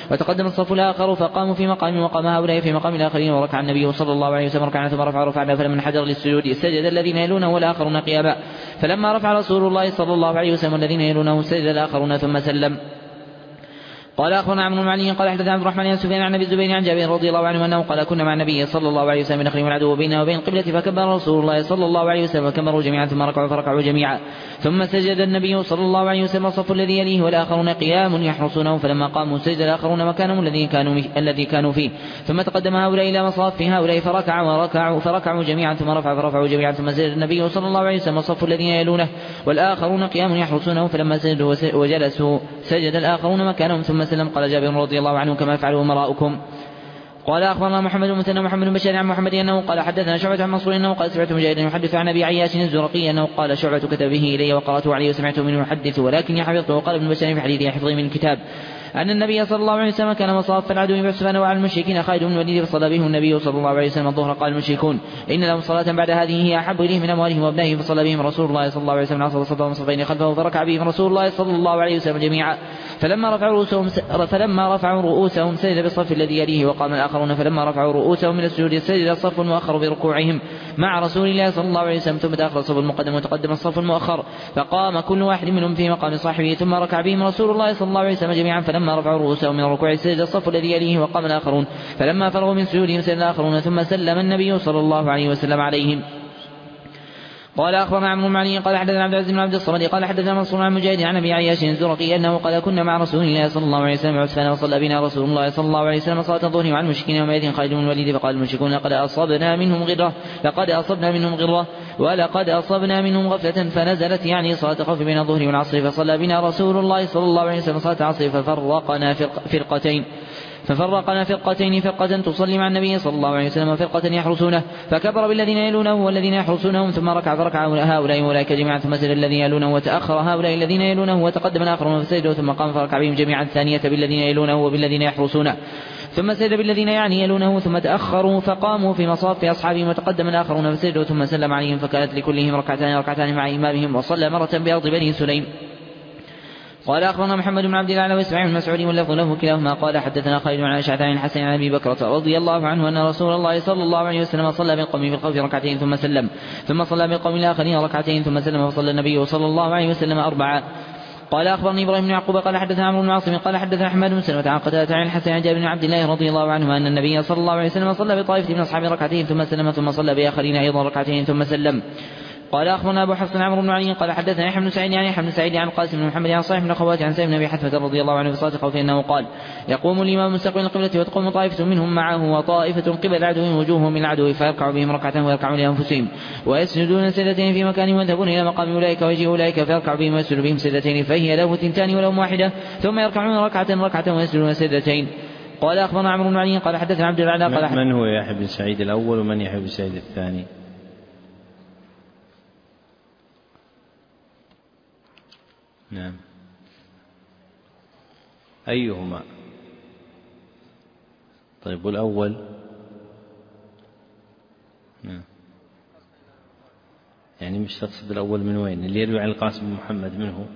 وتقدم الصف الآخر فقاموا في مقام وقام هؤلاء في مقام الآخرين، وركع النبي صلى الله عليه وسلم ركعا ثم رفعنا فلما انحدر للسجود سجد الذين يلونه والآخرون قياما، فلما رفع رسول الله صلى الله عليه وسلم الذين يلونه سجد الآخرون ثم سلم. قال أخبرنا عمرو بن علي قال حدثنا عبد الرحمن بن سفيان عن أبي الزبير عن جابر رضي الله عنه أنه قال كنا مع النبي صلى الله عليه وسلم نخرج العدو بيننا وبين القبلة فكبر رسول الله صلى الله عليه وسلم فكبروا جميعا ثم ركعوا فركعوا جميعا، ثم سجد النبي صلى الله عليه وسلم الصف الذي يليه والآخرون قيام يحرسونه، فلما قاموا سجد الآخرون مكانهم الذي كانوا فيه، ثم تقدم هؤلاء إلى مصاف هؤلاء فركعوا جميعا ثم فرفعوا جميعا، ثم سجد النبي صلى الله عليه وسلم الصف الذين يلونه والآخرون قيام يحرسونه، فلما سجدوا وجلسوا سجد الآخرون مكانهم ثم سلم. قال جابر رضي الله عنه كما يفعله أمراؤكم. قال أخبرنا محمد بن مثنى محمد بن بشار عن محمد أنه قال حدثنا شعبة عن منصور أنه قال سمعت مجاهدا يحدث عن أبي عياش الزرقي أنه قال شعبة كتب به إلي وقرأته عليه وسمعته منه يحدث ولكن حفظته. وقال ابن بشار في حديثه حفظه من الكتاب أن النبي صلى الله عليه وسلم كان مصاف العدو بعثمان وعلى المشركين خالد بن الوليد فصلى بهم النبي صلى الله عليه وسلم الظهر. قال المشركون إن لهم صلاة بعد هذه هي أحب إليه من أموالهم وأبنائهم، فصلى بهم رسول الله صلى الله عليه وسلم عصر الصف والصفين خلفه فركع بهم رسول الله صلى الله عليه وسلم جميعا، فلما رفعوا رؤوسهم سجد بالصف الذي يليه، وقام الآخرون فلما رفعوا رؤوسهم من السجود سجد الصف المؤخر بركوعهم مع رسول الله صلى الله عليه وسلم، ثم تأخر الصف المقدم وتقدم الصف المؤخر، فقام كل واحد منهم في مقام صاحبه، ثم ركع بهم رسول الله صلى الله عليه وسلم جميعا، فلما رفعوا رؤوسهم من الركوع سجد الصف الذي يليه، وقام الآخرون فلما فرغوا من سجودهم سجد الآخرون، ثم سلم النبي صلى الله عليه وسلم عليهم. قال أخبرنا عمرو بن علي قال حدثنا عبد العزيز بن عبد الصمد قال حدثنا منصور عن مجاهد عن أبي عياش الزرقي أنه قال كنا مع رسول الله صلى الله عليه وسلم عثمان وصلى بنا رسول الله صلى الله عليه وسلم صلاة الظهر وعن المشركين يومئذ خالد بن الوليد، فقال المشركون لقد أصبنا منهم غفلة فنزلت يعني صلاة خوف بين الظهر والعصر، فصلى بنا رسول الله صلى الله عليه وسلم صلاة العصر ففرقنا فرقة تصلي مع النبي صلى الله عليه وسلم وفرقة يحرسونه، فكبر بالذين يلونه والذين يحرسونهم، ثم ركع فركع هؤلاء أولئك جميعا، ثم سجد الذين يلونه وتأخر هؤلاء الذين يلونه، وتقدم الآخرون فسجدوا، ثم قام فركع بهم جميعا الثانية بالذين يلونه وبالذين يحرسونه، ثم سجد بالذين يلونه، ثم تأخروا فقاموا في مصاف أصحابهم، وتقدم الآخرون فسجدوا، ثم سلم عليهم، فكانت لكلهم ركعتان مع إمامهم، وصلى مرة بأرض بني سليم. قال أخبرنا محمد بن عبد الله وإسماعيل بن مسعود واللفظ له كلاهما قال حدثنا خالد عن أشعث عن الحسن عن أبي بكرة رضي الله عنه أن رسول الله صلى الله عليه وسلم صلى بالقوم في الخوف ركعتين ثم سلم، ثم صلى بالقوم الآخرين ركعتين ثم سلم، فصلى النبي صلى الله عليه وسلم 4. قال أخبرني إبراهيم بن يعقوب قال حدثنا عمرو بن عاصم قال حدثنا أحمد بن سلمة عن قتادة عن الحسن عن جابر بن عبد الله رضي الله عنه أن النبي صلى الله عليه وسلم صلى بطائفة من أصحابه ركعتين ثم سلم، ثم صلى بآخرين أيضا ركعتين ثم سلم. قال أخبرنا أبو حفص عمرو بن علي قال حدثنا يحيى بن سعيد عن يحيى بن سعيد عن قاسم بن محمد عن صالح بن خوات عن سعيد بن أبي حثمة رضي الله عنه في صلاة الخوف أنه قال يقوم الإمام مستقبل القبلة وتقوم طائفة منهم معه وطائفة قبل العدو وجوههم من العدو، فيركع بهم ركعة ويركعون لأنفسهم ويسجدون سجدتين في مكانهم ويذهبون إلى مقام أولئك ويجيء أولئك فيركع بهم ويسجد بهم سجدتين، فهي له 2 ولهم 1، ثم يركعون ركعة ويسجدون سجدتين. قال أخبرنا عمرو بن علي قال حدثنا عبد الأعلى قال
من هو يحيى بن سعيد الأول ومن يحيى بن سعيد الثاني؟ نعم، أيهما؟ طيب والأول؟ نعم، يعني مش تقصد الأول من وين؟ اللي يروي عن القاسم بن محمد منه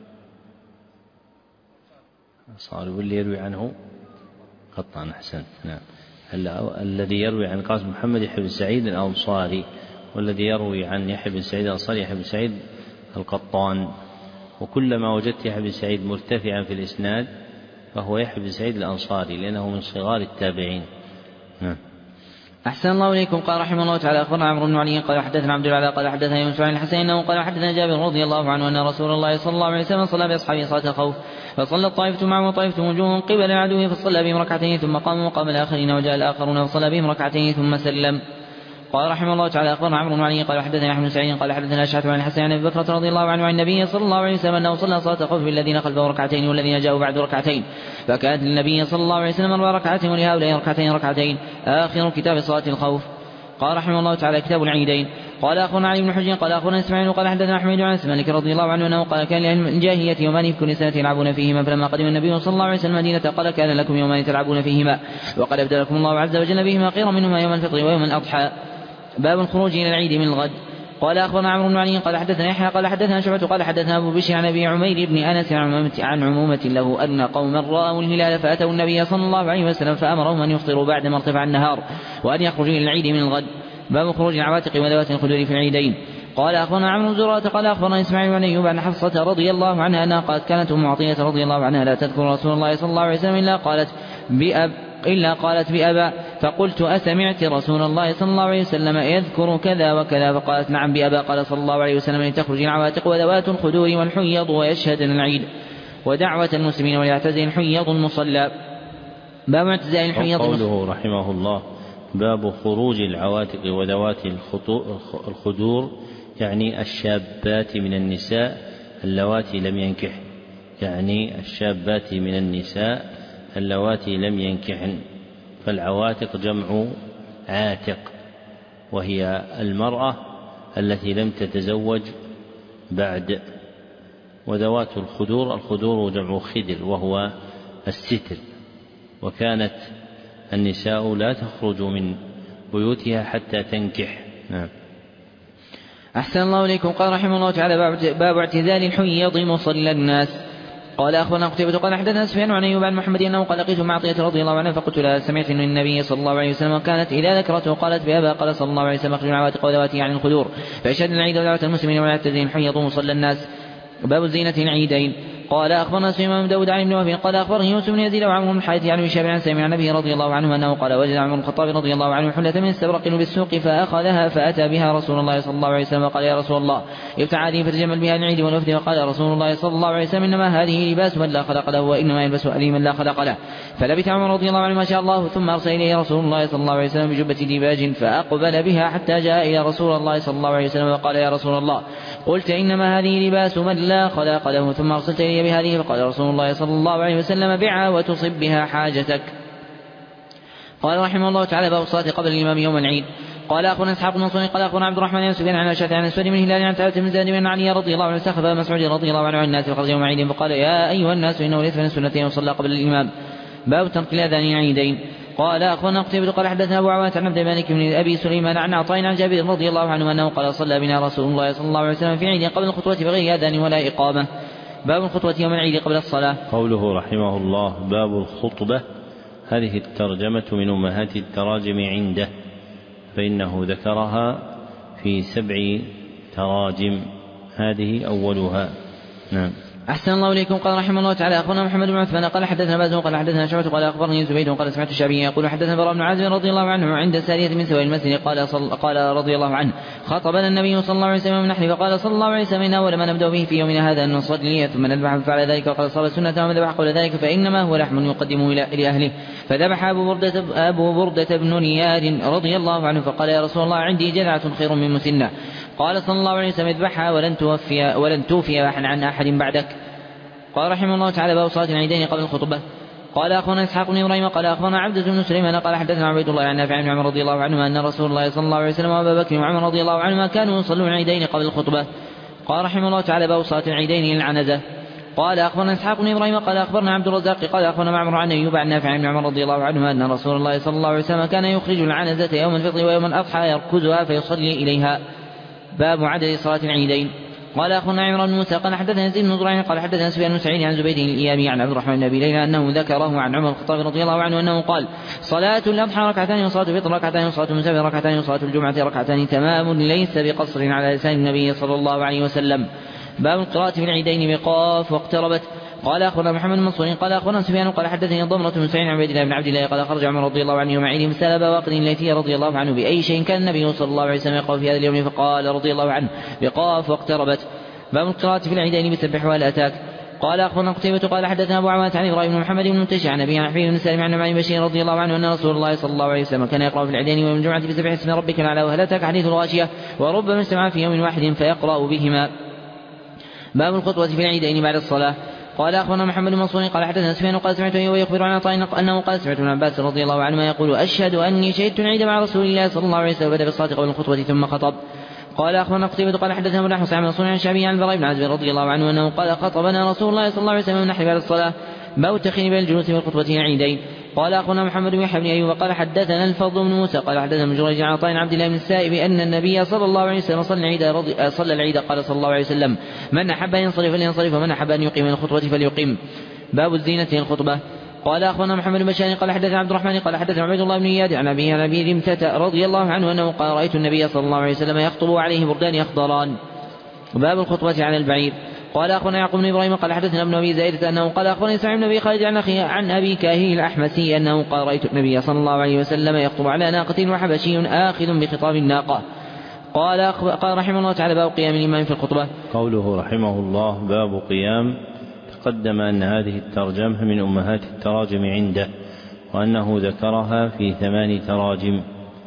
صار، واللي يروي عنه قطعا. أحسنت. نعم، الذي يروي عن القاسم بن محمد يحيى بن سعيد الأنصاري، والذي يروي عن يحيى بن سعيد الأنصاري يحيى بن سعيد القطان. وكلما وجدت يحيى بن سعيد مرتفعا في الإسناد فهو يحيى بن سعيد الأنصاري لأنه من صغار التابعين.
أحسن الله إليكم. قال رحمه الله تعالى أخبرنا عمرو بن علي قال حدثنا عبد الأعلى قال حدثنا يونس عن الحسين أنه قال حدثنا جابر رضي الله عنه أن رسول الله صلى الله عليه وسلم صلى بأصحابه صلاة الخوف، فصلى الطائفة معه وطائفة وجوههم قبل العدو، فصلى بهم ركعتين ثم قام وقام الآخرين وجاء الآخرون فصلى بهم ركعتين ثم سلم. قال رحمه الله تعالى أخبرنا عمرو بن علي قال حدثنا يحيى بن سعيد قال حدثنا أشعث عن الحسن عن أبي بكرة رضي الله عنه عن النبي صلى الله عليه وسلم أنه صلى صلاة الخوف بالذين خلفه ركعتين والذين جاءوا بعد ركعتين، فكانت للنبي صلى الله عليه وسلم 4 ركعات ولهؤلاء ركعتين آخر كتاب صلاة الخوف. قال رحمه الله تعالى كتاب العيدين. قال أخبرنا علي بن حجر قال أخبرنا إسماعيل قال حدثنا أحمد عن مالك رضي الله عنه أنه قال كان لأهل الجاهلية يومان في كل سنة يلعبون فيهما، فلما قدم النبي صلى الله عليه وسلم المدينة قال كان لكم يومان تلعبون فيهما، وقد أبدلكم الله عز وجل بهما خيرا منهما يوم الفطر ويوم الأضحى. باب الخروج إلى العيد من الغد. قال أخبرنا عمرو بن علي قال حدثنا يحيى قال حدثنا شعبة قال حدثنا أبو بشر عن أبي عمير بن أنس عن عمومة له أن قوما رأوا الهلال فأتوا النبي صلى الله عليه وسلم فأمرهم أن يفطروا بعدما ارتفع النهار وأن يخرجوا إلى العيد من الغد. باب خروج العواتق وذوات الخدور في العيدين. قال أخبرنا عمرو بن زرارة قال أخبرنا إسماعيل بن أيوب عن حفصة رضي الله عنها أنها قالت كانت أم عطية رضي الله عنها لا تذكر رسول الله صلى الله عليه وسلم إلا قالت بأبا، فقلت أسمعت رسول الله صلى الله عليه وسلم يذكر كذا وكذا؟ فقالت نعم بأبا. قال صلى الله عليه وسلم لتخرج العواتق وذوات الخدور والحيض ويشهدن العيد ودعوة المسلمين وليعتزل الحيض المصلى. باب اعتزال الحيض.
قوله رحمه الله باب خروج العواتق وذوات الخدور يعني الشابات من النساء اللواتي لم ينكحن، يعني الشابات من النساء اللواتي لم ينكحن. فالعواتق جمع عاتق وهي المرأة التي لم تتزوج بعد. وذوات الخدور جمع خدر وهو الستر. وكانت النساء لا تخرج من بيوتها حتى تنكح. نعم.
أحسن الله إليكم. قال رحمه الله تعالى باب اعتزال الحيض مصلى الناس. قال أخبرنا قتيبة قال حدثنا سفيان عن أيوب عن محمد أنه قال لقيت مع عطية رضي الله عنها فقلت لها سمعت من النبي صلى الله عليه وسلم وكانت إذا ذكرته قالت بأبا. قال صلى الله عليه وسلم اخرجوا العواتق وذواتي عن الخدور فأشهدن العيد ودعوة المسلمين ولا يعتزل الحيض مصلى الناس. باب الزينة العيدين. قال أخبرنا سليمان بن داود عن ابن وهب قال أخبرني يوسف بن يزيد وعمرو بن الحارث عن هشام عن سامع عن أبيه رضي الله عنه أنه قال وجد عمر بن الخطاب رضي الله عنه حلة من استبرق بالسوق فأخذها فأتى بها رسول الله صلى الله عليه وسلم وقال يا رسول الله ابتع هذه فتجمل بها العيد والوفد. وقال رسول الله صلى الله عليه وسلم إنما هذه لباس من لا خلق له وإنما يلبس أليم من لا خلق له. فلبث عمر رضي الله عنه ما شاء الله ثم أرسل إليه رسول الله صلى الله عليه وسلم بجبة ديباج فأقبل بها حتى جاء إلى رسول الله صلى الله عليه وسلم وقال يا رسول الله قلت إنما هذه لباس من لا خلق له ثم أرسلت إلي بهذه. فقال رسول الله صلى الله عليه وسلم بعها وتصب بها حاجتك. قال رحمه الله تعالى باب الصلاة قبل الإمام يوم العيد. قال أخونا إسحاق بن منصور قال أخونا عبد الرحمن بن سفيان عن الأشعث عن الأسود من هلال عن ثابت بن زيد بن علي رضي الله عنه استخف مسعود رضي الله عنه عن الناس فخرج يوم عيد فقال يا أيها الناس إنه ليس من السنتين وصلى قبل الإمام. باب ترك الأذان العيدين. قال أخونا قتيبة قال حدثنا أبو عوانة عن عبد الملك بن أبي سليمان عن عطاء عن جابر رضي الله عنه أنه قال صلى بنا رسول الله صلى الله عليه وسلم في عيد قبل الخطوة بغير أذان ولا إقامة. باب الخطوة يوم العيد قبل الصلاة.
قوله رحمه الله باب الخطبة هذه الترجمة من أمهات التراجم عنده فإنه ذكرها في 7 تراجم هذه أولها. نعم.
أحسن الله إليكم. قال رحمه الله تعالى أخبرنا محمد بن عثمان قال حدثنا باز قال حدثنا شعبة قال أخبرني زبيد قال سمعت الشعبي يقول حدثنا براء بن عازب رضي الله عنه عند سارية من سواء المسجد قال رضي الله عنه خطبنا النبي صلى الله عليه وسلم من نحن فقال صلى الله عليه وسلم إن أول ما نبدأ به في يومنا هذا أن نصلي ثم نذبح فعل ذلك وقال صلى السنة ومن ذبح قبل ذلك فإنما هو لحم يقدمه إلى أهله. فذبح أبو بردة بن نيار رضي الله عنه فقال يا رسول الله عندي جذعة خير من مسنة. قال صلى الله عليه وسلم اذبحها ولن توفي عن أحد بعدك. قال رحمه الله تعالى باب صلاة العيدين قبل الخطبة. قال أخونا إسحاق بن إبراهيم قال أخبرنا عبدة بن سليمان قال حدثنا عبيد الله عن نافع عن عمر رضي الله عنهما أن رسول الله صلى الله عليه وسلم وأبا بكر وعمر رضي الله عنهما كانوا يصلون العيدين قبل الخطبة. قال رحمه الله تعالى باب صلاة العيدين للعنزة. قال أخبرنا إسحاق بن إبراهيم قال أخبرنا عبد الرزاق قال أخبرنا معمر عن أيوب عن نافع عن عمر رضي الله عنهما أن رسول الله صلى الله عليه وسلم كان يخرج العنزة يوم الفطر ويوم الأضحى يركزها فيصلي إليها. باب عدد صلاة العيدين. قال أخونا عمران بن موسى قال حدثنا يزيد بن زريع قال حدثنا سفيان بن سعيد عن زبيد الإيامي عن عبد الرحمن بن أبي ليلى أنه ذكره عن عمر الخطاب رضي الله عنه أنه قال صلاة الأضحى ركعتان وصلاة الفطر ركعتان وصلاة المسافر ركعتان وصلاة الجمعة ركعتان تمام ليس بقصر على لسان النبي صلى الله عليه وسلم. باب القراءة في العيدين بقاف واقتربت. قال أخونا محمد بن منصور قال أخونا سفيان قال حدثني ضمرة بن سعيد عن عبيد الله بن عبد الله قال خرج عمر رضي الله عنه يوم عيد فسأل أبا بكر الليثي رضي الله عنه بأي شيء كان النبي صلى الله عليه وسلم يقرأ في هذا اليوم فقال رضي الله عنه بقاف واقتربت. باب القراءة في العيدين بسبح وهل أتاك. قال أخبرنا قتيبة قال حدثنا أبو عوانة عن إبراهيم بن محمد بن منتشر عن أبي حبيب بن سالم عن نعمان بن بشير رضي الله عنه أن رسول الله صلى الله عليه وسلم كان يقرأ في العيدين ويوم الجمعة بسبح اسم ربك الأعلى وهل أتاك حديث الغاشية وربما استمع في يوم واحد فيقرأ بهما. باب الخطوة في العيدين بعد الصلاة. قال أخبرنا محمد بن منصور قال حدثنا سفيان قال سمعت ويخبر عن عطاء أنه قال سمعت ابن عباس رضي الله عنهما يقول أشهد أني شهدت العيد مع رسول الله صلى الله عليه وسلم بدأ بالصلاة قبل الخطوة ثم خطب. قال أخبرنا قتيبة قال حدثنا ابن حسين عن منصور عن شعبي عن البراء بن عازب رضي الله عنه أنه قال خطبنا رسول الله صلى الله عليه وسلم نحن بعد الصلاة باب التخير بين الجلوس والخطبة العيدين. قال أخونا محمد بن يحيى بن أيوب قال حدثنا الفضل بن موسى قال حدثنا من جريج عن عطاء عبد الله بن السائب أن النبي صلى الله عليه وسلم صلى العيد قال صلى الله عليه وسلم من أحب أن ينصرف فلينصرف ومن أحب أن يقيم الخطبة فليقيم. باب الزينة الخطبة. قال أخونا محمد بن بشار قال حدثنا عبد الرحمن قال حدثنا عبيد الله بن إياد عن أبي رمتة رضي الله عنه أنه قال رأيت النبي صلى الله عليه وسلم يخطب عليه بردان أخضران. باب الخطبة على البعير. قال أخونا يعقوب بن إبراهيم قال حدثنا ابن أبي زائدة أنه قال أخونا إسماعيل بن أبي خالد عن أبي كاهيل الأحمسي أنه قال رأيت النبي صلى الله عليه وسلم يخطب على ناقة وحبشي آخذ بخطاب الناقة. قال رحمه الله تعالى باب قيام الإمام في الخطبة.
قوله رحمه الله باب قيام، تقدم أن هذه الترجمة من أمهات التراجم عنده، وأنه ذكرها في 8 تراجم.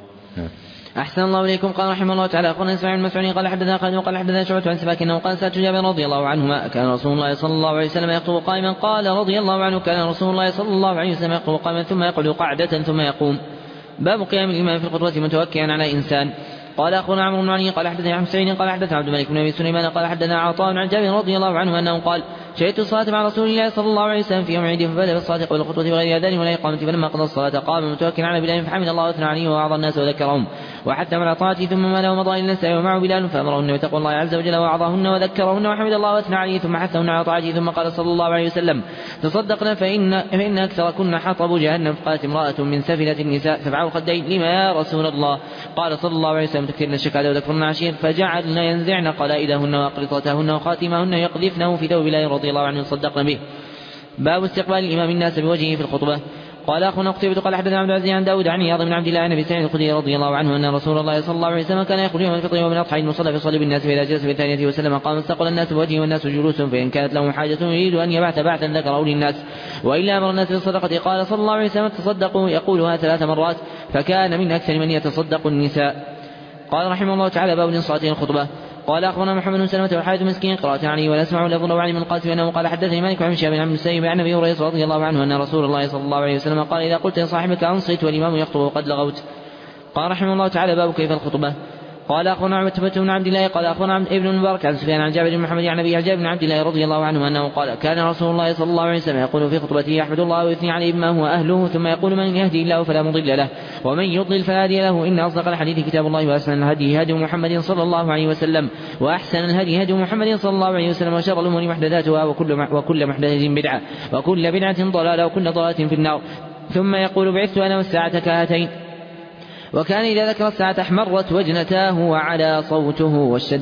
أحسن الله إليكم. قال رحمه الله تعالى أخونا إسماعيل بن مسعود قال حدثنا خالد قال حدثنا شعبة عن سماك أنه قال سألت جابر رضي الله عنهما كان رسول الله صلى الله عليه وسلم يخطب قائما؟ قال رضي الله عنه كان رسول الله صلى الله عليه وسلم يخطب قائما ثم يقعد قعدة ثم يقوم. باب قيام الإمام في الخطبة متوكئا على إنسان. قال أخونا عمرو بن علي قال حدثنا عن سعيد قال حدثنا عبد الملك بن أبي سليمان قال حدثنا عطاء عن جابر رضي الله عنه أنه قال شهدت الصلاة مع رسول الله صلى الله عليه وسلم في يوم عيد فبدأ بالصلاة قبل الخطبة بغير أذان ولا إقامة، فلما قضى الصلاة قام متوكلا على بلال فحمد الله وأثنى عليه ووعظ الناس وذكرهم وحثهم على طاعته، ثم مال ومضى إلى النساء ومعه بلال فأمرهن بتقوى الله عز وجل ووعظهن وذكرهن وحمد الله وأثنى عليه ثم حثهن على طاعته، ثم قال صلى الله عليه وسلم تصدقنا فإن أكثركن حطب جهنم. فقالت امرأة من سفلة النساء فافعلوا الخدين لما يا رسول الله؟ قال صلى الله عليه وسلم تكثرن الشكاة وذكرن عشير، فجعلن ينزعن قلائدهن وأقرطتهن وخاتمهن يقذفنه في ثوب بلال رضي الله عنه يصدقن به. باب استقبال الإمام الناس بوجهه في الخطبة. قال أخونا قتيبة قال حدثنا عبد العزيز عن داود عن عياض بن عبد الله عن أبي سعيد الخدري رضي الله عنه أن رسول الله صلى الله عليه وسلم كان يخرج يوم الفطر يوم الأضحى المصلى فيصلي بالناس، فإذا جلس في الثانية وسلم قام استقبل الناس بوجهه والناس جلوس، فإن كانت لهم حاجة يريد أن يبعث بعثا ذكره للناس، وإلا أمر الناس بالصدقة. قال صلى الله عليه وسلم تصدقوا يقولها 3 مرات، فكان من أكثر من يتصدق النساء. قال رحمه الله تعالى باب الإنصات الخطبة. قال أخبرنا محمد بن سلمة وحارث مسكين قراءة عليه ولا أسمع لفظ عن من القاسم أنه قال حدثني مالك عن شهاب عن مسيب عن أبي هريرة رضي الله عنه أن رسول الله صلى الله عليه وسلم قال إذا قلت لصاحبك أنصت والإمام يخطب وقد لغوت. قال رحمه الله تعالى باب كيف الخطبة. قال أخونا عتبة بن عبد الله قال أخونا ابن المبارك عن سفيان عن جابر بن محمد عن أبي جابر بن عبد الله رضي الله عنه أنه قال كان رسول الله صلى الله عليه وسلم يقول في خطبته يحمد الله ويثني عليه بما هو أهله، ثم يقول من يهدي الله فلا مضل له ومن يضلل فلا هادي له، إن أصدق الحديث كتاب الله وأحسن الهدي هدي محمد صلى الله عليه وسلم وأحسن الهدي هدي محمد صلى الله عليه وسلم وشر الأمور محدثاتها وكل محدثة بدعة وكل بدعة ضلالة وكل ضلالة في النار. ثم يقول بعثت أنا والساعة كهاتين. وكان إذا ذكر الساعة احمرت وجنتاه وعلى صوته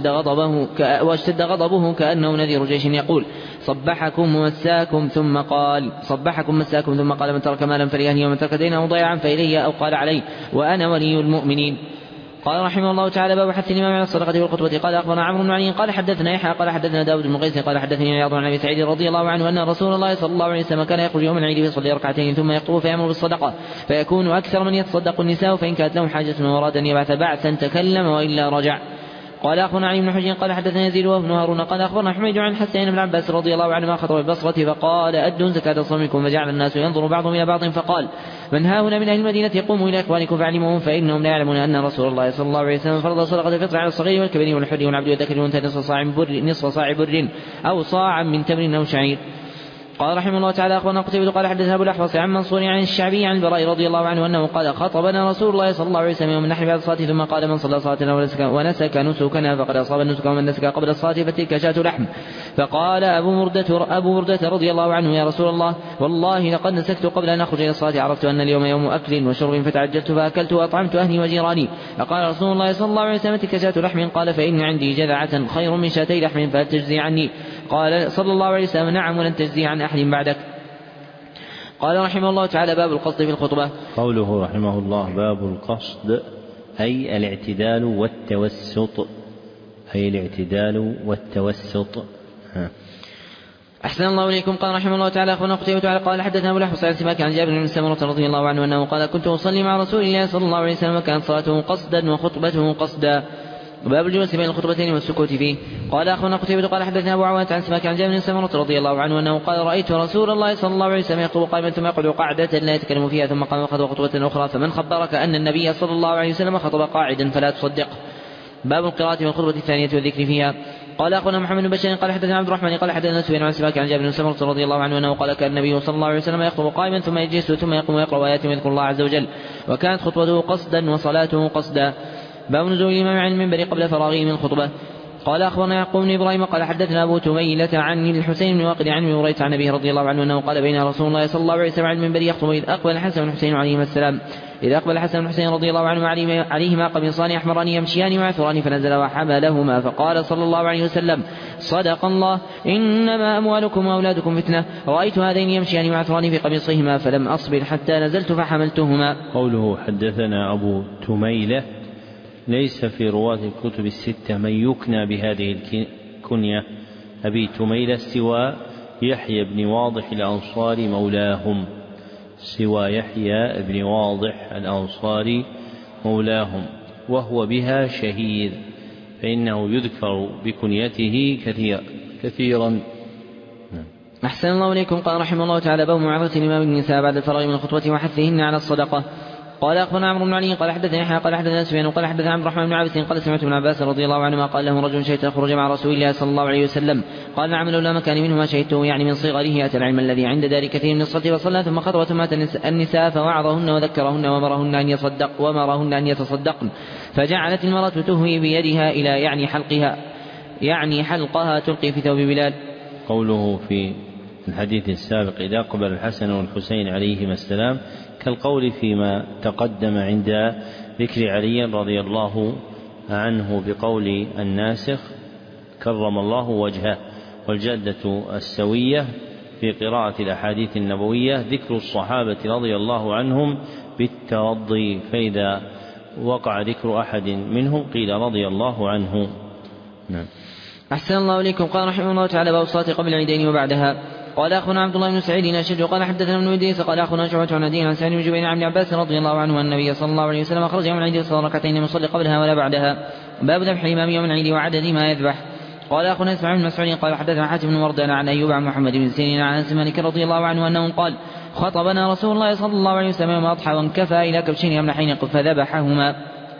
واشتد غضبه كأنه نذير جيش يقول صبحكم مساكم ثم قال من ترك مالا فليهني ومن ترك دينا ضيعا فإلي أو قال علي وأنا ولي المؤمنين. قال رحمه الله تعالى باب حث الإمام على الصدقة والخطبة. قال أخبرنا عمرو بن علي قال حدثنا يحيى قال حدثنا داود بن قيس قال حدثني عياض عن أبي سعيد رضي الله عنه أن رسول الله صلى الله عليه وسلم كان يخرج يوم العيد فيصلي ركعتين ثم يخطب فيأمر بالصدقة فيكون أكثر من يتصدق النساء، فإن كانت لهم حاجة وأراد أن يبعث بعثا تكلم وإلا رجع. قال أخونا علي بن حجين قال حدثنا يزيد وابن هارون قال أخبرنا حميد عن حسين بن عباس رضي الله عنهما خطب البصرة فقال أدوا زكاة صومكم، فجعل الناس ينظر بعضهم إلى بعض فقال من ها هنا من أهل المدينة قوموا إلى إخوانكم فاعلموهم فإنهم لا يعلمون أن رسول الله صلى الله عليه وسلم فرض صدقة الفطر على الصغير والكبير والحر والعبد والذكر والأنثى نصف صاع بر أو صاعا من تمر أو شعير. قال رحمه الله تعالى أخبرنا قتيبة قال حدثنا أبو الأحوص عن منصور عن الشعبي عن البراء رضي الله عنه أنه قال خطبنا رسول الله صلى الله عليه وسلم يوم النحر بعد الصلاة ثم قال من صلى صلاتنا ونسك نسكنا فقد أصاب النسك ومن نسك قبل الصلاة فتلك شاة لحم. فقال أبو بردة رضي الله عنه يا رسول الله والله لقد نسكت قبل أن أخرج إلى الصلاة، عرفت أن اليوم يوم أكل وشرب فتعجلت فأكلت وأطعمت أهلي وجيراني. فقال رسول الله صلى الله عليه وسلم تلك شاة لحم. قال فإن عندي جذعة خير من شاتي لحم فهل تجزي عني؟ قال صلى الله عليه وسلم نعم ولن تجزي عن أحد بعدك. قال رحمه الله تعالى باب القصد في الخطبة.
قوله رحمه الله باب القصد أي الاعتدال والتوسط.
أحسن الله إليكم. قال رحمه الله تعالى أخونا قتيبة قال حدثنا أبو الأحوص عن سماك عن جابر بن سمرة رضي الله عنه أنه قال كنت أصلي مع رسول الله صلى الله عليه وسلم وكانت صلاته قصدا وخطبته قصدا. باب الجلوس بين الخطبتين والسكوت فيه. قال أخونا قتيبة قال حدثنا أبو عوانة عن سماك عن جابر بن سمرة رضي الله عنه أنه قال رأيت رسول الله صلى الله عليه وسلم يخطب قائما ثم يقعد قعدة لا يتكلم فيها ثم قام وخطب خطبة أخرى، فمن خبرك أن النبي صلى الله عليه وسلم خطب قاعدا فلا تصدق. باب القراءة والخطبة الثانية والذكر فيها. قال أخونا محمد بن بشير قال حدثنا عبد الرحمن قال حدثنا سفيان عن سماك عن جابر بن سمرة رضي الله عنه أنه قال كان النبي صلى الله عليه وسلم يخطب قائما ثم يجلس ثم يقوم ويقرأ آيات ويذكر الله عز وجل، وكانت خطبته قصدا وصلاته قصدا. باب نزول الإمام عن المنبر قبل فراغه من الخطبة. قال أخبرنا يعقوب بن إبراهيم قال حدثنا أبو تميلة عن الحسين بن واقد عن ابن عن أبيه رضي الله عنه أنه قال بين رسول الله صلى الله عليه وسلم على المنبر يخطب إذ أقبل الحسن والحسين عليهما السلام، إذا أقبل الحسن والحسين رضي الله عنهما عليهما قميصان أحمران يمشيان معثران فنزل وحملهما فقال صلى الله عليه وسلم صدق الله إنما أموالكم وأولادكم فتنة، رأيت هذين يمشيان معثران في قميصهما فلم أصبر حتى نزلت فحملتهما.
قوله حدثنا أبو تميلة ليس في رواة الكتب الستة من يكنى بهذه الكنية أبي تميلة سوى يحيى بن واضح الأنصاري مولاهم، سوى يحيى بن واضح الأنصاري مولاهم، وهو بها شهير فإنه يذكر بكنيته كثيرا.
أحسن الله إليكم. قال رحمه الله تعالى باب موعظة الإمام النساء بعد الفراغ من الخطبة وحثهن على الصدقة. قال أخبرنا عمرو بن علي قال حدثنا يحيى قال حدثنا سفيان قال حدثنا عبد الرحمن بن عبس قال سمعت ابن عباس رضي الله عنهما قال له رجل شهدت خرج مع رسول الله صلى الله عليه وسلم، قال نعم لولا مكان منه ما شهدته، يعني من صغره أتى العلم الذي عند دار كثير من الصلاة وصلى ثم خطب ثم أتى النساء فوعظهن وذكرهن وأمرهن أن يتصدقن، فجعلت المرأة تهوي بيدها إلى يعني حلقها تلقي في ثوب بلال.
قوله في الحديث السابق إذا أقبل الحسن والحسين عليهما السلام كالقول فيما تقدم عند ذكر علي رضي الله عنه بقول الناسخ كرم الله وجهه، والجادة السوية في قراءة الأحاديث النبوية ذكر الصحابة رضي الله عنهم بالترضي، فإذا وقع ذكر أحد منهم قيل رضي الله عنه. نعم.
أحسن الله إليكم. قال رحمه الله تعالى باب الصلاة قبل العيدين وبعدها. قال أخونا عبد الله بن سعيد الأشج قال حدثنا ابن إدريس قال أخونا شعبة عن أبيه عن سعيد بن جبير عن ابن عباس رضي الله عنه أن النبي صلى الله عليه وسلم خرج يوم العيد وصلى ركعتين لم يصلي قبلها ولا بعدها. باب ذبح الإمام يوم العيد وعدد ما يذبح. قال أخونا اسماعيل بن مسعود قال حدثنا حاتم بن وردان عن أيوب عن محمد بن سيرين عن أنس مالك رضي الله عنه أنه قال خطبنا رسول الله صلى الله عليه وسلم يوم أضحى وانكفى إلى كبشين يملحين فذبحهما.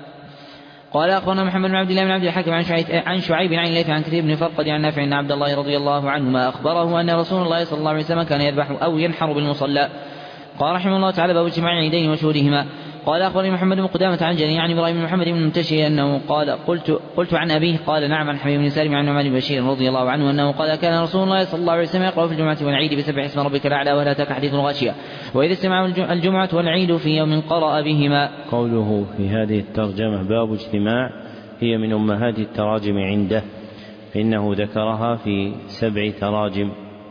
قال أخبرنا محمد بن عبد الله بن عبد الحكيم عن شعيب عن الليث عن كثير بن فرقد عن نافع عن عبد الله رضي الله عنهما أخبره أن رسول الله صلى الله عليه وسلم كان يذبح أو ينحر بالمصلى. قال رحمه الله تعالى باب اجتماع العيدين وشهودهما. قال أخبرني محمد بن قدامة عن جرير عن إبراهيم بن محمد بن المنتشي أنه قال قلت عن أبيه قال نعم عن حبيب بن سالم عن نعمان بن بشير رضي الله عنه أنه قال كان رسول الله صلى الله عليه وسلم يقرأ في الجمعة والعيد بسبح اسم ربك الأعلى وهل أتاك حديث الغاشية، وإذا استمعوا الجمعة والعيد في يوم قرأ بهما.
قوله في هذه الترجمة باب اجتماع هي من أمهات التراجم عنده، فإنه ذكرها في 7 تراجم،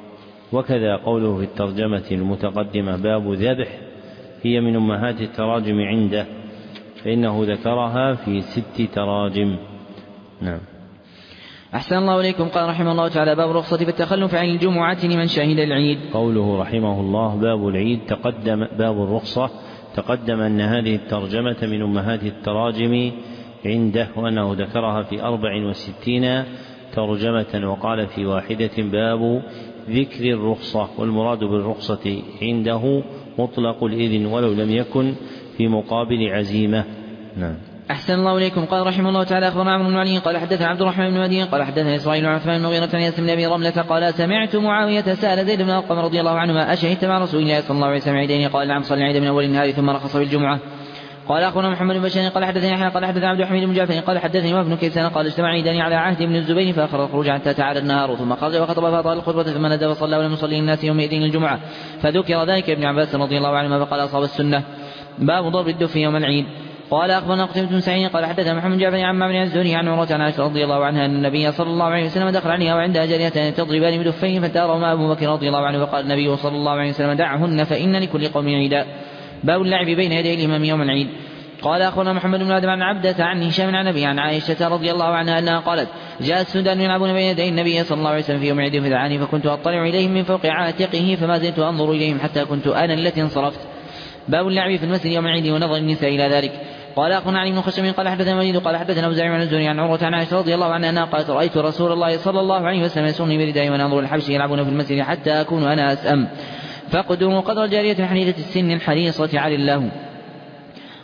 وكذا قوله في الترجمة المتقدمة باب ذبح هي من أمهات التراجم عنده، فإنه ذكرها في 6 تراجم. نعم.
أحسن الله إليكم. قال رحمه الله تعالى باب الرخصة في التخلف عن الجمعة لمن شهد العيد.
قوله رحمه الله باب العيد باب الرخصة تقدم أن هذه الترجمة من أمهات التراجم عنده، وأنه ذكرها في 64 ترجمة، وقال في واحدة باب ذكر الرخصة، والمراد بالرخصة عنده مطلق الإذن ولو لم يكن في مقابل عزيمة. نعم.
أحسن الله إليكم. قال رحمه الله تعالى أخبرنا عمرو بن علي قال حدثنا عبد الرحمن بن مهدي قال حدثنا إسرائيل عن عثمان بن المغيرة عن ياسر بن أبي رملة قال سمعت معاوية سأل زيد بن أرقم رضي الله عنهما أشهدت مع رسول الله صلى الله عليه وسلم عيدين؟ قال نعم صلى العيد من أول النهار ثم رخص بالجمعة. قال أخونا محمد بن بشير قال حدثني يحيى قال حدثنا عبد الحميد بن جعفر قال حدثني وابن كيسان قال اجتمع عيدان على عهد ابن الزبير فأخر الخروج حتى تعالى النهار ثم خرج وخطب فأطال الخطبة ثم ندى وصلى ولم يصلي الناس يومئذ الجمعة، فذكر ذلك ابن عباس رضي الله عنهما فقال أصاب السنة. باب ضرب الدف يوم العيد. قال أخبرنا قتيبة بن سعيد قال حدثنا محمد بن جعفر عن عمرو بن الزهري عن عروة عن عائشة رضي الله عنها أن النبي صلى الله عليه وسلم دخل عليها وعندها جاريتان تضربان بدفين فتارهما أبو بكر رضي الله عنه فقال النبي صلى الله عليه وسلم دعهن فإن لكل قوم عيدا. باب اللعب بين يدي الإمام يوم العيد. قال أخونا محمد بن آدم عن عبدة عن هشام عن أبي عن عائشة رضي الله عنها أنها قالت جاء السودان يلعبون بين يدي النبي صلى الله عليه وسلم في يوم العيد فدعاني فكنت أطلع إليهم من فوق عاتقه فما زلت أنظر إليهم حتى كنت أنا التي انصرفت. باب اللعب في المسجد يوم العيد ونظر النساء إلى ذلك. قال أخونا علي بن خشم قال حدثنا وليد قال حدثنا أوزاعي عن الزهري عن عروة عن عائشة رضي الله عنها أنها قالت رأيت رسول الله صلى الله عليه وسلم يسرني بردائي وننظر الحبش يلعبون في المسجد حتى أكون أنا أسأم فقدروا قدر الجارية الحنيدة السن الحريصة على الله.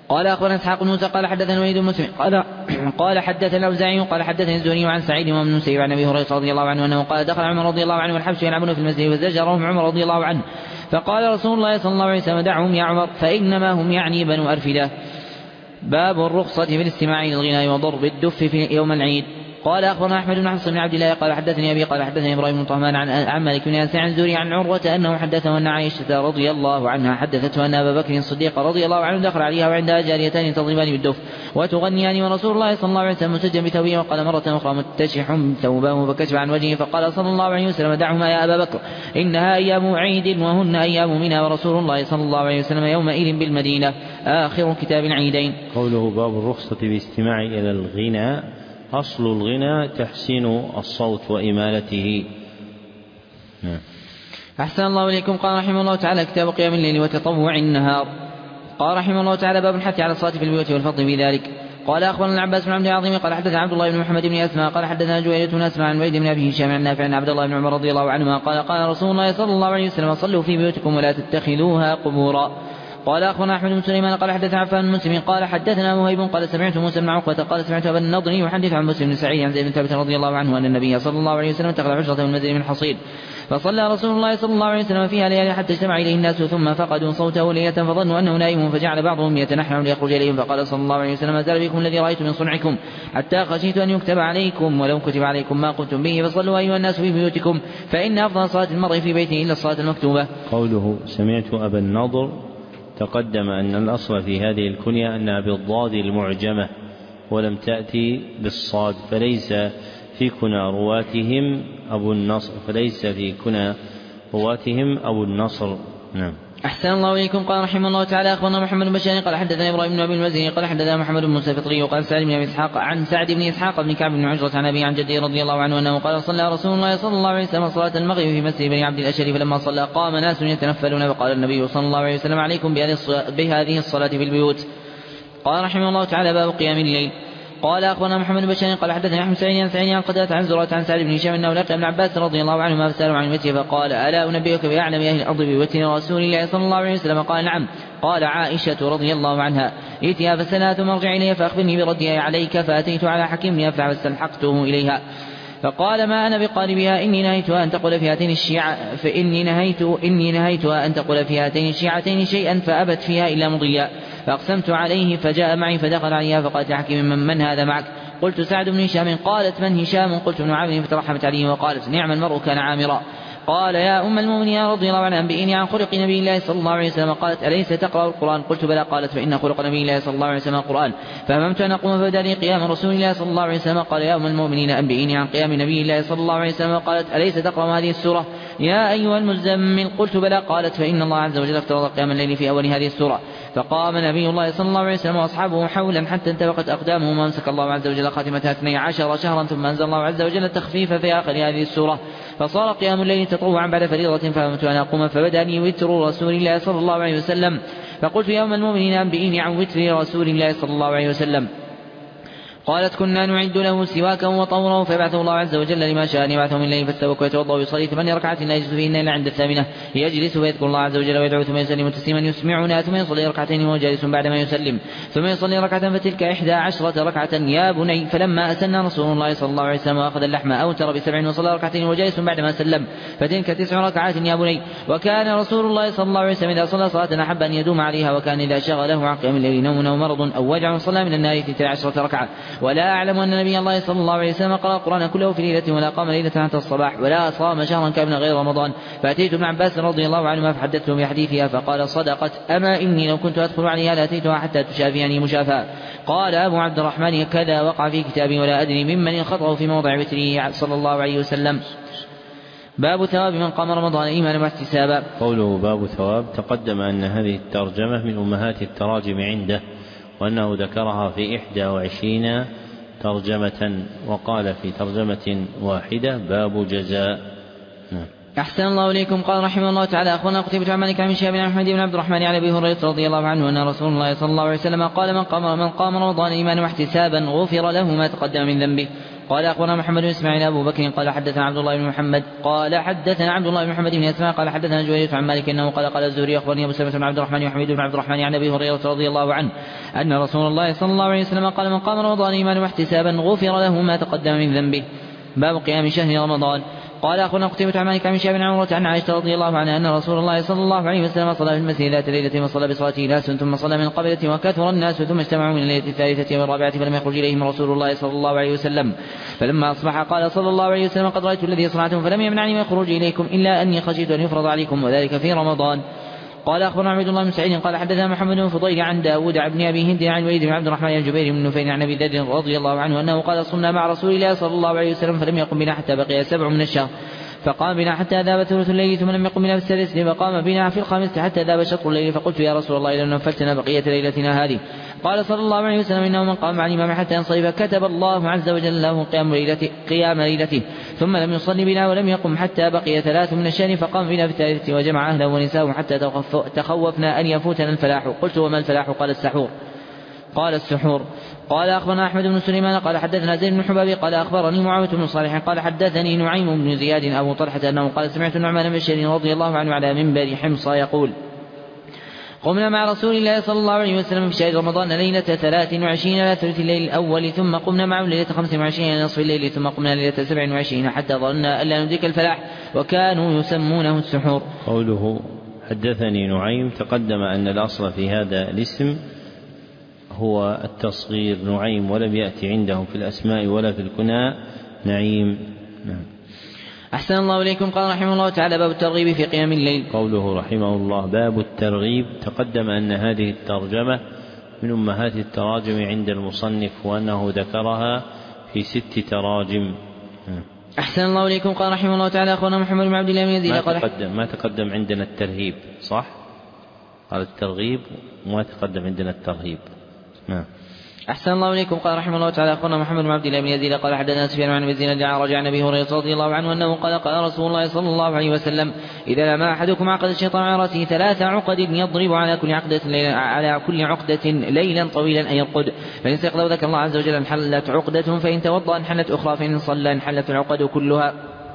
قال أخبرنا إسحاق بن موسى قال حدثنا وليد بن مسلم قال حدثنا الأوزاعي قال حدثني الزهري عن سعيد وابن المسيب عن أبي هريرة رضي الله عنه أنه قال دخل عمر رضي الله عنه والحبش يلعبون في المسجد فزجرهم عمر رضي الله عنه فقال رسول الله صلى الله عليه وسلم دعهم يا عمر فإنما هم يعني بنو أرفدة. باب الرخصة في الاستماع للغناء وضرب الدف في يوم العيد. قال أخبرنا أحمد بن حفص بن عبد الله قال حدثني أبي قال حدثني إبراهيم بن طهمان عن مالك بن أنس عن زهري عن عروة أنه حدثه أن عائشة رضي الله عنها حدثته أن أبا بكر الصديق رضي الله عنه دخل عليها وعندها جاريتان تضربان بالدف وتغنيان ورسول الله صلى الله عليه وسلم مسجا بثوبه وقال مرة أخرى متشح ثوبه فكشف عن وجهه فقال صلى الله عليه وسلم دعهما يا أبا بكر إنها أيام عيد وهن أيام منى ورسول الله صلى الله عليه وسلم يومئذ بالمدينة. آخر كتاب العيدين.
قوله باب الرخصة بالاستماع إلى الغنى. أصل الغنى تحسين الصوت وإمالته.
أحسن الله إليكم. قال رحمه الله تعالى كتاب قيام الليل وتطوع النهار. قال رحمه الله تعالى باب الحث على الصلاة في البيوت والفضل في ذلك. قال أخبرنا العباس بن عبد العظيم قال حدثنا عبد الله بن محمد بن أسماء قال حدثنا جويرية بن أسماء عن وليد بن أبي هشام عن نافع عن عبد الله بن عمر رضي الله عنهما قال قال رسول الله صلى الله عليه وسلم صلوا في بيوتكم ولا تتخذوها قبورا. قال أخبرنا أحمد بن سليمان قال حدثنا عفان بن مسلم قال حدثنا مهيب قال سمعت موسى بن عقبة قال سمعت أبا النضر يحدث عن مسلم بن سعيد عن زيد بن ثابت رضي الله عنه أن النبي صلى الله عليه وسلم اتخذ حجرة من منزل من حصير فصلى رسول الله صلى الله عليه وسلم فيها ليالي حتى اجتمع إليه الناس ثم فقدوا صوته ليلة فظنوا أنه نائم فجعل بعضهم يتنحنح ليخرج إليهم فقال صلى الله عليه وسلم ما زال بكم الذي رأيت من صنعكم حتى خشيت أن يكتب عليكم ولو كتب عليكم ما قمتم به فصلوا أيها الناس في بيوتكم فإن أفضل صلاة المرء في بيته إلا الصلاة المكتوبة.
قوله سمعت أبا النضر تقدم أن الأصل في هذه الكنية أنها بالضاد المعجمة ولم تأتي بالصاد فليس في كنى رواتهم أبو النصر. نعم.
أحسن الله إليكم. قال رحمه الله تعالى أخبرنا محمد بن بشار قال حدثنا إبراهيم بن أبي المزني قال حدثنا محمد بن موسى الفطري وقال سعد بن أبي إسحاق عن سعد بن إسحاق بن كعب بن عجرة عن أبي عن جده رضي الله عنه أنه قال صلى رسول الله صلى الله عليه وسلم صلاة المغرب في مسجد بني عبد الأشهر فلما صلى قام ناس يتنفلون فقال النبي صلى الله عليه وسلم عليكم بهذه الصلاة في البيوت. قال رحمه الله تعالى باب قيام الليل. قال أخبرنا محمد بن بشار قال حدثنا أحمد سعيد عن سعيد عن قتادة عن زرعة عن سعد بن هشام أنه لقي ابن عباس رضي الله عنهما فسأله عن وتره فقال ألا أنبئك بأعلم أهل الأرض بوتر رسول الله صلى الله عليه وسلم قال نعم. قال عائشة رضي الله عنها ائتها فسألها ثم ارجع إليها فأخبرني بردها عليك فأتيت على حكيم بن أفلح فاستلحقته إليها فقال ما أنا بقاربها إني نهيتها أن تقول في هاتين الشيعة إني نهيتها أن تقول في هاتين الشيعتين شيئا فأبت فيها إلا مضيا فأقسمت عليه فجاء معي فدخل عليها فقالت يا حكيم من هذا معك؟ قلت سعد بن هشام. قالت من هشام؟ قلت ابن عامر فترحمت عليه وقالت نعم المرء كان عامرا. قال يا أم المؤمنين رضي الله عنها أنبئيني عن خلق نبي الله صلى الله عليه وسلم. قالت أليس تقرأ القرآن؟ قلت بلى. قالت فإن خلق نبي الله صلى الله عليه وسلم القرآن فهممت أن أقوم فبدا لي قيام رسول الله صلى الله عليه وسلم. قال يا أم المؤمنين أنبئيني عن قيام نبي الله صلى الله عليه وسلم. قالت أليس تقرأ هذه السورة يا أيها المزمل؟ قلت بلى. قالت فإن الله عز وجل افترض قيام الليل في أول هذه السورة فقام نبي الله صلى الله عليه وسلم وأصحابه حولا حتى انتبقت أقدامهم وأمسك الله عز وجل خاتمتها 12 شهرا ثم أنزل الله عز وجل التخفيف في آخر هذه السورة فصار قيام الليل تطوعا بعد فريضة فهمت أن أقوم فبدا لي وتر رسول الله صلى الله عليه وسلم. فقلت يا أم المؤمنين أنبئيني عن وتر رسول الله صلى الله عليه وسلم. قالت كنا نعد له سواكا وطورا فيبعثه الله عز وجل لما شاء أن يبعثه من الليل فاستوى ويتوضأ ويصلي 8 ركعات لا يجلس فيهن إلا عند الثامنة يجلس فيذكر الله عز وجل ويدعو ثم يسلم تسليما يسمعنا ثم يصلي ركعتين وهو جالس بعدما يسلم ثم يصلي ركعة فتلك 11 ركعة يا بني. فلما أسن رسول الله صلى الله عليه وسلم وأخذ اللحم أوتر ب7 وصلى ركعتين وهو جالس بعدما سلم فتلك 9 ركعات يا بني. وكان رسول الله صلى الله عليه وسلم إذا صلى صلاة أحب أن يدوم عليها وكان إذا شغله عن قيام الليل نوم أو مرض أو وجع صلى من النار 12 ركعة. ولا أعلم أن نبي الله صلى الله عليه وسلم قرأ القرآن كله في ليلة ولا قام ليلة حتى الصباح ولا صام شهرا كاملا غير رمضان. فأتيت ابن عباس رضي الله عنهما فحدثته بحديثها فقال صدقت أما إني لو كنت أدخل عليها لأتيتها حتى تشافيني مشافاة. قال أبو عبد الرحمن كذا وقع في كتابي ولا أدري ممن خطأه في موضع وتره صلى الله عليه وسلم. باب ثواب من قام رمضان إيمانا واحتسابا.
قوله باب ثواب تقدم أن هذه الترجمة من أمهات التراجم عنده وأنه ذكرها في 21 ترجمة وقال في ترجمة واحدة باب جزاء.
أحسن الله إليكم. قال رحمه الله تعالى أخبرنا قتيبة عن مالك عن شهاب بن أحمد بن عبد الرحمن عن أبي هريرة رضي الله عنه أن رسول الله صلى الله عليه وسلم قال من قام رمضان إيمانا واحتسابا غفر له ما تقدم من ذنبه. قال أخبرنا محمد بن إسماعيل أبو بكر قال حدثنا عبد الله بن محمد بن أسماء قال حدثنا جويرية عن مالك أنه قال الزهري أخبرني أبو سلمة بن عبد الرحمن وحميد بن عبد الرحمن عن أبي هريرة رضي الله عنه أن رسول الله صلى الله عليه وسلم قال من قام رمضان إيمانا واحتسابا غفر له ما تقدم من ذنبه. باب قيام شهر رمضان. قال أخونا قتيبة عن مالك عن شهاب بن عمرة عن عائشة رضي الله عنها أن رسول الله صلى الله عليه وسلم صلى في المسجد ذات ليلة وصلى بصلاته ناس ثم صلى من القبلة وكثر الناس ثم اجتمعوا من الليلة الثالثة والرابعة فلم يخرج إليهم رسول الله صلى الله عليه وسلم فلما أصبح قال صلى الله عليه وسلم قد رأيت الذي صنعتم فلم يمنعني من الخروج إليكم إلا أني خشيت أن يفرض عليكم وذلك في رمضان. قال أخبرنا عبد الله بن سعيد قال حدثنا محمد بن فضيل عن داود بن أبي هند عن الوليد بن عبد الرحمن عن جبير بن نفيل عن أبي ذر رضي الله عنه أنه قال صمنا مع رسول الله صلى الله عليه وسلم فلم يقم بنا حتى بقي 7 من الشهر فقام بنا حتى ذاب ثلث الليل ثم لم يقم بنا في السادس فقام بنا في الخامسة حتى ذاب شطر الليل فقلت يا رسول الله إذا نفلتنا بقية ليلتنا هذه. قال صلى الله عليه وسلم إنه من قام مع الإمام حتى ينصرف كتب الله عز وجل له قيام ليلته ثم لم يصلي بنا ولم يقم حتى بقي 3 من الشهر فقام بنا في الثالثة وجمع أهله ونساءه حتى تخوفنا أن يفوتنا الفلاح. قلت وما الفلاح؟ قال السحور. قال أخبرنا أحمد بن سليمان قال حدثنا زيد بن حبابي قال أخبرني معاوية بن صالح قال حدثني نعيم بن زياد أبو طلحة أنه قال سمعت النعمان بن بشير رضي الله عنه على منبر حمص يقول قمنا مع رسول الله صلى الله عليه وسلم في شهر رمضان ليلة 23 إلى ثلث الليل الأول ثم قمنا معه ليلة 25 إلى نصف الليل ثم قمنا ليلة 27 حتى ظننا ألا ندرك الفلاح وكانوا يسمونه السحور.
قوله حدثني نعيم تقدم أن الأصل في هذا الاسم هو التصغير نعيم ولم يأتي عندهم في الأسماء ولا في الكنى نعيم.
أحسن الله إليكم. قال رحمه الله تعالى باب الترغيب في قيام الليل.
قوله رحمه الله باب الترغيب تقدم أن هذه الترجمة من أمهات التراجم عند المصنف وأنه ذكرها في 6 تراجم.
أحسن الله إليكم. قال رحمه الله تعالى أخونا محمد بن عبد الله بن يزيد
ما تقدم عندنا الترهيب صح؟ قال الترغيب وما تقدم عندنا الترهيب.
أحسن الله إليكم. قال رحمه الله تعالى أخبرنا محمد بن عبد الله بن يزيد قال حدثنا سفيان عن يزيد رجع عن أبي هريرة رضي الله عنه أنه قال رسول الله صلى الله عليه وسلم إذا لما أحدكم عقد الشيطان على رأسه 3 عقد يضرب على كل عقدة ليلا طويلا أن يرقد فإن استيقظ ذكر الله عز وجل انحلت عقدة فإن توضأ انحلت أخرى فإن صلى انحلت العقد كلها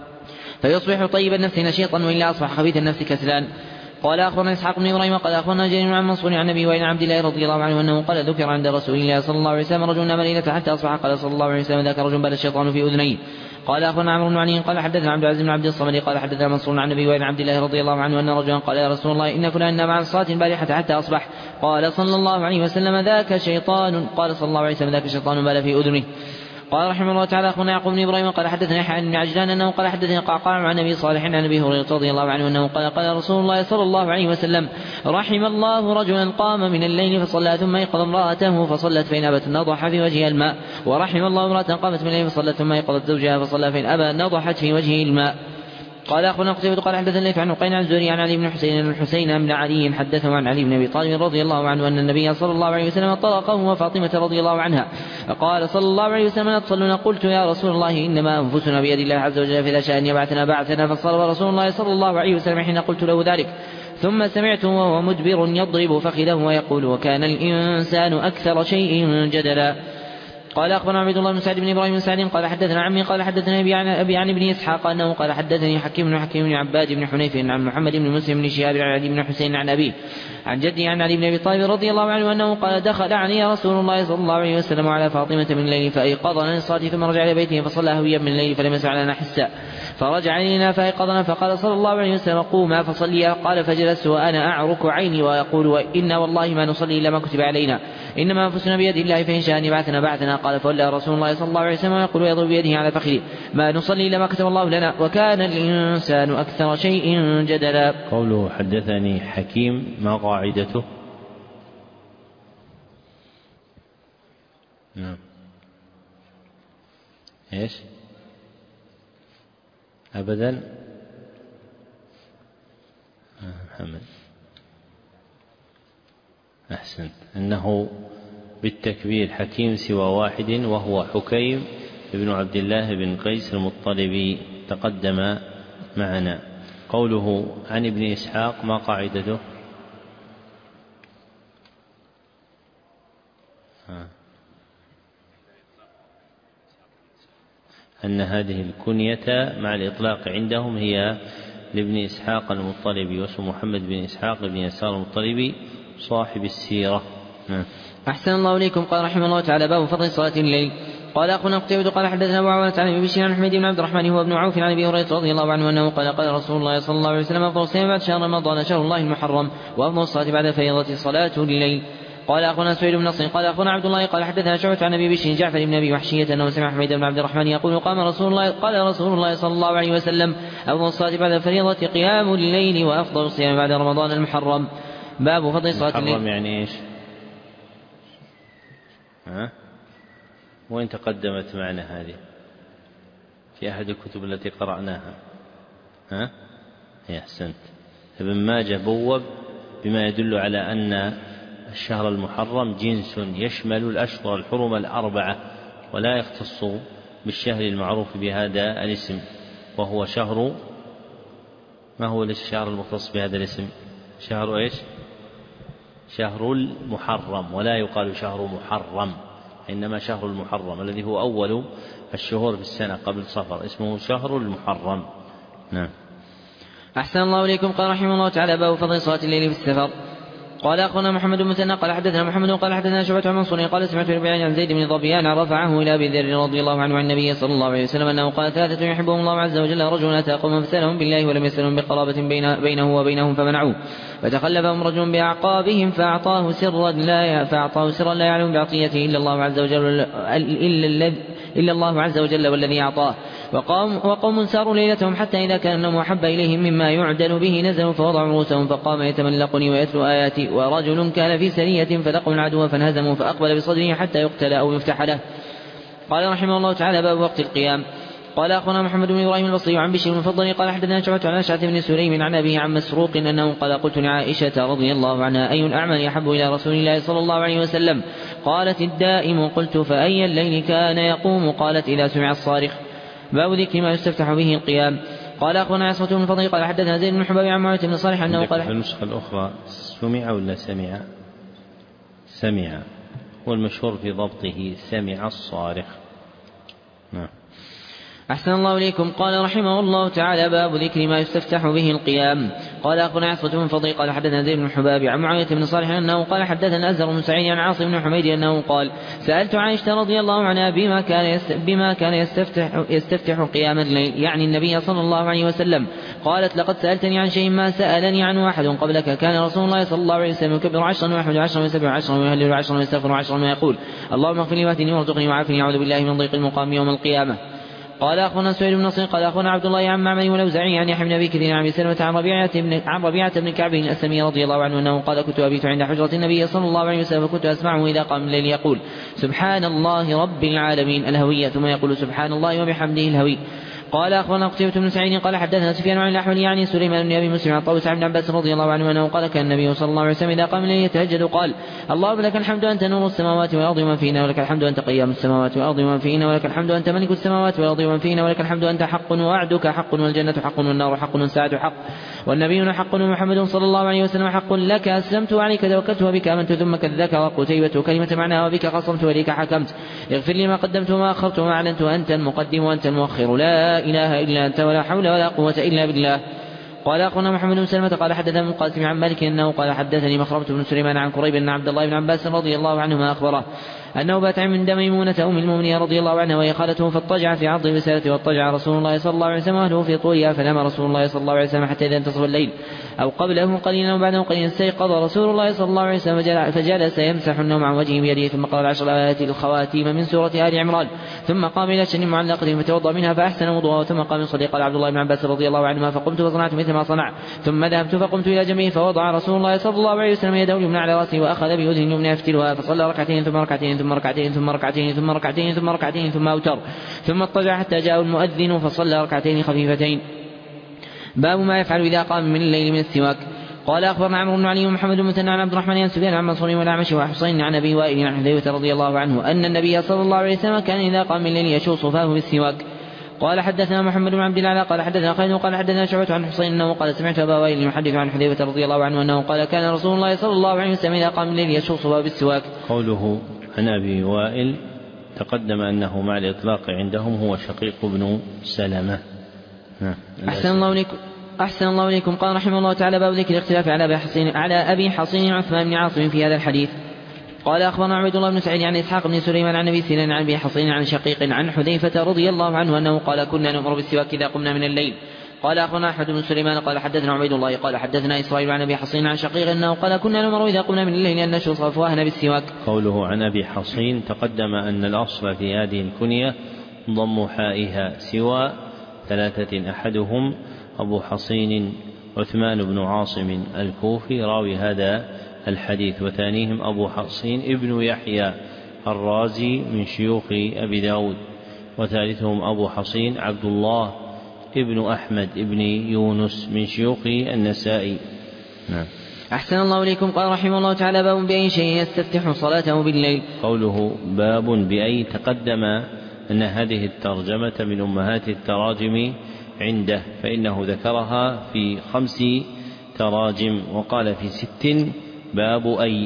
فيصبح طيب النفس نشيطا وإلا أصبح خبيث النفس كسلان. قال أخبرنا إسحاق بن إبراهيم قال أخبرنا جرير عن منصور عن النبي وعن عبد الله رضي الله عنه أنه قال ذكر عند رسول الله صلى الله عليه وسلم رجل نام ليلة حتى أصبح قال صلى الله عليه وسلم ذاك رجل بل الشيطان في أذنيه. قال أخبرنا عمرو بن علي قال حدثنا عبد العزيز بن عبد الصمد قال حدثنا منصور عن النبي وعن عبد الله رضي الله عنه أن رجلا قال يا رسول الله إن فلان نام عن الصلاة البارحة حتى أصبح قال صلى الله عليه وسلم ذاك شيطان. قال صلى الله عليه وسلم ذاك شيطان بال في أذنه. قال رحمه الله تعالى أخونا يعقوب بن إبراهيم قال حدثنا يحيى بن عجلان أنه قال حدثني قعقاع عن أبي صالح عن أبي هريرة رضي الله عنه أنه قال رسول الله صلى الله عليه وسلم رحم الله رجلا قام من الليل فصلى ثم أيقظ امرأته فصلت فإن أبت نضح في وجهها الماء ورحم الله امرأة قامت من الليل فصلت ثم أيقظت زوجها فصلى فإن أبى نضحت في وجهه الماء. قال أخونا قتيبة قال حدثنا ليث عن عقيل عن الزهري عن علي بن الحسين بن علي حدثه عن علي بن أبي طالب رضي الله عنه أن النبي صلى الله عليه وسلم طلقه وفاطمة رضي الله عنها فقال صلى الله عليه وسلم لا تصلون. قلت يا رسول الله إنما أنفسنا بيد الله عز وجل فإذا شاء أن يبعثنا بعثنا فصلى رسول الله صلى الله عليه وسلم حين قلت له ذلك ثم سمعته وهو مدبر يضرب فخذه ويقول وكان الإنسان أكثر شيء جدلا. قال أخبرنا عبد الله بن سعد بن إبراهيم بن سعد قال حدثنا عمي قال حدثنا أبي عن ابن إسحاق أنه قال حدثني حكيم بن عباد بن حنيف عن محمد بن مسلم بن شهاب عن علي بن حسين عن أبيه عن جدي عن علي بن أبي طالب رضي الله عنه أنه قال دخل علي رسول الله صلى الله عليه وسلم على فاطمة من الليل فأيقظنا للصلاة ثم رجع إلى بيته فصلى هويا من الليل فلم يسمع لنا حسا فرجع إلينا فأيقظنا فقال صلى الله عليه وسلم قوما فصليا. قال فجلست وأنا أعرك عيني ويقول وإنا والله ما نصلي إلا ما كتب علينا إنما أنفسنا بيد الله فإن شاء أن يبعثنا بعثنا. قال فولى رسول الله صلى الله عليه وسلم يقول ويضرب بيده على فخذه ما نصلي إلا ما كتب الله لنا وكان الإنسان أكثر شيء جدلا.
قوله حدثني حكيم ما قاعدته؟ نعم ايش؟ أبدا محمد أحسنت أنه بالتكبير حكيم سوى واحد وهو حكيم ابن عبد الله بن قيس المطلبي تقدم معنا. قوله عن ابن إسحاق ما قاعدته؟ أن هذه الكنية مع الإطلاق عندهم هي لابن إسحاق المطلبي، واسم محمد بن إسحاق بن يسار المطلبي صاحب السيرة.
أحسن الله إليكم. قال رحمه الله تعالى: باب فضل صلاة الليل. قال أخونا قتيبة قال حدثنا أبو عوانة عن أبي بشير عن حميد بن عبد الرحمن هو ابن عوف عن أبي هريرة رضي الله عنه أنه قال: قال رسول الله صلى الله عليه وسلم: أفضل الصيام بعد شهر رمضان شهر الله المحرم، وأفضل الصلاة بعد الفريضة صلاة الليل. قال أخونا سعيد بن نصر قال أخونا عبد الله قال حدثنا شعبة عن أبي بشير جعفر بن أبي وحشية أنه سمع حميد بن عبد الرحمن يقول: قال رسول الله صلى الله عليه وسلم: أفضل الصلاة بعد الفريضة قيام الليل، وأفضل الصيام بعد رمضان المحرم. باب فضل صلاة الليل.
المحرم يعني إيش؟ وين تقدمت معنا هذه في أحد الكتب التي قرأناها؟ أحسنت. ابن ماجه بوب بما يدل على أن الشهر المحرم جنس يشمل الأشهر الحرم الأربعة، ولا يختص بالشهر المعروف بهذا الاسم، وهو شهر، ما هو الشهر المختص بهذا الاسم؟ شهر إيش؟ شهر المحرم، ولا يقال شهر محرم، إنما شهر المحرم الذي هو أول الشهور في السنة قبل صفر اسمه شهر المحرم. نعم.
أحسن الله إليكم. قال رحمه الله تعالى: باب فضل صلاة الليل في السفر. قال أخونا محمد بن مثنى قال حدثنا محمد قال حدثنا شعبة عن منصور قال سمعت ربيعا عن زيد بن ظبيان رفعه إلى أبي ذر رضي الله عنه عن النبي صلى الله عليه وسلم أنه قال: ثلاثة يحبهم الله عز وجل: رجل أتى قوما فسألهم بالله ولم يسألهم بقرابة بينه وبينهم فمنعوه، فتخلفهم رجل بأعقابهم فأعطاه سرا لا يعلم بعطيته إلا الله عز وجل والذي أعطاه. وقوم ساروا ليلتهم حتى إذا كان النوم أحب إليهم مما يعدل به نزلوا فوضعوا رؤوسهم فقام يتملقني ويتلو آياتي. ورجل كان في سرية فلقوا العدو فانهزموا فأقبل بصدره حتى يقتل أو يفتح له. قال رحمه الله تعالى: باب وقت القيام. قال أخونا محمد بن إبراهيم البصري عن بشير بن المفضل قال حدثنا شعبة عن أشعث بن سليم عن أبيه عن مسروق أنه قال: قلت لعائشة رضي الله عنها: أي الأعمال أحب إلى رسول الله صلى الله عليه وسلم؟ قالت: الدائم. قلت: فأي الليل كان يقوم؟ قالت: إذا سمع الصارخ. باب ذكر ما يستفتح به القيام. قال أخونا عصمة بن الفضل قال حدثنا زيد بن حباب عن معاوية بن صالح أنه قال:
في النسخة الأخرى سمع ولا سمع؟ سمع، والمشهور في ضبطه سمع الصارخ. نعم.
أحسن الله إليكم. قال رحمه الله تعالى: باب ذكر ما يستفتح به القيام. قال أخونا عصمة بن الفضل قال حدثنا زيد بن حباب عن معاوية بن صالح أنه قال حدثنا أزهر بن سعيد عن عاصم بن حميد أنه قال: سألت عائشة رضي الله عنها بما كان يستفتح قيام الليل، يعني النبي صلى الله عليه وسلم. قالت: لقد سألتني عن شيء ما سألني عنه أحد قبلك. كان رسول الله صلى الله عليه وسلم يكبر 10 ويحمد 10 ويسبح 10 ويهلل 10 ويستغفر 10 ويقول: اللهم اغفر لي واهدني وارزقني وعافني أعوذ بالله من ضيق المقام يوم القيامة. قال أخونا سعيد بن نصر قال أخونا عبد الله عن معمر والأوزاعي عن يحيى بن أبي كثير عن أبي سلمة عن ربيعة بن كعب الأسلمي رضي الله عنه أنه قال: كنت أبيت عند حجرة النبي صلى الله عليه وسلم فكنت أسمعه إذا قام الليل يقول: سبحان الله رب العالمين الهوية، ثم يقول: سبحان الله وبحمده الهوي. قال أخونا قتيبة بن سعيد قال حدثنا سفيان عن الأحول يعني سليمان بن أبي مسلم عن طاووس عن عباس رضي الله عنه أنه قال: كان النبي صلى الله عليه وسلم إذا قام الليل يتهجد قال: اللهم لك الحمد أنت نور السماوات والأرض ومن فيهن، ولك الحمد أنت قيام السماوات والأرض ومن فيهن، ولك الحمد أنت ملك السماوات والأرض ومن فيهن، ولك الحمد أنت حق ووعدك حق والجنة حق والنار حق والساعة حق والنبيون حق ومحمد صلى الله عليه وسلم حق. لك أسلمت وعليك توكلت وبك آمنت. ثم كذكر قتيبة كلمة معناها: وبك خصمت وإليك حكمت. اغفر لي ما قدمت وما أخرت وما أعلنت وأنت المقدم وأنت المؤخر، لا إله إلا أنت ولا حول ولا قوة إلا بالله. قال أخونا محمد بن سلمة قال حدثنا ابن القاسم عن مالك أنه قال: حدثني مخرمة بن سليمان عن قريب أن عبد الله بن عباس رضي الله عنهما أخبره أنه بات من دم ميمونة أم المؤمنين رضي الله عنها وهي خالته، فاضطجع في عرض رسالته، واضطجع رسول الله صلى الله عليه وسلم وأهله في طولها، فنام رسول الله صلى الله عليه وسلم حتى إذا انتصف الليل أو قبله قليلا وبعده قليلا استيقظ رسول الله صلى الله عليه وسلم فجلس يمسح النوم عن وجهه بيده، ثم قرأ 10 آيات الخواتيم من سورة آل عمران، ثم قام إلى شن معلقة فتوضأ منها فأحسن وضوءه، ثم قام يصلي. قال عبد الله بن عباس رضي الله عنهما: فقمت فصنعت مثل ما صنع، ثم ذهبت فقمت إلى جنبه فوضع رسول الله صلى الله عليه وسلم يده اليمنى على رأسه وأخذ بأذنه اليمنى يفتلها، فصلى ركعتين ثم ركعتين ثم ركعتين ثم ركعتين ثم ركعتين ثم ركعتين ثم أوتر، ثم اضطجع حتى جاء المؤذن فصلى ركعتين خفيفتين. باب ما يفعل إذا قام من الليل من السواك. قال أخبرنا عمرو بن علي ومحمد بن مثنى عن عبد الرحمن بن سفيان عن منصور والأعمش وحسين عن أبي وائل عن حذيفة رضي الله عنه أن النبي صلى الله عليه وسلم كان إذا قام من الليل يشوص فاه بالسواك. قال حدثنا محمد بن عبد الله قال حدثنا خالد قال حدثنا شعبة عن حسين أنه قال: سمعت أبا وائل يحدث عن حذيفة رضي الله عنه أنه قال: كان رسول الله صلى الله عليه وسلم إذا قام من الليل يشوص فاه بالسواك.
قوله عن أبي وائل تقدم أنه مع الإطلاق عندهم هو شقيق بن سلمة.
أحسن الله إليكم. قال رحمه الله تعالى: باب ذكر الاختلاف على أبي حصين عثمان بن عاصم في هذا الحديث. قال أخبرنا عبد الله بن سعيد عن إسحاق بن سليمان عن أبي سنان عن أبي حصين عن شقيق عن حذيفة رضي الله عنه أنه قال: كنا نؤمر بالسواك إذا قمنا من الليل. قال أخبرنا أحمد بن سليمان قال حدثنا عبيد الله قال حدثنا إسرائيل عن أبي حصين عن شقيق أنه قال: كنا نؤمر إذا قمنا من الليل أن نشرب أفواهنا بالسواك.
قوله عن أبي حصين تقدم أن الأصل في هذه الكنية ضم حائها سوى ثلاثة، أحدهم أبو حصين عثمان بن عاصم الكوفي راوي هذا الحديث، وثانيهم أبو حصين ابن يحيى الرازي من شيوخ أبي داود، وثالثهم أبو حصين عبد الله ابن أحمد ابن يونس من شيوخ النسائي.
أحسن الله إليكم. قال رحمه الله تعالى: باب بأي شيء يستفتح صلاته بالليل.
قوله باب بأي تقدم أن هذه الترجمة من أمهات التراجم عنده، فإنه ذكرها في 5 تراجم وقال في 6 باب أي.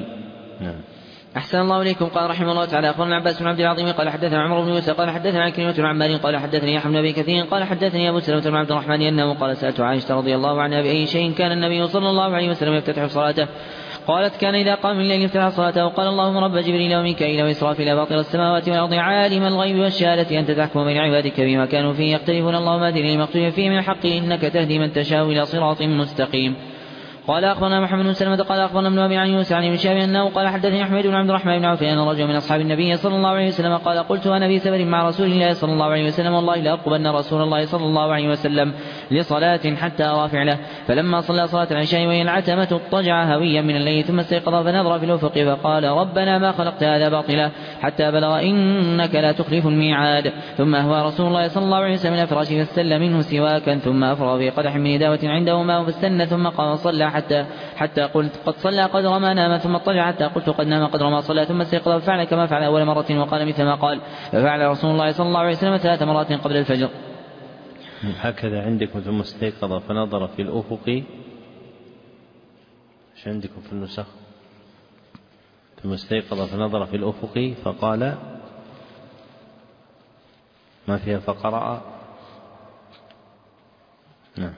أحسن الله إليكم. قال رحمه الله تعالى: أخبرنا عباس بن عبد العظيم قال حدثنا عمر بن يوسف قال حدثنا كلمة بن عمار قال حدثني يحيى بن أبي كثير قال حدثني أبو سلمة بن عبد الرحمن أنه قال: سألت عائشة رضي الله عنها بأي شيء كان النبي صلى الله عليه وسلم يفتتح صلاته؟ قالت: كان إذا قام من الليل افتتح صلاته وقال: اللهم رب جبريل وميكائيل وإسرافيل فاطر السماوات والأرض عالم الغيب والشهادة أنت تحكم بين عبادك بما كانوا فيه يختلفون اللهم اهدني لما اختلف فيه من الحق إنك تهدي من تشاء إلى صراط مستقيم. قال أخبرنا محمد بن سلمة قال أخبرنا ابن أبي عن يونس عن ابن شهاب أنه قال حدثني أحمد بن عبد الرحمن بن عوف أن رجل من أصحاب النبي صلى الله عليه وسلم قال: قلت أنا في سفر مع رسول الله صلى الله عليه وسلم والله لأرقبن رسول الله صلى الله عليه وسلم لصلاة حتى أرى فعله. فلما صلى صلاة العشاء وهي العتمة اضطجع هويا من الليل ثم استيقظ فنظر في الأفق فقال: ربنا ما خلقت هذا باطلا حتى بلغ إنك لا تخلف الميعاد. ثم أهوى رسول الله صلى الله عليه وسلم من فراشه فاستل منه سواكا ثم أفرغ في قدح من نداوة عنده ماء فاستنى ثم قام صلى حتى قلت قد صلى قدر ما نام ثم اضطجع حتى قلت قد نام قدر ما صلى ثم استيقظ ففعل كما فعل أول مرة وقال مثل ما قال. ففعل رسول الله صلى الله عليه وسلم 3 مرات قبل الفجر.
هكذا عندكم ثم استيقظ فنظر في الأفق، ايش عندكم في النسخ؟ ثم استيقظ فنظر في الأفق فقال ما فيها فقرأ. نعم.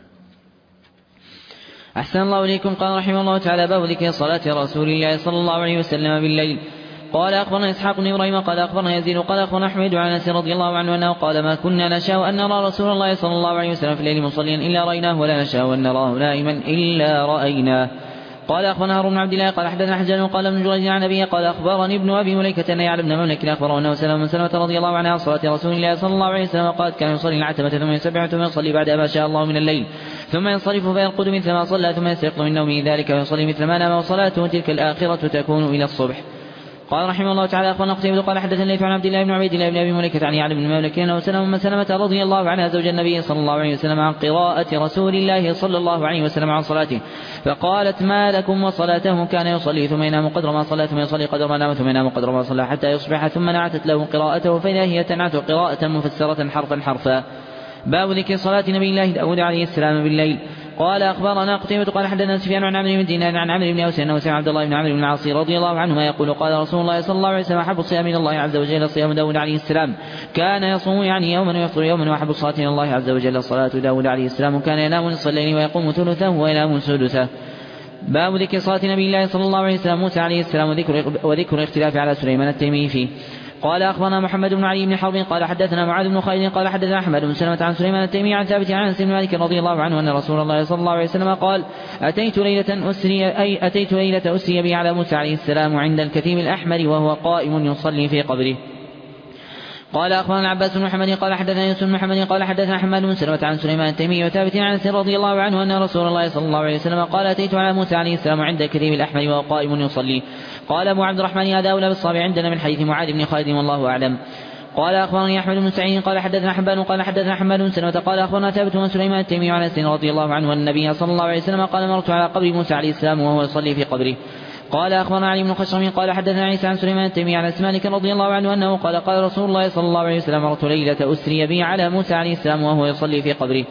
أحسن الله إليكم. قال رحمه الله تعالى: باب ذكر صلاة رسول الله صلى الله عليه وسلم بالليل. قال أخبرنا إسحاق بن إبراهيم قال أخبرنا يزيد قال أخبرنا أحمد عن أنس رضي الله عنه أنه قال: ما كنا نشاء أن نرى رسول الله صلى الله عليه وسلم في الليل مصليا إلا رأيناه ولا نشاء أن نراه نائما إلا رأيناه. قال أخبرنا هارون بن عبد الله قال حدثنا حجاج قال ابن جريج عن أبيه قال أخبرني ابن أبي مليكة أن يعلى بن مملك أخبره أنه سلم من سلمة رضي الله عنها عن صلاة رسول الله صلى الله عليه وسلم قالت: كان يصلي العتمة ثم يسبح ثم يصلي بعدها ما شاء الله من الليل ثم ينصرف فيرقد مثل ما صلى ثم يستيقظ من نومه ذلك ويصلي مثل ما نام وصلاته تلك الآخرة تكون إلى الصبح. قال رحمه الله تعالى: أخبرنا قتيبة قال حدثنا الليث عن عبد الله بن عبيد الله بن أبي مليكة عن يعلى بن مملك أنه سلم من سلمة رضي الله عنها زوج النبي صلى الله عليه وسلم عن قراءة رسول الله صلى الله عليه وسلم عن صلاته فقالت: ما لكم وصلاته كان يصلي ثم ينام قدر ما صلى ثم يصلي قدر ما نام ثم ينام قدر ما صلى حتى يصبح ثم نعتت له قراءته فإذا هي تنعت قراءة مفسرة حرفا حرفا. باب ذكر صلاة نبي الله داود عليه السلام بالليل. قال أخبرنا قتيبة قال حدثنا سفيان عن عمرو بن دينار عن عمرو بن أوس أنه سمع عبد الله بن عمرو بن العاص رضي الله عنهما يقول: قال رسول الله صلى الله عليه وسلم: أحب الصيام إلى الله عز وجل صيام داود عليه السلام كان يصوم يعني يوما ويفطر يوما، وأحب الصلاة إلى الله عز وجل صلاة داود عليه السلام كان ينام نصف الليل ويقوم ثلثه وينام سدسه. باب ذكر صلاة نبي الله صلى الله عليه وسلم موسى عليه السلام وذكر الاختلاف على سليمان التيمي فيه. قال أخبرنا محمد بن علي بن حرب قال حدثنا معاذ بن خالد قال حدثنا أحمد بن سلمة عن سليمان التيمي عن ثابت عن أنس بن مالك رضي الله عنه أن رسول الله صلى الله عليه وسلم قال: أتيت ليلة أسري بي على موسى عليه السلام عند الكثيب الأحمر وهو قائم يصلي في قبره. قال أخبرنا العباس بن محمد قال حدثنا يوسف بن محمد قال حدثنا حماد بن سلمة عن سليمان التيمي وثابت عن أنس رضي الله عنه أن رسول الله صلى الله عليه وسلم قال: أتيت على موسى عليه السلام عند الكثيب الأحمر وهو قائم يصلي. قال أبو عبد الرحمن: هذا أولى بالصواب عندنا من حديث معاذ بن خالد والله أعلم. قال أخبرني أحمد بن سعيد قال حدثنا حبان قال حدثنا حماد بن سلمة قال أخبرنا ثابت بن سليمان التيمي عن أنس رضي الله عنه أن النبي صلى الله عليه وسلم قال: مرت على قبر موسى عليه السلام وهو يصلي في قبره. قال أخبرنا علي بن خشرم قال حدثنا عيسى عن سليمان التيمي عن أنس مالك رضي الله عنه أنه قال: قال رسول الله صلى الله عليه وسلم: مرت ليلة أسري بي على موسى عليه السلام وهو يصلي في قبره.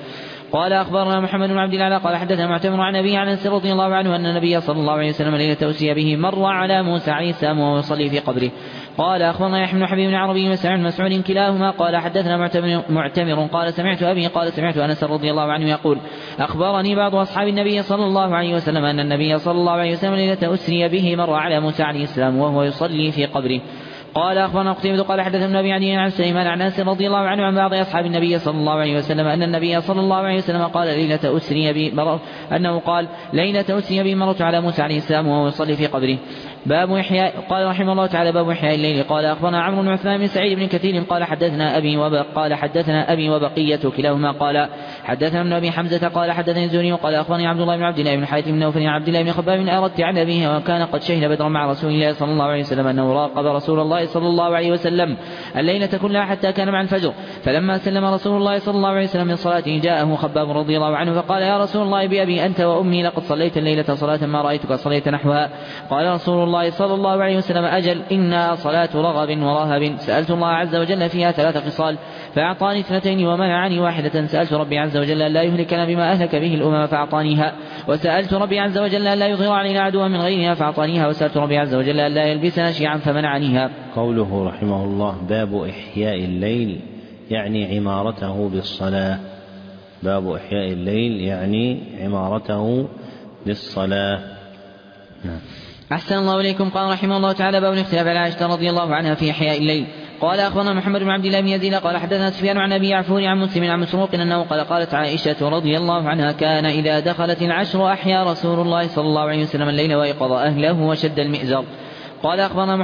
قال أخبرنا محمد بن عبد الله قال حدثنا معتمر عن أبي عن أنس رضي الله عنه أن النبي صلى الله عليه وسلم ليلة أسري به مر على موسى عليه السلام وهو يصلي في قبره. قال أخبرنا يحيى بن حبيب بن عربي وسعيد بن مسعود كلاهما قال حدثنا معتمر قال سمعت أبي قال سمعت أنس رضي الله عنه يقول أخبرني بعض أصحاب النبي صلى الله عليه وسلم أن النبي صلى الله عليه وسلم ليلة أسري به مر على موسى عليه السلام وهو يصلي في قبره. قال أخبرنا قتيبة قال حدثنا ابن أبي عدي عن سليمان عن أنس رضي الله عنه عن بعض أصحاب النبي صلى الله عليه وسلم أن النبي صلى الله عليه وسلم قال ليلة أسري بي أنه قال ليلة أسري بي مررت على موسى عليه السلام وهو يصلي في قبره. باب إحياء قال رحمه الله تعالى باب إحياء الليل. قال أخبرنا عمرو بن عثمان بن سعيد بن كثير قال حدثنا أبي وبقية كلاهما قال حدثنا ابن أبي حمزة قال حدثني الزهري قال أخبرني عبد الله بن عبد الله بن حارث بن نوفل عن عبد الله بن خباب أردت عن أبيه وكان قد شهد بدرا مع رسول الله صلى الله عليه وسلم أنه راقب رسول الله صلى الله عليه وسلم الليلة كلها حتى كان مع الفجر. فلما سلم رسول الله صلى الله عليه وسلم من صلاته جاءه خباب رضي الله عنه فقال يا رسول الله بأبي أنت وأمي لقد صليت الليلة صلاة ما رأيتك صليت نحوها. قال رسول الله صلى الله عليه وسلم أجل إنها صلاة رغب ورهب سألت الله عز وجل فيها 3 خصال فأعطاني 2 ومنعني 1. سألت ربي عز وجل أن لا يهلكنا بما أهلك به الأمم فأعطانيها وسألت ربي عز وجل أن لا يظهر علينا عدوا من غيرها فأعطانيها وسألت ربي عز وجل أن لا يلبسنا شيعا فمنعنيها.
قوله رحمه الله باب إحياء الليل يعني عمارته بالصلاة. باب إحياء الليل يعني عمارته بالصلاة. نعم.
أحسن الله إليكم. قال رحمه الله تعالى باب الاختلاف على عائشة رضي الله عنها في إحياء الليل. قال أخبرنا محمد بن عبد الله بن يزيد قال حدثنا سفيان عن أبي يعفور عن مسلم عن مسروق أنه قالت عائشة رضي الله عنها كان إذا دخلت العشر أحيا رسول الله صلى الله عليه وسلم الليل وأيقظ أهله وشد المئزر. قال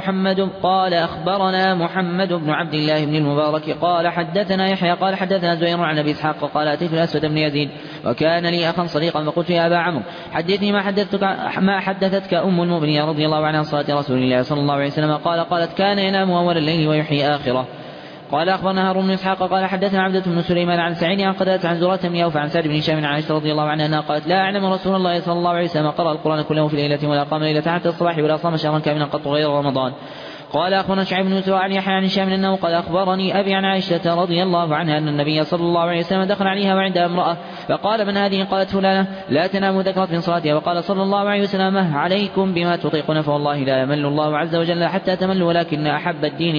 أخبرنا محمد بن عبد الله بن المبارك قال حدثنا يحيى قال حدثنا زهير عن أبي إسحاق قال أتيت الأسود بن يزيد وكان لي أخا صديقا فقلت يا أبا عمرو حدثني ما حدثتك أم المؤمنين رضي الله عنها صلاة رسول الله صلى الله عليه وسلم. قالت كان ينام أول الليل ويحيي آخره. قال أخبرنا هارون بن إسحاق قال حدثنا عبدة بن سليمان عن سعيد عن قتادة عن زرارة بن أوفى عن سعد بن هشام عن عائشة رضي الله عنها أنها قالت لا أعلم رسول الله صلى الله عليه وسلم قرأ القرآن كله في ليلة ولا قام ليلة حتى الصباح ولا صام شهرا كاملا قط غير رمضان. قال أخبرنا شعيب بن يوسف عن يحيى عن هشام أنه قال أخبرني أبي عن عائشة رضي الله عنها أن النبي صلى الله عليه وسلم دخل عليها وعندها امرأة فقال من هذه؟ قالت فلانة لا تنام ذكرت من صلاتها. وقال صلى الله عليه وسلم عليكم بما تطيقون فوالله لا يمل الله عز وجل حتى تملوا ولكن أحب الدين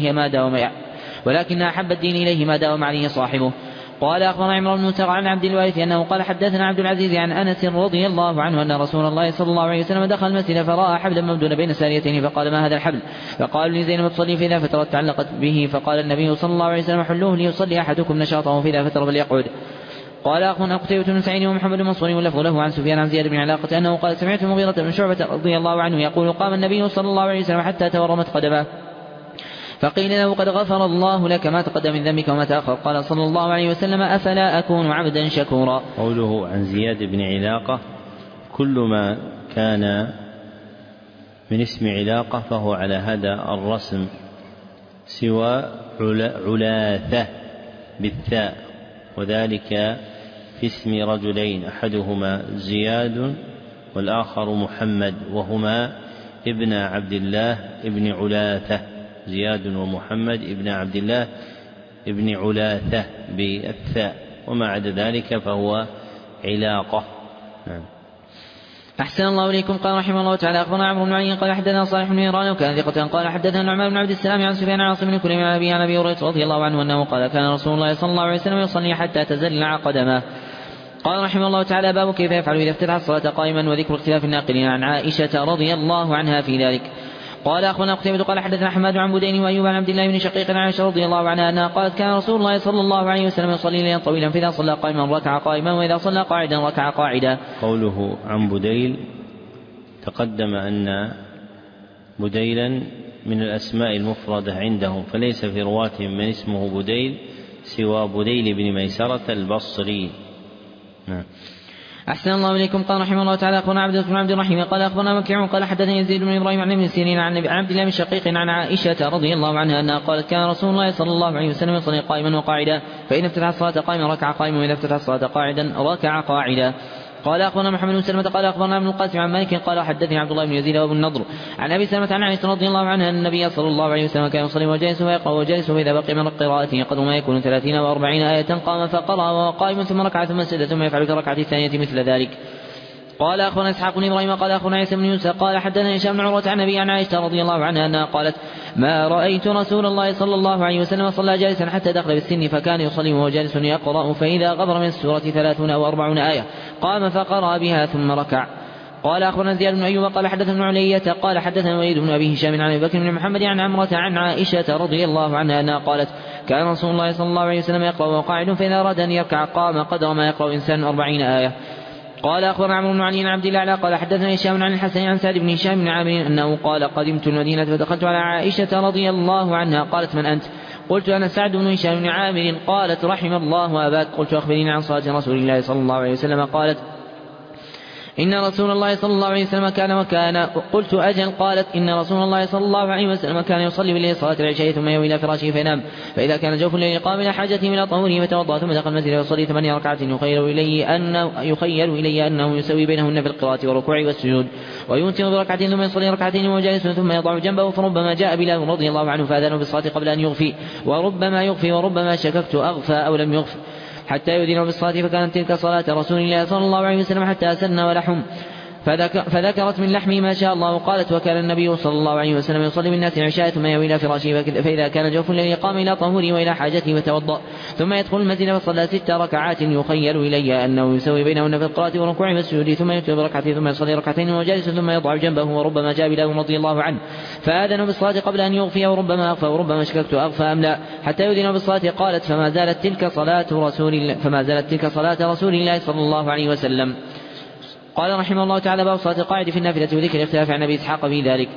إليه ما داوم عليه صاحبه. قال أخبرنا عمرو بن موسى عن عبد الوارث أنه قال حدثنا عبد العزيز عن أنس رضي الله عنه أن رسول الله صلى الله عليه وسلم دخل المسجد فرأى حبلا ممدودا بين ساريتين فقال ما هذا الحبل؟ فقالوا لزينب تصلي فإذا فترت تعلقت به فقال النبي صلى الله عليه وسلم حلوه ليصلي أحدكم نشاطه فإذا فتر فليقعد. قال أخبرنا قتيبة بن سعيد ومحمد بن منصور واللفظ له عن سفيان عن زياد بن علاقة أنه قال سمعت المغيرة بن شعبة رضي الله عنه يقول قام النبي صلى الله عليه وسلم حتى تورمت قدماه فقيل له قد غفر الله لك ما تقدم من ذنبك وما تأخر. قال صلى الله عليه وسلم أفلا أكون عبدا شكورا.
قوله عن زياد بن علاقة كل ما كان من اسم علاقة فهو على هذا الرسم سوى علاثة بالثاء وذلك في اسم رجلين أحدهما زياد والآخر محمد وهما ابن عبد الله ابن علاثة. زياد ومحمد ابن عبد الله ابن علاثة بالثاء وما عدا ذلك فهو علاقة. نعم.
أحسن الله إليكم. قال رحمه الله تعالى أخبرنا عمرو بن علي قال حدثنا صالح بن مهران وكان ثقة قال حدثنا نعمان بن عبد السلام عن سفيان عن عاصم بن كليم عن أبي هريرة رضي الله عنه أنه قال كان رسول الله صلى الله عليه وسلم يصلي حتى تزلع قدماه. قال رحمه الله تعالى باب كيف يفعل إذا افتتح الصلاة قائما وذكر اختلاف الناقلين عن عائشة رضي الله عنها في ذلك. قال أخبرنا قتيبة قال حدثنا حماد عن بدين وأيوب عن عبد الله بن شقيق عن عائشة رضي الله عنها أنها قالت كان رسول الله صلى الله عليه وسلم يصلي ليلا طويلا فإذا صلى قائما ركع قائما وإذا صلى قاعدا ركع قاعدا.
قوله عن بديل تقدم أن بديلا من الأسماء المفردة عندهم فليس في رواتهم من اسمه بديل سوى بديل بن ميسرة البصري. نعم.
أحسن الله إليكم. قال رحمه الله تعالى أخبرنا عبد بن عبد الرحيم قال أخبرنا مكيع قال حدثني يزيد بن إبراهيم عن ابن سيرين عن عبد الله بن شقيق عن عائشة رضي الله عنها أنها قالت كان رسول الله صلى الله عليه وسلم يصلي قائما وقاعدا فإن افتتح الصلاة قائما ركع قائما وإذا افتتح الصلاة قاعدا ركع قاعدا. قال أخبرنا محمد بن سلمة قال أخبرنا ابن القاسم عن مالك قال حدثني عبد الله بن يزيد وابن النضر عن أبي سلمة عن عائشة رضي الله عنها أن النبي صلى الله عليه وسلم كان يصلي وجالس ويقرأ وجالس فإذا بقي من قراءته قدر ما يكون 30 أو 40 آية قام فقرأ وهو قائم ثم ركع ثم سجد ثم يفعل في الركعة الثانية مثل ذلك. قال أخبرنا إسحاق بن إبراهيم قال أخبرنا عيسى بن يوسف قال حدثنا هشام بن عروة عن أبي عن عائشة رضي الله عنها أنها قالت ما رأيت رسول الله صلى الله عليه وسلم صلى جالسا حتى دخل بالسن فكان يصلي وهو جالس يقرأ فإذا غبر من السورة 30 أو 40 آية قام فقرأ بها ثم ركع. قال أخبرنا زياد بن أيوب قال حدثنا ابن علية قال حدثنا وليد بن أبي هشام عن أبي بكر بن محمد عن عمرة عن عائشة رضي الله عنها أنها قالت كان رسول الله صلى الله عليه وسلم يقرأ وهو قاعد فإذا أراد أن يركع قام قدر ما يقرأ إنسان 40 آية. قال أخبرنا عمرو بن علي عن عبد الله قال حدثنا هشام عن الحسن عن سعد بن هشام بن عامر أنه قال قدمت المدينة فدخلت على عائشة رضي الله عنها قالت من أنت؟ قلت أنا سعد بن هشام بن عامر. قالت رحم الله أباك. قلت أخبريني عن صلاة رسول الله صلى الله عليه وسلم. قالت إن رسول الله صلى الله عليه وسلم كان وكان. قلت أجل. قالت إن رسول الله صلى الله عليه وسلم كان يصلي بالليل صلاة العشاء ثم يوي إلى فراشه فينام فإذا كان جوف الليل قام إلى حاجته من طهوره فتوضأ ثم دخل المسجد ويصلي 8 ركعات يخيل إلي أنه يسوي بينهن في القراءة والركوع والسجود ويوتر بركعتين ثم يصلي ركعتين وهو جالس ثم يضع جنبه فربما جاء بلال رضي الله عنه فأذنه بالصلاة قبل أن يغفي وربما يغفي وربما شككت أغفى أو لم يغفي حتى يؤذن بالصلاة فكانت تلك صلاة رسول الله صلى الله عليه وسلم حتى أسن ولحم فذكرت من لحمه ما شاء الله. قالت وكان النبي صلى الله عليه وسلم يصلي بالناس العشاء ثم يوي إلى فراشه فإذا كان جوف الليل قام إلى طهوره وإلى حاجته وتوضأ ثم يدخل المسجد فصلى 6 ركعات يخيل إلي أنه يسوي بينهن في القراءة والركوع والسجود ثم يتوب بركعتين ثم يصلي ركعتين وجالس ثم يضع جنبه وربما جاء بلال رضي الله عنه فآذن بالصلاة قبل أن يغفي وربما أغفى وربما شككت أغفى أم لا حتى يؤذن بالصلاة. قالت فما زالت تلك صلاة رسول الله صلى الله عليه وسلم. قال رحمه الله تعالى باب صلاة القاعد في النافلة وذكر الاختلاف عن أبي إسحاق في ذلك.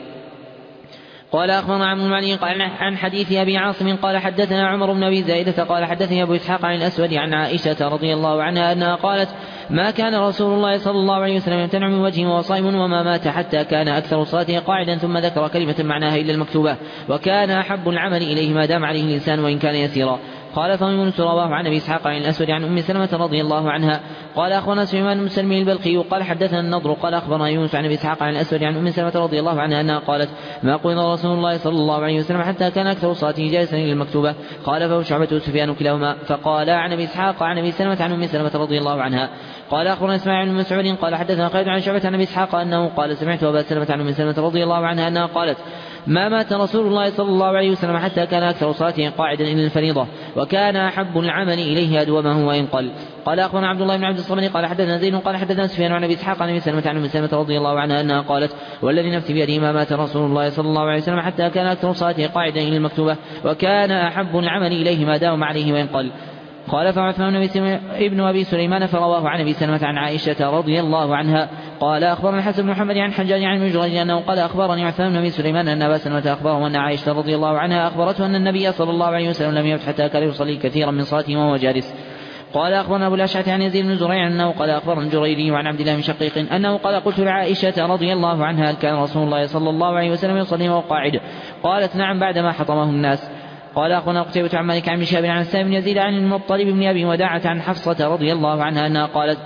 قال أخبرنا عمرو بن علي قال عن حديث أبي عاصم قال حدثنا عمر بن أبي زائدة قال حدثني أبو إسحاق عن الأسود عن عائشة رضي الله عنها أنها قالت ما كان رسول الله صلى الله عليه وسلم يمتنع من وجهه وهو صائم وما مات حتى كان أكثر صلاته قاعدا ثم ذكر كلمة معناها إلا المكتوبة وكان أحب العمل إليه ما دام عليه الإنسان وإن كان يسيرا. قال فهم رواه عن أبي إسحاق عن الأسود عن أم سلمة رضي الله عنها. قال أخبرنا سليمان بن سلمي البلخي قال حدثنا النضر قال أخبرنا يونس عن أبي إسحاق عن الأسود عن أم سلمة رضي الله عنها أنها قالت ما قبض رسول الله صلى الله عليه وسلم حتى كان أكثر صلاته جالسا إلى المكتوبة. قال فهو شعبة وسفيان كلاهما فقال عن أبي إسحاق عن أبي سلمة عن أم سلمة رضي الله عنها. قال أخبرنا إسماعيل بن مسعود قال حدثنا خالد عن شعبة عن أبي إسحاق أنه قال سمعت أبا سلمة عن أم سلمة رضي الله عنها أنها قالت ما مات رسول الله صلى الله عليه وسلم حتى كان أكثر صلاته قاعدا إلى الفريضة وكان أحب العمل إليه أدومه وإن قل. قال أخبرنا عبد الله بن عبد الصمد قال حدثنا زيد قال حدثنا سفيان عن أبي إسحاق عن أبي سلمة عن أم سلمة رضي الله عنها أنها قالت والذي نفسي بيده ما مات رسول الله صلى الله عليه وسلم حتى كان أكثر صلاته قاعدا إلى المكتوبة وكان أحب العمل إليه ما داوم عليه وإن قل. قال فعثمان ابن أبي سليمان فرواه عن أبي سلمة عن عائشة رضي الله عنها. قال أخبرنا الحسن بن محمد عن حجاج عن ابن جريج أنه قال أخبرني عثمان بن أبي سليمان أن أبا سلمة أخبره أن عائشة رضي الله عنها أخبرته أن النبي صلى الله عليه وسلم لم يمت حتى كان يصلي كثيرا من صلاته وهو جالس. قال أخبرنا أبو الأشعث عن يزيد بن زريع أنه قال أخبرنا الجريري عن عبد الله بن شقيق أنه قال قلت لعائشة رضي الله عنها هل كان رسول الله صلى الله عليه وسلم يصلي وهو قاعد؟ قالت نعم بعدما حطمه الناس. قال أخونا قتيبة عن مالك عن شهاب عن سالم بن يزيد عن المطلب بن أبي وداعة عن حفصة رضي الله عنها أنها قالت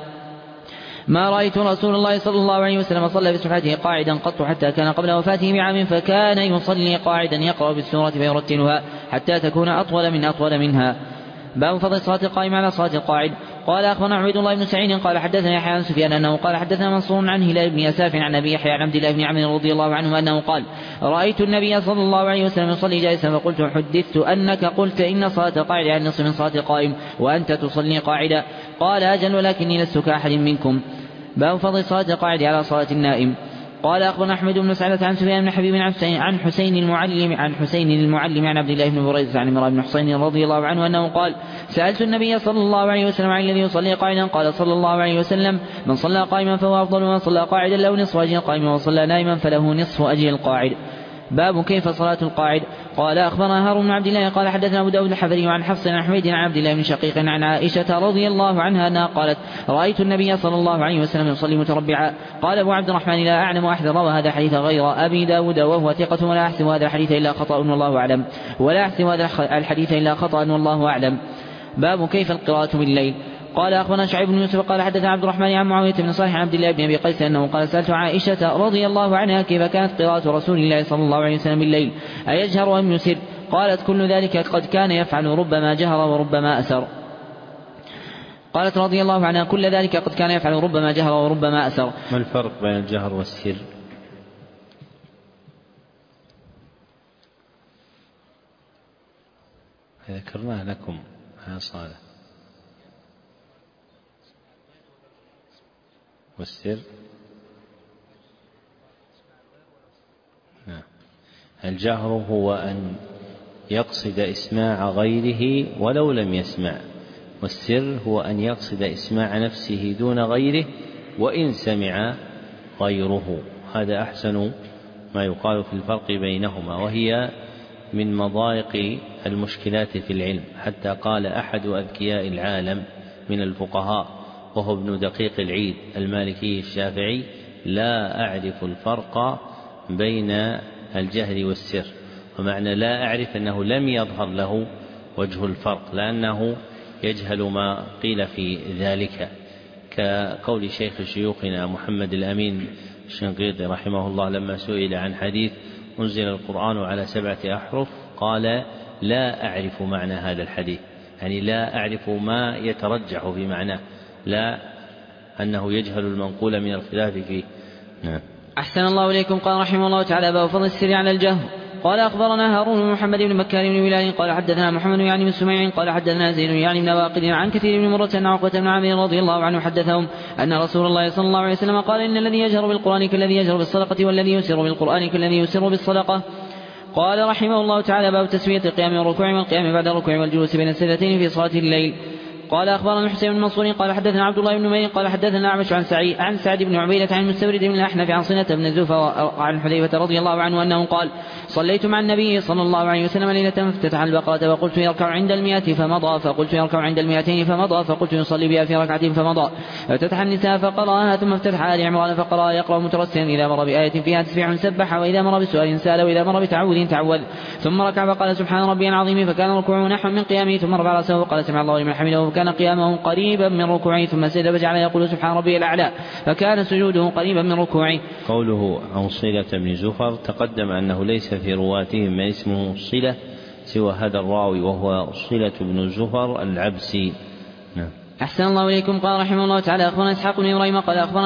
ما رأيت رسول الله صلى الله عليه وسلم صلى بصحته قاعدا قط حتى كان قبل وفاته بعام فكان يصلي قاعدا يقرأ بالسورة فيرتلها حتى تكون أطول منها. باب فضل صلاة القائم على صلاة القاعد. قال أخبرنا عبيد الله بن سعيد قال حدثنا يحيى عن سفيان أنه قال حدثنا منصور عن هلال بن يساف عن أبي يحيى عن عبد الله بن عمرو رضي الله عنه أنه قال رأيت النبي صلى الله عليه وسلم يصلي جالسا فقلت حدثت أنك قلت إن صلاة القاعد عن نصف من صلاة القائم وأنت تصلي قاعدا. قال أجل ولكني لست كأحد منكم. باب فضل صلاة القاعد على صلاة النائم. قال أخبرنا أحمد بن سعدة عن سفيان بن حبيب عن حسين المعلم عن عبد الله بن بريدة عن عمران بن حسين رضي الله عنه أنه قال سألت النبي صلى الله عليه وسلم عن الذي يصلي قاعدا قال صلى الله عليه وسلم من صلى قائما فهو أفضل ومن صلى قاعدا له نصف أجر القائم وصلى نائما فله نصف أجر القاعد. باب كيف صلاة القاعد. قال أخبرنا هارون بن عبد الله قال حدثنا أبو داود الحفري عن حفص عن حميد عن عبد الله بن شقيق عن عائشة رضي الله عنها أنها قالت رأيت النبي صلى الله عليه وسلم يصلي متربعا. قال أبو عبد الرحمن لا أعلم أحد روى هذا الحديث غير أبي داود وهو ثقة ولا أحسب هذا الحديث إلا خطأ والله أعلم. باب كيف القراءة بالليل. قال أخبرنا شعيب بن يوسف قال حدثنا عبد الرحمن عن معاوية بن صالح عن عبد الله بن أبي قيس أنه قال سألت عائشة رضي الله عنها كيف كانت قراءة رسول الله صلى الله عليه وسلم بالليل أيجهر أم يسر؟ قالت كل ذلك قد كان يفعل ربما جهر وربما أسر. قالت رضي الله عنها كل ذلك قد كان يفعل ربما جهر وربما أسر.
ما الفرق بين الجهر والسر؟ ذكرناه لكم يا صالح. والسر الجهر هو أن يقصد إسماع غيره ولو لم يسمع، والسر هو أن يقصد إسماع نفسه دون غيره وإن سمع غيره. هذا أحسن ما يقال في الفرق بينهما، وهي من مضايق المشكلات في العلم، حتى قال أحد أذكياء العالم من الفقهاء وهو ابن دقيق العيد المالكي الشافعي: لا أعرف الفرق بين الجهر والسر. ومعنى لا أعرف أنه لم يظهر له وجه الفرق، لأنه يجهل ما قيل في ذلك، كقول شيخ شيوخنا محمد الأمين الشنقيطي رحمه الله لما سئل عن حديث أنزل القرآن على 7 أحرف قال: لا أعرف معنى هذا الحديث، يعني لا أعرف ما يترجح في معناه، لا أنه يجهل المنقول من الخلاف فيه. نعم.
أحسن الله إليكم. قال رحمه الله تعالى: باب فضل السر على الجهر. قال أخبرنا هارون بن محمد بن بكار بن بلال قال حدثنا محمد يعني بن سميع قال حدثنا زيد يعني بن واقد عن كثير بن مرة أن عقبة بن عامر رضي الله عنه حدثهم أن رسول الله صلى الله عليه وسلم قال: إن الذي يجهر بالقرآن كالذي يجهر بالصدقة، والذي يسر بالقرآن كالذي يسر بالصدقة. قال رحمه الله تعالى: باب تسوية القيام والركوع والقيام بعد الركوع والجلوس بين السجدتين في صلاة الليل. قال أخبرنا الحسين بن منصور قال حدثنا عبد الله بن نمير قال حدثنا أعمش عن سعد بن عبيدة عن المستورد بن الأحنف عن صنة بن الزهري عن حذيفة رضي الله عنه أنه قال: صليت مع النبي صلى الله عليه وسلم ليلة فافتتح البقرة وقلت يركع عند 100 فمضى، فقلت يركع عند 200 فمضى، فقلت يصلي بها في ركعة فمضى، فافتتح النساء فقرأها ثم افتتح آل عمران فقرأ يقرأ مترسلا إذا مر بآية فيها تسبيح سبح، وإذا مر بسؤال سأل، وإذا مر بتعوذ تعوذ، ثم ركع فقال: سبحان ربي العظيم، فكان ركوعه نحو من قيامه، ثم رفع رأسه وقال: سمع الله لمن حمده، فكان قيامه قريبا من ركوعه، ثم سجد فجعل يقول: سبحان ربي الأعلى، فكان سجوده قريبا من ركوعه.
قوله عن صلة بن زفر تقدم أنه ليس في رواتهم من اسمه صلة سوى هذا الراوي وهو صلة بن زفر العبسي. نعم.
أحسن الله إليكم. قال رحمه الله تعالى: أخبرنا إسحاق بن إبراهيم قال أخبرنا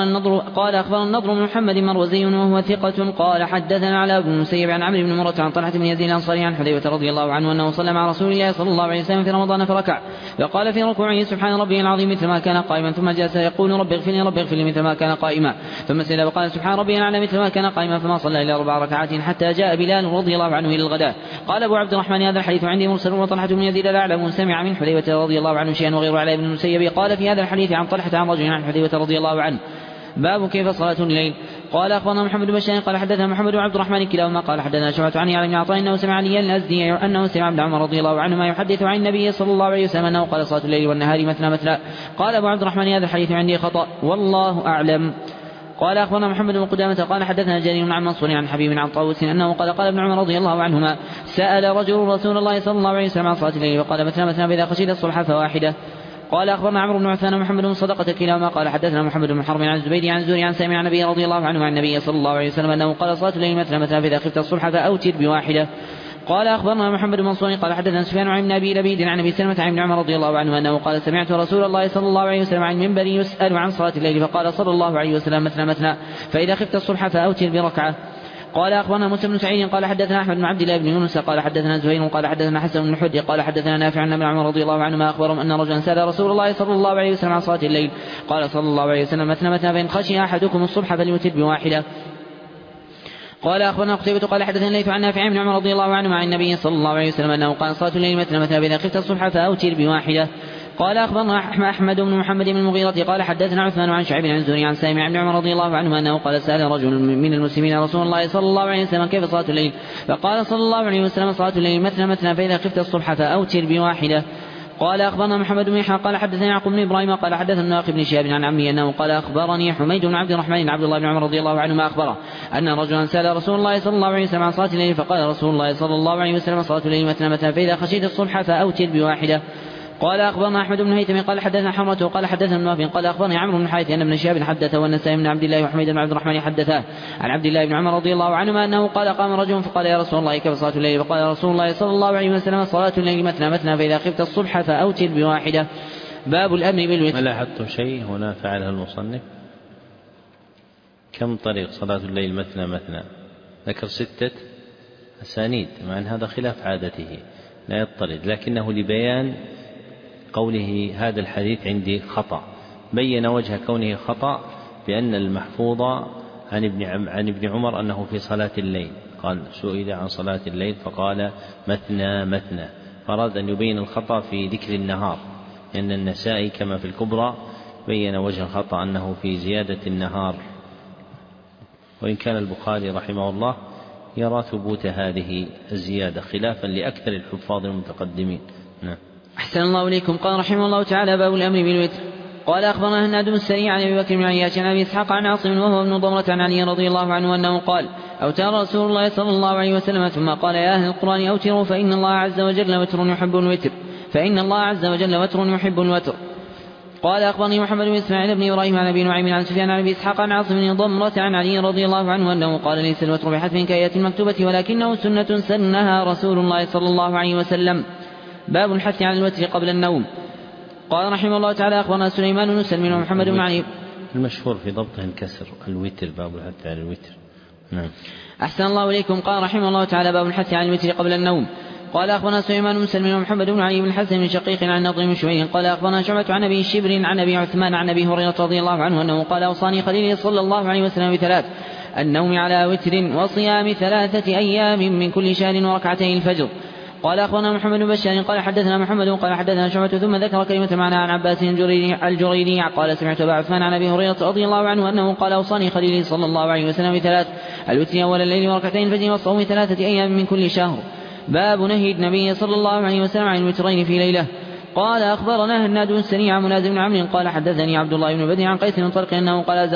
النضر بن محمد مروزي وهو ثقة قال حدثنا على بن المسيب عن عمرو بن مرة عن طلحة بن يزيد الأنصاري عن حذيفة رضي الله عنه أنه صلى مع رسول الله صلى الله عليه وسلم في رمضان فركع، فقال في ركوعه: سبحان ربي العظيم، مثل ما كان قائما، ثم جلس يقول: رب اغفر لي مثل ما كان قائما، ثم سجد وقال: سبحان ربي الأعلى، مثل ما كان قائما، فما صلى إلا 4 ركعات حتى جاء بلال رضي الله عنه إلى الغداء. قال أبو عبد الرحمن: هذا الحديث عندي مرسل، وطلحة بن يزيد لا أعلم سمع من حذيفة رضي الله عنه شيئا وغير علي بن المسيب قال في هذا الحديث عن طلحة عن رجل عن حذيفة رضي الله عنه. باب كيف صلاة الليل. قال أخبرنا محمد بن بشار قال حدثنا محمد بن عبد الرحمن كلاهما قال حدثنا شعبة عن يعلى بن عطاء أنه سمع علي الأزدي أنه سمع ابن عمر رضي الله عنهما يحدث عن النبي صلى الله عليه وسلم أنه قال: صلاة الليل والنهار مثنى مثنى. قال أبو عبد الرحمن: هذا الحديث عندي خطأ والله أعلم. قال أخبرنا محمد بن قدامة قال حدثنا جرير عن منصور عن حبيب عن طاووس أنه قال: قال ابن عمر رضي الله عنهما: سأل رجل رسول الله صلى الله عليه وسلم عن صلاة الليل وقال: مثنى مثنى، فإذا خشيت الصبح فواحدة. قال أخبرنا عمرو بن عثمان ومحمد بن صدقة كلاهما قال حدثنا محمد بن حرب عن الزبيدي عن الزهري عن سامع عن النبي رضي الله عنه عن النبي صلى الله عليه وسلم أنه قال: صلاة الليل مثنى مثنى، فإذا خفت الصبح فأوتر بواحدة. قال أخبرنا محمد بن منصور قال حدثنا سفيان عن ابي لبيد عن ابي سلمة عن ابن عمر رضي الله عنه أنه قال: سمعت رسول الله صلى الله عليه وسلم عن المنبر يسأل عن صلاة الليل فقال صلى الله عليه وسلم: مثنى مثنى، فإذا خفت الصبح فأوتر بركعة. قال أخبرنا موسى بن سعيد قال حدثنا أحمد بن عبد الله بن يونس قال حدثنا زهير قال حدثنا حسن بن حدي قال حدثنا نافع عن ابن عمر رضي الله عنهما أخبرهم أن رجلا سأل رسول الله صلى الله عليه وسلم عن صلاة الليل قال صلى الله عليه وسلم: مثنى مثنى، فإن خشي أحدكم الصبح فليوتر بواحدة. قال أخبرنا قتيبة قال حدثنا الليث عن نافع عن عمر رضي الله عنه عن النبي صلى الله عليه وسلم أنه قال: صلاة الليل مثنى مثنى، فإذا خفت الصبح فأوتر بواحدة. قال أخبرنا أحمد بن محمد بن المغيرة قال حدثنا عثمان عن شعيب عن الزهري عن سامع عن عمر رضي الله عنه أنه قال: سأل رجل من المسلمين رسول الله صلى الله عليه وسلم: كيف صلاة الليل؟ فقال صلى الله عليه وسلم: صلاة الليل مثنى مثنى، فإذا خفت الصبح فأوتر بواحدة. قال أخبرنا محمد بن يحيى قال حدثنا يعقوب بن إبراهيم قال حدثنا ناقب بن شهاب عن عمي أنه قال: أخبرني حميد بن عبد الرحمن بن عبد الله بن عمر رضي الله عنهما أخبره أن رجلا سأل رسول الله صلى الله عليه وسلم عن صلاة الليل فقال رسول الله صلى الله عليه وسلم: صلاة الليل مثنى مثنى، فإذا خشيت الصبح فأوتر بواحدة. قال أخبرنا أحمد بن هيثم قال حدثنا حمرة قال حدثنا ابن وهب قال أخبرني عمرو بن حارث أن ابن شهاب حدثه والنسائي بن عبد الله وحميد بن عبد الرحمن حدثاه عن عبد الله بن عمر رضي الله عنهما أنه قال قام رجل فقال يا رسول الله كيف صلاة الليل؟ فقال رسول الله صلى الله عليه وسلم صلاة الليل مثنى مثنى فإذا خفت الصبح فأوتر بواحدة. باب الأمر بالوتر.
لاحظت شيء هنا فعله المصنف؟ كم طريق صلاة الليل مثنى مثنى؟ ذكر 6 أسانيد، مع أن هذا خلاف عادته لا يضطرد، لكنه لبيان قوله هذا الحديث عندي خطأ، بين وجه كونه خطأ بأن المحفوظ عن ابن عمر أنه في صلاة الليل، قال سئل عن صلاة الليل فقال مثنى مثنى، فأراد أن يبين الخطأ في ذكر النهار، لأن النسائي كما في الكبرى بين وجه الخطأ أنه في زيادة النهار، وإن كان البخاري رحمه الله يرى ثبوت هذه الزيادة خلافا لأكثر الحفاظ المتقدمين. نعم.
أحسن الله إليكم. قال رحمه الله تعالى باب الأمر بالوتر. قال أخبرنا هناد بن السري عن أبي بكر بن عياش عن أبي إسحاق عن عاصم وهو ابن ضمرة عن علي رضي الله عنه أنه قال أوتر رسول الله صلى الله عليه وسلم ثم قال يا أهل القرآن أوتروا فإن الله عز وجل وتر يحب الوتر، فإن الله عز وجل وتر يحب الوتر. قال أخبرني محمد بن إسماعيل بن إبراهيم عن أبي نعيم عن سفيان عن أبي إسحاق عن عاصم بن ضمرة عن علي رضي الله عنه أنه قال ليس الوتر بحتم كآية المكتوبة ولكنه سنة سنها رسول الله صلى الله عليه وسلم. باب الحث على الوتر قبل النوم. قال رحمه الله تعالى أخبرنا سليمان بن سلم ومحمد بن علي.
المشهور في ضبطه الكسر الوتر، باب الحث على الوتر. نعم.
أحسن الله إليكم. قال رحمه الله تعالى باب الحث على الوتر قبل النوم. قال أخبرنا سليمان بن سلم ومحمد بن علي بن الحسن بن شقيق عن نضر بن شويه قال أخبرنا شعبة عن أبي شبر عن أبي عثمان عن أبي هريرة رضي الله عنه أنه قال أوصاني خليلي صلى الله عليه وسلم ب3: النوم على وتر وصيام 3 أيام من كل شهر وركعتي الفجر. قال أخبرنا محمد بن بشار قال حدثنا محمد قال حدثنا شعبة ثم ذكر كلمة معناها عن عباس الجريري قال سمعت أبا عثمان عن أبي هريرة رضي الله عنه أنه قال أوصاني خليلي صلى الله عليه وسلم ب3: الوتر أول الليل وركعتي الفجر والصوم 3 أيام من كل شهر. باب نهي النبي صلى الله عليه وسلم عن الوترين في ليلة. قال أخبرنا هناد بن السري عن منازل بن عمرو قال حدثني عبد الله بن بدر عن قيس بن طلق أنه قال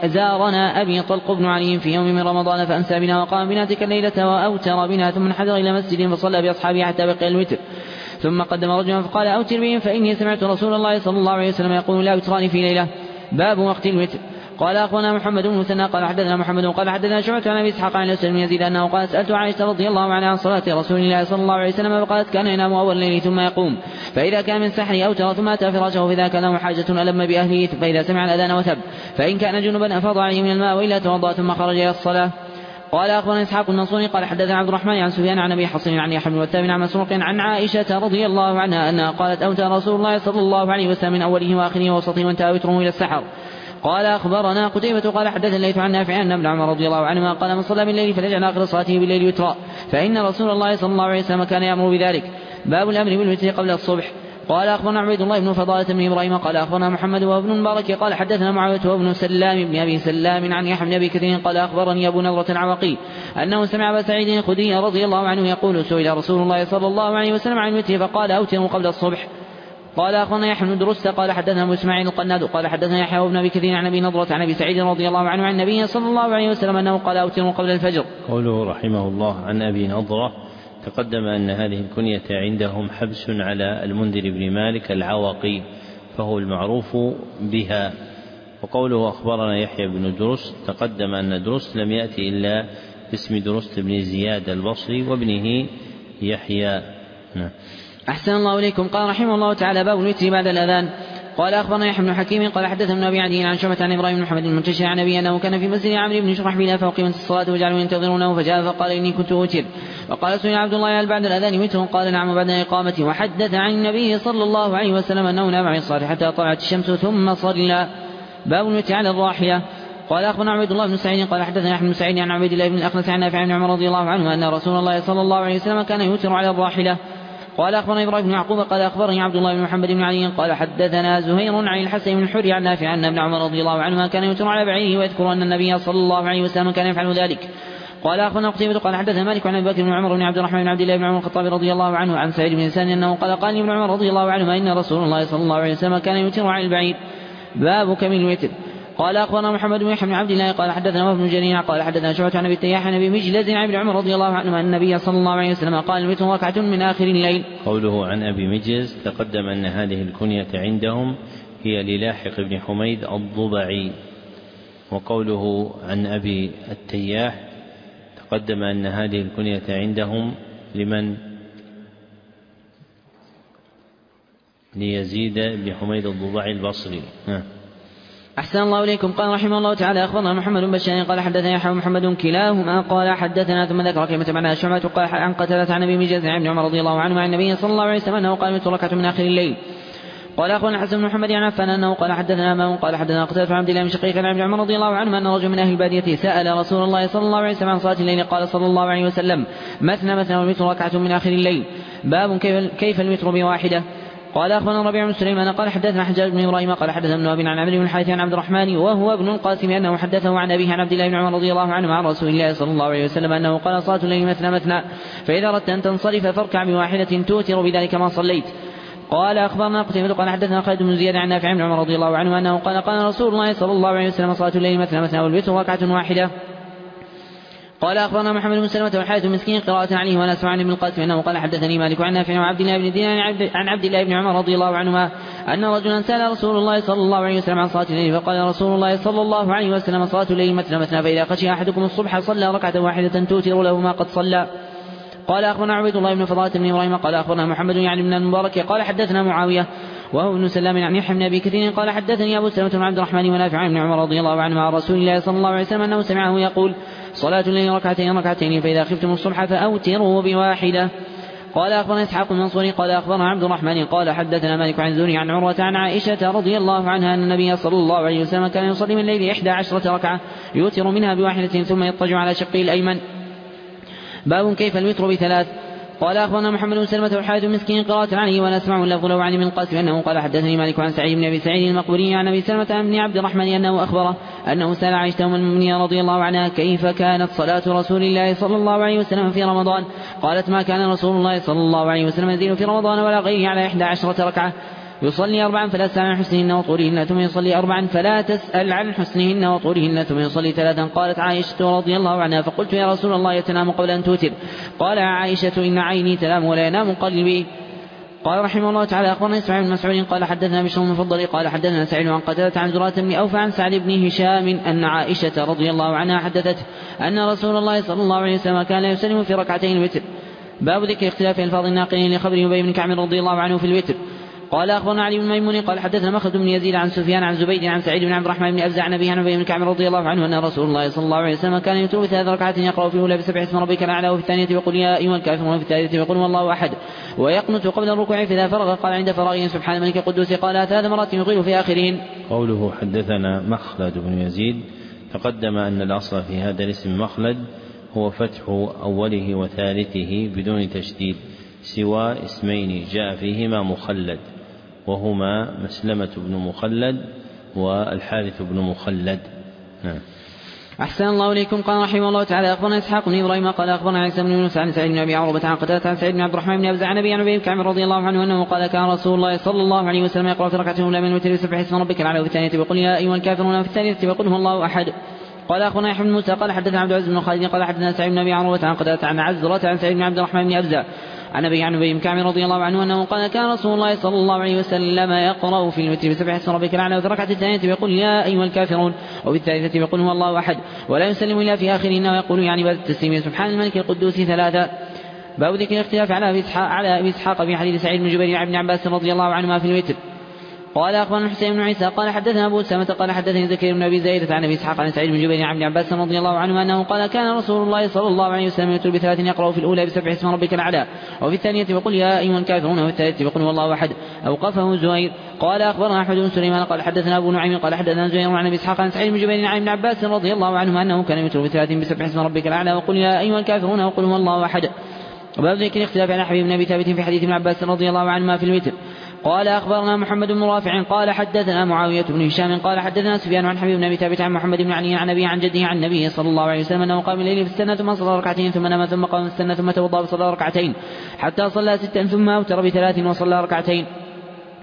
زارنا أبي طلق بن علي في يوم من رمضان فأمسى بنا وقام بنا تلك الليلة وأوتر بنا ثم انحدر إلى مسجد فصلى بأصحابه حتى بقي الوتر، ثم قدم رجلا فقال أوتر بهم فإني سمعت رسول الله صلى الله عليه وسلم يقول لا وتران في ليلة. باب وقت الوتر. قال أخبرنا محمد بن مثنى قال حدثنا محمد قال حدثنا شعبة عن أبي إسحاق عن الأسود بن يزيد أنه قال سألت عائشة رضي الله عنها عن صلاة رسول الله صلى الله عليه وسلم فقالت كان ينام أول الليل ثم يقوم، فإذا كان من سحر أوتر ثم أتى فراشه فإذا كان له حاجة ألم بأهله، فإذا سمع الأذان وثب، فإن كان جنبا أفاض عليه من الماء وإلا توضأ ثم خرج إلى الصلاة. قال أخبرنا إسحاق المنصوري قال حدثنا عبد الرحمن عن سفيان عن أبي حصين عن يحيى بن والثامن عن مسروق عن عائشة رضي الله عنها أنها قالت أوتر رسول الله صلى الله عليه وسلم من أوله وآخره ووسطه وانتهى وتره إلى السحر. قال أخبرنا قتيبة قال حدثنا الليث عن نافع أن ابن عمر رضي الله عنهما قال من صلى بالليل فليجعل آخر صلاته بالليل وترا، فإن رسول الله صلى الله عليه وسلم كان يأمر بذلك. باب الأمر بالوتر قبل الصبح. قال أخبرنا عبيد الله بن فضالة بن إبراهيم قال أخبرنا محمد وابن المبارك قال حدثنا معاوية وابن سلام بن أبي سلام عن يحيى بن أبي كثير قال أخبرني أبو نضرة العواقي أنه سمع أبا سعيد الخدري رضي الله عنه يقول سئل رسول الله صلى الله عليه وسلم عن الوتر فقال أوتر قبل الصبح. قال أخبرنا يحيى بن درست قال حدثنا أبو إسماعيل القناد قال حدثنا يحيى بن أبي كثير عن أبي نضرة عن أبي سعيد رضي الله عنه عن النبي صلى الله عليه وسلم أنه قال أوتر قبل الفجر.
قوله رحمه الله عن أبي نضرة تقدم أن هذه الكنية عندهم حبس على المنذر بن مالك العواقي فهو المعروف بها. وقوله أخبرنا يحيى بن درست تقدم أن درست لم يأتي إلا باسم درست بن زياد البصري وابنه يحيى.
أحسن الله إليكم. قال رحمه الله تعالى باب الوتر بعد الأذان. قال أخبرنا يحيى بن حكيم قال حدثنا أبي عدي عن شعبة عن إبراهيم بن محمد المنتشر عن أبي أنه كان في مسجد عمرو بن شرحبيل فأقيمت الصلاة وجعلوا ينتظرونه فجاء فقال إني كنت أوتر. وقال سئل عبد الله هل بعد الأذان وتر؟ قال نعم بعد إقامته. وحدث عن النبي صلى الله عليه وسلم أنه نام عن الصلاة حتى طلعت الشمس ثم صلى. باب الوتر على الراحلة. قال أخبرنا عبد الله بن سعيد قال حدثنا أحمد بن سعيد عن عبيد الله بن الأخنس عن نافع عن عمر رضي الله عنه أن رسول الله صلى الله عليه وسلم كان يوتر على الراحلة. قال أخبرنا إبراهيم بن يعقوب قال أخبرني عبد الله بن محمد بن علي قال حدثنا زهير عن الحسن بن الحري عن نافع أن ابن عمر رضي الله عنهما كان يوتر على بعيره ويذكر أن النبي صلى الله عليه وسلم كان يفعل ذلك. قال أخبرنا قتيبة قال حدثنا مالك عن أبي بكر بن عمر بن عبد الرحمن بن عبد الله بن عمر الخطاب رضي الله عنه عن سعيد بن إنسان أنه قال ابن عمر رضي الله عنهما إن رسول الله صلى الله عليه وسلم كان يوتر على البعير. باب كم الوتر. قال أخبرنا محمد بن يحيى بن عبد الله قال حدثنا وهب بن جرير قال حدثنا شعبة عن أبي التياح عن أبي مجلد عن ابن عمر رضي الله عنهما أن النبي صلى الله عليه وسلم قال الوتر ركعة من آخر الليل.
قوله عن أبي مجلس تقدم أن هذه الكنية عندهم هي للاحق بن حميد الضبعي. وقوله عن أبي التياح تقدم أن هذه الكنية عندهم لمن؟ ليزيد بن حميد الضبعي البصري.
أحسن الله إليكم. قال رحمه الله تعالى أخبرنا محمد بن بشار قال حدثنا يحيى محمد كلاهما قال حدثنا ثم ذكر كلمة معناها شعبة قال عن قتادة عن أبي مجلس عن ابن عمر رضي الله عنه عن النبي صلى الله عليه وسلم أنه قال الوتر ركعة من آخر الليل. قال أخبرنا حسن بن محمد عن عفان أنه قال حدثنا ماء قال حدثنا قتادة عن عبد الله بن شقيق عن ابن عمر رضي الله عنه أن رجل من أهل البادية سأل رسول الله صلى الله عليه وسلم عن صلاة الليل قال صلى الله عليه وسلم مثنى مثنى والوتر ركعة من آخر الليل. باب كيف الوتر بواحدة. قال أخبرنا ربيع بن سليمان قال حدثنا حجاج بن إبراهيم قال حدثنا ابن أبي عن عمرو بن الحارث عن عبد الرحمن وهو ابن القاسم أنه حدثه عن أبيه عن عبد الله بن عمر رضي الله عنه عن رسول الله صلى الله عليه وسلم أنه قال صلاة الليل مثنى مثنى فإذا أردت أن تنصرف فاركع بواحدة توتر بذلك ما صليت. قال أخبرنا قتيبة قال حدثنا خالد بن زياد عن نافع بن عمر رضي الله عنه أنه قال قال رسول الله صلى الله عليه وسلم صلاة الليل مثنى مثنى والوتر ركعة واحدة. قال أخبرنا محمد بن سلمة والحارث المسكين قراءة عليه وأنا سمع عن ابن القاسم أنه قال حدثني مالك عن نافع وعبد الله بن دينار عن عبد الله بن عمر رضي الله عنهما أن رجلا سأل رسول الله صلى الله عليه وسلم عن صلاة الليل فقال رسول الله صلى الله عليه وسلم صلاة الليل مثنى مثنى فإذا خشي أحدكم الصبح صلى ركعة واحدة توتر له ما قد صلى. قال أخبرنا عبيد الله بن فضالة بن إبراهيم قال أخبرنا محمد يعني بن المبارك قال حدثنا معاوية وهو ابن سلام عن يحيى بن أبي كثير قال حدثني أبو سلمة بن عبد الرحمن ونافع عن ابن عمر رضي الله عنهما عن رسول الله صلى الله عليه وسلم أنه سمعه يقول صلاة الليل ركعتين ركعتين فإذا خفتم الصبح فأوتروا بواحدة. قال أخبرنا إسحاق المنصوري قال أخبرنا عبد الرحمن قال حدثنا مالك عن زهري عن عروة عن عائشة رضي الله عنها أن النبي صلى الله عليه وسلم كان يصلي من الليل 11 ركعة يوتر منها بواحدة ثم يضطجع على شقه الأيمن. باب كيف الوتر بثلاث. قال أخبرنا محمد بن سلمة والحارث المسكين قراءة عليه ولا أسمع اللفظ له عن ابن القاسم أنه قال حدثني مالك عن سعيد بن أبي سعيد المقبري عن أبي سلمة بن عبد الرحمن أنه أخبره أنه سأل عائشة أم المؤمنين رضي الله عنها كيف كانت صلاة رسول الله صلى الله عليه وسلم في رمضان. قالت ما كان رسول الله صلى الله عليه وسلم يزيد في رمضان ولا غيره على 11 ركعة يصلي 4 فلا تسأل عن حسنهن وطولهن ثم يصلي 4 فلا تسأل عن حسنهن وطولهن ثم يصلي 3. قالت عائشة رضي الله عنها فقلت يا رسول الله يتنام قبل أن توتر. قال عائشة إن عيني تنام ولا ينام قلبي. قال رحمه الله تعالى أخبرنا إسماعيل بن مسعود قال حدثنا بشر بن المفضل قال حدثنا سعيد عن قتادة عن زرارة بن أوفى عن سعد بن هشام أن عائشة رضي الله عنها حدثت أن رسول الله صلى الله عليه وسلم كان يسلم في ركعتين الوتر. باب ذكر اختلاف ألفاظ الناقلين لخبر أبي بن كعب رضي الله عنه في الوتر. قال أخبرنا علي بن ميمون قال حدثنا مخلد بن يزيد عن سفيان عن زبيد عن سعيد بن عبد الرحمن بن أبزع عن أبيه عن أبي بن كعب رضي الله عنه أن رسول الله صلى الله عليه وسلم كان يوتر بثلاث ركعات يقرأ في الأولى بسبح اسم ربك الأعلى وفي الثانية يقول يا أيها الكافرون وفي الثالثة يقول والله أحد ويقنت قبل الركوع فإذا فرغ قال عند فراغه سبحان الملك القدوس قال 3 مرات يطيل في آخرين.
قوله حدثنا مخلد بن يزيد تقدم أن الأصل في هذا الاسم مخلد هو فتح أوله وثالثه بدون تشديد سوى اسمين جاء فيهما مخلد وهما مسلمة بن مخلد والحارث بن مخلد.
أحسن الله إليكم. قال رحمه الله تعالى أخبرنا إسحاق بن إبراهيم قال أخبرنا عيسى بن يونس عن سعيد بن أبي عروبة عن قتادة عن سعيد بن عبد الرحمن بن أبزع عن أبي عن أبي كعب رضي الله عنه أنه قال كان رسول الله صلى الله عليه وسلم يقرأ في ركعة الأولى من الوتر بسبح اسم ربك الأعلى وفي الثانية يقول يا أيها الكافرون وفي الثالثة يقول هو الله أحد. قال أخبرنا يحيى بن موسى قال حدثنا عبد العزيز بن خالد قال حدثنا سعيد بن أبي عروبة عن قتادة عن عزرة عن سعيد بن عبد الرحمن بن أبزع عن أبي عن أبي كعب رضي الله عنه أنه قال كان رسول الله صلى الله عليه وسلم يقرأ في الوتر بسبح اسم ربك الأعلى وفي الركعة الثانية يقول يا أيها الكافرون وفي الثالثة يقول هو الله أحد ولا يسلم إلا في آخرهن ويقول يعني بعد التسليم سبحان الملك القدوس 3. باب ذكر الاختلاف على أبي إسحاق في حديث سعيد بن جبير عن ابن عباس رضي الله عنهما في الوتر. قال أخبرنا الحسين بن عيسى قال حدثنا أبو أسامة قال حدثني زكريا بن أبي زايدة عن أبي إسحاق عن سعيد بن جبير عن ابن عباس رضي الله عنهما أنه قال كان رسول الله صلى الله عليه وسلم يوتر ب3 يقرأ في الأولى بسبح اسم ربك الأعلى وفي الثانية يقول يا أيها الكافرون وفي الثالثة يقول والله أحد. أوقفه زهير. قال أخبرنا أحمد بن سليمان قال حدثنا أبو نعيم قال حدثنا زهير عن أبي إسحاق عن سعيد بن جبير عن ابن عباس رضي الله عنهما أنه كان يوتر ب3 بسبح اسم ربك الأعلى وقل يا أيها الكافرون وقل هو الله أحد. وباب ذكر الاختلاف عن حبيب بن أبي ثابت في حديث ابن عباس رضي الله عنهما في الوتر. قال أخبرنا محمد بن رافع قال حدثنا معاوية بن هشام قال حدثنا سفيان عن حبيب بن أبي ثابت عن محمد بن علي عن أبي عن جده عن النبي صلى الله عليه وسلم أنه قام الليل في السنة ثم صلى ركعتين ثم نام ثم قام في السنة ثم توضأ وصلى ركعتين حتى صلى 6 ثم أوتر ب3 وصلى ركعتين.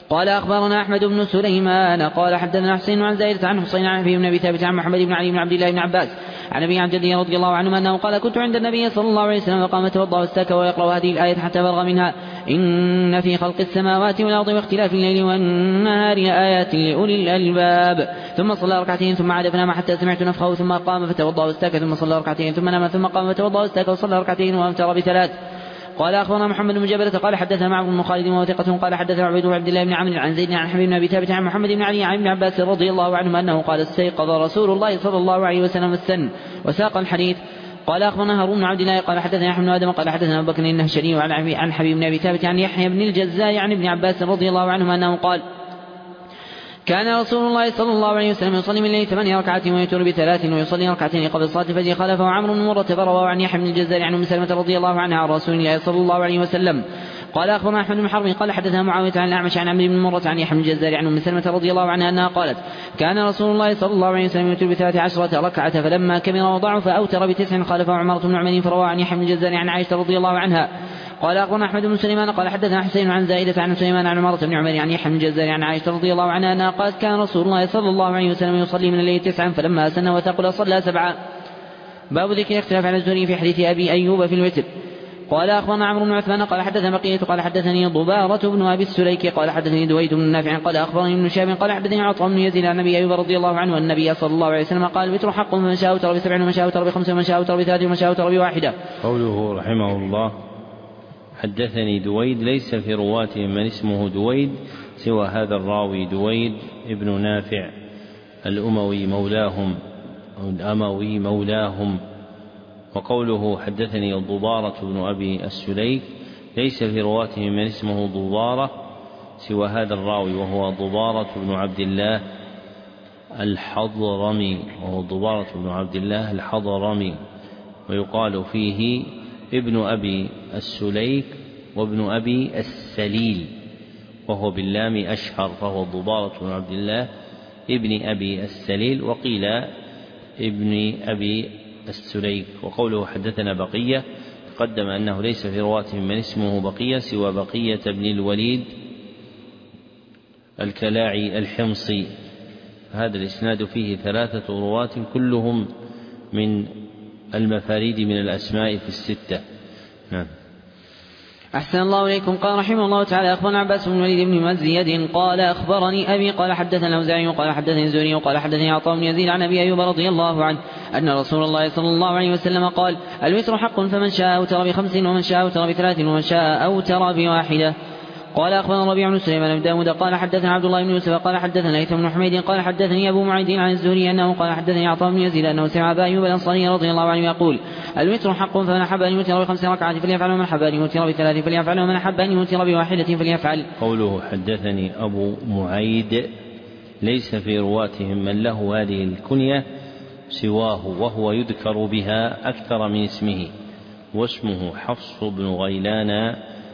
قال أخبرنا أحمد بن سليمان قال حدثنا حسين عن زائدة عن حسين عن أبي بن أبي ثابت عن محمد بن علي بن عبد الله بن عباس عن أبي عن جده رضي الله عنه أنه قال كنت عند النبي صلى الله عليه وسلم فقام توضأ واستاك ويقرأ هذه الآية حتى فرغ منها إن في خلق السماوات والأرض واختلاف الليل والنهار آيات لأولي الألباب ثم صلى ركعتين ثم عاد فنام حتى سمعت نفخه ثم قام فتوضأ واستاك ثم صلى ركعتين ثم نام ثم قام فتوضأ واستاك وصلى ركعتين وأوتر بثلاث. قال أخبرنا محمد بن جبلة قال حدثنا معمر بن خالد وهو ثقة قال حدثنا عبيد بن عبد الله بن عمرو عن زيد عن حبيب بن أبي ثابت عن محمد بن علي عن ابن عباس رضي الله عنهما أنه قال استيقظ رسول الله صلى الله عليه وسلم السن وساق الحديث. قال أخبرنا هارون بن عبد الله قال حدثنا يحيى بن آدم قال حدثنا أبو بكر النهشري عن حبيب بن أبي ثابت عن يحيى بن الجزاء عن ابن عباس رضي الله عنهما أنه قال كان رسول الله صلى الله عليه وسلم يصلي من الليل 8 ركعات ويوتر ب3 ويصلي ركعتين قبل صلاة الفجر خلفه عمرو بن مرة فروى عن يحيى بن الجزار عن أم سلمة رضي الله عنها عن رسول الله صلى الله عليه وسلم. قال أخبرنا أحمد بن حرب قال حدثنا معاوية عن الأعمش عن عمرو بن مرة عن يحيى بن الجزار عن أم سلمة رضي الله عنها أنها قالت كان رسول الله صلى الله عليه وسلم يوتر ب13 ركعة فلما كبر وضعف أوتر ب9 خلفه عمرة بن عمر فروى عن يحيى بن الجزار عن عائشة رضي الله عنها. قال أخبرنا أحمد بن سليمان قال حدثنا حسين عن زائدة عن سليمان عن عمرة بن عمر عن يحيى بن الجزار عن عائشة رضي الله عنها أنها قالت كان رسول الله صلى الله عليه وسلم يصلي من الليل 9 فلما أسن وثقل صلى 7. باب ذكر اختلاف على الزهري في حديث أبي أيوب في الوتر. قال أخبرنا عمرو بن عثمان قال حدثنا بقية قال حدثني ضبارة بن أبي السليك قال حدثني دويد بن نافع قال أخبرني ابن شهاب قال حدثني عطاء بن يزيد عن أبي أيوب رضي الله عنه النبي صلى الله عليه وسلم قال الوتر حق فمن شاء أوتر ب7 ومن شاء أوتر ب5 ومن شاء أوتر ب3 ومن شاء أوتر ب1.
قوله رحمه الله حدثني دويد ليس في رواتهم من اسمه دويد سوى هذا الراوي دويد ابن نافع الأموي مولاهم. وقوله حدثني ضبارة بن أبي السليك ليس في رواتهم من اسمه ضبارة سوى هذا الراوي وهو ضبارة بن عبد الله الحضرمي ويقال فيه ابن أبي السليك وابن أبي السليل وهو باللام أشهر فهو ضبارة بن عبد الله ابن أبي السليل وقيل ابن أبي السليك. وقوله حدثنا بقية تقدم أنه ليس في رواتهم من اسمه بقية سوى بقية بن الوليد الكلاعي الحمصي. هذا الإسناد فيه 3 رواة كلهم من المفاريد من الأسماء في 6. نعم.
أحسن الله إليكم. قال رحمه الله تعالى أخبرنا عباس بن الوليد بن مزيد قال أخبرني أبي قال حدثنا الأوزاعي قال حدثني الزهري قال حدثني عطاء بن يزيد عن أبي أيوب رضي الله عنه أن رسول الله صلى الله عليه وسلم قال الوتر حق فمن شاء أوتر ب5 ومن شاء أوتر ب3 ومن شاء أوتر ب1. قال أخبرنا ربيع بن سليمان بن داود قال حدثنا عبد الله بن يوسف قال حدثنا هيثم بن حميد قال حدثني أبو معيد عن الزهري أنه قال حدثني عطاء بن يزيد أنه سمع أبا أيوب الأنصاري رضي الله عنه يقول الوتر حق فمن أحب أن يوتر ب5 ركعات فليفعل ومن أحب أن يوتر ب3 فليفعل ومن أحب أن يوتر ب1 فليفعل.
قوله حدثني أبو معيد ليس في رواتهم من له هذه الكنية سواه وهو يذكر بها أكثر من اسمه واسمه حفص بن غيلان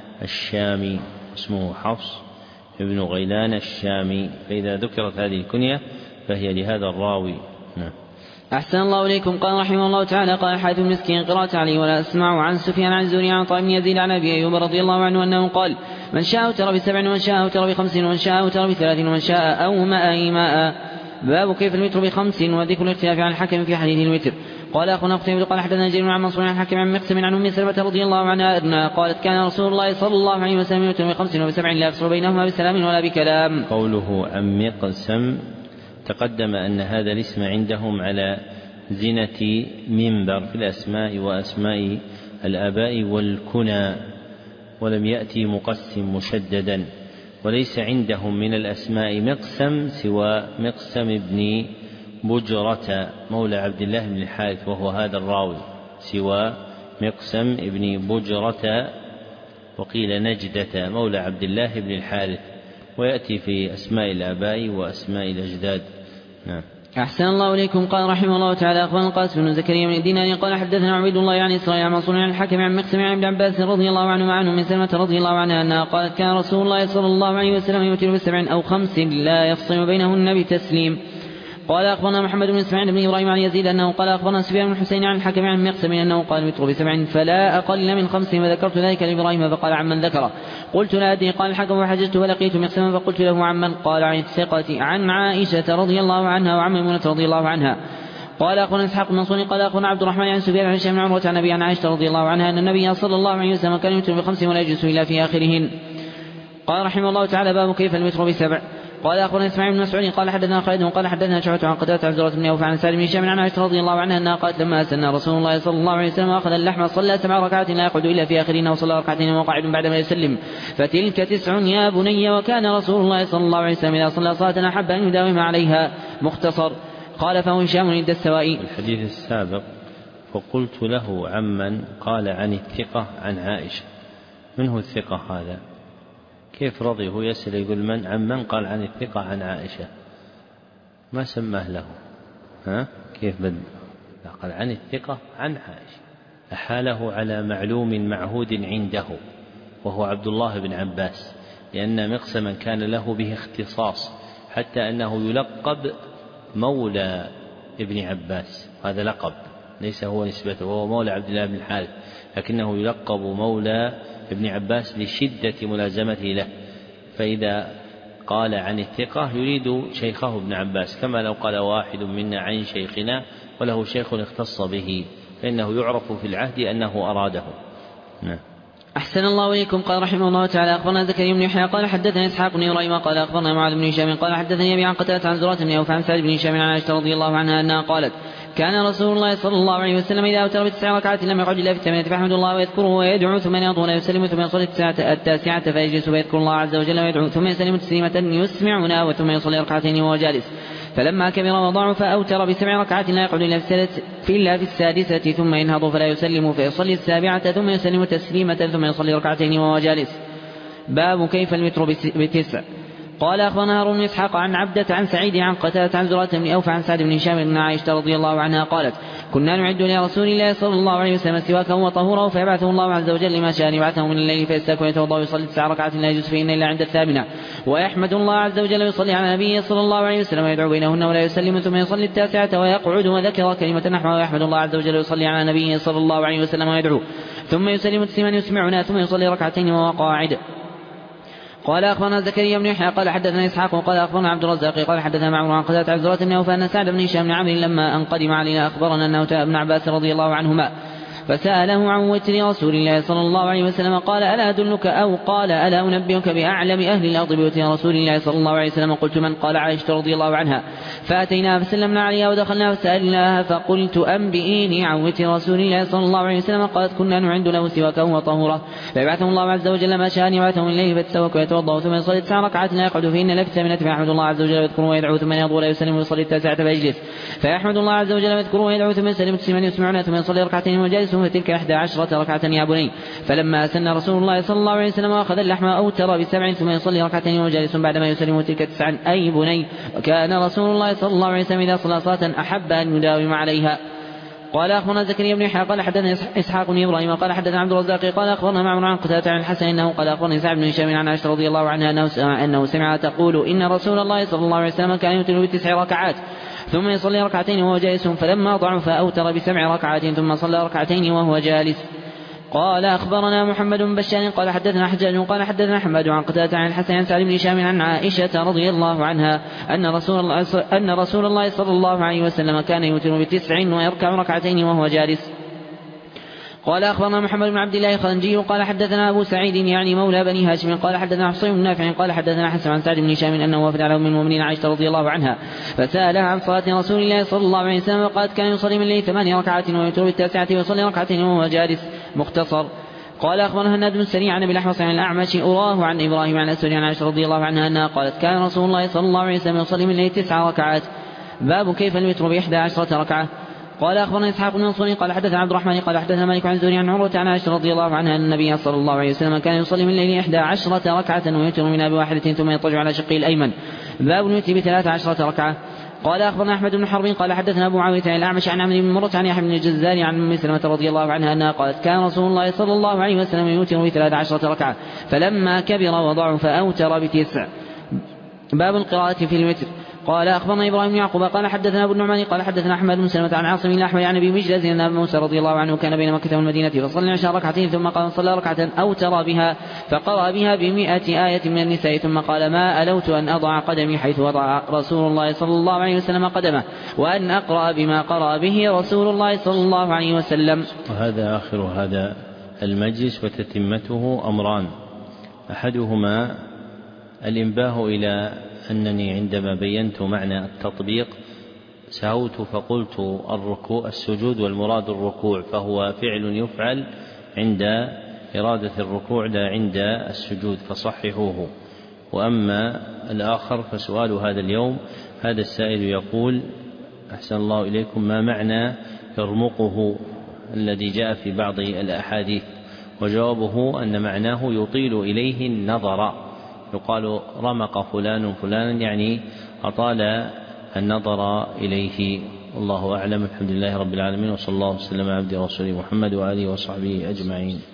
الشامي فإذا ذكرت هذه الكنية فهي لهذا الراوي. نعم.
أحسن الله إليكم. قال رحمه الله تعالى قال حاتم المسكين قراءة عليه ولا أسمع عن سفيان عن الزهري عن عطاء بن يزيد عن أبي أيوب رضي الله عنه أنه قال من شاء أوتر ب7 ومن شاء أوتر ب5 ومن شاء أوتر ب3 ومن شاء أومأ إيماء. باب كيف الوتر ب5 وذكر الاختلاف عن الحكم في حديث الوتر. قال أخونا قتيبة قال حدثنا جرير عن منصور عن حكم عن مقسم عن أم سلمة رضي الله عنها أنها قالت كان رسول الله صلى الله عليه وسلم يوتر ب5 وب7 لا يفصل بينهما بسلام ولا بكلام.
قوله عن مقسم تقدم أن هذا الاسم عندهم على زنة منبر في الأسماء وأسماء الآباء والكنى ولم يأتي مقسم مشددا وليس عندهم من الأسماء مقسم سوى مقسم بن بجرة مولى عبد الله بن الحارث وهو هذا الراوي سوى مقسم بن بجرة وقيل نجدة مولى عبد الله بن الحارث ويأتي في أسماء الآباء وأسماء الأجداد. نعم.
أحسن الله إليكم. قال رحمه الله تعالى أخبرنا القاسم بن زكريا بن دينار قال حدثنا عبيد الله عن إسرائيل عن منصور عن الحكم عن مقسم عن ابن عباس رضي الله عنه من سلمة رضي الله عنها أنها قالت كان رسول الله صلى الله عليه وسلم يوتر ب7 أو 5 لا يفصل بينهن بتسليم. قال أخبرنا محمد بن إسماعيل بن إبراهيم عن يزيد أنه قال أخبرنا سفيان بن الحسين عن الحكم عن مقسم أنه قال الوتر ب7 فلا أقل من 5 وذكرت ذلك لإبراهيم فقال عمن ذكره قلت لا أدري قال الحكم فحججت ولقيت مقسما فقلت له عمن قال عن الثقة عن عائشة رضي الله عنها وعن ميمونة رضي الله عنها. قال أخونا إسحاق بن منصور قال أخونا عبد الرحمن عن سفيان عن هشام بن عروة عن أبي عن عائشة رضي الله عنها أن النبي صلى الله عليه وسلم كان يوتر ب5 ولا يجلس إلا في آخرهن. قال رحمه الله تعالى باب كيف الوتر ب7. قال أخونا إسماعيل بن مسعود قال حدثنا خالد قال حدثنا شعبة عن قتادة عن زرة بن أوف عن سالم بن هشام عن عائشة رضي الله عنها أنها قالت لما أسن رسول الله صلى الله عليه وسلم أخذ اللحم صلى 7 ركعات لا يقعد إلا في آخرهن وصلى ركعتين وقعد بعدما يسلم فتلك 9 يا بني. وكان رسول الله صلى الله عليه وسلم إذا صلى صلاة أحب أن يداوم عليها. مختصر. قال فهو هشام عند السوائي.
الحديث السابق فقلت له عمن قال عن الثقة عن عائشة. من هو الثقة هذا؟ كيف رضي هو يسأل يقول من عمن قال عن الثقة عن عائشة ما سماه له كيف بدل قال عن الثقة عن عائشة أحاله على معلوم معهود عنده وهو عبد الله بن عباس لأن مقسما كان له به اختصاص حتى أنه يلقب مولى ابن عباس. هذا لقب ليس هو نسبته وهو مولى عبد الله بن الحارث لكنه يلقب مولى ابن عباس لشدة ملازمته له. فإذا قال عن الثقة يريد شيخه ابن عباس كما لو قال واحد منا عن شيخنا وله شيخ اختص به فإنه يعرف في العهد أنه أراده.
أحسن الله إليكم. قال رحمه الله تعالى أخبرنا زكريا بن يحيى قال حدثنا إسحاق بن إبراهيم قال أخبرنا معاذ بن هشام قال حدثني أبي عن قتادة عن زرة بن أوف عن سعد بن هشام عن عائشة رضي الله عنها أنها قالت كان رسول الله صلى الله عليه وسلم إذا أوتر ب9 ركعات لم يقعد إلا في 8 فيحمد الله ويذكره ويدعو ثم ينهض ولا يسلم ثم يصلي 9 فيجلس ويذكر الله عز وجل ويدعو ثم يسلم تسليمة يسمعنا وثم يصلي ركعتين وهو جالس. فلما كبر وضعف فأوتر ب7 ركعات لا يقعد إلا في السادسة ثم ينهض فلا يسلم فيصلي 7 ثم يسلم تسليمة ثم يصلي ركعتين وهو جالس. باب كيف الوتر ب9. قال أخبرنا هارون بن إسحاق عن عبدة عن سعيد عن قتادة عن زرة بن أوف عن سعد بن هشام بن عائشة رضي الله عنها قالت كنا نعد لرسول الله صلى الله عليه وسلم سواكا وطهورا فيبعثه الله عز وجل لما شاء يبعثه من الليل فيستاك ويتوضا ويصلي 9 ركعات لا يجوز فيهن إلا عند 8 ويحمد الله عز وجل ويصلي على نبيه صلى الله عليه وسلم ويدعو بينهن ولا يسلم ثم يصلي 9 ويقعد وذكر كلمة نحوها ويحمد الله عز وجل ويصلي على نبيه صلى الله عليه وسلم ويدعو ثم يسلم تسليما يسمعنا ثم يصلي ركعتين وهو قاعد. قال أخبرنا زكريا بن يحيى قال حدثنا إسحاق وقال أخبرنا عبد الرزاق قال حدثنا معمر عن قتادة عن زرة بن أوف أن سعد بن هشام بن عمرو لما أن قدم علينا أخبرنا أنه أتى ابن عباس رضي الله عنهما فسأله عن وتر رسول الله صلى الله عليه وسلم قال ألا أدلك أو قال ألا أنبئك بأعلم أهل الأرض بوتر رسول الله صلى الله عليه وسلم قلت من قال عائشة رضي الله عنها فأتيناها فسلمنا عليها ودخلنا فسألناها فقلت أنبئيني عن وتر رسول الله صلى الله عليه وسلم قالت كنا نعد له سواكا وطهورا فيبعثه الله عز وجل ما شاء أن يبعثه من الليل فيتسوك ويتوضأ ثم يصلي 9 ركعات لا يقعد فيهن إلا في 8 فيحمد الله عز وجل ويذكره ويدعو ثم ينهض ولا يسلم ويصلي 9 فيجلس فيحمد الله عز وجل ويذكره ويدعو ثم يسلم تسليما يسمعنا ثم يصلي ركعتين وجالس فتلك 11 ركعة يا بني. فلما أسن رسول الله صلى الله عليه وسلم أخذ اللحم أوتر ب7 ثم يصلي ركعتين وجالس بعدما يسلم تلك 9 أي بني. وكان رسول الله صلى الله عليه وسلم إذا صلى صلاة أحب أن يداوم عليها. قال أخبرنا زكريا بن يحيى قال حدثنا إسحاق بن إبراهيم قال حدثنا عبد الرزاق قال أخبرنا معمر عن قتادة عن الحسن إنه قال أخبرني سعد بن هشام عن عائشة رضي الله عنها أنه سمع تقول إن رسول الله صلى الله عليه وسلم كان يوتر ب9 ركعات ثم يصلي ركعتين وهو جالس فلما ضعف أوتر ب7 ركعات ثم صلى ركعتين وهو جالس. قال أخبرنا محمد بن بشار قال حدثنا حجاج قال حدثنا أحمد عن قتادة عن الحسن عن سعد بن هشام عن عائشة رضي الله عنها أن رسول الله صلى الله عليه وسلم كان يوتر ب9 ويركع ركعتين وهو جالس. قال أخبرنا محمد بن عبد الله الخلنجي قال حدثنا أبو سعيد يعني مولى بني هاشم قال حدثنا حصين بن نافع قال حدثنا حسن عن سعد بن هشام أنه وفد على أم المؤمنين عائشة رضي الله عنها فسألها عن صلاة رسول الله صلى الله عليه وسلم وقالت كان يصلي من الليل 8 ركعات ويوتر ب9 ويصلي ركعتين وهو جالس. مختصر. قال أخبرنا هناد بن سريع عن أبي الأحوص عن الأعمش أراه عن إبراهيم عن أسود عن عائشة رضي الله عنها أنها قالت كان رسول الله صلى الله عليه وسلم يصلي من الليل 9 ركعات. باب كيف الوتر ب11 ركعة. قال أخبرنا إسحاق بن منصور قال حدثنا عبد الرحمن قال حدثنا مالك عن زهري عن عروة عن عائشة رضي الله عنها أن النبي صلى الله عليه وسلم كان يصلي من الليل 11 ركعة ويوتر منها بواحدة ثم يضطجع على شقه الأيمن. باب الوتر ب13 ركعة. قال أخبرنا أحمد بن حرب قال حدثنا أبو معاوية عن الأعمش عن عمرو بن مرة عن يحيى بن الجزار عن أم سلمة رضي الله عنها أنها قالت كان رسول الله صلى الله عليه وسلم يوتر ب13 ركعة فلما كبر وضعف فأوتر ب9. باب القراءة في الوتر. قال أخبرنا إبراهيم بن يعقوب قال حدثنا أبو النعمان قال حدثنا أحمد بن سلمة عن عاصم الأحمد عن أبي مجلس أن أبا موسى رضي الله عنه كان بين مكة والمدينة فصلى العشاء ركعتين ثم قال صلى ركعة أوتر بها فقرأ بها ب100 آية من النساء ثم قال ما ألوت أن أضع قدمي حيث وضع رسول الله صلى الله عليه وسلم قدمه وأن أقرأ بما قرأ به رسول الله صلى الله عليه وسلم.
وهذا آخر هذا المجلس وتتمته أمران، أحدهما الإنباه إلى أنني عندما بينت معنى التطبيق سهوت فقلت السجود والمراد الركوع، فهو فعل يفعل عند إرادة الركوع لا عند السجود فصححوه. وأما الآخر فسؤال هذا اليوم، هذا السائل يقول أحسن الله إليكم ما معنى يرمقه الذي جاء في بعض الأحاديث؟ وجوابه أن معناه يطيل إليه النظر، يقال رمق فلان فلانا يعني أطال النظر إليه. الله أعلم. الحمد لله رب العالمين، وصلى الله وسلم على عبده ورسوله محمد وآله وصحبه أجمعين.